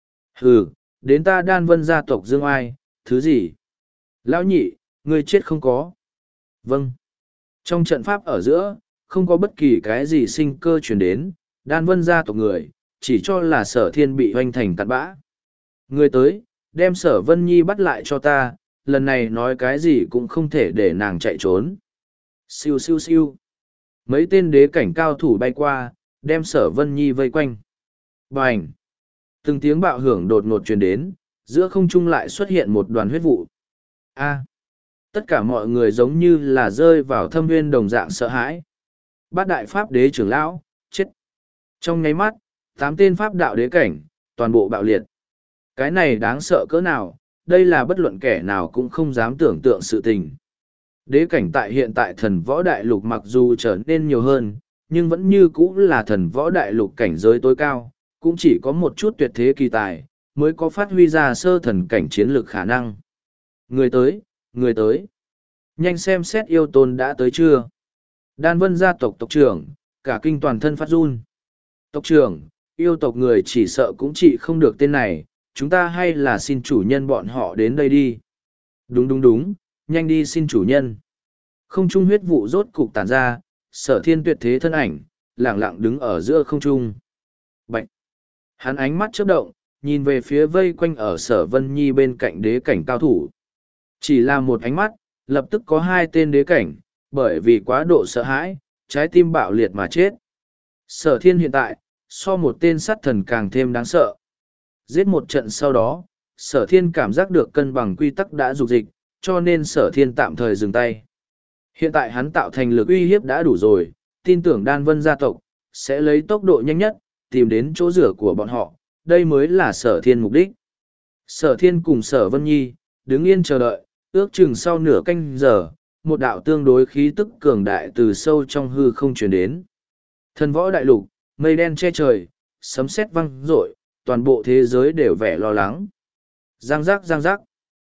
Hừ, đến ta đan vân gia tộc dương ai, thứ gì? Lão nhị, ngươi chết không có. Vâng. Trong trận pháp ở giữa, không có bất kỳ cái gì sinh cơ truyền đến, đan vân gia tộc người, chỉ cho là sở thiên bị hoành thành cặn bã. Người tới, đem sở vân nhi bắt lại cho ta, lần này nói cái gì cũng không thể để nàng chạy trốn. Siêu siêu siêu. Mấy tên đế cảnh cao thủ bay qua, đem sở vân nhi vây quanh. Bành! Từng tiếng bạo hưởng đột ngột truyền đến, giữa không trung lại xuất hiện một đoàn huyết vụ. A! Tất cả mọi người giống như là rơi vào thâm nguyên đồng dạng sợ hãi. Bát đại pháp đế trưởng lão, chết! Trong nháy mắt, tám tên pháp đạo đế cảnh, toàn bộ bạo liệt. Cái này đáng sợ cỡ nào, đây là bất luận kẻ nào cũng không dám tưởng tượng sự tình. Đế cảnh tại hiện tại thần võ đại lục mặc dù trở nên nhiều hơn, nhưng vẫn như cũ là thần võ đại lục cảnh giới tối cao, cũng chỉ có một chút tuyệt thế kỳ tài, mới có phát huy ra sơ thần cảnh chiến lược khả năng. Người tới, người tới. Nhanh xem xét yêu tôn đã tới chưa? Đan vân gia tộc tộc trưởng, cả kinh toàn thân phát run. Tộc trưởng, yêu tộc người chỉ sợ cũng chỉ không được tên này, chúng ta hay là xin chủ nhân bọn họ đến đây đi. Đúng đúng đúng, nhanh đi xin chủ nhân. Không trung huyết vụ rốt cục tản ra, sở thiên tuyệt thế thân ảnh, lẳng lặng đứng ở giữa không trung. Bạch! Hắn ánh mắt chớp động, nhìn về phía vây quanh ở sở vân nhi bên cạnh đế cảnh cao thủ. Chỉ là một ánh mắt, lập tức có hai tên đế cảnh, bởi vì quá độ sợ hãi, trái tim bạo liệt mà chết. Sở thiên hiện tại, so một tên sát thần càng thêm đáng sợ. Giết một trận sau đó, sở thiên cảm giác được cân bằng quy tắc đã dục dịch, cho nên sở thiên tạm thời dừng tay. Hiện tại hắn tạo thành lực uy hiếp đã đủ rồi, tin tưởng đan vân gia tộc, sẽ lấy tốc độ nhanh nhất, tìm đến chỗ rửa của bọn họ, đây mới là sở thiên mục đích. Sở thiên cùng sở vân nhi, đứng yên chờ đợi, ước chừng sau nửa canh giờ, một đạo tương đối khí tức cường đại từ sâu trong hư không truyền đến. Thần võ đại lục, mây đen che trời, sấm sét vang rội, toàn bộ thế giới đều vẻ lo lắng. Giang giác giang giác.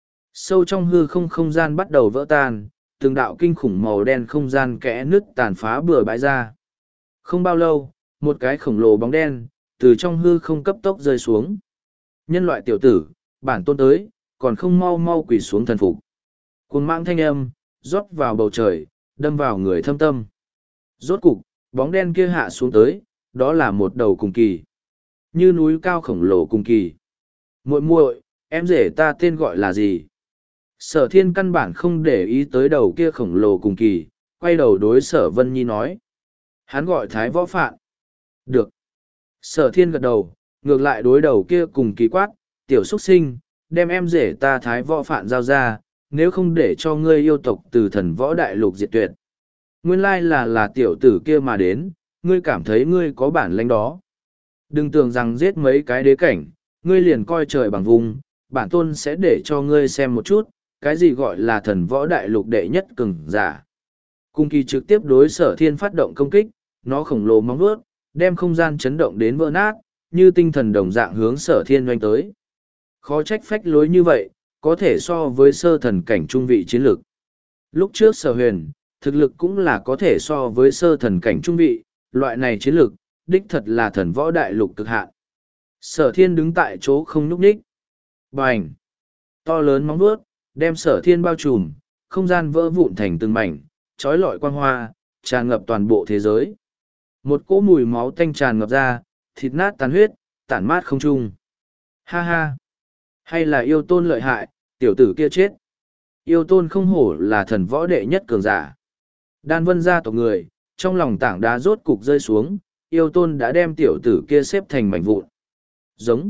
Sâu trong hư không không gian bắt đầu vỡ tan, từng đạo kinh khủng màu đen không gian kẽ nứt tàn phá bừa bãi ra. Không bao lâu, một cái khổng lồ bóng đen, từ trong hư không cấp tốc rơi xuống. Nhân loại tiểu tử, bản tôn tới, còn không mau mau quỳ xuống thần phục. Cuồng mãng thanh âm, rót vào bầu trời, đâm vào người thâm tâm. Rốt cục, bóng đen kia hạ xuống tới, đó là một đầu cùng kỳ. Như núi cao khổng lồ cùng kỳ. Muội muội, em rể ta tên gọi là gì? Sở thiên căn bản không để ý tới đầu kia khổng lồ cùng kỳ, quay đầu đối sở vân nhi nói. Hắn gọi thái võ phạn. Được. Sở thiên gật đầu, ngược lại đối đầu kia cùng kỳ quát, tiểu xuất sinh, đem em rể ta thái võ phạn giao ra, nếu không để cho ngươi yêu tộc từ thần võ đại lục diệt tuyệt. Nguyên lai là là tiểu tử kia mà đến, ngươi cảm thấy ngươi có bản lĩnh đó. Đừng tưởng rằng giết mấy cái đế cảnh, ngươi liền coi trời bằng vùng, bản tôn sẽ để cho ngươi xem một chút, cái gì gọi là thần võ đại lục đệ nhất cường giả. Cung kỳ trực tiếp đối sở thiên phát động công kích, nó khổng lồ móng vuốt, đem không gian chấn động đến vỡ nát, như tinh thần đồng dạng hướng sở thiên doanh tới. Khó trách phách lối như vậy, có thể so với sơ thần cảnh trung vị chiến lực. Lúc trước sở huyền, thực lực cũng là có thể so với sơ thần cảnh trung vị, loại này chiến lực, đích thật là thần võ đại lục cực hạn. Sở thiên đứng tại chỗ không nhúc nhích. Bành! To lớn móng vuốt, đem sở thiên bao trùm, không gian vỡ vụn thành từng mảnh, trói lọi quang hoa, tràn ngập toàn bộ thế giới. Một cỗ mùi máu tanh tràn ngập ra, thịt nát tàn huyết, tản mát không trung. Ha ha! Hay là yêu tôn lợi hại, tiểu tử kia chết. Yêu tôn không hổ là thần võ đệ nhất cường giả. Đan vân gia tộc người, trong lòng tảng đá rốt cục rơi xuống, yêu tôn đã đem tiểu tử kia xếp thành mảnh vụn. Giống.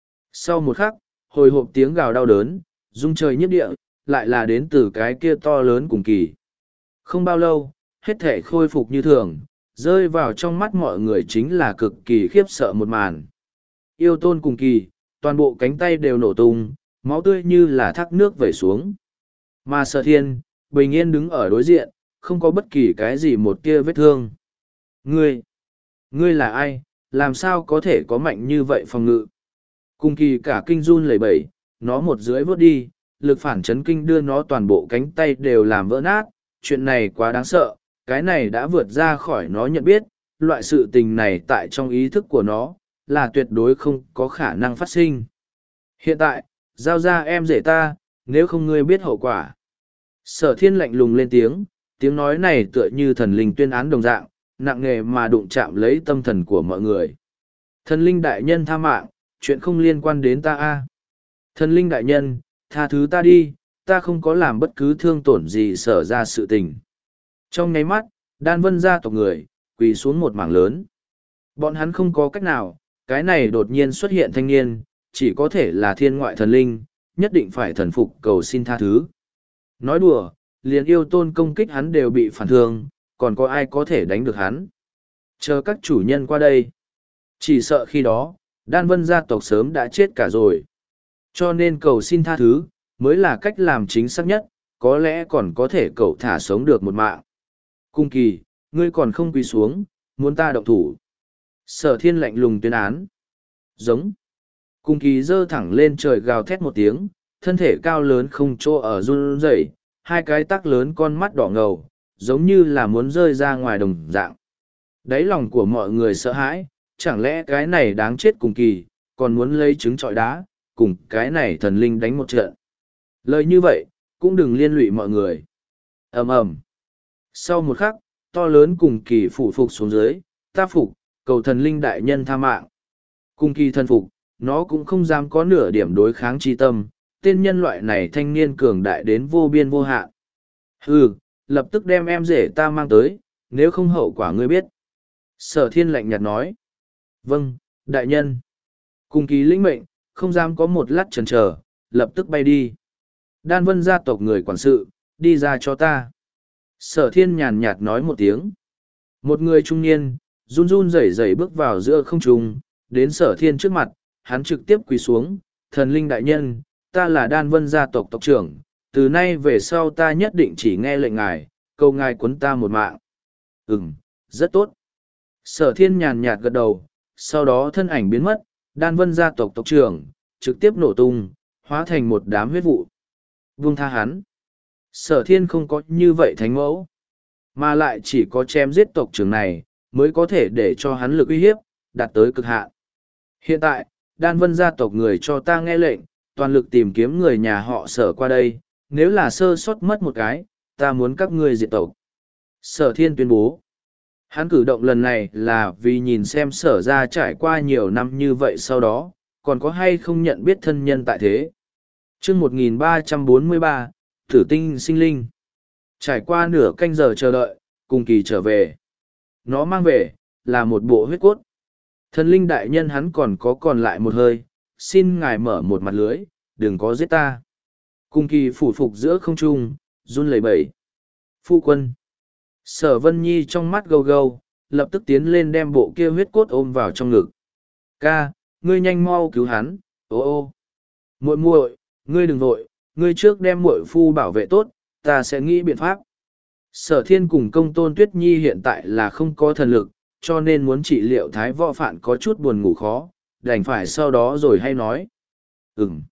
Sau một khắc, hồi hộp tiếng gào đau đớn, rung trời nhiếp địa, lại là đến từ cái kia to lớn cùng kỳ. Không bao lâu, hết thể khôi phục như thường, rơi vào trong mắt mọi người chính là cực kỳ khiếp sợ một màn. Yêu tôn cùng kỳ, toàn bộ cánh tay đều nổ tung, máu tươi như là thác nước vẩy xuống. Mà sở thiên, bình yên đứng ở đối diện, không có bất kỳ cái gì một tia vết thương. Ngươi, ngươi là ai, làm sao có thể có mạnh như vậy phòng ngự? Cùng kỳ cả kinh run lẩy bẩy, nó một dưới vớt đi, lực phản chấn kinh đưa nó toàn bộ cánh tay đều làm vỡ nát, chuyện này quá đáng sợ, cái này đã vượt ra khỏi nó nhận biết, loại sự tình này tại trong ý thức của nó, là tuyệt đối không có khả năng phát sinh. Hiện tại, giao ra em rể ta, nếu không ngươi biết hậu quả. Sở thiên lạnh lùng lên tiếng, tiếng nói này tựa như thần linh tuyên án đồng dạng, nặng nề mà đụng chạm lấy tâm thần của mọi người. Thần linh đại nhân tha mạng, chuyện không liên quan đến ta a. Thần linh đại nhân, tha thứ ta đi, ta không có làm bất cứ thương tổn gì sở ra sự tình. Trong nháy mắt, đan vân gia tộc người, quỳ xuống một mảng lớn. Bọn hắn không có cách nào, cái này đột nhiên xuất hiện thanh niên, chỉ có thể là thiên ngoại thần linh, nhất định phải thần phục cầu xin tha thứ. Nói đùa, liền yêu tôn công kích hắn đều bị phản thương, còn có ai có thể đánh được hắn. Chờ các chủ nhân qua đây. Chỉ sợ khi đó, đan vân gia tộc sớm đã chết cả rồi. Cho nên cầu xin tha thứ, mới là cách làm chính xác nhất, có lẽ còn có thể cậu thả sống được một mạng. Cung kỳ, ngươi còn không quỳ xuống, muốn ta động thủ. Sở thiên lạnh lùng tuyên án. Giống. Cung kỳ giơ thẳng lên trời gào thét một tiếng, thân thể cao lớn không chỗ ở run rẩy, hai cái tắc lớn con mắt đỏ ngầu, giống như là muốn rơi ra ngoài đồng dạng. Đáy lòng của mọi người sợ hãi, chẳng lẽ cái này đáng chết cùng kỳ, còn muốn lấy trứng trọi đá, cùng cái này thần linh đánh một trận. Lời như vậy, cũng đừng liên lụy mọi người. Ầm ầm. Sau một khắc, to lớn cùng kỳ phủ phục xuống dưới, ta phục, cầu thần linh đại nhân tha mạng. Cùng kỳ thần phục, nó cũng không dám có nửa điểm đối kháng chi tâm, tên nhân loại này thanh niên cường đại đến vô biên vô hạn. Hừ, lập tức đem em rể ta mang tới, nếu không hậu quả ngươi biết. Sở thiên lạnh nhạt nói. Vâng, đại nhân. Cùng ký lĩnh mệnh, không dám có một lát chần chờ, lập tức bay đi. Đan vân gia tộc người quản sự, đi ra cho ta. Sở thiên nhàn nhạt nói một tiếng. Một người trung niên, run run rẩy rẩy bước vào giữa không trung, đến sở thiên trước mặt, hắn trực tiếp quỳ xuống. Thần linh đại nhân, ta là đan vân gia tộc tộc trưởng, từ nay về sau ta nhất định chỉ nghe lệnh ngài, cầu ngài quấn ta một mạng. Ừm, rất tốt. Sở thiên nhàn nhạt gật đầu, sau đó thân ảnh biến mất, đan vân gia tộc tộc trưởng, trực tiếp nổ tung, hóa thành một đám huyết vụ. Buông tha hắn. Sở thiên không có như vậy thánh mẫu, mà lại chỉ có chém giết tộc trưởng này, mới có thể để cho hắn lực uy hiếp, đạt tới cực hạn. Hiện tại, đan vân gia tộc người cho ta nghe lệnh, toàn lực tìm kiếm người nhà họ sở qua đây, nếu là sơ sót mất một cái, ta muốn các ngươi diệt tộc. Sở thiên tuyên bố. Hắn cử động lần này là vì nhìn xem sở ra trải qua nhiều năm như vậy sau đó, còn có hay không nhận biết thân nhân tại thế. chương một nghìn ba trăm bốn mươi ba, Thử tinh sinh linh. Trải qua nửa canh giờ chờ đợi, cùng kỳ trở về. Nó mang về, là một bộ huyết cốt. Thần linh đại nhân hắn còn có còn lại một hơi, xin ngài mở một mặt lưới, đừng có giết ta. Cùng kỳ phủ phục giữa không trung, run lẩy bẩy. Phu quân. Sở Vân Nhi trong mắt gâu gâu, lập tức tiến lên đem bộ kia huyết cốt ôm vào trong ngực. Ca, ngươi nhanh mau cứu hắn, ô ô. Muội muội, ngươi đừng vội, ngươi trước đem muội phu bảo vệ tốt, ta sẽ nghĩ biện pháp. Sở Thiên cùng Công Tôn Tuyết Nhi hiện tại là không có thần lực, cho nên muốn trị liệu Thái Võ Phạn có chút buồn ngủ khó, đành phải sau đó rồi hay nói. Ừm.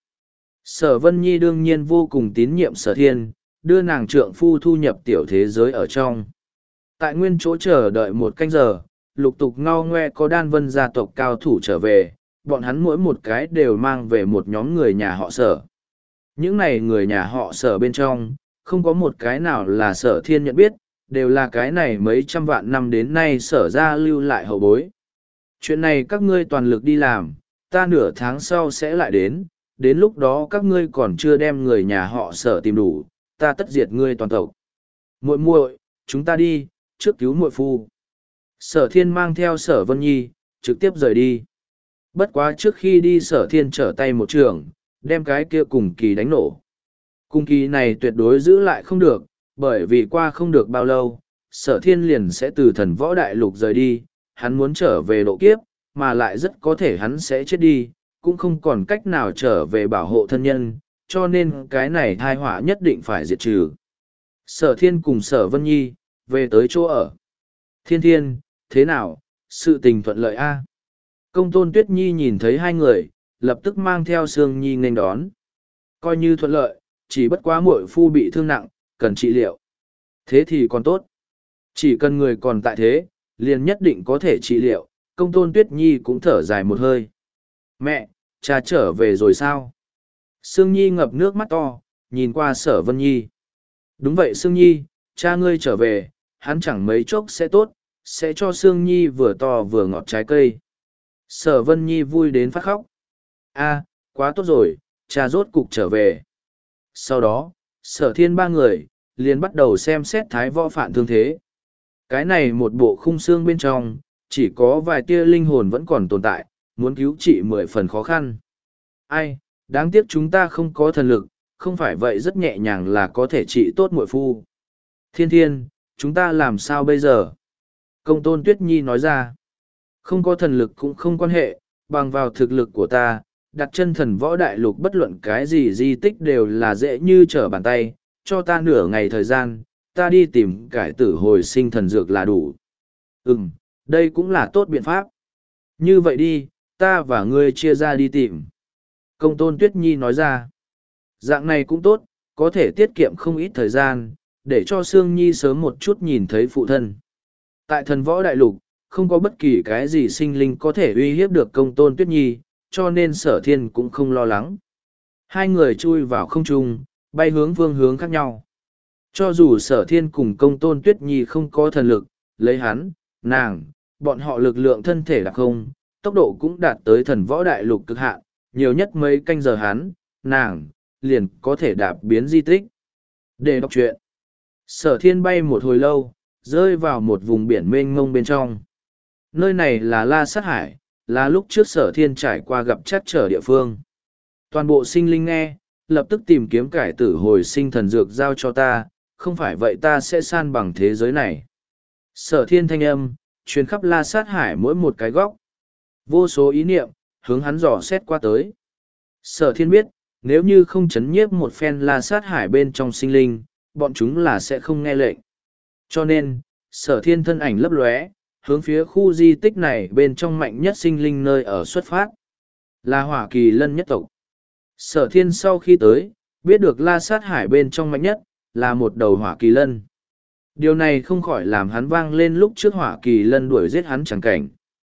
Sở Vân Nhi đương nhiên vô cùng tín nhiệm Sở Thiên, đưa nàng trượng phu thu nhập tiểu thế giới ở trong. Tại nguyên chỗ chờ đợi một canh giờ, lục tục ngao ngoe có đan vân gia tộc cao thủ trở về, bọn hắn mỗi một cái đều mang về một nhóm người nhà họ sở. Những này người nhà họ sở bên trong, không có một cái nào là sở thiên nhận biết, đều là cái này mấy trăm vạn năm đến nay sở ra lưu lại hậu bối. Chuyện này các ngươi toàn lực đi làm, ta nửa tháng sau sẽ lại đến, đến lúc đó các ngươi còn chưa đem người nhà họ sở tìm đủ, ta tất diệt ngươi toàn tộc. Muội muội, chúng ta đi, trước cứu muội phu. Sở thiên mang theo sở Vân Nhi, trực tiếp rời đi. Bất quá trước khi đi sở thiên trở tay một trường, đem cái kia cùng kỳ đánh nổ. Cùng kỳ này tuyệt đối giữ lại không được, bởi vì qua không được bao lâu, sở thiên liền sẽ từ thần võ đại lục rời đi, hắn muốn trở về độ kiếp, mà lại rất có thể hắn sẽ chết đi, cũng không còn cách nào trở về bảo hộ thân nhân, cho nên cái này thai họa nhất định phải diệt trừ. Sở thiên cùng sở Vân Nhi, về tới chỗ ở. Thiên thiên, thế nào, sự tình thuận lợi a? Công tôn Tuyết Nhi nhìn thấy hai người, lập tức mang theo Sương Nhi nghênh đón. Coi như thuận lợi, chỉ bất quá muội phu bị thương nặng, cần trị liệu. Thế thì còn tốt. Chỉ cần người còn tại thế, liền nhất định có thể trị liệu. Công tôn Tuyết Nhi cũng thở dài một hơi. Mẹ, cha trở về rồi sao? Sương Nhi ngập nước mắt to, nhìn qua sở Vân Nhi. Đúng vậy Sương Nhi, cha ngươi trở về, hắn chẳng mấy chốc sẽ tốt, sẽ cho Sương Nhi vừa to vừa ngọt trái cây. Sở Vân Nhi vui đến phát khóc. A, quá tốt rồi, cha rốt cục trở về. Sau đó, sở thiên ba người, liền bắt đầu xem xét Thái Võ Phạn thương thế. Cái này một bộ khung xương bên trong, chỉ có vài tia linh hồn vẫn còn tồn tại, muốn cứu trị mười phần khó khăn. Ai, đáng tiếc chúng ta không có thần lực, không phải vậy rất nhẹ nhàng là có thể trị tốt muội phu. Thiên thiên, chúng ta làm sao bây giờ? Công tôn Tuyết Nhi nói ra. Không có thần lực cũng không quan hệ, bằng vào thực lực của ta, đặt chân thần võ đại lục bất luận cái gì di tích đều là dễ như trở bàn tay, cho ta nửa ngày thời gian, ta đi tìm cải tử hồi sinh thần dược là đủ. Ừm, đây cũng là tốt biện pháp. Như vậy đi, ta và ngươi chia ra đi tìm. Công tôn Tuyết Nhi nói ra. Dạng này cũng tốt, có thể tiết kiệm không ít thời gian, để cho Sương Nhi sớm một chút nhìn thấy phụ thân. Tại thần võ đại lục, không có bất kỳ cái gì sinh linh có thể uy hiếp được công tôn Tuyết Nhi, cho nên sở thiên cũng không lo lắng. Hai người chui vào không trung, bay hướng phương hướng khác nhau. Cho dù sở thiên cùng công tôn Tuyết Nhi không có thần lực, lấy hắn, nàng, bọn họ lực lượng thân thể là không, tốc độ cũng đạt tới thần võ đại lục cực hạn, nhiều nhất mấy canh giờ hắn, nàng, liền có thể đạp biến di tích. Để đọc truyện, sở thiên bay một hồi lâu, rơi vào một vùng biển mênh mông bên trong. Nơi này là La Sát Hải, là lúc trước sở thiên trải qua gặp chắc trở địa phương. Toàn bộ sinh linh nghe, lập tức tìm kiếm cải tử hồi sinh thần dược giao cho ta, không phải vậy ta sẽ san bằng thế giới này. Sở thiên thanh âm, truyền khắp La Sát Hải mỗi một cái góc. Vô số ý niệm, hướng hắn dò xét qua tới. Sở thiên biết, nếu như không chấn nhiếp một phen La Sát Hải bên trong sinh linh, bọn chúng là sẽ không nghe lệnh. Cho nên, sở thiên thân ảnh lấp lóe, hướng phía khu di tích này bên trong mạnh nhất sinh linh nơi ở xuất phát. Là Hỏa Kỳ Lân nhất tộc. Sở thiên sau khi tới, biết được La Sát Hải bên trong mạnh nhất, là một đầu Hỏa Kỳ Lân. Điều này không khỏi làm hắn vang lên lúc trước Hỏa Kỳ Lân đuổi giết hắn chẳng cảnh.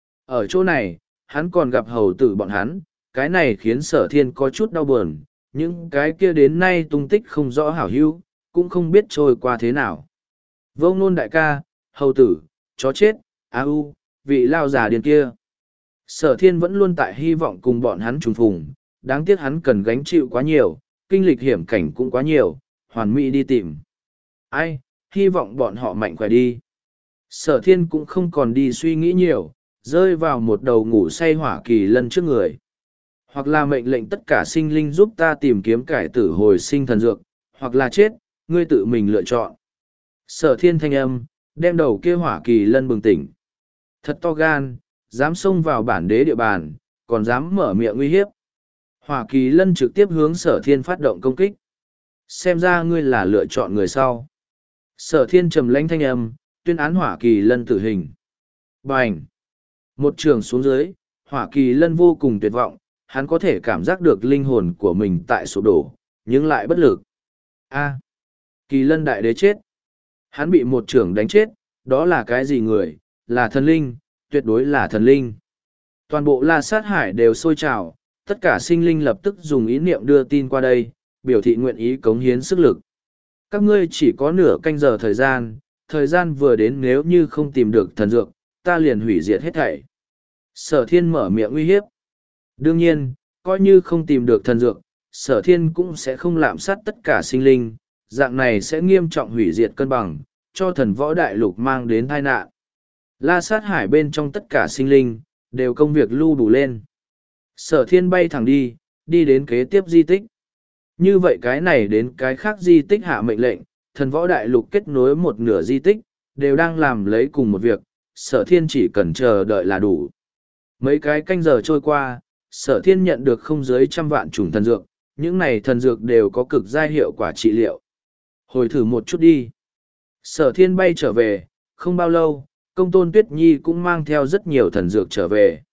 Ở chỗ này, hắn còn gặp hầu tử bọn hắn, cái này khiến sở thiên có chút đau buồn, những cái kia đến nay tung tích không rõ hảo hữu, cũng không biết trôi qua thế nào. Vô Ngôn đại ca, hầu tử, chó chết, a u, vị lao già điên kia. Sở thiên vẫn luôn tại hy vọng cùng bọn hắn trùng phùng, đáng tiếc hắn cần gánh chịu quá nhiều, kinh lịch hiểm cảnh cũng quá nhiều, hoàn mỹ đi tìm. Ai, hy vọng bọn họ mạnh khỏe đi. Sở thiên cũng không còn đi suy nghĩ nhiều, rơi vào một đầu ngủ say Hỏa Kỳ Lân trước người. Hoặc là mệnh lệnh tất cả sinh linh giúp ta tìm kiếm cải tử hồi sinh thần dược, hoặc là chết, ngươi tự mình lựa chọn. Sở thiên thanh âm, đem đầu kia Hỏa Kỳ Lân bừng tỉnh. Thật to gan, dám xông vào bản đế địa bàn, còn dám mở miệng uy hiếp. Hỏa Kỳ Lân trực tiếp hướng sở thiên phát động công kích. Xem ra ngươi là lựa chọn người sau. Sở thiên trầm lãnh thanh âm, tuyên án Hỏa Kỳ Lân tử hình. Bành! Một trường xuống dưới, Hỏa Kỳ Lân vô cùng tuyệt vọng, hắn có thể cảm giác được linh hồn của mình tại sụp đổ, nhưng lại bất lực. A! Kỳ Lân đại đế chết. Hắn bị một trưởng đánh chết, đó là cái gì người, là thần linh, tuyệt đối là thần linh. Toàn bộ La Sát Hải đều sôi trào, tất cả sinh linh lập tức dùng ý niệm đưa tin qua đây, biểu thị nguyện ý cống hiến sức lực. Các ngươi chỉ có nửa canh giờ thời gian, thời gian vừa đến nếu như không tìm được thần dược, ta liền hủy diệt hết thảy. Sở thiên mở miệng uy hiếp. Đương nhiên, coi như không tìm được thần dược, sở thiên cũng sẽ không lạm sát tất cả sinh linh, dạng này sẽ nghiêm trọng hủy diệt cân bằng, cho thần võ đại lục mang đến tai nạn. La Sát Hải bên trong tất cả sinh linh, đều công việc lưu đủ lên. Sở thiên bay thẳng đi, đi đến kế tiếp di tích. Như vậy cái này đến cái khác di tích hạ mệnh lệnh, thần võ đại lục kết nối một nửa di tích, đều đang làm lấy cùng một việc, sở thiên chỉ cần chờ đợi là đủ. Mấy cái canh giờ trôi qua, sở thiên nhận được không dưới trăm vạn chủng thần dược, những này thần dược đều có cực giai hiệu quả trị liệu. Hồi thử một chút đi. Sở thiên bay trở về, không bao lâu, công tôn Tuyết Nhi cũng mang theo rất nhiều thần dược trở về.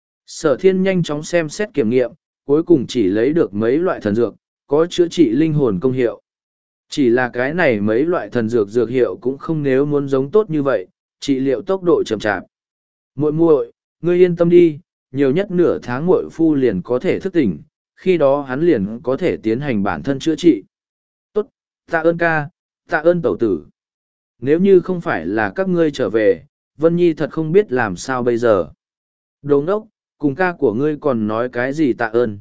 Sở thiên nhanh chóng xem xét kiểm nghiệm, cuối cùng chỉ lấy được mấy loại thần dược, có chữa trị linh hồn công hiệu. Chỉ là cái này mấy loại thần dược dược hiệu cũng không nếu muốn giống tốt như vậy, trị liệu tốc độ chậm chạp. Muội muội, ngươi yên tâm đi, nhiều nhất nửa tháng muội phu liền có thể thức tỉnh, khi đó hắn liền có thể tiến hành bản thân chữa trị. Tốt, tạ ơn ca, tạ ơn tẩu tử. Nếu như không phải là các ngươi trở về, Vân Nhi thật không biết làm sao bây giờ. Đồ ngốc, cùng ca của ngươi còn nói cái gì tạ ơn.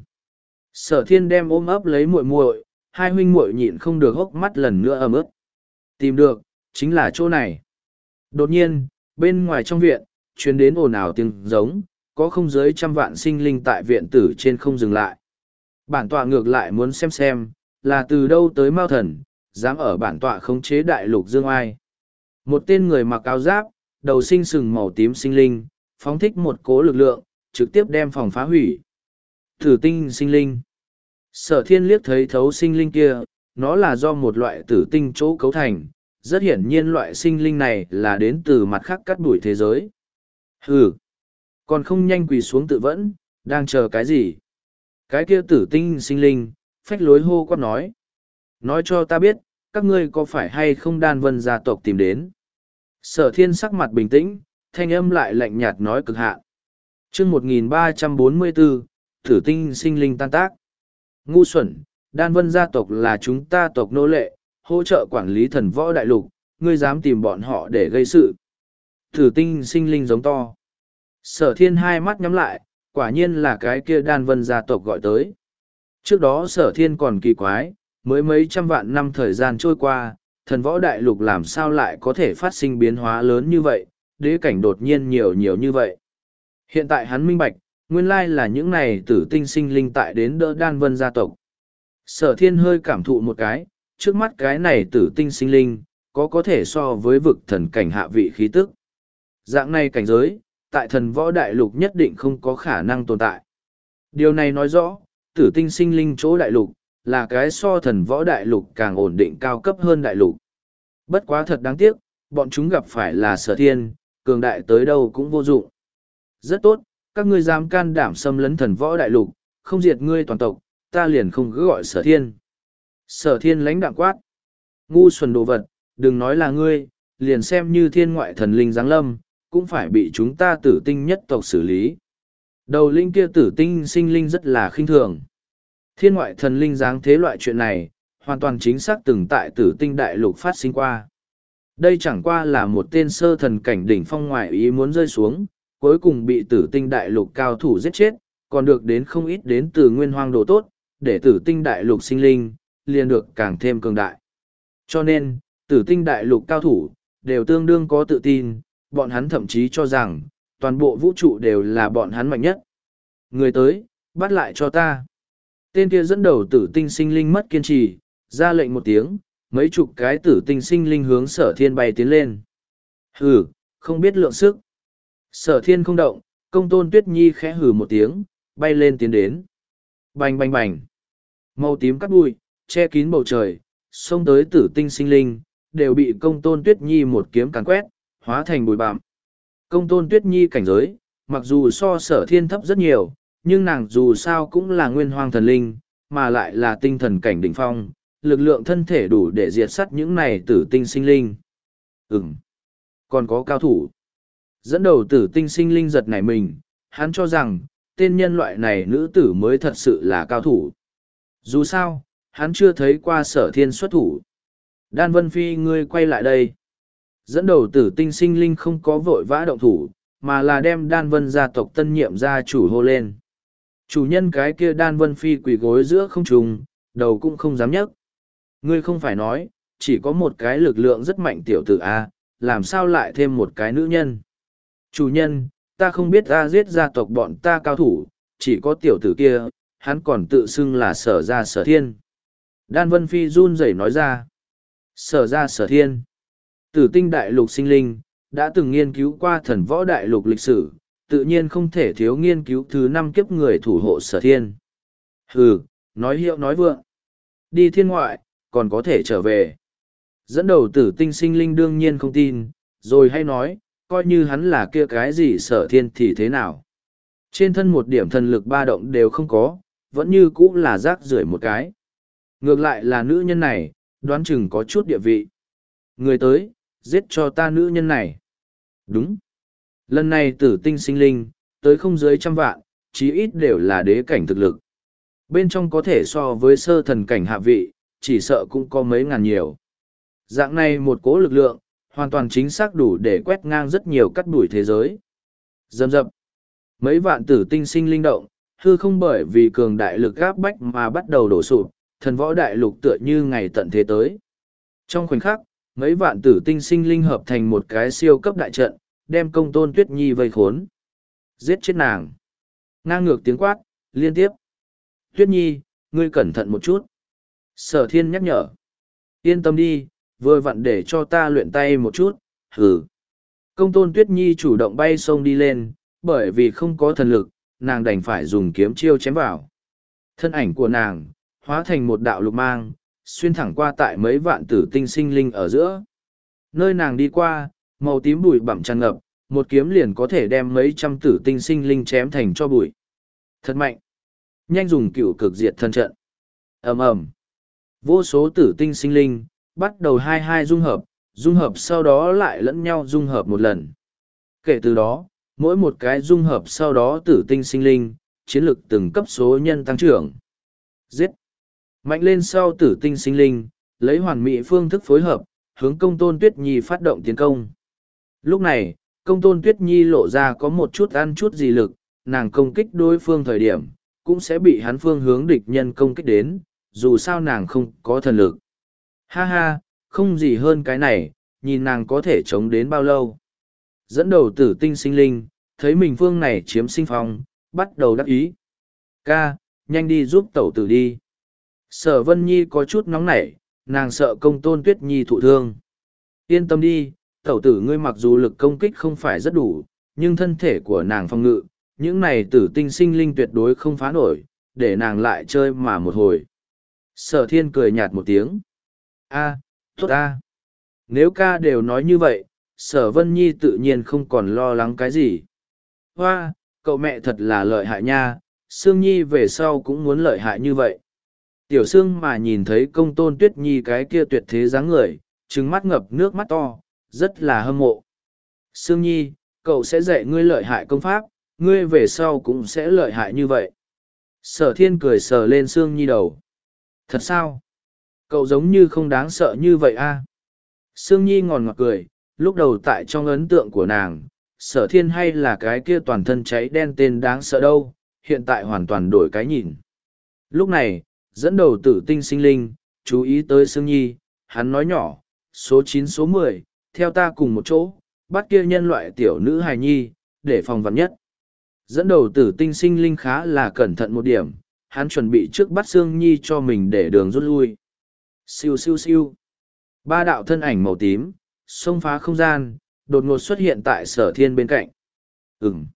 Sở thiên đem ôm ấp lấy muội muội, hai huynh muội nhịn không được hốc mắt lần nữa ấm ướt. Tìm được, chính là chỗ này. Đột nhiên, bên ngoài trong viện, truyền đến ồn ào tiếng giống, có không dưới trăm vạn sinh linh tại viện tử trên không dừng lại. Bản tọa ngược lại muốn xem xem, là từ đâu tới Mao Thần, dám ở bản tọa khống chế đại lục dương ai. Một tên người mặc áo giáp, đầu sinh sừng màu tím sinh linh, phóng thích một cố lực lượng, trực tiếp đem phòng phá hủy. Tử tinh sinh linh. Sở thiên liếc thấy thấu sinh linh kia, nó là do một loại tử tinh chỗ cấu thành, rất hiển nhiên loại sinh linh này là đến từ mặt khác cắt đuổi thế giới. Hừ, còn không nhanh quỳ xuống tự vẫn, đang chờ cái gì? Cái kia tử tinh sinh linh, phách lối hô quát nói. Nói cho ta biết, các ngươi có phải hay không đan vân gia tộc tìm đến? Sở thiên sắc mặt bình tĩnh, thanh âm lại lạnh nhạt nói cực hạn. Chương một nghìn ba trăm bốn mươi bốn, tử tinh sinh linh tan tác. Ngu xuẩn, đan vân gia tộc là chúng ta tộc nô lệ, hỗ trợ quản lý thần võ đại lục, ngươi dám tìm bọn họ để gây sự. Tử tinh sinh linh giống to. Sở thiên hai mắt nhắm lại, quả nhiên là cái kia đan vân gia tộc gọi tới. Trước đó sở thiên còn kỳ quái, mới mấy trăm vạn năm thời gian trôi qua, thần võ đại lục làm sao lại có thể phát sinh biến hóa lớn như vậy, đế cảnh đột nhiên nhiều nhiều như vậy. Hiện tại hắn minh bạch, nguyên lai là những này tử tinh sinh linh tại đến đỡ đan vân gia tộc. Sở thiên hơi cảm thụ một cái, trước mắt cái này tử tinh sinh linh, có có thể so với vực thần cảnh hạ vị khí tức. Dạng này cảnh giới, tại thần võ đại lục nhất định không có khả năng tồn tại. Điều này nói rõ, tử tinh sinh linh chỗ đại lục, là cái so thần võ đại lục càng ổn định cao cấp hơn đại lục. Bất quá thật đáng tiếc, bọn chúng gặp phải là sở thiên, cường đại tới đâu cũng vô dụng. Rất tốt, các ngươi dám can đảm xâm lấn thần võ đại lục, không diệt ngươi toàn tộc, ta liền không cứ gọi sở thiên. Sở thiên lãnh đạm quát. Ngu xuẩn đồ vật, đừng nói là ngươi, liền xem như thiên ngoại thần linh giáng lâm, cũng phải bị chúng ta tử tinh nhất tộc xử lý. Đầu linh kia tử tinh sinh linh rất là khinh thường. Thiên ngoại thần linh giáng thế loại chuyện này, hoàn toàn chính xác từng tại tử tinh đại lục phát sinh qua. Đây chẳng qua là một tên sơ thần cảnh đỉnh phong ngoại ý muốn rơi xuống, cuối cùng bị tử tinh đại lục cao thủ giết chết, còn được đến không ít đến từ nguyên hoang đồ tốt, để tử tinh đại lục sinh linh, liền được càng thêm cường đại. Cho nên, tử tinh đại lục cao thủ, đều tương đương có tự tin, bọn hắn thậm chí cho rằng, toàn bộ vũ trụ đều là bọn hắn mạnh nhất. Người tới, bắt lại cho ta. Tên kia dẫn đầu tử tinh sinh linh mất kiên trì, ra lệnh một tiếng, mấy chục cái tử tinh sinh linh hướng sở thiên bay tiến lên. Hừ, không biết lượng sức. Sở thiên không động, công tôn tuyết nhi khẽ hừ một tiếng, bay lên tiến đến. Bành bành bành. Màu tím cắt bụi, che kín bầu trời, xông tới tử tinh sinh linh, đều bị công tôn tuyết nhi một kiếm càn quét, hóa thành bụi bặm. Công tôn tuyết nhi cảnh giới, mặc dù so sở thiên thấp rất nhiều, nhưng nàng dù sao cũng là nguyên hoang thần linh, mà lại là tinh thần cảnh đỉnh phong, lực lượng thân thể đủ để diệt sát những này tử tinh sinh linh. Ừm, còn có cao thủ. Dẫn đầu tử tinh sinh linh giật nảy mình, hắn cho rằng, tên nhân loại này nữ tử mới thật sự là cao thủ. Dù sao, hắn chưa thấy qua sở thiên xuất thủ. Đan Vân Phi ngươi quay lại đây. Dẫn đầu tử tinh sinh linh không có vội vã động thủ, mà là đem Đan Vân gia tộc tân nhiệm gia chủ hô lên. Chủ nhân cái kia Đan Vân Phi quỳ gối giữa không trung, đầu cũng không dám nhấc. Ngươi không phải nói, chỉ có một cái lực lượng rất mạnh tiểu tử A, làm sao lại thêm một cái nữ nhân. Chủ nhân, ta không biết ta giết gia tộc bọn ta cao thủ, chỉ có tiểu tử kia, hắn còn tự xưng là sở gia sở thiên. Đan Vân Phi run rẩy nói ra. Sở gia sở thiên. Tử tinh đại lục sinh linh, đã từng nghiên cứu qua thần võ đại lục lịch sử, tự nhiên không thể thiếu nghiên cứu thứ năm kiếp người thủ hộ sở thiên. Hừ, nói hiệu nói vượng. Đi thiên ngoại, còn có thể trở về. Dẫn đầu tử tinh sinh linh đương nhiên không tin, rồi hay nói, coi như hắn là kia cái gì sở thiên thì thế nào. Trên thân một điểm thần lực ba động đều không có, vẫn như cũ là rác rưởi một cái. Ngược lại là nữ nhân này, đoán chừng có chút địa vị. Người tới, giết cho ta nữ nhân này. Đúng. Lần này tử tinh sinh linh, tới không dưới trăm vạn, chí ít đều là đế cảnh thực lực. Bên trong có thể so với sơ thần cảnh hạ vị, chỉ sợ cũng có mấy ngàn nhiều. Dạng này một cố lực lượng, hoàn toàn chính xác đủ để quét ngang rất nhiều cắt đuổi thế giới. Dầm dập. Mấy vạn tử tinh sinh linh động, hư không bởi vì cường đại lực gáp bách mà bắt đầu đổ sụp, thần võ đại lục tựa như ngày tận thế tới. Trong khoảnh khắc, mấy vạn tử tinh sinh linh hợp thành một cái siêu cấp đại trận, đem công tôn tuyết nhi vây khốn. Giết chết nàng. Ngang ngược tiếng quát, liên tiếp. Tuyết nhi, ngươi cẩn thận một chút. Sở thiên nhắc nhở. Yên tâm đi, vừa vặn để cho ta luyện tay một chút, hừ. Công tôn tuyết nhi chủ động bay sông đi lên, bởi vì không có thần lực, nàng đành phải dùng kiếm chiêu chém vào. Thân ảnh của nàng, hóa thành một đạo lục mang, xuyên thẳng qua tại mấy vạn tử tinh sinh linh ở giữa. Nơi nàng đi qua, màu tím bụi bặm tràn ngập, một kiếm liền có thể đem mấy trăm tử tinh sinh linh chém thành cho bụi. Thật mạnh. Nhanh dùng cựu cực diệt thân trận. Ầm ầm. Vô số tử tinh sinh linh, bắt đầu hai hai dung hợp, dung hợp sau đó lại lẫn nhau dung hợp một lần. Kể từ đó, mỗi một cái dung hợp sau đó tử tinh sinh linh, chiến lực từng cấp số nhân tăng trưởng. Giết! Mạnh lên sau tử tinh sinh linh, lấy hoàn mỹ phương thức phối hợp, hướng công tôn tuyết nhi phát động tiến công. Lúc này, công tôn tuyết nhi lộ ra có một chút ăn chút gì lực, nàng công kích đối phương thời điểm, cũng sẽ bị hắn phương hướng địch nhân công kích đến, dù sao nàng không có thần lực. Ha ha, không gì hơn cái này, nhìn nàng có thể chống đến bao lâu. Dẫn đầu tử tinh sinh linh, thấy mình phương này chiếm sinh phong, bắt đầu đắc ý. Ca, nhanh đi giúp tẩu tử đi. Sở Vân Nhi có chút nóng nảy, nàng sợ công tôn Tuyết Nhi thụ thương. Yên tâm đi, tẩu tử ngươi mặc dù lực công kích không phải rất đủ, nhưng thân thể của nàng phòng ngự, những này tử tinh sinh linh tuyệt đối không phá nổi, để nàng lại chơi mà một hồi. Sở thiên cười nhạt một tiếng. A, tốt a. Nếu ca đều nói như vậy, sở Vân Nhi tự nhiên không còn lo lắng cái gì. Hoa, cậu mẹ thật là lợi hại nha, Sương Nhi về sau cũng muốn lợi hại như vậy. Tiểu Sương mà nhìn thấy công tôn Tuyết Nhi cái kia tuyệt thế dáng người, trừng mắt ngập nước mắt to, rất là hâm mộ. Sương Nhi, cậu sẽ dạy ngươi lợi hại công pháp, ngươi về sau cũng sẽ lợi hại như vậy. Sở thiên cười sờ lên Sương Nhi đầu. Thật sao? Cậu giống như không đáng sợ như vậy a. Sương Nhi ngòn ngọt cười, lúc đầu tại trong ấn tượng của nàng, sở thiên hay là cái kia toàn thân cháy đen tên đáng sợ đâu, hiện tại hoàn toàn đổi cái nhìn. Lúc này, dẫn đầu tử tinh sinh linh, chú ý tới Sương Nhi, hắn nói nhỏ, số chín số mười, theo ta cùng một chỗ, bắt kia nhân loại tiểu nữ hài nhi, để phòng vắn nhất. Dẫn đầu tử tinh sinh linh khá là cẩn thận một điểm, hắn chuẩn bị trước bắt Sương Nhi cho mình để đường rút lui. Siêu siêu siêu. Ba đạo thân ảnh màu tím, xông phá không gian, đột ngột xuất hiện tại sở thiên bên cạnh. Ừm.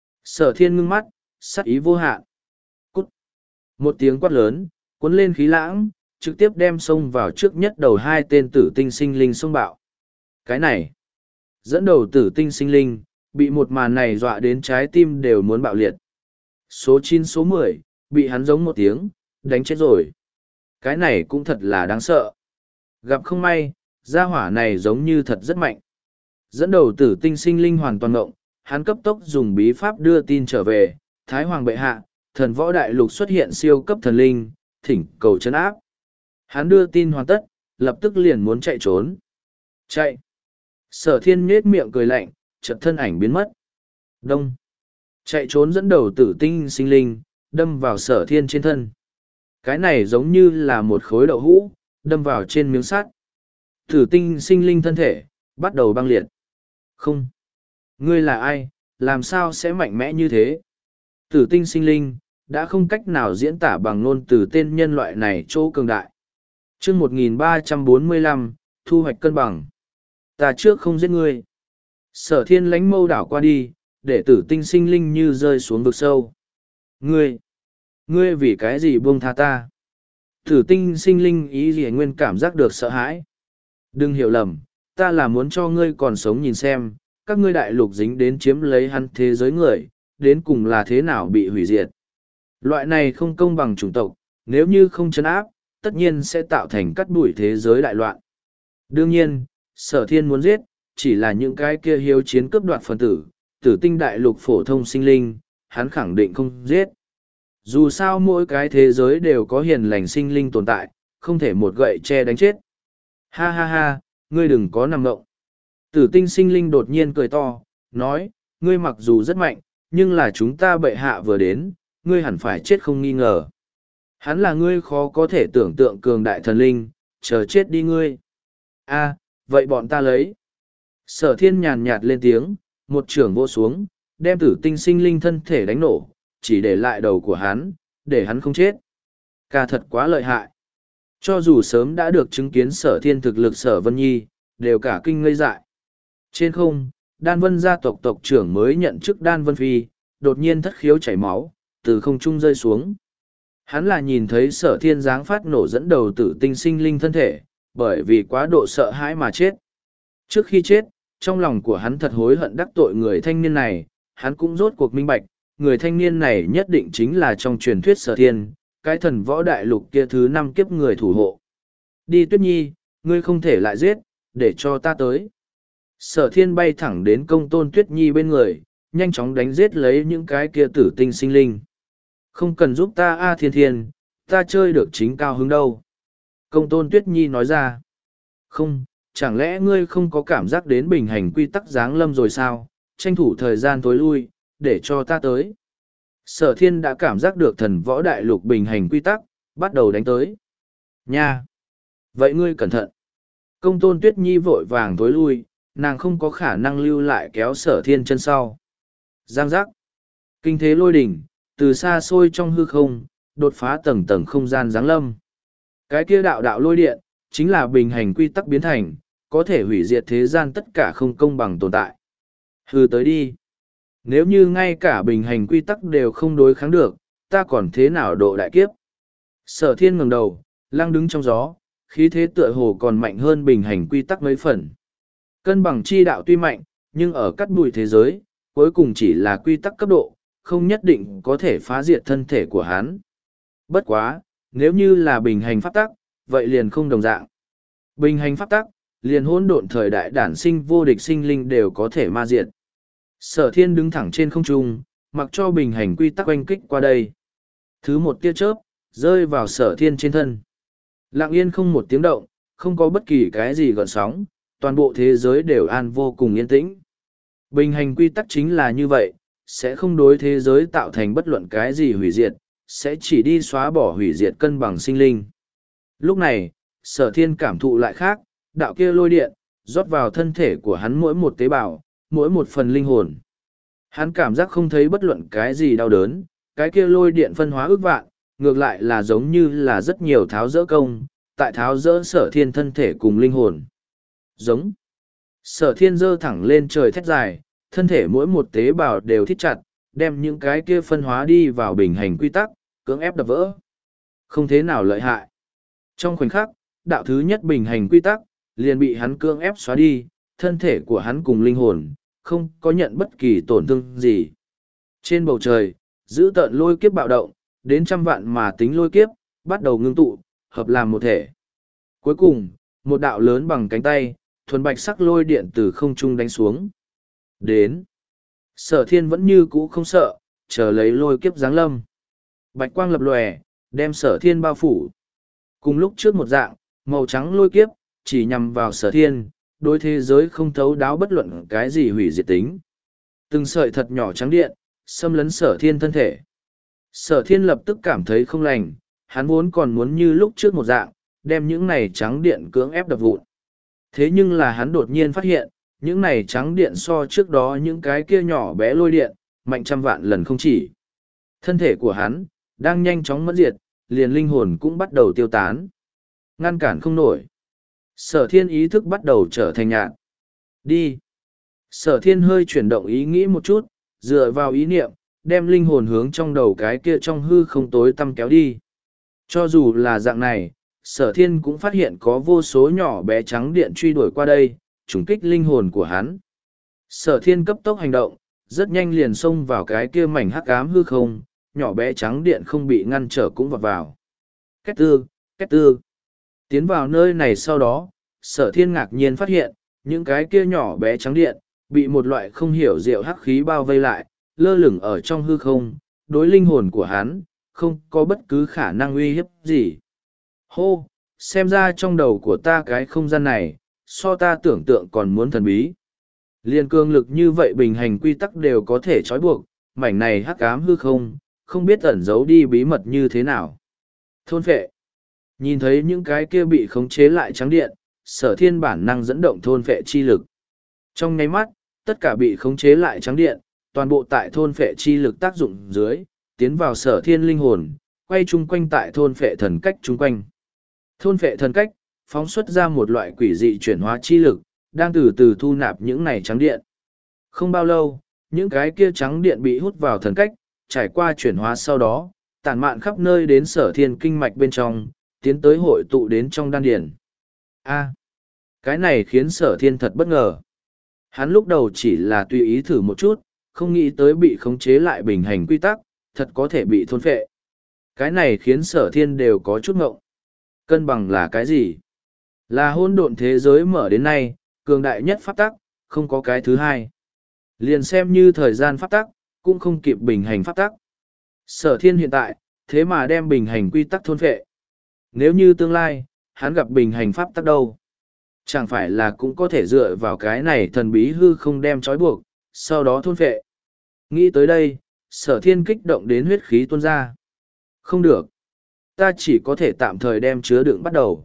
Sở thiên ngưng mắt, sắc ý vô hạn. Cút. Một tiếng quát lớn, cuốn lên khí lãng, trực tiếp đem xông vào trước nhất đầu hai tên tử tinh sinh linh xông bạo. Cái này. Dẫn đầu tử tinh sinh linh, bị một màn này dọa đến trái tim đều muốn bạo liệt. Số chín số mười, bị hắn giống một tiếng, đánh chết rồi. Cái này cũng thật là đáng sợ. Gặp không may, gia hỏa này giống như thật rất mạnh. Dẫn đầu tử tinh sinh linh hoàn toàn ngộng, hắn cấp tốc dùng bí pháp đưa tin trở về, Thái Hoàng bệ hạ, thần võ đại lục xuất hiện siêu cấp thần linh, thỉnh cầu trấn áp. Hắn đưa tin hoàn tất, lập tức liền muốn chạy trốn. Chạy! Sở thiên nhết miệng cười lạnh, chợt thân ảnh biến mất. Đông! Chạy trốn dẫn đầu tử tinh sinh linh, đâm vào sở thiên trên thân. Cái này giống như là một khối đậu hũ, đâm vào trên miếng sắt. Tử tinh sinh linh thân thể, bắt đầu băng liệt. Không! Ngươi là ai, làm sao sẽ mạnh mẽ như thế? Tử tinh sinh linh, đã không cách nào diễn tả bằng ngôn từ tên nhân loại này chỗ cường đại. chương một nghìn ba trăm bốn mươi lăm, thu hoạch cân bằng. Ta trước không giết ngươi. Sở thiên lánh mâu đảo qua đi, để tử tinh sinh linh như rơi xuống vực sâu. Ngươi! Ngươi vì cái gì buông tha ta? Tử tinh sinh linh ý gì nguyên cảm giác được sợ hãi. Đừng hiểu lầm, ta là muốn cho ngươi còn sống nhìn xem, các ngươi đại lục dính đến chiếm lấy hắn thế giới người, đến cùng là thế nào bị hủy diệt. Loại này không công bằng chủng tộc, nếu như không chấn áp, tất nhiên sẽ tạo thành cắt đuổi thế giới đại loạn. Đương nhiên, sở thiên muốn giết, chỉ là những cái kia hiếu chiến cướp đoạt phần tử, tử tinh đại lục phổ thông sinh linh, hắn khẳng định không giết. Dù sao mỗi cái thế giới đều có hiền lành sinh linh tồn tại, không thể một gậy che đánh chết. Ha ha ha, ngươi đừng có nằm ngộng. Tử tinh sinh linh đột nhiên cười to, nói, ngươi mặc dù rất mạnh, nhưng là chúng ta bệ hạ vừa đến, ngươi hẳn phải chết không nghi ngờ. Hắn là ngươi khó có thể tưởng tượng cường đại thần linh, chờ chết đi ngươi. A, vậy bọn ta lấy. Sở thiên nhàn nhạt lên tiếng, một trưởng vô xuống, đem tử tinh sinh linh thân thể đánh nổ, chỉ để lại đầu của hắn, để hắn không chết. Ca thật quá lợi hại. Cho dù sớm đã được chứng kiến sở thiên thực lực sở Vân Nhi, đều cả kinh ngây dại. Trên không, Đan Vân gia tộc tộc trưởng mới nhận chức Đan Vân Phi, đột nhiên thất khiếu chảy máu, từ không trung rơi xuống. Hắn là nhìn thấy sở thiên giáng phát nổ dẫn đầu tử tinh sinh linh thân thể, bởi vì quá độ sợ hãi mà chết. Trước khi chết, trong lòng của hắn thật hối hận đắc tội người thanh niên này, hắn cũng rốt cuộc minh bạch, người thanh niên này nhất định chính là trong truyền thuyết sở thiên, cái thần võ đại lục kia thứ năm kiếp người thủ hộ. Đi Tuyết Nhi, ngươi không thể lại giết, để cho ta tới. Sở thiên bay thẳng đến công tôn Tuyết Nhi bên người, nhanh chóng đánh giết lấy những cái kia tử tinh sinh linh. Không cần giúp ta A Thiên Thiên, ta chơi được chính cao hứng đâu. Công tôn Tuyết Nhi nói ra. Không, chẳng lẽ ngươi không có cảm giác đến bình hành quy tắc giáng lâm rồi sao, tranh thủ thời gian tối lui, để cho ta tới. Sở thiên đã cảm giác được thần võ đại lục bình hành quy tắc, bắt đầu đánh tới. Nha! Vậy ngươi cẩn thận. Công tôn Tuyết Nhi vội vàng tối lui, nàng không có khả năng lưu lại kéo sở thiên chân sau. Giang giác. Kinh thế lôi đỉnh, từ xa xôi trong hư không, đột phá tầng tầng không gian giáng lâm. Cái kia đạo đạo lôi điện, chính là bình hành quy tắc biến thành, có thể hủy diệt thế gian tất cả không công bằng tồn tại. Hừ tới đi. Nếu như ngay cả bình hành quy tắc đều không đối kháng được, ta còn thế nào độ đại kiếp? Sở thiên ngẩng đầu, lăng đứng trong gió, khí thế tựa hồ còn mạnh hơn bình hành quy tắc mấy phần. Cân bằng chi đạo tuy mạnh, nhưng ở cắt bụi thế giới, cuối cùng chỉ là quy tắc cấp độ, không nhất định có thể phá diệt thân thể của hắn. Bất quá, nếu như là bình hành pháp tắc, vậy liền không đồng dạng. Bình hành pháp tắc, liền hỗn độn thời đại đản sinh vô địch sinh linh đều có thể ma diệt. Sở thiên đứng thẳng trên không trung, mặc cho bình hành quy tắc oanh kích qua đây. Thứ một tia chớp, rơi vào sở thiên trên thân. Lặng yên không một tiếng động, không có bất kỳ cái gì gợn sóng, toàn bộ thế giới đều an vô cùng yên tĩnh. Bình hành quy tắc chính là như vậy, sẽ không đối thế giới tạo thành bất luận cái gì hủy diệt, sẽ chỉ đi xóa bỏ hủy diệt cân bằng sinh linh. Lúc này, sở thiên cảm thụ lại khác, đạo kia lôi điện, rót vào thân thể của hắn mỗi một tế bào, mỗi một phần linh hồn. Hắn cảm giác không thấy bất luận cái gì đau đớn, cái kia lôi điện phân hóa ước vạn, ngược lại là giống như là rất nhiều tháo dỡ công, tại tháo dỡ sở thiên thân thể cùng linh hồn. Giống. Sở thiên giơ thẳng lên trời thét dài, thân thể mỗi một tế bào đều thít chặt, đem những cái kia phân hóa đi vào bình hành quy tắc, cưỡng ép đập vỡ. Không thế nào lợi hại. Trong khoảnh khắc, đạo thứ nhất bình hành quy tắc, liền bị hắn cưỡng ép xóa đi, thân thể của hắn cùng linh hồn, không có nhận bất kỳ tổn thương gì. Trên bầu trời, giữ tợn lôi kiếp bạo động, đến trăm vạn mà tính lôi kiếp, bắt đầu ngưng tụ, hợp làm một thể. Cuối cùng, một đạo lớn bằng cánh tay, thuần bạch sắc lôi điện từ không trung đánh xuống. Đến. Sở thiên vẫn như cũ không sợ, chờ lấy lôi kiếp giáng lâm. Bạch quang lập lòe, đem sở thiên bao phủ. Cùng lúc trước một dạng, màu trắng lôi kiếp, chỉ nhằm vào sở thiên, đối thế giới không thấu đáo bất luận cái gì hủy diệt tính. Từng sợi thật nhỏ trắng điện, xâm lấn sở thiên thân thể. Sở thiên lập tức cảm thấy không lành, hắn vốn còn muốn như lúc trước một dạng, đem những này trắng điện cưỡng ép đập vụn. Thế nhưng là hắn đột nhiên phát hiện, những này trắng điện so trước đó những cái kia nhỏ bé lôi điện, mạnh trăm vạn lần không chỉ. Thân thể của hắn, đang nhanh chóng mất diệt, liền linh hồn cũng bắt đầu tiêu tán. Ngăn cản không nổi. Sở thiên ý thức bắt đầu trở thành nhạt. Đi. Sở thiên hơi chuyển động ý nghĩ một chút, dựa vào ý niệm, đem linh hồn hướng trong đầu cái kia trong hư không tối tăm kéo đi. Cho dù là dạng này, sở thiên cũng phát hiện có vô số nhỏ bé trắng điện truy đuổi qua đây, trùng kích linh hồn của hắn. Sở thiên cấp tốc hành động, rất nhanh liền xông vào cái kia mảnh hắc ám hư không, nhỏ bé trắng điện không bị ngăn trở cũng vọt vào. Két tư, két tư. Tiến vào nơi này sau đó, sở thiên ngạc nhiên phát hiện, những cái kia nhỏ bé trắng điện, bị một loại không hiểu diệu hắc khí bao vây lại, lơ lửng ở trong hư không, đối linh hồn của hắn, không có bất cứ khả năng uy hiếp gì. Hô, xem ra trong đầu của ta cái không gian này, so ta tưởng tượng còn muốn thần bí. Liên cương lực như vậy bình hành quy tắc đều có thể trói buộc, mảnh này hắc ám hư không, không biết ẩn giấu đi bí mật như thế nào. Thôn phệ. Nhìn thấy những cái kia bị khống chế lại trắng điện, sở thiên bản năng dẫn động thôn phệ chi lực. Trong nháy mắt, tất cả bị khống chế lại trắng điện, toàn bộ tại thôn phệ chi lực tác dụng dưới, tiến vào sở thiên linh hồn, quay chung quanh tại thôn phệ thần cách chung quanh. Thôn phệ thần cách, phóng xuất ra một loại quỷ dị chuyển hóa chi lực, đang từ từ thu nạp những này trắng điện. Không bao lâu, những cái kia trắng điện bị hút vào thần cách, trải qua chuyển hóa sau đó, tản mạn khắp nơi đến sở thiên kinh mạch bên trong, tiến tới hội tụ đến trong đan điển. A, cái này khiến sở thiên thật bất ngờ. Hắn lúc đầu chỉ là tùy ý thử một chút, không nghĩ tới bị khống chế lại bình hành quy tắc, thật có thể bị thôn phệ. Cái này khiến sở thiên đều có chút ngộng. Cân bằng là cái gì? Là hỗn độn thế giới mở đến nay, cường đại nhất pháp tắc, không có cái thứ hai. Liền xem như thời gian pháp tắc, cũng không kịp bình hành pháp tắc. Sở thiên hiện tại, thế mà đem bình hành quy tắc thôn phệ. Nếu như tương lai, hắn gặp bình hành pháp tắc đâu? Chẳng phải là cũng có thể dựa vào cái này thần bí hư không đem trói buộc, sau đó thôn phệ. Nghĩ tới đây, sở thiên kích động đến huyết khí tuôn ra. Không được. Ta chỉ có thể tạm thời đem chứa đựng bắt đầu.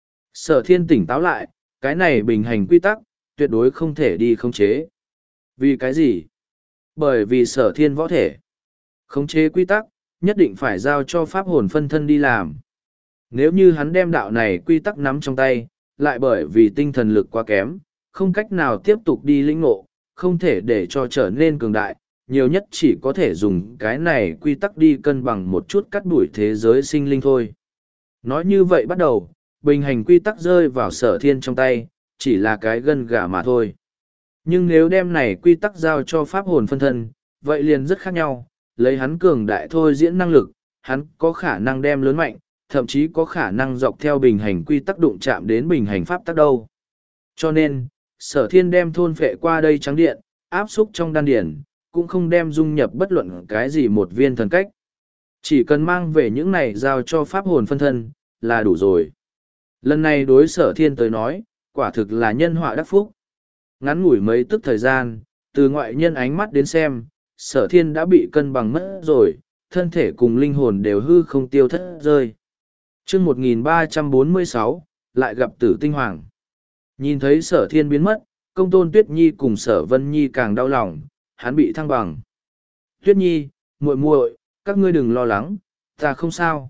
Sở thiên tỉnh táo lại, cái này bình hành quy tắc, tuyệt đối không thể đi khống chế. Vì cái gì? Bởi vì sở thiên võ thể, khống chế quy tắc, nhất định phải giao cho pháp hồn phân thân đi làm. Nếu như hắn đem đạo này quy tắc nắm trong tay, lại bởi vì tinh thần lực quá kém, không cách nào tiếp tục đi lĩnh ngộ, không thể để cho trở nên cường đại, nhiều nhất chỉ có thể dùng cái này quy tắc đi cân bằng một chút cắt đuổi thế giới sinh linh thôi. Nói như vậy bắt đầu, bình hành quy tắc rơi vào sở thiên trong tay, chỉ là cái gân gà mà thôi. Nhưng nếu đem này quy tắc giao cho pháp hồn phân thân, vậy liền rất khác nhau, lấy hắn cường đại thôi diễn năng lực, hắn có khả năng đem lớn mạnh, thậm chí có khả năng dọc theo bình hành quy tắc đụng chạm đến bình hành pháp tắc đâu. Cho nên, sở thiên đem thôn phệ qua đây trắng điện, áp xúc trong đan điển, cũng không đem dung nhập bất luận cái gì một viên thần cách. Chỉ cần mang về những này giao cho pháp hồn phân thân, là đủ rồi. Lần này đối sở thiên tới nói, quả thực là nhân họa đắc phúc. Ngắn ngủi mấy tức thời gian, từ ngoại nhân ánh mắt đến xem, sở thiên đã bị cân bằng mất rồi, thân thể cùng linh hồn đều hư không tiêu thất rơi. chương một nghìn ba trăm bốn mươi sáu, lại gặp tử tinh hoàng. Nhìn thấy sở thiên biến mất, công tôn Tuyết Nhi cùng sở Vân Nhi càng đau lòng, hắn bị thăng bằng. Tuyết Nhi, muội muội, các ngươi đừng lo lắng, ta không sao.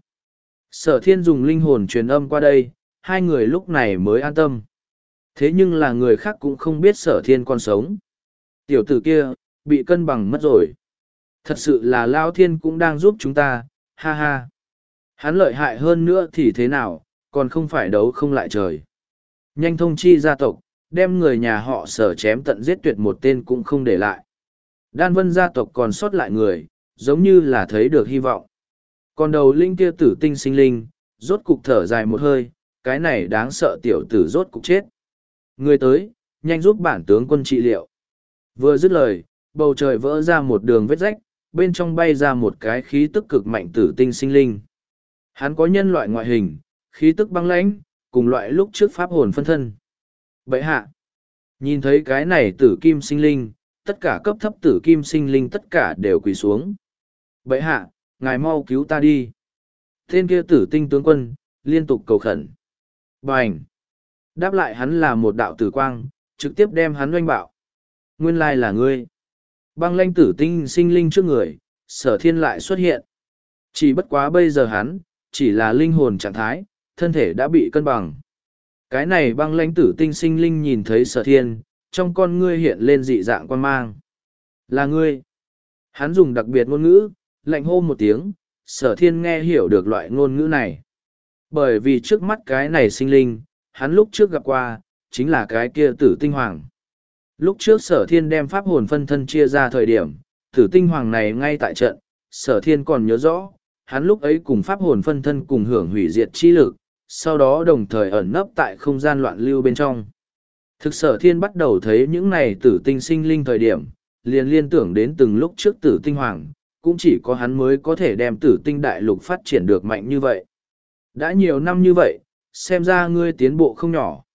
Sở thiên dùng linh hồn truyền âm qua đây, hai người lúc này mới an tâm. Thế nhưng là người khác cũng không biết sở thiên còn sống. Tiểu tử kia, bị cân bằng mất rồi. Thật sự là Lao Thiên cũng đang giúp chúng ta, ha ha. Hắn lợi hại hơn nữa thì thế nào, còn không phải đấu không lại trời. Nhanh thông chi gia tộc, đem người nhà họ sở chém tận giết tuyệt một tên cũng không để lại. Đan vân gia tộc còn sót lại người, giống như là thấy được hy vọng. Còn đầu linh kia tử tinh sinh linh, rốt cục thở dài một hơi, cái này đáng sợ tiểu tử rốt cục chết. Người tới, nhanh giúp bản tướng quân trị liệu. Vừa dứt lời, bầu trời vỡ ra một đường vết rách, bên trong bay ra một cái khí tức cực mạnh tử tinh sinh linh. Hắn có nhân loại ngoại hình, khí tức băng lãnh, cùng loại lúc trước pháp hồn phân thân. Bậy hạ, nhìn thấy cái này tử kim sinh linh, tất cả cấp thấp tử kim sinh linh tất cả đều quỳ xuống. Bậy hạ, ngài mau cứu ta đi. Tên kia tử tinh tướng quân, liên tục cầu khẩn. Bành! Đáp lại hắn là một đạo tử quang, trực tiếp đem hắn oanh bạo. Nguyên lai là ngươi. Băng lanh tử tinh sinh linh trước người, sở thiên lại xuất hiện. Chỉ bất quá bây giờ hắn, chỉ là linh hồn trạng thái, thân thể đã bị cân bằng. Cái này băng lãnh tử tinh sinh linh nhìn thấy sở thiên, trong con ngươi hiện lên dị dạng quan mang. Là ngươi. Hắn dùng đặc biệt ngôn ngữ, lạnh hô một tiếng, sở thiên nghe hiểu được loại ngôn ngữ này. Bởi vì trước mắt cái này sinh linh, hắn lúc trước gặp qua, chính là cái kia tử tinh hoàng. Lúc trước sở thiên đem pháp hồn phân thân chia ra thời điểm, tử tinh hoàng này ngay tại trận, sở thiên còn nhớ rõ, hắn lúc ấy cùng pháp hồn phân thân cùng hưởng hủy diệt chi lực, sau đó đồng thời ẩn nấp tại không gian loạn lưu bên trong. Thực sở thiên bắt đầu thấy những này tử tinh sinh linh thời điểm, liền liên tưởng đến từng lúc trước tử tinh hoàng, cũng chỉ có hắn mới có thể đem tử tinh đại lục phát triển được mạnh như vậy. Đã nhiều năm như vậy, xem ra ngươi tiến bộ không nhỏ.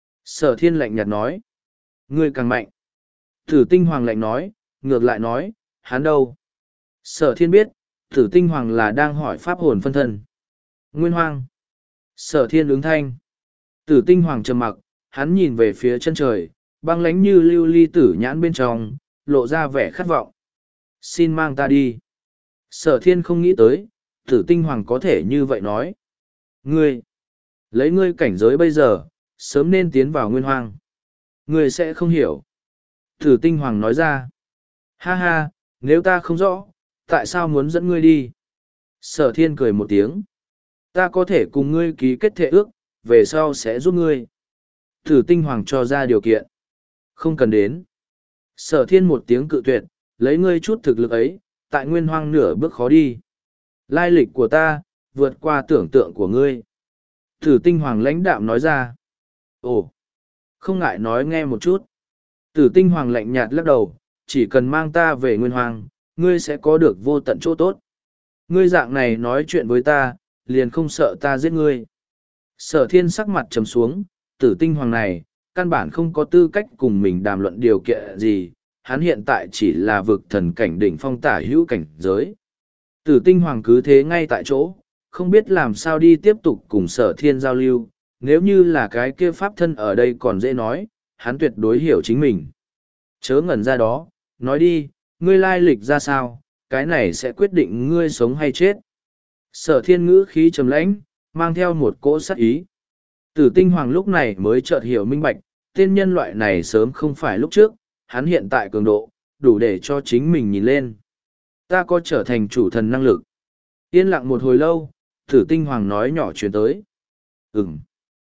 Sở thiên lạnh nhạt nói. Ngươi càng mạnh. Tử tinh hoàng lạnh nói, ngược lại nói, hắn đâu? Sở thiên biết, tử tinh hoàng là đang hỏi pháp hồn phân thân. Nguyên hoang. Sở thiên ứng thanh. Tử tinh hoàng trầm mặc, hắn nhìn về phía chân trời, băng lánh như lưu ly tử nhãn bên trong, lộ ra vẻ khát vọng. Xin mang ta đi. Sở thiên không nghĩ tới, tử tinh hoàng có thể như vậy nói. Ngươi, lấy ngươi cảnh giới bây giờ, sớm nên tiến vào nguyên hoang. Ngươi sẽ không hiểu. Tử tinh hoàng nói ra. Ha ha, nếu ta không rõ, tại sao muốn dẫn ngươi đi? Sở thiên cười một tiếng. Ta có thể cùng ngươi ký kết thệ ước, về sau sẽ giúp ngươi. Tử tinh hoàng cho ra điều kiện. Không cần đến. Sở thiên một tiếng cự tuyệt, lấy ngươi chút thực lực ấy, tại nguyên hoang nửa bước khó đi. Lai lịch của ta, vượt qua tưởng tượng của ngươi. Tử tinh hoàng lãnh đạm nói ra. Ồ, không ngại nói nghe một chút. Tử tinh hoàng lạnh nhạt lắc đầu, chỉ cần mang ta về nguyên hoang, ngươi sẽ có được vô tận chỗ tốt. Ngươi dạng này nói chuyện với ta, liền không sợ ta giết ngươi. Sở thiên sắc mặt trầm xuống, tử tinh hoàng này, căn bản không có tư cách cùng mình đàm luận điều kiện gì, hắn hiện tại chỉ là vực thần cảnh đỉnh phong tả hữu cảnh giới. Tử tinh hoàng cứ thế ngay tại chỗ, không biết làm sao đi tiếp tục cùng sở thiên giao lưu, nếu như là cái kia pháp thân ở đây còn dễ nói, hắn tuyệt đối hiểu chính mình. Chớ ngẩn ra đó, nói đi, ngươi lai lịch ra sao, cái này sẽ quyết định ngươi sống hay chết. Sở thiên ngữ khí trầm lãnh, mang theo một cỗ sát ý. Tử tinh hoàng lúc này mới chợt hiểu minh bạch, tên nhân loại này sớm không phải lúc trước, hắn hiện tại cường độ, đủ để cho chính mình nhìn lên. Ta có trở thành chủ thần năng lực. Yên lặng một hồi lâu, tử tinh hoàng nói nhỏ chuyển tới. Ừm.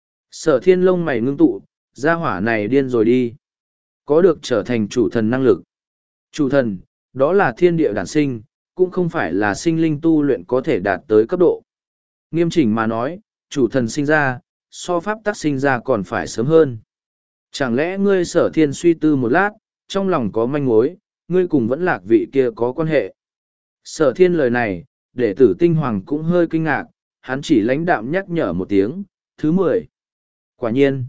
Sở thiên lông mày ngưng tụ, gia hỏa này điên rồi đi. Có được trở thành chủ thần năng lực. Chủ thần, đó là thiên địa đản sinh, cũng không phải là sinh linh tu luyện có thể đạt tới cấp độ. Nghiêm chỉnh mà nói, chủ thần sinh ra, so pháp tắc sinh ra còn phải sớm hơn. Chẳng lẽ ngươi sở thiên suy tư một lát, trong lòng có manh mối, ngươi cùng vẫn lạc vị kia có quan hệ. Sở thiên lời này, để tử tinh hoàng cũng hơi kinh ngạc, hắn chỉ lãnh đạm nhắc nhở một tiếng, thứ mười. Quả nhiên,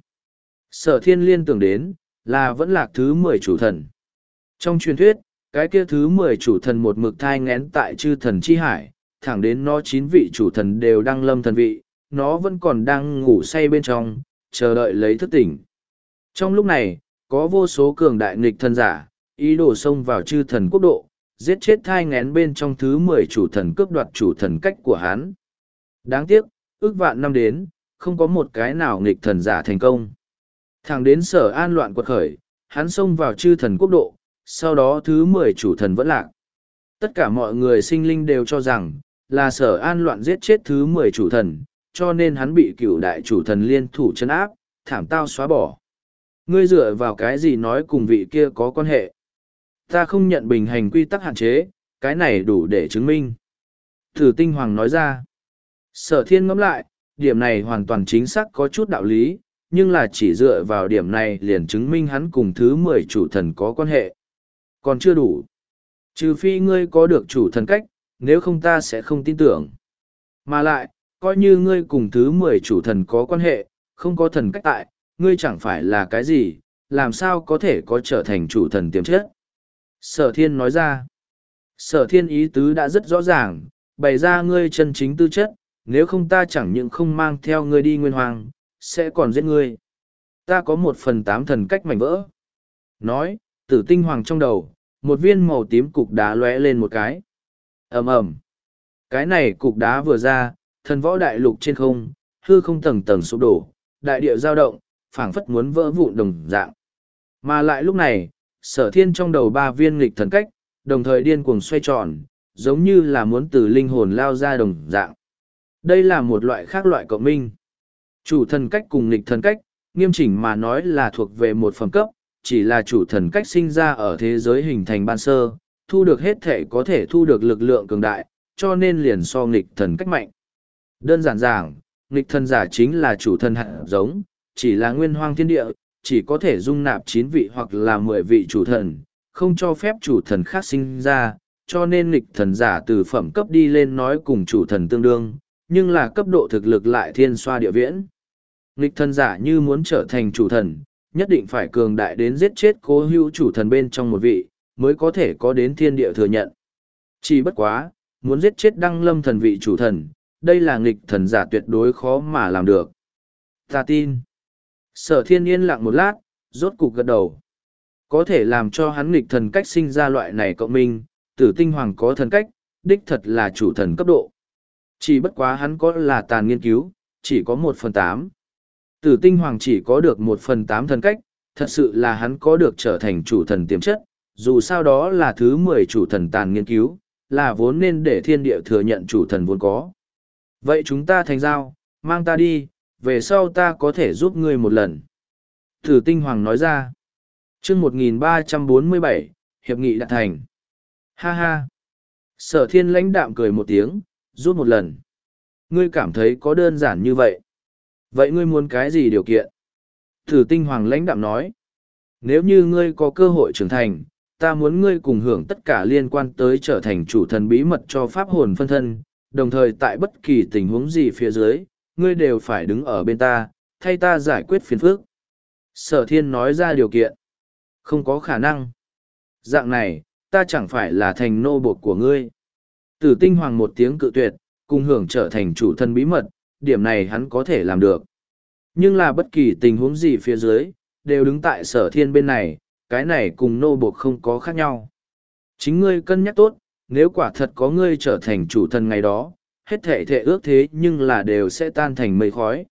sở thiên liên tưởng đến, là vẫn lạc thứ mười chủ thần. Trong truyền thuyết, cái kia thứ mười chủ thần một mực thai ngén tại chư thần chi hải, thẳng đến nó chín vị chủ thần đều đang lâm thần vị, nó vẫn còn đang ngủ say bên trong, chờ đợi lấy thức tỉnh. Trong lúc này, có vô số cường đại nghịch thần giả, ý đồ xông vào chư thần quốc độ, giết chết thai ngén bên trong thứ mười chủ thần cướp đoạt chủ thần cách của hắn. Đáng tiếc, ước vạn năm đến, không có một cái nào nghịch thần giả thành công. Thẳng đến sở an loạn quật khởi, hắn xông vào chư thần quốc độ, sau đó thứ mười chủ thần vẫn lạc. Tất cả mọi người sinh linh đều cho rằng, là sở an loạn giết chết thứ mười chủ thần, cho nên hắn bị cựu đại chủ thần liên thủ chân áp, thảm tao xóa bỏ. Ngươi dựa vào cái gì nói cùng vị kia có quan hệ? Ta không nhận bình hành quy tắc hạn chế, cái này đủ để chứng minh. Thử tinh hoàng nói ra. Sở thiên ngẫm lại, điểm này hoàn toàn chính xác có chút đạo lý, nhưng là chỉ dựa vào điểm này liền chứng minh hắn cùng thứ mười chủ thần có quan hệ. Còn chưa đủ. Trừ phi ngươi có được chủ thần cách, nếu không ta sẽ không tin tưởng. Mà lại, coi như ngươi cùng thứ mười chủ thần có quan hệ, không có thần cách tại, ngươi chẳng phải là cái gì, làm sao có thể có trở thành chủ thần tiềm chất. Sở thiên nói ra. Sở thiên ý tứ đã rất rõ ràng, bày ra ngươi chân chính tư chất, nếu không ta chẳng những không mang theo ngươi đi nguyên hoàng, sẽ còn giết ngươi. Ta có một phần tám thần cách mảnh vỡ. Nói, tử tinh hoàng trong đầu, một viên màu tím cục đá lóe lên một cái. ầm ầm, cái này cục đá vừa ra, thần võ đại lục trên không, hư không tầng tầng sụp đổ, đại địa dao động, phảng phất muốn vỡ vụn đồng dạng. Mà lại lúc này, sở thiên trong đầu ba viên nghịch thần cách, đồng thời điên cuồng xoay tròn, giống như là muốn từ linh hồn lao ra đồng dạng. Đây là một loại khác loại cộng minh. Chủ thần cách cùng nghịch thần cách, nghiêm chỉnh mà nói là thuộc về một phẩm cấp, chỉ là chủ thần cách sinh ra ở thế giới hình thành ban sơ, thu được hết thể có thể thu được lực lượng cường đại, cho nên liền so nghịch thần cách mạnh. Đơn giản giảng, nghịch thần giả chính là chủ thần hạt giống, chỉ là nguyên hoang thiên địa, chỉ có thể dung nạp chín vị hoặc là mười vị chủ thần, không cho phép chủ thần khác sinh ra, cho nên nghịch thần giả từ phẩm cấp đi lên nói cùng chủ thần tương đương, nhưng là cấp độ thực lực lại thiên xoa địa viễn. Nghịch thần giả như muốn trở thành chủ thần, nhất định phải cường đại đến giết chết cố hữu chủ thần bên trong một vị, mới có thể có đến thiên địa thừa nhận. Chỉ bất quá, muốn giết chết đăng lâm thần vị chủ thần, đây là nghịch thần giả tuyệt đối khó mà làm được. Ta tin. Sở thiên yên lặng một lát, rốt cục gật đầu. Có thể làm cho hắn nghịch thần cách sinh ra loại này cộng minh, tử tinh hoàng có thần cách, đích thật là chủ thần cấp độ. Chỉ bất quá hắn có là tàn nghiên cứu, chỉ có một phần tám. Tử tinh hoàng chỉ có được một phần tám thần cách, thật sự là hắn có được trở thành chủ thần tiềm chất, dù sao đó là thứ mười chủ thần tàn nghiên cứu, là vốn nên để thiên địa thừa nhận chủ thần vốn có. Vậy chúng ta thành giao, mang ta đi, về sau ta có thể giúp ngươi một lần. Tử tinh hoàng nói ra. chương một nghìn ba trăm bốn mươi bảy, hiệp nghị đạt thành. Ha ha. Sở thiên lãnh đạm cười một tiếng, giúp một lần. Ngươi cảm thấy có đơn giản như vậy. Vậy ngươi muốn cái gì điều kiện? Tử tinh hoàng lãnh đạm nói. Nếu như ngươi có cơ hội trưởng thành, ta muốn ngươi cùng hưởng tất cả liên quan tới trở thành chủ thần bí mật cho pháp hồn phân thân, đồng thời tại bất kỳ tình huống gì phía dưới, ngươi đều phải đứng ở bên ta, thay ta giải quyết phiền phức. Sở thiên nói ra điều kiện. Không có khả năng. Dạng này, ta chẳng phải là thành nô buộc của ngươi. Tử tinh hoàng một tiếng cự tuyệt, cùng hưởng trở thành chủ thần bí mật, điểm này hắn có thể làm được. Nhưng là bất kỳ tình huống gì phía dưới, đều đứng tại sở thiên bên này, cái này cùng nô buộc không có khác nhau. Chính ngươi cân nhắc tốt, nếu quả thật có ngươi trở thành chủ thần ngày đó, hết thể thệ ước thế nhưng là đều sẽ tan thành mây khói.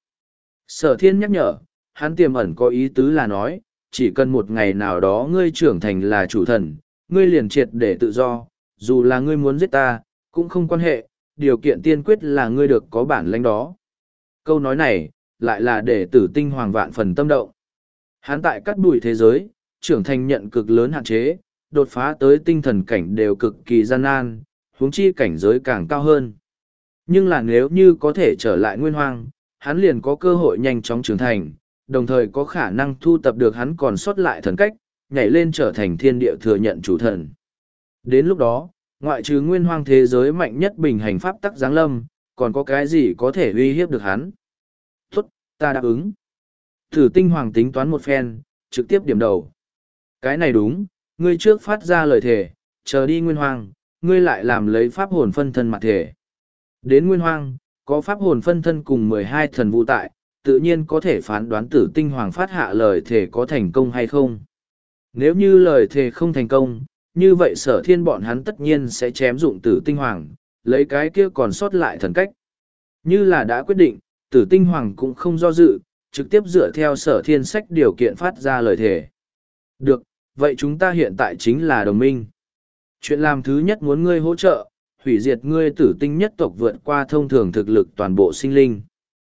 Sở thiên nhắc nhở, hắn tiềm ẩn có ý tứ là nói, chỉ cần một ngày nào đó ngươi trưởng thành là chủ thần, ngươi liền triệt để tự do, dù là ngươi muốn giết ta, cũng không quan hệ, điều kiện tiên quyết là ngươi được có bản lãnh đó. Câu nói này, lại là để tử tinh hoàng vạn phần tâm động. Hắn tại cắt bụi thế giới, trưởng thành nhận cực lớn hạn chế, đột phá tới tinh thần cảnh đều cực kỳ gian nan, huống chi cảnh giới càng cao hơn. Nhưng là nếu như có thể trở lại nguyên hoang, hắn liền có cơ hội nhanh chóng trưởng thành, đồng thời có khả năng thu tập được hắn còn sót lại thần cách, nhảy lên trở thành thiên địa thừa nhận chủ thần. Đến lúc đó, ngoại trừ nguyên hoang thế giới mạnh nhất bình hành pháp tắc giáng lâm, còn có cái gì có thể uy hiếp được hắn? Tốt, ta đáp ứng. Thử tinh hoàng tính toán một phen, trực tiếp điểm đầu. Cái này đúng, ngươi trước phát ra lời thề, chờ đi nguyên hoang, ngươi lại làm lấy pháp hồn phân thân mặt thể. Đến nguyên hoang, có pháp hồn phân thân cùng mười hai thần vũ tại, tự nhiên có thể phán đoán tử tinh hoàng phát hạ lời thề có thành công hay không. Nếu như lời thề không thành công, như vậy sở thiên bọn hắn tất nhiên sẽ chém dụng tử tinh hoàng, lấy cái kia còn sót lại thần cách. Như là đã quyết định, tử tinh hoàng cũng không do dự, trực tiếp dựa theo sở thiên sách điều kiện phát ra lời thề. Được, vậy chúng ta hiện tại chính là đồng minh. Chuyện làm thứ nhất muốn ngươi hỗ trợ, hủy diệt ngươi tử tinh nhất tộc vượt qua thông thường thực lực toàn bộ sinh linh.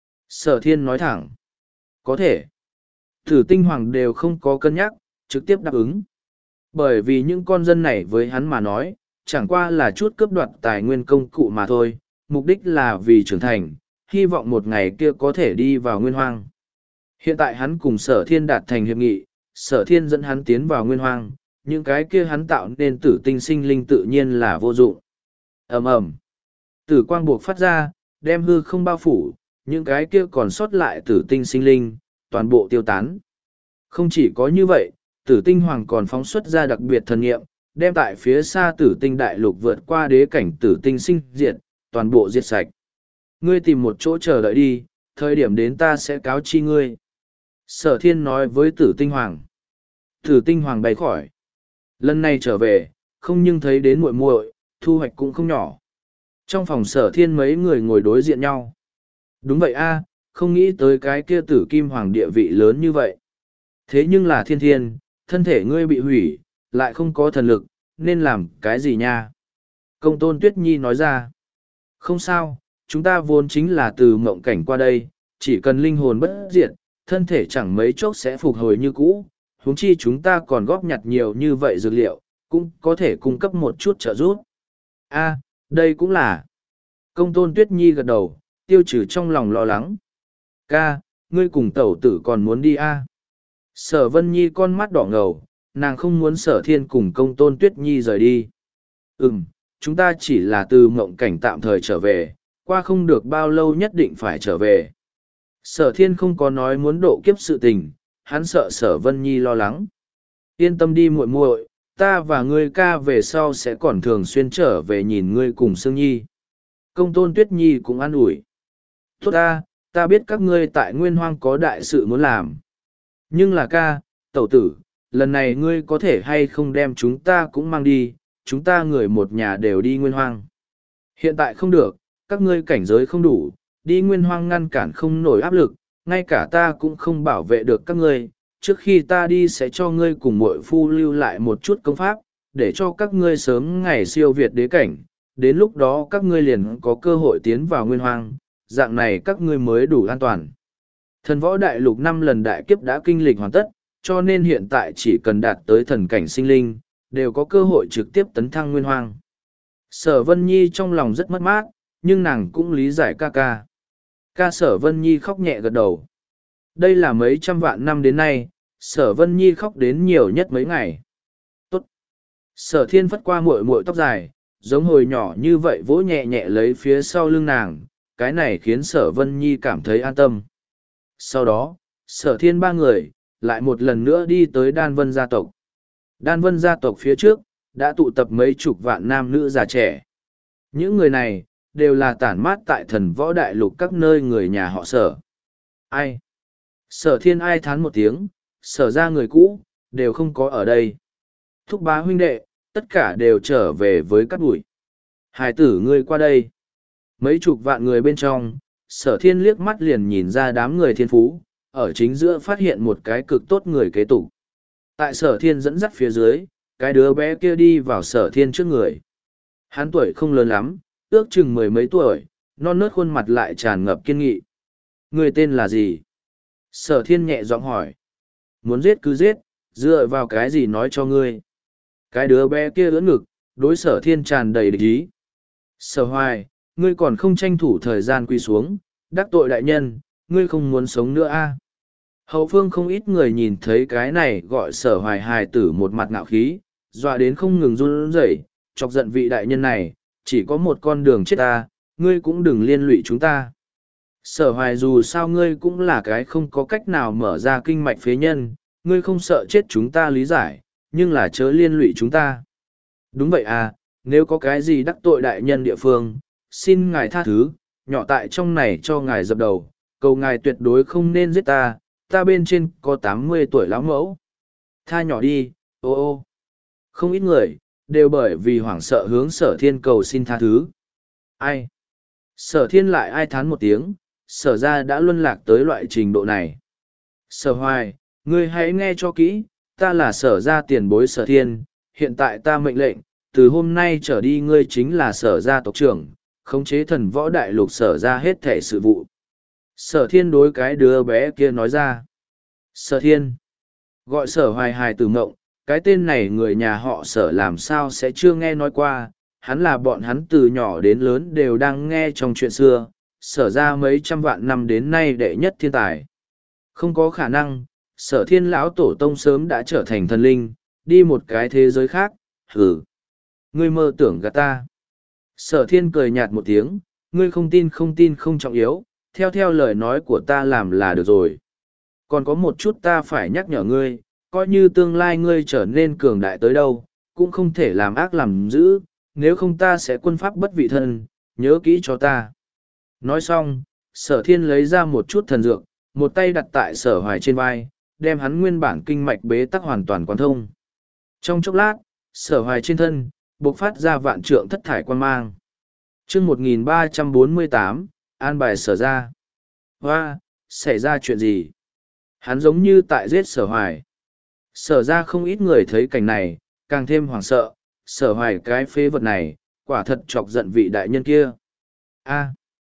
Sở thiên nói thẳng. Có thể. Tử tinh hoàng đều không có cân nhắc, trực tiếp đáp ứng. Bởi vì những con dân này với hắn mà nói, chẳng qua là chút cướp đoạt tài nguyên công cụ mà thôi, mục đích là vì trưởng thành, hy vọng một ngày kia có thể đi vào nguyên hoang. Hiện tại hắn cùng sở thiên đạt thành hiệp nghị, sở thiên dẫn hắn tiến vào nguyên hoang, những cái kia hắn tạo nên tử tinh sinh linh tự nhiên là vô dụng. Ầm ầm, tử quang buộc phát ra, đem hư không bao phủ, những cái kia còn sót lại tử tinh sinh linh, toàn bộ tiêu tán. Không chỉ có như vậy, tử tinh hoàng còn phóng xuất ra đặc biệt thần nghiệm, đem tại phía xa tử tinh đại lục vượt qua đế cảnh tử tinh sinh diệt, toàn bộ diệt sạch. Ngươi tìm một chỗ chờ đợi đi, thời điểm đến ta sẽ cáo chi ngươi. Sở thiên nói với tử tinh hoàng. Tử tinh hoàng bay khỏi. Lần này trở về, không nhưng thấy đến muội muội, thu hoạch cũng không nhỏ. Trong phòng sở thiên mấy người ngồi đối diện nhau. Đúng vậy a, không nghĩ tới cái kia tử kim hoàng địa vị lớn như vậy. Thế nhưng là thiên thiên, thân thể ngươi bị hủy, lại không có thần lực, nên làm cái gì nha? Công tôn Tuyết Nhi nói ra. Không sao, chúng ta vốn chính là từ mộng cảnh qua đây, chỉ cần linh hồn bất diệt, thân thể chẳng mấy chốc sẽ phục hồi như cũ. Huống chi chúng ta còn góp nhặt nhiều như vậy dược liệu, cũng có thể cung cấp một chút trợ giúp. A, đây cũng là. Công tôn Tuyết Nhi gật đầu, tiêu trừ trong lòng lo lắng. Ca, ngươi cùng tẩu tử còn muốn đi a? Sở Vân Nhi con mắt đỏ ngầu, nàng không muốn sở thiên cùng công tôn Tuyết Nhi rời đi. Ừm, chúng ta chỉ là từ mộng cảnh tạm thời trở về, qua không được bao lâu nhất định phải trở về. Sở thiên không có nói muốn độ kiếp sự tình, hắn sợ sở Vân Nhi lo lắng. Yên tâm đi muội muội, ta và ngươi ca về sau sẽ còn thường xuyên trở về nhìn ngươi cùng Sương Nhi. Công tôn Tuyết Nhi cũng an ủi. Tốt ta, ta biết các ngươi tại Nguyên Hoang có đại sự muốn làm. Nhưng là ca, tẩu tử, lần này ngươi có thể hay không đem chúng ta cũng mang đi, chúng ta người một nhà đều đi Nguyên Hoang. Hiện tại không được, các ngươi cảnh giới không đủ, đi Nguyên Hoang ngăn cản không nổi áp lực, ngay cả ta cũng không bảo vệ được các ngươi. Trước khi ta đi sẽ cho ngươi cùng muội phu lưu lại một chút công pháp, để cho các ngươi sớm ngày siêu việt đế cảnh, đến lúc đó các ngươi liền có cơ hội tiến vào Nguyên Hoang, dạng này các ngươi mới đủ an toàn. Thần võ đại lục năm lần đại kiếp đã kinh lịch hoàn tất, cho nên hiện tại chỉ cần đạt tới thần cảnh sinh linh, đều có cơ hội trực tiếp tấn thăng Nguyên Hoang. Sở Vân Nhi trong lòng rất mất mát, nhưng nàng cũng lý giải ca ca. Ca Sở Vân Nhi khóc nhẹ gật đầu. Đây là mấy trăm vạn năm đến nay, Sở Vân Nhi khóc đến nhiều nhất mấy ngày. Tốt. Sở Thiên phất qua muội muội tóc dài, giống hồi nhỏ như vậy vỗ nhẹ nhẹ lấy phía sau lưng nàng, cái này khiến Sở Vân Nhi cảm thấy an tâm. Sau đó, Sở Thiên ba người, lại một lần nữa đi tới Đan Vân gia tộc. Đan Vân gia tộc phía trước, đã tụ tập mấy chục vạn nam nữ già trẻ. Những người này, đều là tản mát tại thần võ đại lục các nơi người nhà họ Sở. Ai? Sở Thiên ai thán một tiếng, Sở ra người cũ, đều không có ở đây. Thúc bá huynh đệ, tất cả đều trở về với cát bụi. Hải tử ngươi qua đây. Mấy chục vạn người bên trong, sở thiên liếc mắt liền nhìn ra đám người thiên phú, ở chính giữa phát hiện một cái cực tốt người kế tục. Tại sở thiên dẫn dắt phía dưới, cái đứa bé kia đi vào sở thiên trước người. Hắn tuổi không lớn lắm, ước chừng mười mấy tuổi, non nớt khuôn mặt lại tràn ngập kiên nghị. Người tên là gì? Sở thiên nhẹ giọng hỏi. Muốn giết cứ giết, dựa vào cái gì nói cho ngươi? Cái đứa bé kia ưỡn ngực, đối sở thiên tràn đầy địch ý. Sở hoài, ngươi còn không tranh thủ thời gian quy xuống, đắc tội đại nhân, ngươi không muốn sống nữa a à? Hậu phương không ít người nhìn thấy cái này gọi sở hoài hài tử một mặt ngạo khí, dọa đến không ngừng run rẩy, chọc giận vị đại nhân này, chỉ có một con đường chết ta, ngươi cũng đừng liên lụy chúng ta. Sở hoài dù sao ngươi cũng là cái không có cách nào mở ra kinh mạch phế nhân, ngươi không sợ chết chúng ta lý giải, nhưng là chớ liên lụy chúng ta. Đúng vậy à, nếu có cái gì đắc tội đại nhân địa phương, xin ngài tha thứ, nhỏ tại trong này cho ngài dập đầu, cầu ngài tuyệt đối không nên giết ta, ta bên trên có tám mươi tuổi lão mẫu. Tha nhỏ đi, ô ô. Không ít người, đều bởi vì hoảng sợ hướng sở thiên cầu xin tha thứ. Ai? Sở thiên lại ai thán một tiếng, sở ra đã luân lạc tới loại trình độ này. Sở hoài, ngươi hãy nghe cho kỹ, ta là sở ra tiền bối sở thiên, hiện tại ta mệnh lệnh, từ hôm nay trở đi ngươi chính là sở gia tộc trưởng, khống chế thần võ đại lục sở ra hết thể sự vụ. Sở thiên đối cái đứa bé kia nói ra. Sở thiên. Gọi sở hoài hài tử ngộng, cái tên này người nhà họ sở làm sao sẽ chưa nghe nói qua, hắn là bọn hắn từ nhỏ đến lớn đều đang nghe trong chuyện xưa, sở ra mấy trăm vạn năm đến nay đệ nhất thiên tài. Không có khả năng, sở thiên lão tổ tông sớm đã trở thành thần linh, đi một cái thế giới khác, hử. Ngươi mơ tưởng gạt ta. Sở thiên cười nhạt một tiếng, ngươi không tin không tin không trọng yếu, theo theo lời nói của ta làm là được rồi. Còn có một chút ta phải nhắc nhở ngươi, coi như tương lai ngươi trở nên cường đại tới đâu, cũng không thể làm ác làm dữ, nếu không ta sẽ quân pháp bất vị thân, nhớ kỹ cho ta. Nói xong, sở thiên lấy ra một chút thần dược, một tay đặt tại sở hoài trên vai, đem hắn nguyên bản kinh mạch bế tắc hoàn toàn quán thông. Trong chốc lát, sở hoài trên thân, bộc phát ra vạn trượng thất thải quan mang. chương một nghìn ba trăm bốn mươi tám, an bài sở ra. Hoa, xảy ra chuyện gì? Hắn giống như tại giết sở hoài. Sở ra không ít người thấy cảnh này, càng thêm hoảng sợ, sở hoài cái phế vật này, quả thật chọc giận vị đại nhân kia. A.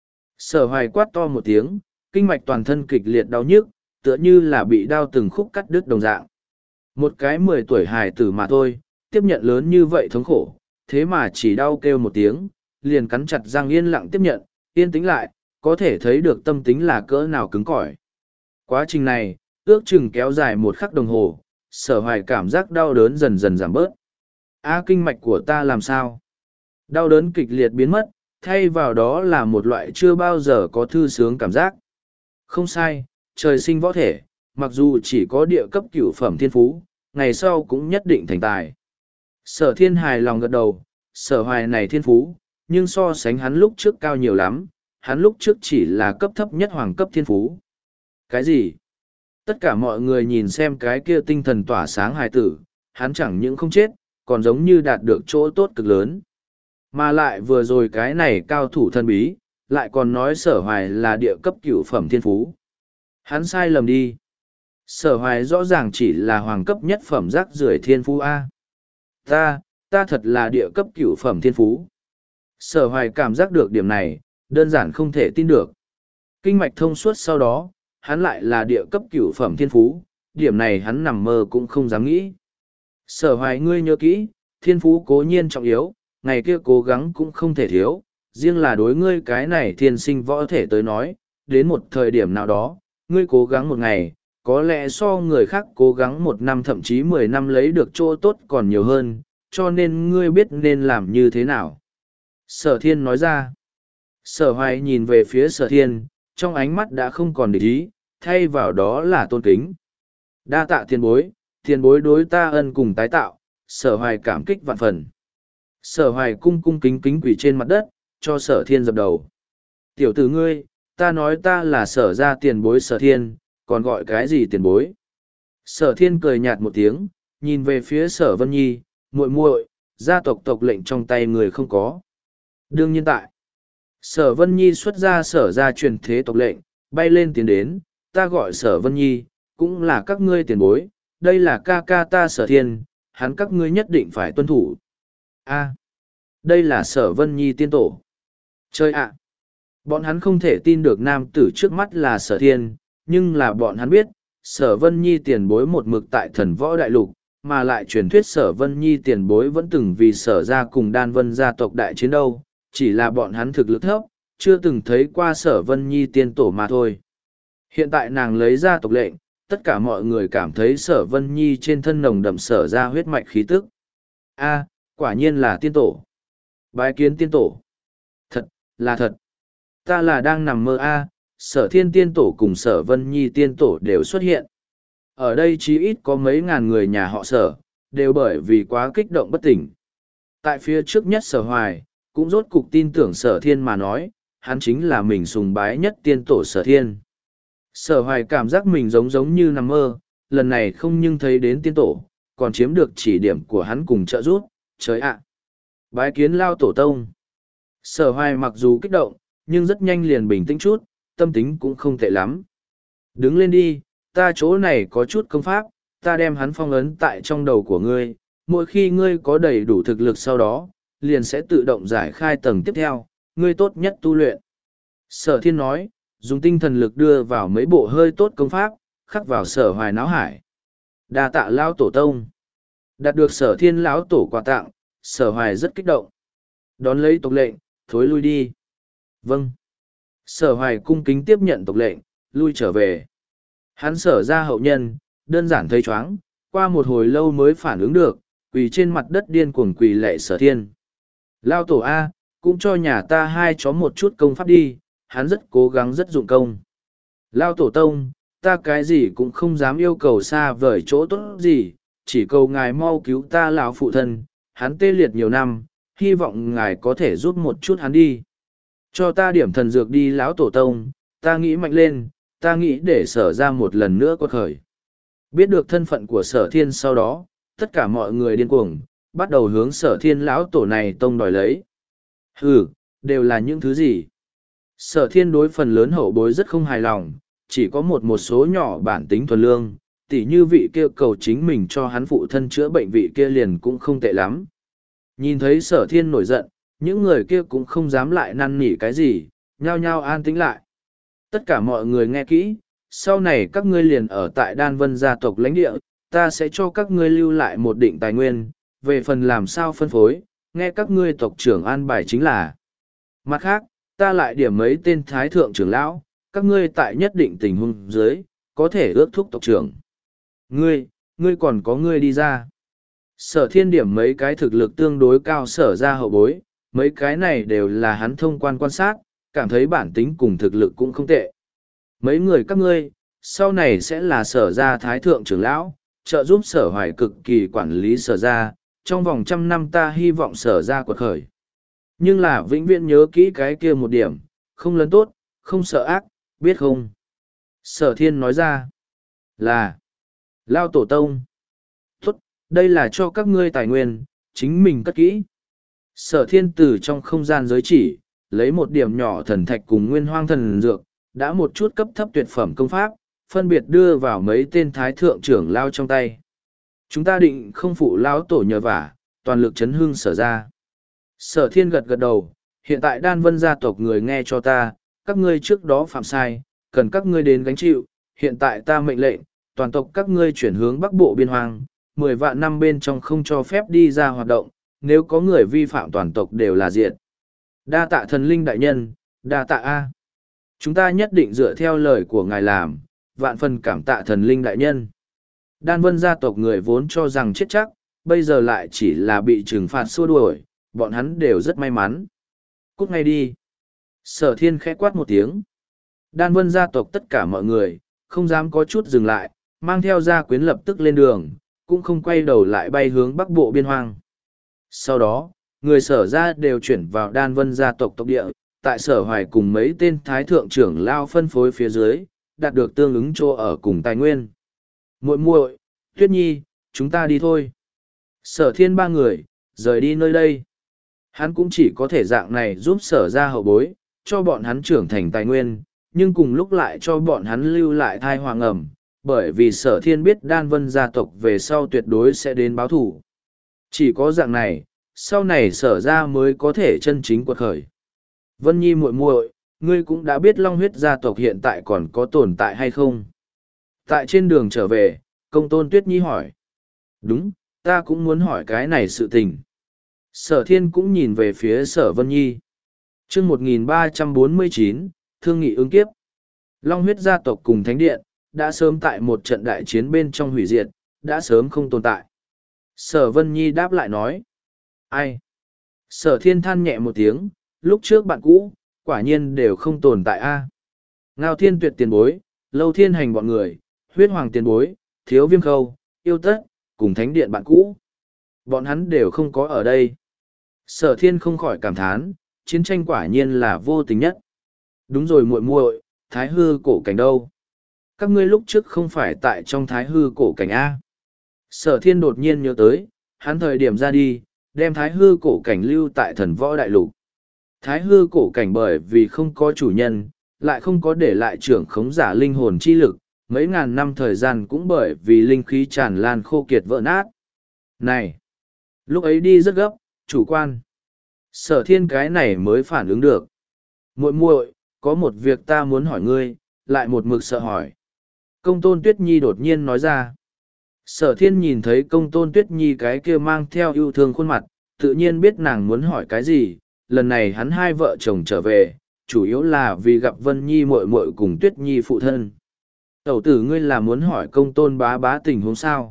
Sở hoài quát to một tiếng, kinh mạch toàn thân kịch liệt đau nhức, tựa như là bị đao từng khúc cắt đứt đồng dạng. Một cái mười tuổi hài tử mà thôi, tiếp nhận lớn như vậy thống khổ, thế mà chỉ đau kêu một tiếng, liền cắn chặt răng yên lặng tiếp nhận, yên tĩnh lại, có thể thấy được tâm tính là cỡ nào cứng cỏi. Quá trình này, ước chừng kéo dài một khắc đồng hồ, sở hoài cảm giác đau đớn dần dần giảm bớt. A, kinh mạch của ta làm sao? Đau đớn kịch liệt biến mất, thay vào đó là một loại chưa bao giờ có thư sướng cảm giác. Không sai, trời sinh võ thể, mặc dù chỉ có địa cấp cửu phẩm thiên phú, ngày sau cũng nhất định thành tài. Sở thiên hài lòng gật đầu, sở hoài này thiên phú, nhưng so sánh hắn lúc trước cao nhiều lắm, hắn lúc trước chỉ là cấp thấp nhất hoàng cấp thiên phú. Cái gì? Tất cả mọi người nhìn xem cái kia tinh thần tỏa sáng hài tử, hắn chẳng những không chết, còn giống như đạt được chỗ tốt cực lớn. Mà lại vừa rồi cái này cao thủ thân bí, lại còn nói sở hoài là địa cấp cửu phẩm thiên phú. Hắn sai lầm đi. Sở hoài rõ ràng chỉ là hoàng cấp nhất phẩm rác rưởi thiên phú A. Ta, ta thật là địa cấp cửu phẩm thiên phú. Sở hoài cảm giác được điểm này, đơn giản không thể tin được. Kinh mạch thông suốt sau đó, hắn lại là địa cấp cửu phẩm thiên phú, điểm này hắn nằm mơ cũng không dám nghĩ. Sở hoài ngươi nhớ kỹ, thiên phú cố nhiên trọng yếu, ngày kia cố gắng cũng không thể thiếu, riêng là đối ngươi cái này thiên sinh võ thể tới nói, đến một thời điểm nào đó, ngươi cố gắng một ngày, có lẽ so người khác cố gắng một năm thậm chí mười năm lấy được chỗ tốt còn nhiều hơn, cho nên ngươi biết nên làm như thế nào. Sở thiên nói ra. Sở hoài nhìn về phía sở thiên, trong ánh mắt đã không còn để ý, thay vào đó là tôn kính. Đa tạ tiền bối, tiền bối đối ta ân cùng tái tạo, sở hoài cảm kích vạn phần. Sở hoài cung cung kính kính quỳ trên mặt đất, cho sở thiên dập đầu. Tiểu tử ngươi, ta nói ta là sở ra tiền bối sở thiên, còn gọi cái gì tiền bối? Sở thiên cười nhạt một tiếng, nhìn về phía sở vân nhi, muội muội, gia tộc tộc lệnh trong tay người không có. Đương nhiên tại, Sở Vân Nhi xuất ra sở ra truyền thế tộc lệnh, bay lên tiến đến, ta gọi Sở Vân Nhi, cũng là các ngươi tiền bối, đây là ca ca ta Sở Thiên, hắn các ngươi nhất định phải tuân thủ. A, đây là Sở Vân Nhi tiên tổ. Chơi ạ! Bọn hắn không thể tin được nam tử trước mắt là Sở Thiên, nhưng là bọn hắn biết, Sở Vân Nhi tiền bối một mực tại thần võ đại lục, mà lại truyền thuyết Sở Vân Nhi tiền bối vẫn từng vì sở ra cùng đan vân gia tộc đại chiến đâu, chỉ là bọn hắn thực lực thấp, chưa từng thấy qua Sở Vân Nhi tiên tổ mà thôi. Hiện tại nàng lấy ra tộc lệnh, tất cả mọi người cảm thấy Sở Vân Nhi trên thân nồng đậm sở ra huyết mạch khí tức. A, quả nhiên là tiên tổ. Bái kiến tiên tổ. Thật, là thật. Ta là đang nằm mơ A, Sở Thiên tiên tổ cùng Sở Vân Nhi tiên tổ đều xuất hiện. Ở đây chí ít có mấy ngàn người nhà họ Sở, đều bởi vì quá kích động bất tỉnh. Tại phía trước nhất Sở Hoài, cũng rốt cục tin tưởng Sở Thiên mà nói, hắn chính là mình sùng bái nhất tiên tổ Sở Thiên. Sở Hoài cảm giác mình giống giống như nằm mơ, lần này không nhưng thấy đến tiên tổ, còn chiếm được chỉ điểm của hắn cùng trợ giúp, trời ạ! Bái kiến lao tổ tông. Sở Hoài mặc dù kích động, nhưng rất nhanh liền bình tĩnh chút, tâm tính cũng không tệ lắm. Đứng lên đi, ta chỗ này có chút công pháp, ta đem hắn phong ấn tại trong đầu của ngươi, mỗi khi ngươi có đầy đủ thực lực sau đó, liền sẽ tự động giải khai tầng tiếp theo, ngươi tốt nhất tu luyện. Sở Thiên nói, dùng tinh thần lực đưa vào mấy bộ hơi tốt công pháp, khắc vào Sở Hoài náo hải. Đa tạ lao tổ tông. Đạt được Sở Thiên lão tổ quà tặng, Sở Hoài rất kích động. Đón lấy tộc lệnh, thối lui đi. Vâng. Sở Hoài cung kính tiếp nhận tộc lệnh, lui trở về. Hắn Sở ra hậu nhân, đơn giản thấy chóng, qua một hồi lâu mới phản ứng được, quỳ trên mặt đất điên cuồng quỳ lạy Sở Thiên. Lao tổ A, cũng cho nhà ta hai chó một chút công pháp đi, hắn rất cố gắng rất dụng công. Lao tổ tông, ta cái gì cũng không dám yêu cầu xa vời chỗ tốt gì, chỉ cầu ngài mau cứu ta lão phụ thân, hắn tê liệt nhiều năm, hy vọng ngài có thể giúp một chút hắn đi. Cho ta điểm thần dược đi lão tổ tông, ta nghĩ mạnh lên, ta nghĩ để sở ra một lần nữa quật khởi. Biết được thân phận của sở thiên sau đó, tất cả mọi người điên cuồng, bắt đầu hướng sở thiên lão tổ này tông đòi lấy. Ừ, đều là những thứ gì? Sở thiên đối phần lớn hậu bối rất không hài lòng, chỉ có một một số nhỏ bản tính thuần lương, tỉ như vị kia cầu chính mình cho hắn phụ thân chữa bệnh vị kia liền cũng không tệ lắm. Nhìn thấy sở thiên nổi giận, những người kia cũng không dám lại năn nỉ cái gì, nhao nhao an tĩnh lại. Tất cả mọi người nghe kỹ, sau này các ngươi liền ở tại đan vân gia tộc lãnh địa, ta sẽ cho các ngươi lưu lại một định tài nguyên, về phần làm sao phân phối, nghe các ngươi tộc trưởng an bài chính là. Mặt khác, ta lại điểm mấy tên thái thượng trưởng lão, các ngươi tại nhất định tình huống dưới, có thể ước thúc tộc trưởng. Ngươi, ngươi còn có ngươi đi ra. Sở thiên điểm mấy cái thực lực tương đối cao sở ra hậu bối, mấy cái này đều là hắn thông quan quan sát, cảm thấy bản tính cùng thực lực cũng không tệ. Mấy người các ngươi, sau này sẽ là sở ra thái thượng trưởng lão, trợ giúp sở hoài cực kỳ quản lý sở ra, trong vòng trăm năm ta hy vọng sở ra quật khởi. Nhưng là vĩnh viễn nhớ kỹ cái kia một điểm, không lấn tốt, không sợ ác, biết không? Sở thiên nói ra, là, lao tổ tông. Tốt, đây là cho các ngươi tài nguyên, chính mình cất kỹ. Sở thiên từ trong không gian giới chỉ, lấy một điểm nhỏ thần thạch cùng nguyên hoang thần dược, đã một chút cấp thấp tuyệt phẩm công pháp, phân biệt đưa vào mấy tên thái thượng trưởng lao trong tay. Chúng ta định không phụ lao tổ nhờ vả, toàn lực chấn hương sở ra. Sở thiên gật gật đầu, hiện tại đan vân gia tộc người nghe cho ta, các ngươi trước đó phạm sai, cần các ngươi đến gánh chịu, hiện tại ta mệnh lệnh, toàn tộc các ngươi chuyển hướng bắc bộ biên hoang, mười vạn năm bên trong không cho phép đi ra hoạt động, nếu có người vi phạm toàn tộc đều là diện. Đa tạ thần linh đại nhân, đa tạ A. Chúng ta nhất định dựa theo lời của ngài làm, vạn phần cảm tạ thần linh đại nhân. Đan vân gia tộc người vốn cho rằng chết chắc, bây giờ lại chỉ là bị trừng phạt xua đuổi, bọn hắn đều rất may mắn. Cút ngay đi. Sở thiên khẽ quát một tiếng. Đan vân gia tộc tất cả mọi người, không dám có chút dừng lại, mang theo gia quyến lập tức lên đường, cũng không quay đầu lại bay hướng bắc bộ biên hoang. Sau đó, người sở ra đều chuyển vào đan vân gia tộc tộc địa, tại sở hoài cùng mấy tên thái thượng trưởng lao phân phối phía dưới, đạt được tương ứng chỗ ở cùng tài nguyên. Muội muội, Tuyết Nhi, chúng ta đi thôi. Sở thiên ba người, rời đi nơi đây. Hắn cũng chỉ có thể dạng này giúp sở ra hậu bối, cho bọn hắn trưởng thành tài nguyên, nhưng cùng lúc lại cho bọn hắn lưu lại thai hoàng ẩm, bởi vì sở thiên biết đan vân gia tộc về sau tuyệt đối sẽ đến báo thủ. Chỉ có dạng này, sau này sở ra mới có thể chân chính quật khởi. Vân Nhi muội muội, ngươi cũng đã biết long huyết gia tộc hiện tại còn có tồn tại hay không? Tại trên đường trở về, công tôn Tuyết Nhi hỏi. Đúng, ta cũng muốn hỏi cái này sự tình. Sở thiên cũng nhìn về phía sở Vân Nhi. chương một nghìn ba trăm bốn mươi chín, thương nghị ứng kiếp. Long huyết gia tộc cùng thánh điện, đã sớm tại một trận đại chiến bên trong hủy diệt, đã sớm không tồn tại. Sở Vân Nhi đáp lại nói. Ai? Sở thiên than nhẹ một tiếng, lúc trước bạn cũ, quả nhiên đều không tồn tại a. Ngao thiên tuyệt tiền bối, lâu thiên hành bọn người, huyết hoàng tiền bối, thiếu viêm khâu, yêu tất, cùng thánh điện bạn cũ. Bọn hắn đều không có ở đây. Sở thiên không khỏi cảm thán, chiến tranh quả nhiên là vô tình nhất. Đúng rồi muội muội, thái hư cổ cảnh đâu? Các ngươi lúc trước không phải tại trong thái hư cổ cảnh A. Sở thiên đột nhiên nhớ tới, hắn thời điểm ra đi, đem thái hư cổ cảnh lưu tại thần võ đại lục. Thái hư cổ cảnh bởi vì không có chủ nhân, lại không có để lại trưởng khống giả linh hồn chi lực, mấy ngàn năm thời gian cũng bởi vì linh khí tràn lan khô kiệt vỡ nát. Này! Lúc ấy đi rất gấp, chủ quan. Sở thiên cái này mới phản ứng được. Muội muội, có một việc ta muốn hỏi ngươi, lại một mực sợ hỏi. Công tôn Tuyết Nhi đột nhiên nói ra. Sở thiên nhìn thấy công tôn Tuyết Nhi cái kia mang theo yêu thương khuôn mặt, tự nhiên biết nàng muốn hỏi cái gì. Lần này hắn hai vợ chồng trở về, chủ yếu là vì gặp Vân Nhi muội muội cùng Tuyết Nhi phụ thân. Tẩu tử ngươi là muốn hỏi công tôn bá bá tình huống sao?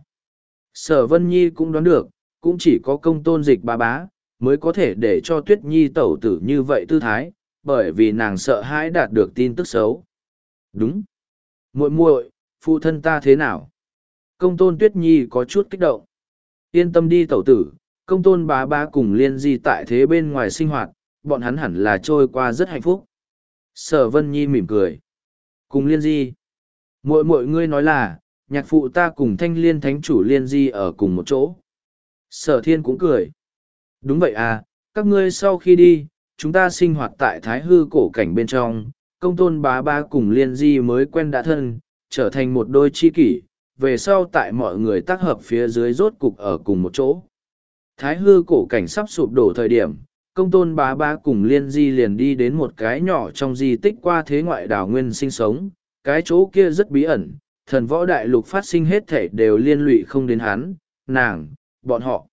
Sở Vân Nhi cũng đoán được, cũng chỉ có công tôn dịch bá bá, mới có thể để cho Tuyết Nhi tẩu tử như vậy tư thái, bởi vì nàng sợ hãi đạt được tin tức xấu. Đúng. Muội muội, phụ thân ta thế nào? Công tôn Tuyết Nhi có chút kích động. Yên tâm đi tẩu tử, công tôn bá bá cùng liên di tại thế bên ngoài sinh hoạt, bọn hắn hẳn là trôi qua rất hạnh phúc. Sở Vân Nhi mỉm cười. Cùng liên di. Muội muội ngươi nói là, nhạc phụ ta cùng thanh liên thánh chủ liên di ở cùng một chỗ. Sở thiên cũng cười. Đúng vậy à, các ngươi sau khi đi, chúng ta sinh hoạt tại thái hư cổ cảnh bên trong, công tôn bá bá cùng liên di mới quen đã thân, trở thành một đôi chi kỷ, về sau tại mọi người tác hợp phía dưới rốt cục ở cùng một chỗ. Thái hư cổ cảnh sắp sụp đổ thời điểm, công tôn bá bá cùng liên di liền đi đến một cái nhỏ trong di tích qua thế ngoại đảo nguyên sinh sống, cái chỗ kia rất bí ẩn, thần võ đại lục phát sinh hết thể đều liên lụy không đến hắn, nàng, bọn họ.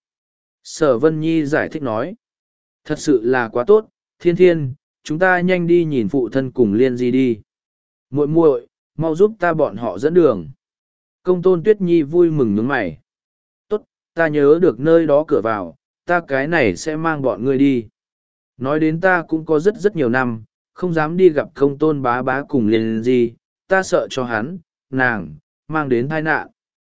Sở Vân Nhi giải thích nói, thật sự là quá tốt, thiên thiên, chúng ta nhanh đi nhìn phụ thân cùng liên di đi. Muội muội, mau giúp ta bọn họ dẫn đường. Công tôn Tuyết Nhi vui mừng nhướng mày. Tốt, ta nhớ được nơi đó cửa vào, ta cái này sẽ mang bọn ngươi đi. Nói đến ta cũng có rất rất nhiều năm, không dám đi gặp công tôn bá bá cùng liên di, ta sợ cho hắn, nàng, mang đến tai nạn.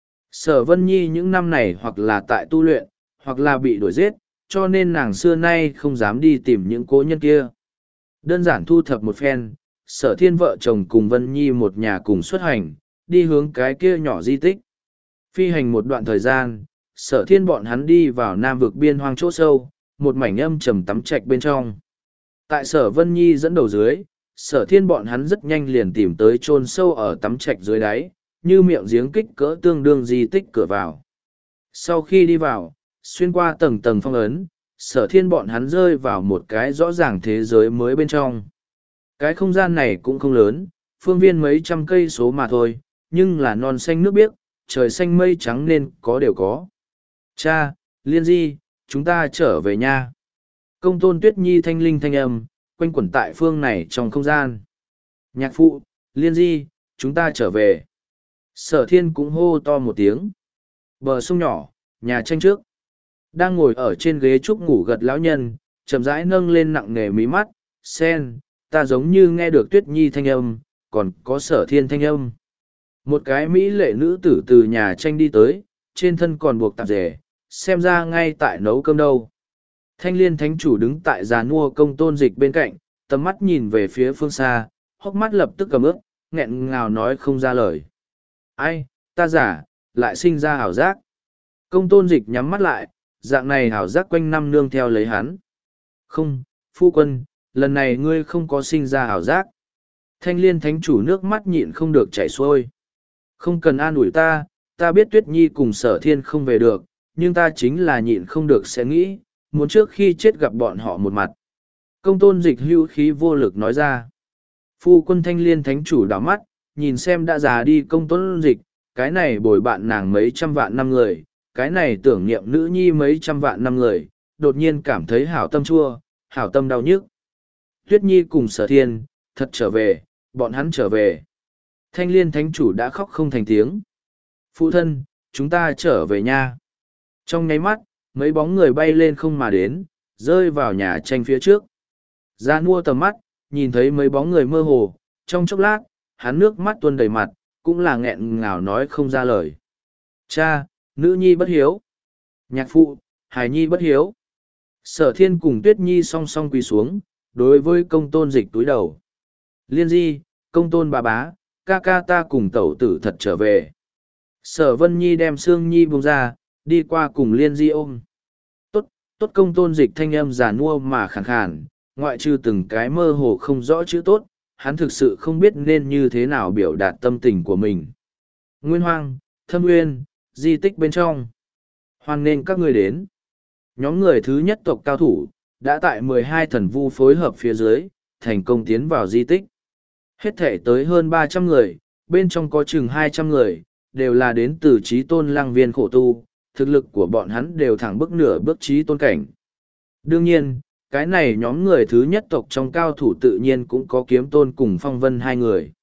Sở Vân Nhi những năm này hoặc là tại tu luyện, hoặc là bị đuổi giết, cho nên nàng xưa nay không dám đi tìm những cố nhân kia. Đơn giản thu thập một phen, sở thiên vợ chồng cùng Vân Nhi một nhà cùng xuất hành, đi hướng cái kia nhỏ di tích. Phi hành một đoạn thời gian, sở thiên bọn hắn đi vào nam vực biên hoang chỗ sâu, một mảnh âm trầm tắm trạch bên trong. Tại sở Vân Nhi dẫn đầu dưới, sở thiên bọn hắn rất nhanh liền tìm tới chôn sâu ở tắm trạch dưới đáy, như miệng giếng kích cỡ tương đương di tích cửa vào. Sau khi đi vào, xuyên qua tầng tầng phong ấn, sở thiên bọn hắn rơi vào một cái rõ ràng thế giới mới bên trong. Cái không gian này cũng không lớn, phương viên mấy trăm cây số mà thôi, nhưng là non xanh nước biếc, trời xanh mây trắng nên có đều có. Cha, liên di, chúng ta trở về nha. Công tôn Tuyết Nhi thanh linh thanh âm, quanh quẩn tại phương này trong không gian. Nhạc phụ, liên di, chúng ta trở về. Sở thiên cũng hô to một tiếng. Bờ sông nhỏ, nhà tranh trước. Đang ngồi ở trên ghế trúc ngủ gật lão nhân, chậm rãi nâng lên nặng nề mí mắt, sen, ta giống như nghe được Tuyết Nhi thanh âm, còn có sở thiên thanh âm. Một cái mỹ lệ nữ tử từ nhà tranh đi tới, trên thân còn buộc tạp dề, xem ra ngay tại nấu cơm đâu. Thanh liên thánh chủ đứng tại giàn mua công tôn dịch bên cạnh, tầm mắt nhìn về phía phương xa, hốc mắt lập tức cầm ướp, nghẹn ngào nói không ra lời. Ai, ta giả, lại sinh ra ảo giác. Công tôn dịch nhắm mắt lại, dạng này hảo giác quanh năm nương theo lấy hắn. Không, phu quân, lần này ngươi không có sinh ra hảo giác. Thanh liên thánh chủ nước mắt nhịn không được chảy xuôi. Không cần an ủi ta, ta biết Tuyết Nhi cùng Sở Thiên không về được, nhưng ta chính là nhịn không được sẽ nghĩ, muốn trước khi chết gặp bọn họ một mặt. Công tôn dịch hưu khí vô lực nói ra. Phu quân thanh liên thánh chủ đảo mắt, nhìn xem đã già đi công tôn dịch, cái này bồi bạn nàng mấy trăm vạn năm người, cái này tưởng niệm nữ nhi mấy trăm vạn năm người, đột nhiên cảm thấy hảo tâm chua, hảo tâm đau nhức. Tuyết Nhi cùng Sở Thiên, thật trở về, bọn hắn trở về. Thanh liên thánh chủ đã khóc không thành tiếng. Phụ thân, chúng ta trở về nha. Trong nháy mắt, mấy bóng người bay lên không mà đến, rơi vào nhà tranh phía trước. Ra nua tầm mắt, nhìn thấy mấy bóng người mơ hồ, trong chốc lát, hắn nước mắt tuôn đầy mặt, cũng là nghẹn ngào nói không ra lời. Cha, nữ nhi bất hiếu. Nhạc phụ, hài nhi bất hiếu. Sở Thiên cùng Tuyết Nhi song song quỳ xuống, đối với công tôn dịch túi đầu. Liên di, công tôn bà bá, ca ca ta cùng tẩu tử thật trở về. Sở Vân Nhi đem Sương Nhi buông ra, đi qua cùng Liên di ôm. Tốt, tốt công tôn dịch thanh âm giả nua mà khàn khàn, ngoại trừ từng cái mơ hồ không rõ chữ tốt, hắn thực sự không biết nên như thế nào biểu đạt tâm tình của mình. Nguyên Hoang, Thâm Nguyên, di tích bên trong. Hoan nên các người đến. Nhóm người thứ nhất tộc cao thủ, đã tại mười hai thần vu phối hợp phía dưới, thành công tiến vào di tích. Hết thể tới hơn ba trăm người, bên trong có chừng hai trăm người, đều là đến từ trí tôn lăng viên khổ tu, thực lực của bọn hắn đều thẳng bước nửa bước trí tôn cảnh. Đương nhiên, cái này nhóm người thứ nhất tộc trong cao thủ tự nhiên cũng có kiếm tôn cùng phong vân hai người.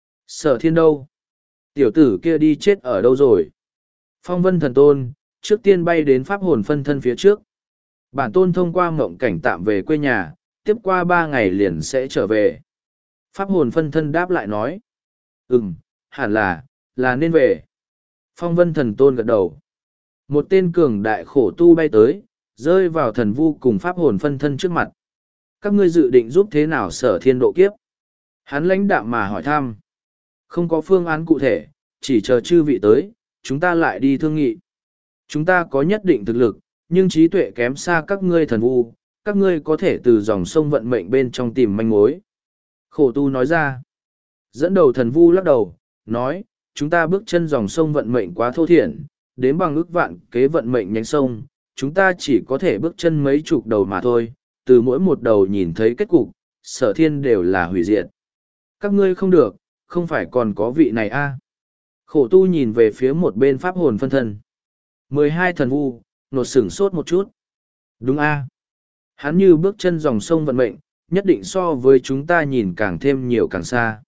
Sở Thiên đâu? Tiểu tử kia đi chết ở đâu rồi? Phong vân thần tôn, trước tiên bay đến pháp hồn phân thân phía trước. Bản tôn thông qua mộng cảnh tạm về quê nhà, tiếp qua ba ngày liền sẽ trở về. Pháp hồn phân thân đáp lại nói. Ừm, hẳn là, là nên về. Phong vân thần tôn gật đầu. Một tên cường đại khổ tu bay tới, rơi vào thần vu cùng pháp hồn phân thân trước mặt. Các ngươi dự định giúp thế nào Sở Thiên độ kiếp? Hắn lãnh đạm mà hỏi thăm. Không có phương án cụ thể, chỉ chờ chư vị tới, chúng ta lại đi thương nghị. Chúng ta có nhất định thực lực, nhưng trí tuệ kém xa các ngươi thần vu, các ngươi có thể từ dòng sông vận mệnh bên trong tìm manh mối. Khổ tu nói ra. Dẫn đầu thần vu lắc đầu, nói, chúng ta bước chân dòng sông vận mệnh quá thô thiển, đến bằng ước vạn kế vận mệnh nhánh sông, chúng ta chỉ có thể bước chân mấy chục đầu mà thôi, từ mỗi một đầu nhìn thấy kết cục, Sở Thiên đều là hủy diệt. Các ngươi không được, không phải còn có vị này a? À? Khổ tu nhìn về phía một bên pháp hồn phân thân. mười hai thần vu, nột sửng sốt một chút. Đúng a? À? Hắn như bước chân dòng sông vận mệnh, nhất định so với chúng ta nhìn càng thêm nhiều càng xa.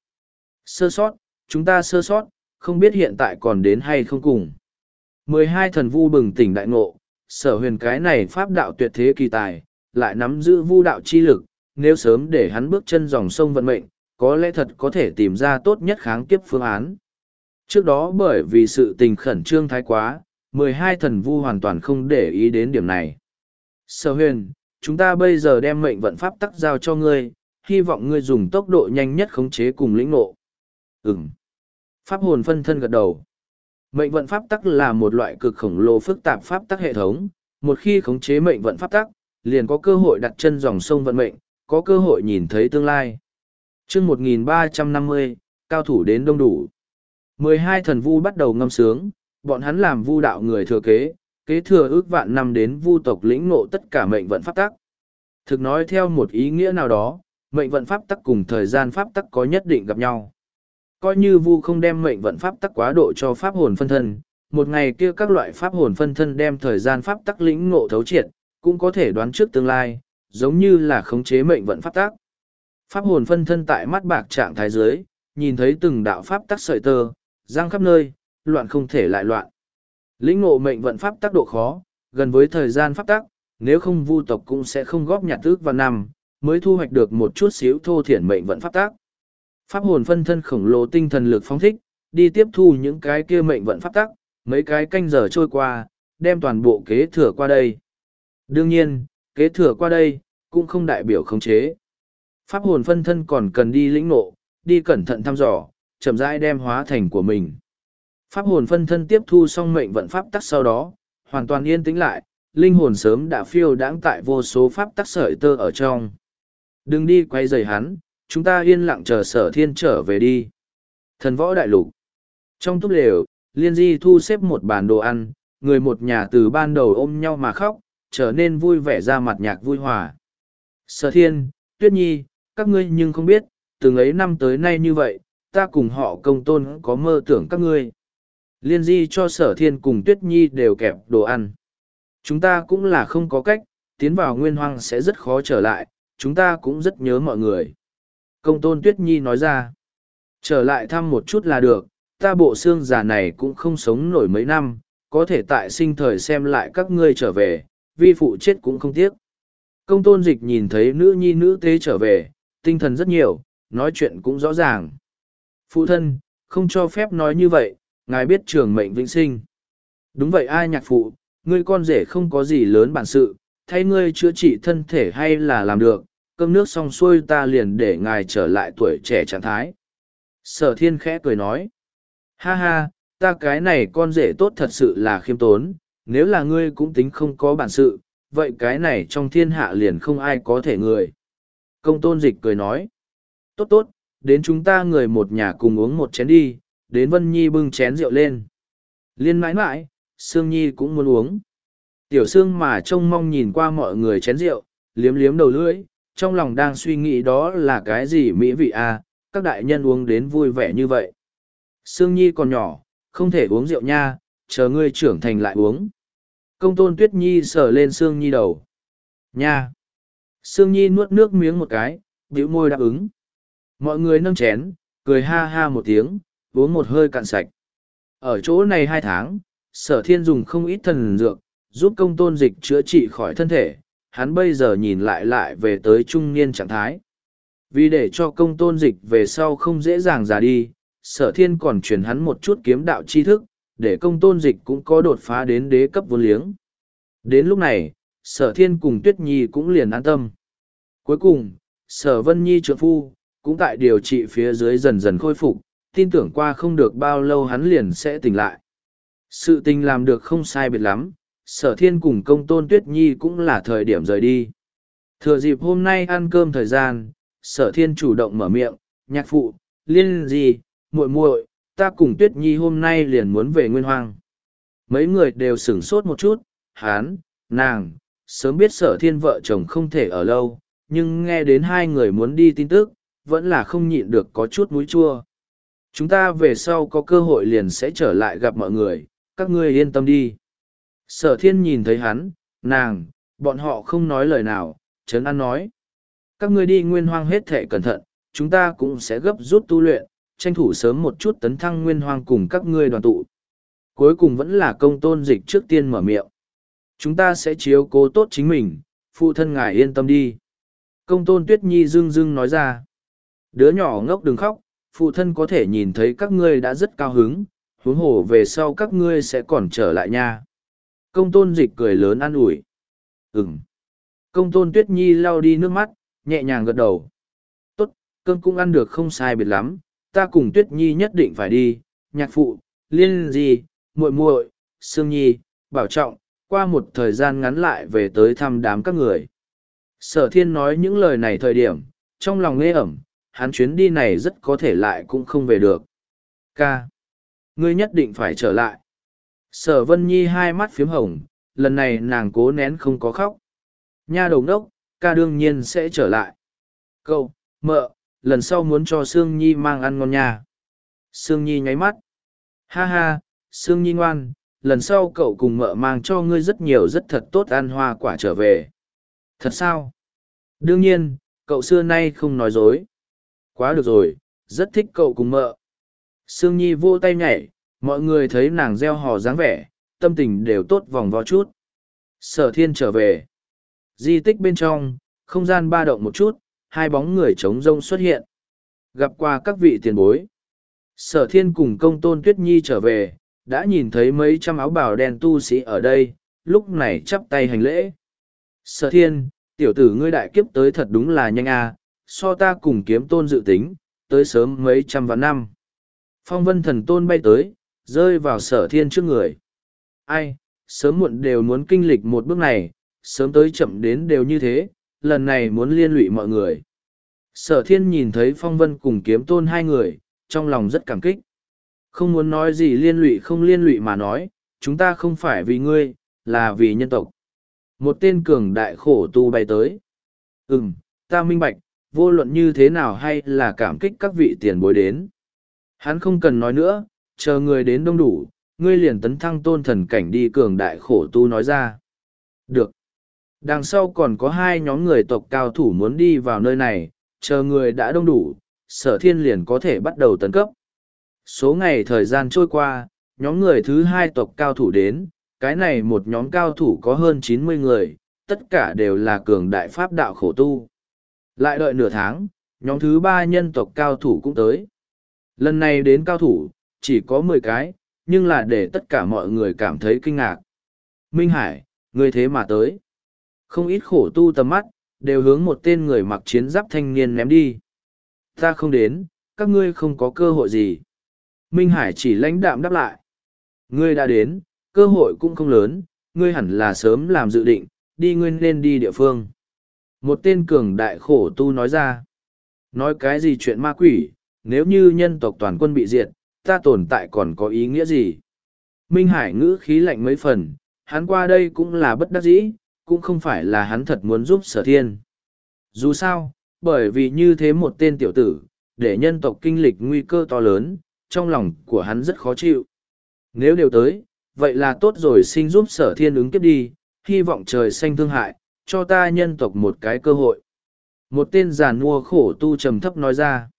Sơ sót, chúng ta sơ sót, không biết hiện tại còn đến hay không cùng. mười hai thần vu bừng tỉnh đại ngộ, Sở Huyền cái này pháp đạo tuyệt thế kỳ tài, lại nắm giữ vu đạo chi lực, nếu sớm để hắn bước chân dòng sông vận mệnh, có lẽ thật có thể tìm ra tốt nhất kháng kiếp phương án. Trước đó bởi vì sự tình khẩn trương thái quá, mười hai thần vu hoàn toàn không để ý đến điểm này. Sở Huyền, chúng ta bây giờ đem mệnh vận pháp tắc giao cho ngươi, hy vọng ngươi dùng tốc độ nhanh nhất khống chế cùng lĩnh ngộ. Ừm. Pháp hồn phân thân gật đầu. Mệnh vận pháp tắc là một loại cực khổng lồ phức tạp pháp tắc hệ thống, một khi khống chế mệnh vận pháp tắc, liền có cơ hội đặt chân dòng sông vận mệnh, có cơ hội nhìn thấy tương lai. Chương một nghìn ba trăm năm mươi, cao thủ đến đông đủ. mười hai thần vu bắt đầu ngâm sướng, bọn hắn làm vu đạo người thừa kế, kế thừa ước vạn năm đến vu tộc lĩnh ngộ tất cả mệnh vận pháp tắc. Thực nói theo một ý nghĩa nào đó, mệnh vận pháp tắc cùng thời gian pháp tắc có nhất định gặp nhau. Coi như vu không đem mệnh vận pháp tắc quá độ cho pháp hồn phân thân, một ngày kia các loại pháp hồn phân thân đem thời gian pháp tắc lĩnh ngộ thấu triệt, cũng có thể đoán trước tương lai, giống như là khống chế mệnh vận pháp tắc. Pháp hồn phân thân tại mắt bạc trạng thái dưới, nhìn thấy từng đạo pháp tắc sợi tơ, giang khắp nơi, loạn không thể lại loạn. Lĩnh ngộ mệnh vận pháp tắc độ khó, gần với thời gian pháp tắc, nếu không vu tộc cũng sẽ không góp nhặt ước vào năm, mới thu hoạch được một chút xíu thô thiển mệnh vận pháp tắc. Pháp hồn phân thân khổng lồ tinh thần lực phóng thích, đi tiếp thu những cái kia mệnh vận pháp tắc, mấy cái canh giờ trôi qua, đem toàn bộ kế thừa qua đây. Đương nhiên, kế thừa qua đây, cũng không đại biểu khống chế. Pháp hồn phân thân còn cần đi lĩnh ngộ, đi cẩn thận thăm dò, chậm rãi đem hóa thành của mình. Pháp hồn phân thân tiếp thu xong mệnh vận pháp tắc sau đó, hoàn toàn yên tĩnh lại, linh hồn sớm đã phiêu đãng tại vô số pháp tắc sợi tơ ở trong. Đừng đi quay rầy hắn, chúng ta yên lặng chờ Sở Thiên trở về đi. Thần võ đại lục. Trong túp lều, Liên Di thu xếp một bàn đồ ăn, người một nhà từ ban đầu ôm nhau mà khóc, trở nên vui vẻ ra mặt nhạc vui hòa. Sở Thiên, Tuyết Nhi, các ngươi nhưng không biết, từng ấy năm tới nay như vậy, ta cùng họ Công Tôn có mơ tưởng các ngươi. Liên Di cho Sở Thiên cùng Tuyết Nhi đều kẹp đồ ăn. Chúng ta cũng là không có cách, tiến vào Nguyên Hoang sẽ rất khó trở lại, chúng ta cũng rất nhớ mọi người. Công Tôn Tuyết Nhi nói ra, trở lại thăm một chút là được, ta bộ xương già này cũng không sống nổi mấy năm, có thể tại sinh thời xem lại các ngươi trở về, vi phụ chết cũng không tiếc. Công Tôn Dịch nhìn thấy nữ nhi nữ tế trở về, tinh thần rất nhiều, nói chuyện cũng rõ ràng. Phụ thân, không cho phép nói như vậy, ngài biết trường mệnh vĩnh sinh. Đúng vậy ai nhạc phụ, ngươi con rể không có gì lớn bản sự, thay ngươi chữa trị thân thể hay là làm được, cơm nước xong xuôi ta liền để ngài trở lại tuổi trẻ trạng thái. Sở Thiên khẽ cười nói, ha ha, ta cái này con rể tốt thật sự là khiêm tốn, nếu là ngươi cũng tính không có bản sự, vậy cái này trong thiên hạ liền không ai có thể người. Công Tôn Dịch cười nói, tốt tốt, đến chúng ta người một nhà cùng uống một chén đi, đến Vân Nhi bưng chén rượu lên. Liên mãi mãi, Sương Nhi cũng muốn uống. Tiểu Sương mà trông mong nhìn qua mọi người chén rượu, liếm liếm đầu lưỡi, trong lòng đang suy nghĩ đó là cái gì mỹ vị à, các đại nhân uống đến vui vẻ như vậy. Sương Nhi còn nhỏ, không thể uống rượu nha, chờ ngươi trưởng thành lại uống. Công Tôn Tuyết Nhi sờ lên Sương Nhi đầu. Nha! Sương Nhi nuốt nước miếng một cái, bĩu môi đáp ứng. Mọi người nâng chén, cười ha ha một tiếng, uống một hơi cạn sạch. Ở chỗ này hai tháng, Sở Thiên dùng không ít thần dược, giúp Công Tôn Dịch chữa trị khỏi thân thể, hắn bây giờ nhìn lại lại về tới trung niên trạng thái. Vì để cho Công Tôn Dịch về sau không dễ dàng già đi, Sở Thiên còn truyền hắn một chút kiếm đạo tri thức, để Công Tôn Dịch cũng có đột phá đến đế cấp vốn liếng. Đến lúc này, Sở Thiên cùng Tuyết Nhi cũng liền an tâm. Cuối cùng, Sở Vân Nhi trượng phu, cũng tại điều trị phía dưới dần dần khôi phục, tin tưởng qua không được bao lâu hắn liền sẽ tỉnh lại. Sự tình làm được không sai biệt lắm, Sở Thiên cùng Công Tôn Tuyết Nhi cũng là thời điểm rời đi. Thừa dịp hôm nay ăn cơm thời gian, Sở Thiên chủ động mở miệng, nhạc phụ, Liên Di, muội muội, ta cùng Tuyết Nhi hôm nay liền muốn về Nguyên Hoang. Mấy người đều sửng sốt một chút, hán, nàng, sớm biết Sở Thiên vợ chồng không thể ở lâu, nhưng nghe đến hai người muốn đi tin tức, vẫn là không nhịn được có chút múi chua. Chúng ta về sau có cơ hội liền sẽ trở lại gặp mọi người, các ngươi yên tâm đi. Sở Thiên nhìn thấy hắn, nàng, bọn họ không nói lời nào, Trấn An nói. Các ngươi đi Nguyên Hoang hết thể cẩn thận, chúng ta cũng sẽ gấp rút tu luyện, tranh thủ sớm một chút tấn thăng Nguyên Hoang cùng các ngươi đoàn tụ. Cuối cùng vẫn là Công Tôn Dịch trước tiên mở miệng. Chúng ta sẽ chiếu cố tốt chính mình, phụ thân ngài yên tâm đi. Công Tôn Tuyết Nhi dưng dưng nói ra. Đứa nhỏ ngốc đừng khóc, phụ thân có thể nhìn thấy các ngươi đã rất cao hứng, huống hồ về sau các ngươi sẽ còn trở lại nha. Công Tôn Dịch cười lớn an ủi. Ừm. Công Tôn Tuyết Nhi lau đi nước mắt, nhẹ nhàng gật đầu. Tốt, cơm cũng ăn được không sai biệt lắm, ta cùng Tuyết Nhi nhất định phải đi, nhạc phụ, Liên Di, muội muội, Sương Nhi, bảo trọng, qua một thời gian ngắn lại về tới thăm đám các người. Sở Thiên nói những lời này thời điểm, trong lòng nghe ẩm, hắn chuyến đi này rất có thể lại cũng không về được. Ca. Ngươi nhất định phải trở lại. Sở Vân Nhi hai mắt phiếm hồng, lần này nàng cố nén không có khóc. Nha đầu đốc, ca đương nhiên sẽ trở lại. Cậu, mợ, lần sau muốn cho Sương Nhi mang ăn ngon nha. Sương Nhi nháy mắt. Ha ha, Sương Nhi ngoan, lần sau cậu cùng mợ mang cho ngươi rất nhiều rất thật tốt ăn hoa quả trở về. Thật sao? Đương nhiên, cậu xưa nay không nói dối. Quá được rồi, rất thích cậu cùng mợ. Sương Nhi vô tay nhảy, mọi người thấy nàng reo hò dáng vẻ, tâm tình đều tốt vòng vo chút. Sở Thiên trở về. Di tích bên trong, không gian ba động một chút, hai bóng người trống rông xuất hiện. Gặp qua các vị tiền bối. Sở Thiên cùng Công Tôn Tuyết Nhi trở về, đã nhìn thấy mấy trăm áo bào đen tu sĩ ở đây, lúc này chắp tay hành lễ. Sở Thiên, tiểu tử ngươi đại kiếp tới thật đúng là nhanh à, so ta cùng kiếm tôn dự tính, tới sớm mấy trăm vạn năm. Phong vân thần tôn bay tới, rơi vào Sở Thiên trước người. Ai, sớm muộn đều muốn kinh lịch một bước này, sớm tới chậm đến đều như thế, lần này muốn liên lụy mọi người. Sở thiên nhìn thấy phong vân cùng kiếm tôn hai người, trong lòng rất cảm kích. Không muốn nói gì liên lụy không liên lụy mà nói, chúng ta không phải vì ngươi, là vì nhân tộc. Một tên cường đại khổ tu bay tới. Ừm, ta minh bạch, vô luận như thế nào hay là cảm kích các vị tiền bối đến. Hắn không cần nói nữa, chờ người đến đông đủ, ngươi liền tấn thăng tôn thần cảnh đi cường đại khổ tu nói ra. Được. Đằng sau còn có hai nhóm người tộc cao thủ muốn đi vào nơi này, chờ người đã đông đủ, sở thiên liền có thể bắt đầu tấn cấp. Số ngày thời gian trôi qua, nhóm người thứ hai tộc cao thủ đến, cái này một nhóm cao thủ có hơn chín mươi người, tất cả đều là cường đại pháp đạo khổ tu. Lại đợi nửa tháng, nhóm thứ ba nhân tộc cao thủ cũng tới. Lần này đến cao thủ, chỉ có mười cái, nhưng là để tất cả mọi người cảm thấy kinh ngạc. Minh Hải, ngươi thế mà tới. Không ít khổ tu tầm mắt, đều hướng một tên người mặc chiến giáp thanh niên ném đi. Ta không đến, các ngươi không có cơ hội gì. Minh Hải chỉ lãnh đạm đáp lại. Ngươi đã đến, cơ hội cũng không lớn, ngươi hẳn là sớm làm dự định, đi ngươi nên đi địa phương. Một tên cường đại khổ tu nói ra. Nói cái gì chuyện ma quỷ, nếu như nhân tộc toàn quân bị diệt, ta tồn tại còn có ý nghĩa gì? Minh Hải ngữ khí lạnh mấy phần, hắn qua đây cũng là bất đắc dĩ, cũng không phải là hắn thật muốn giúp sở thiên. Dù sao, bởi vì như thế một tên tiểu tử, để nhân tộc kinh lịch nguy cơ to lớn, trong lòng của hắn rất khó chịu. Nếu đều tới, vậy là tốt rồi, xin giúp sở thiên ứng kiếp đi, hy vọng trời xanh thương hại, cho ta nhân tộc một cái cơ hội. Một tên giàn mua khổ tu trầm thấp nói ra.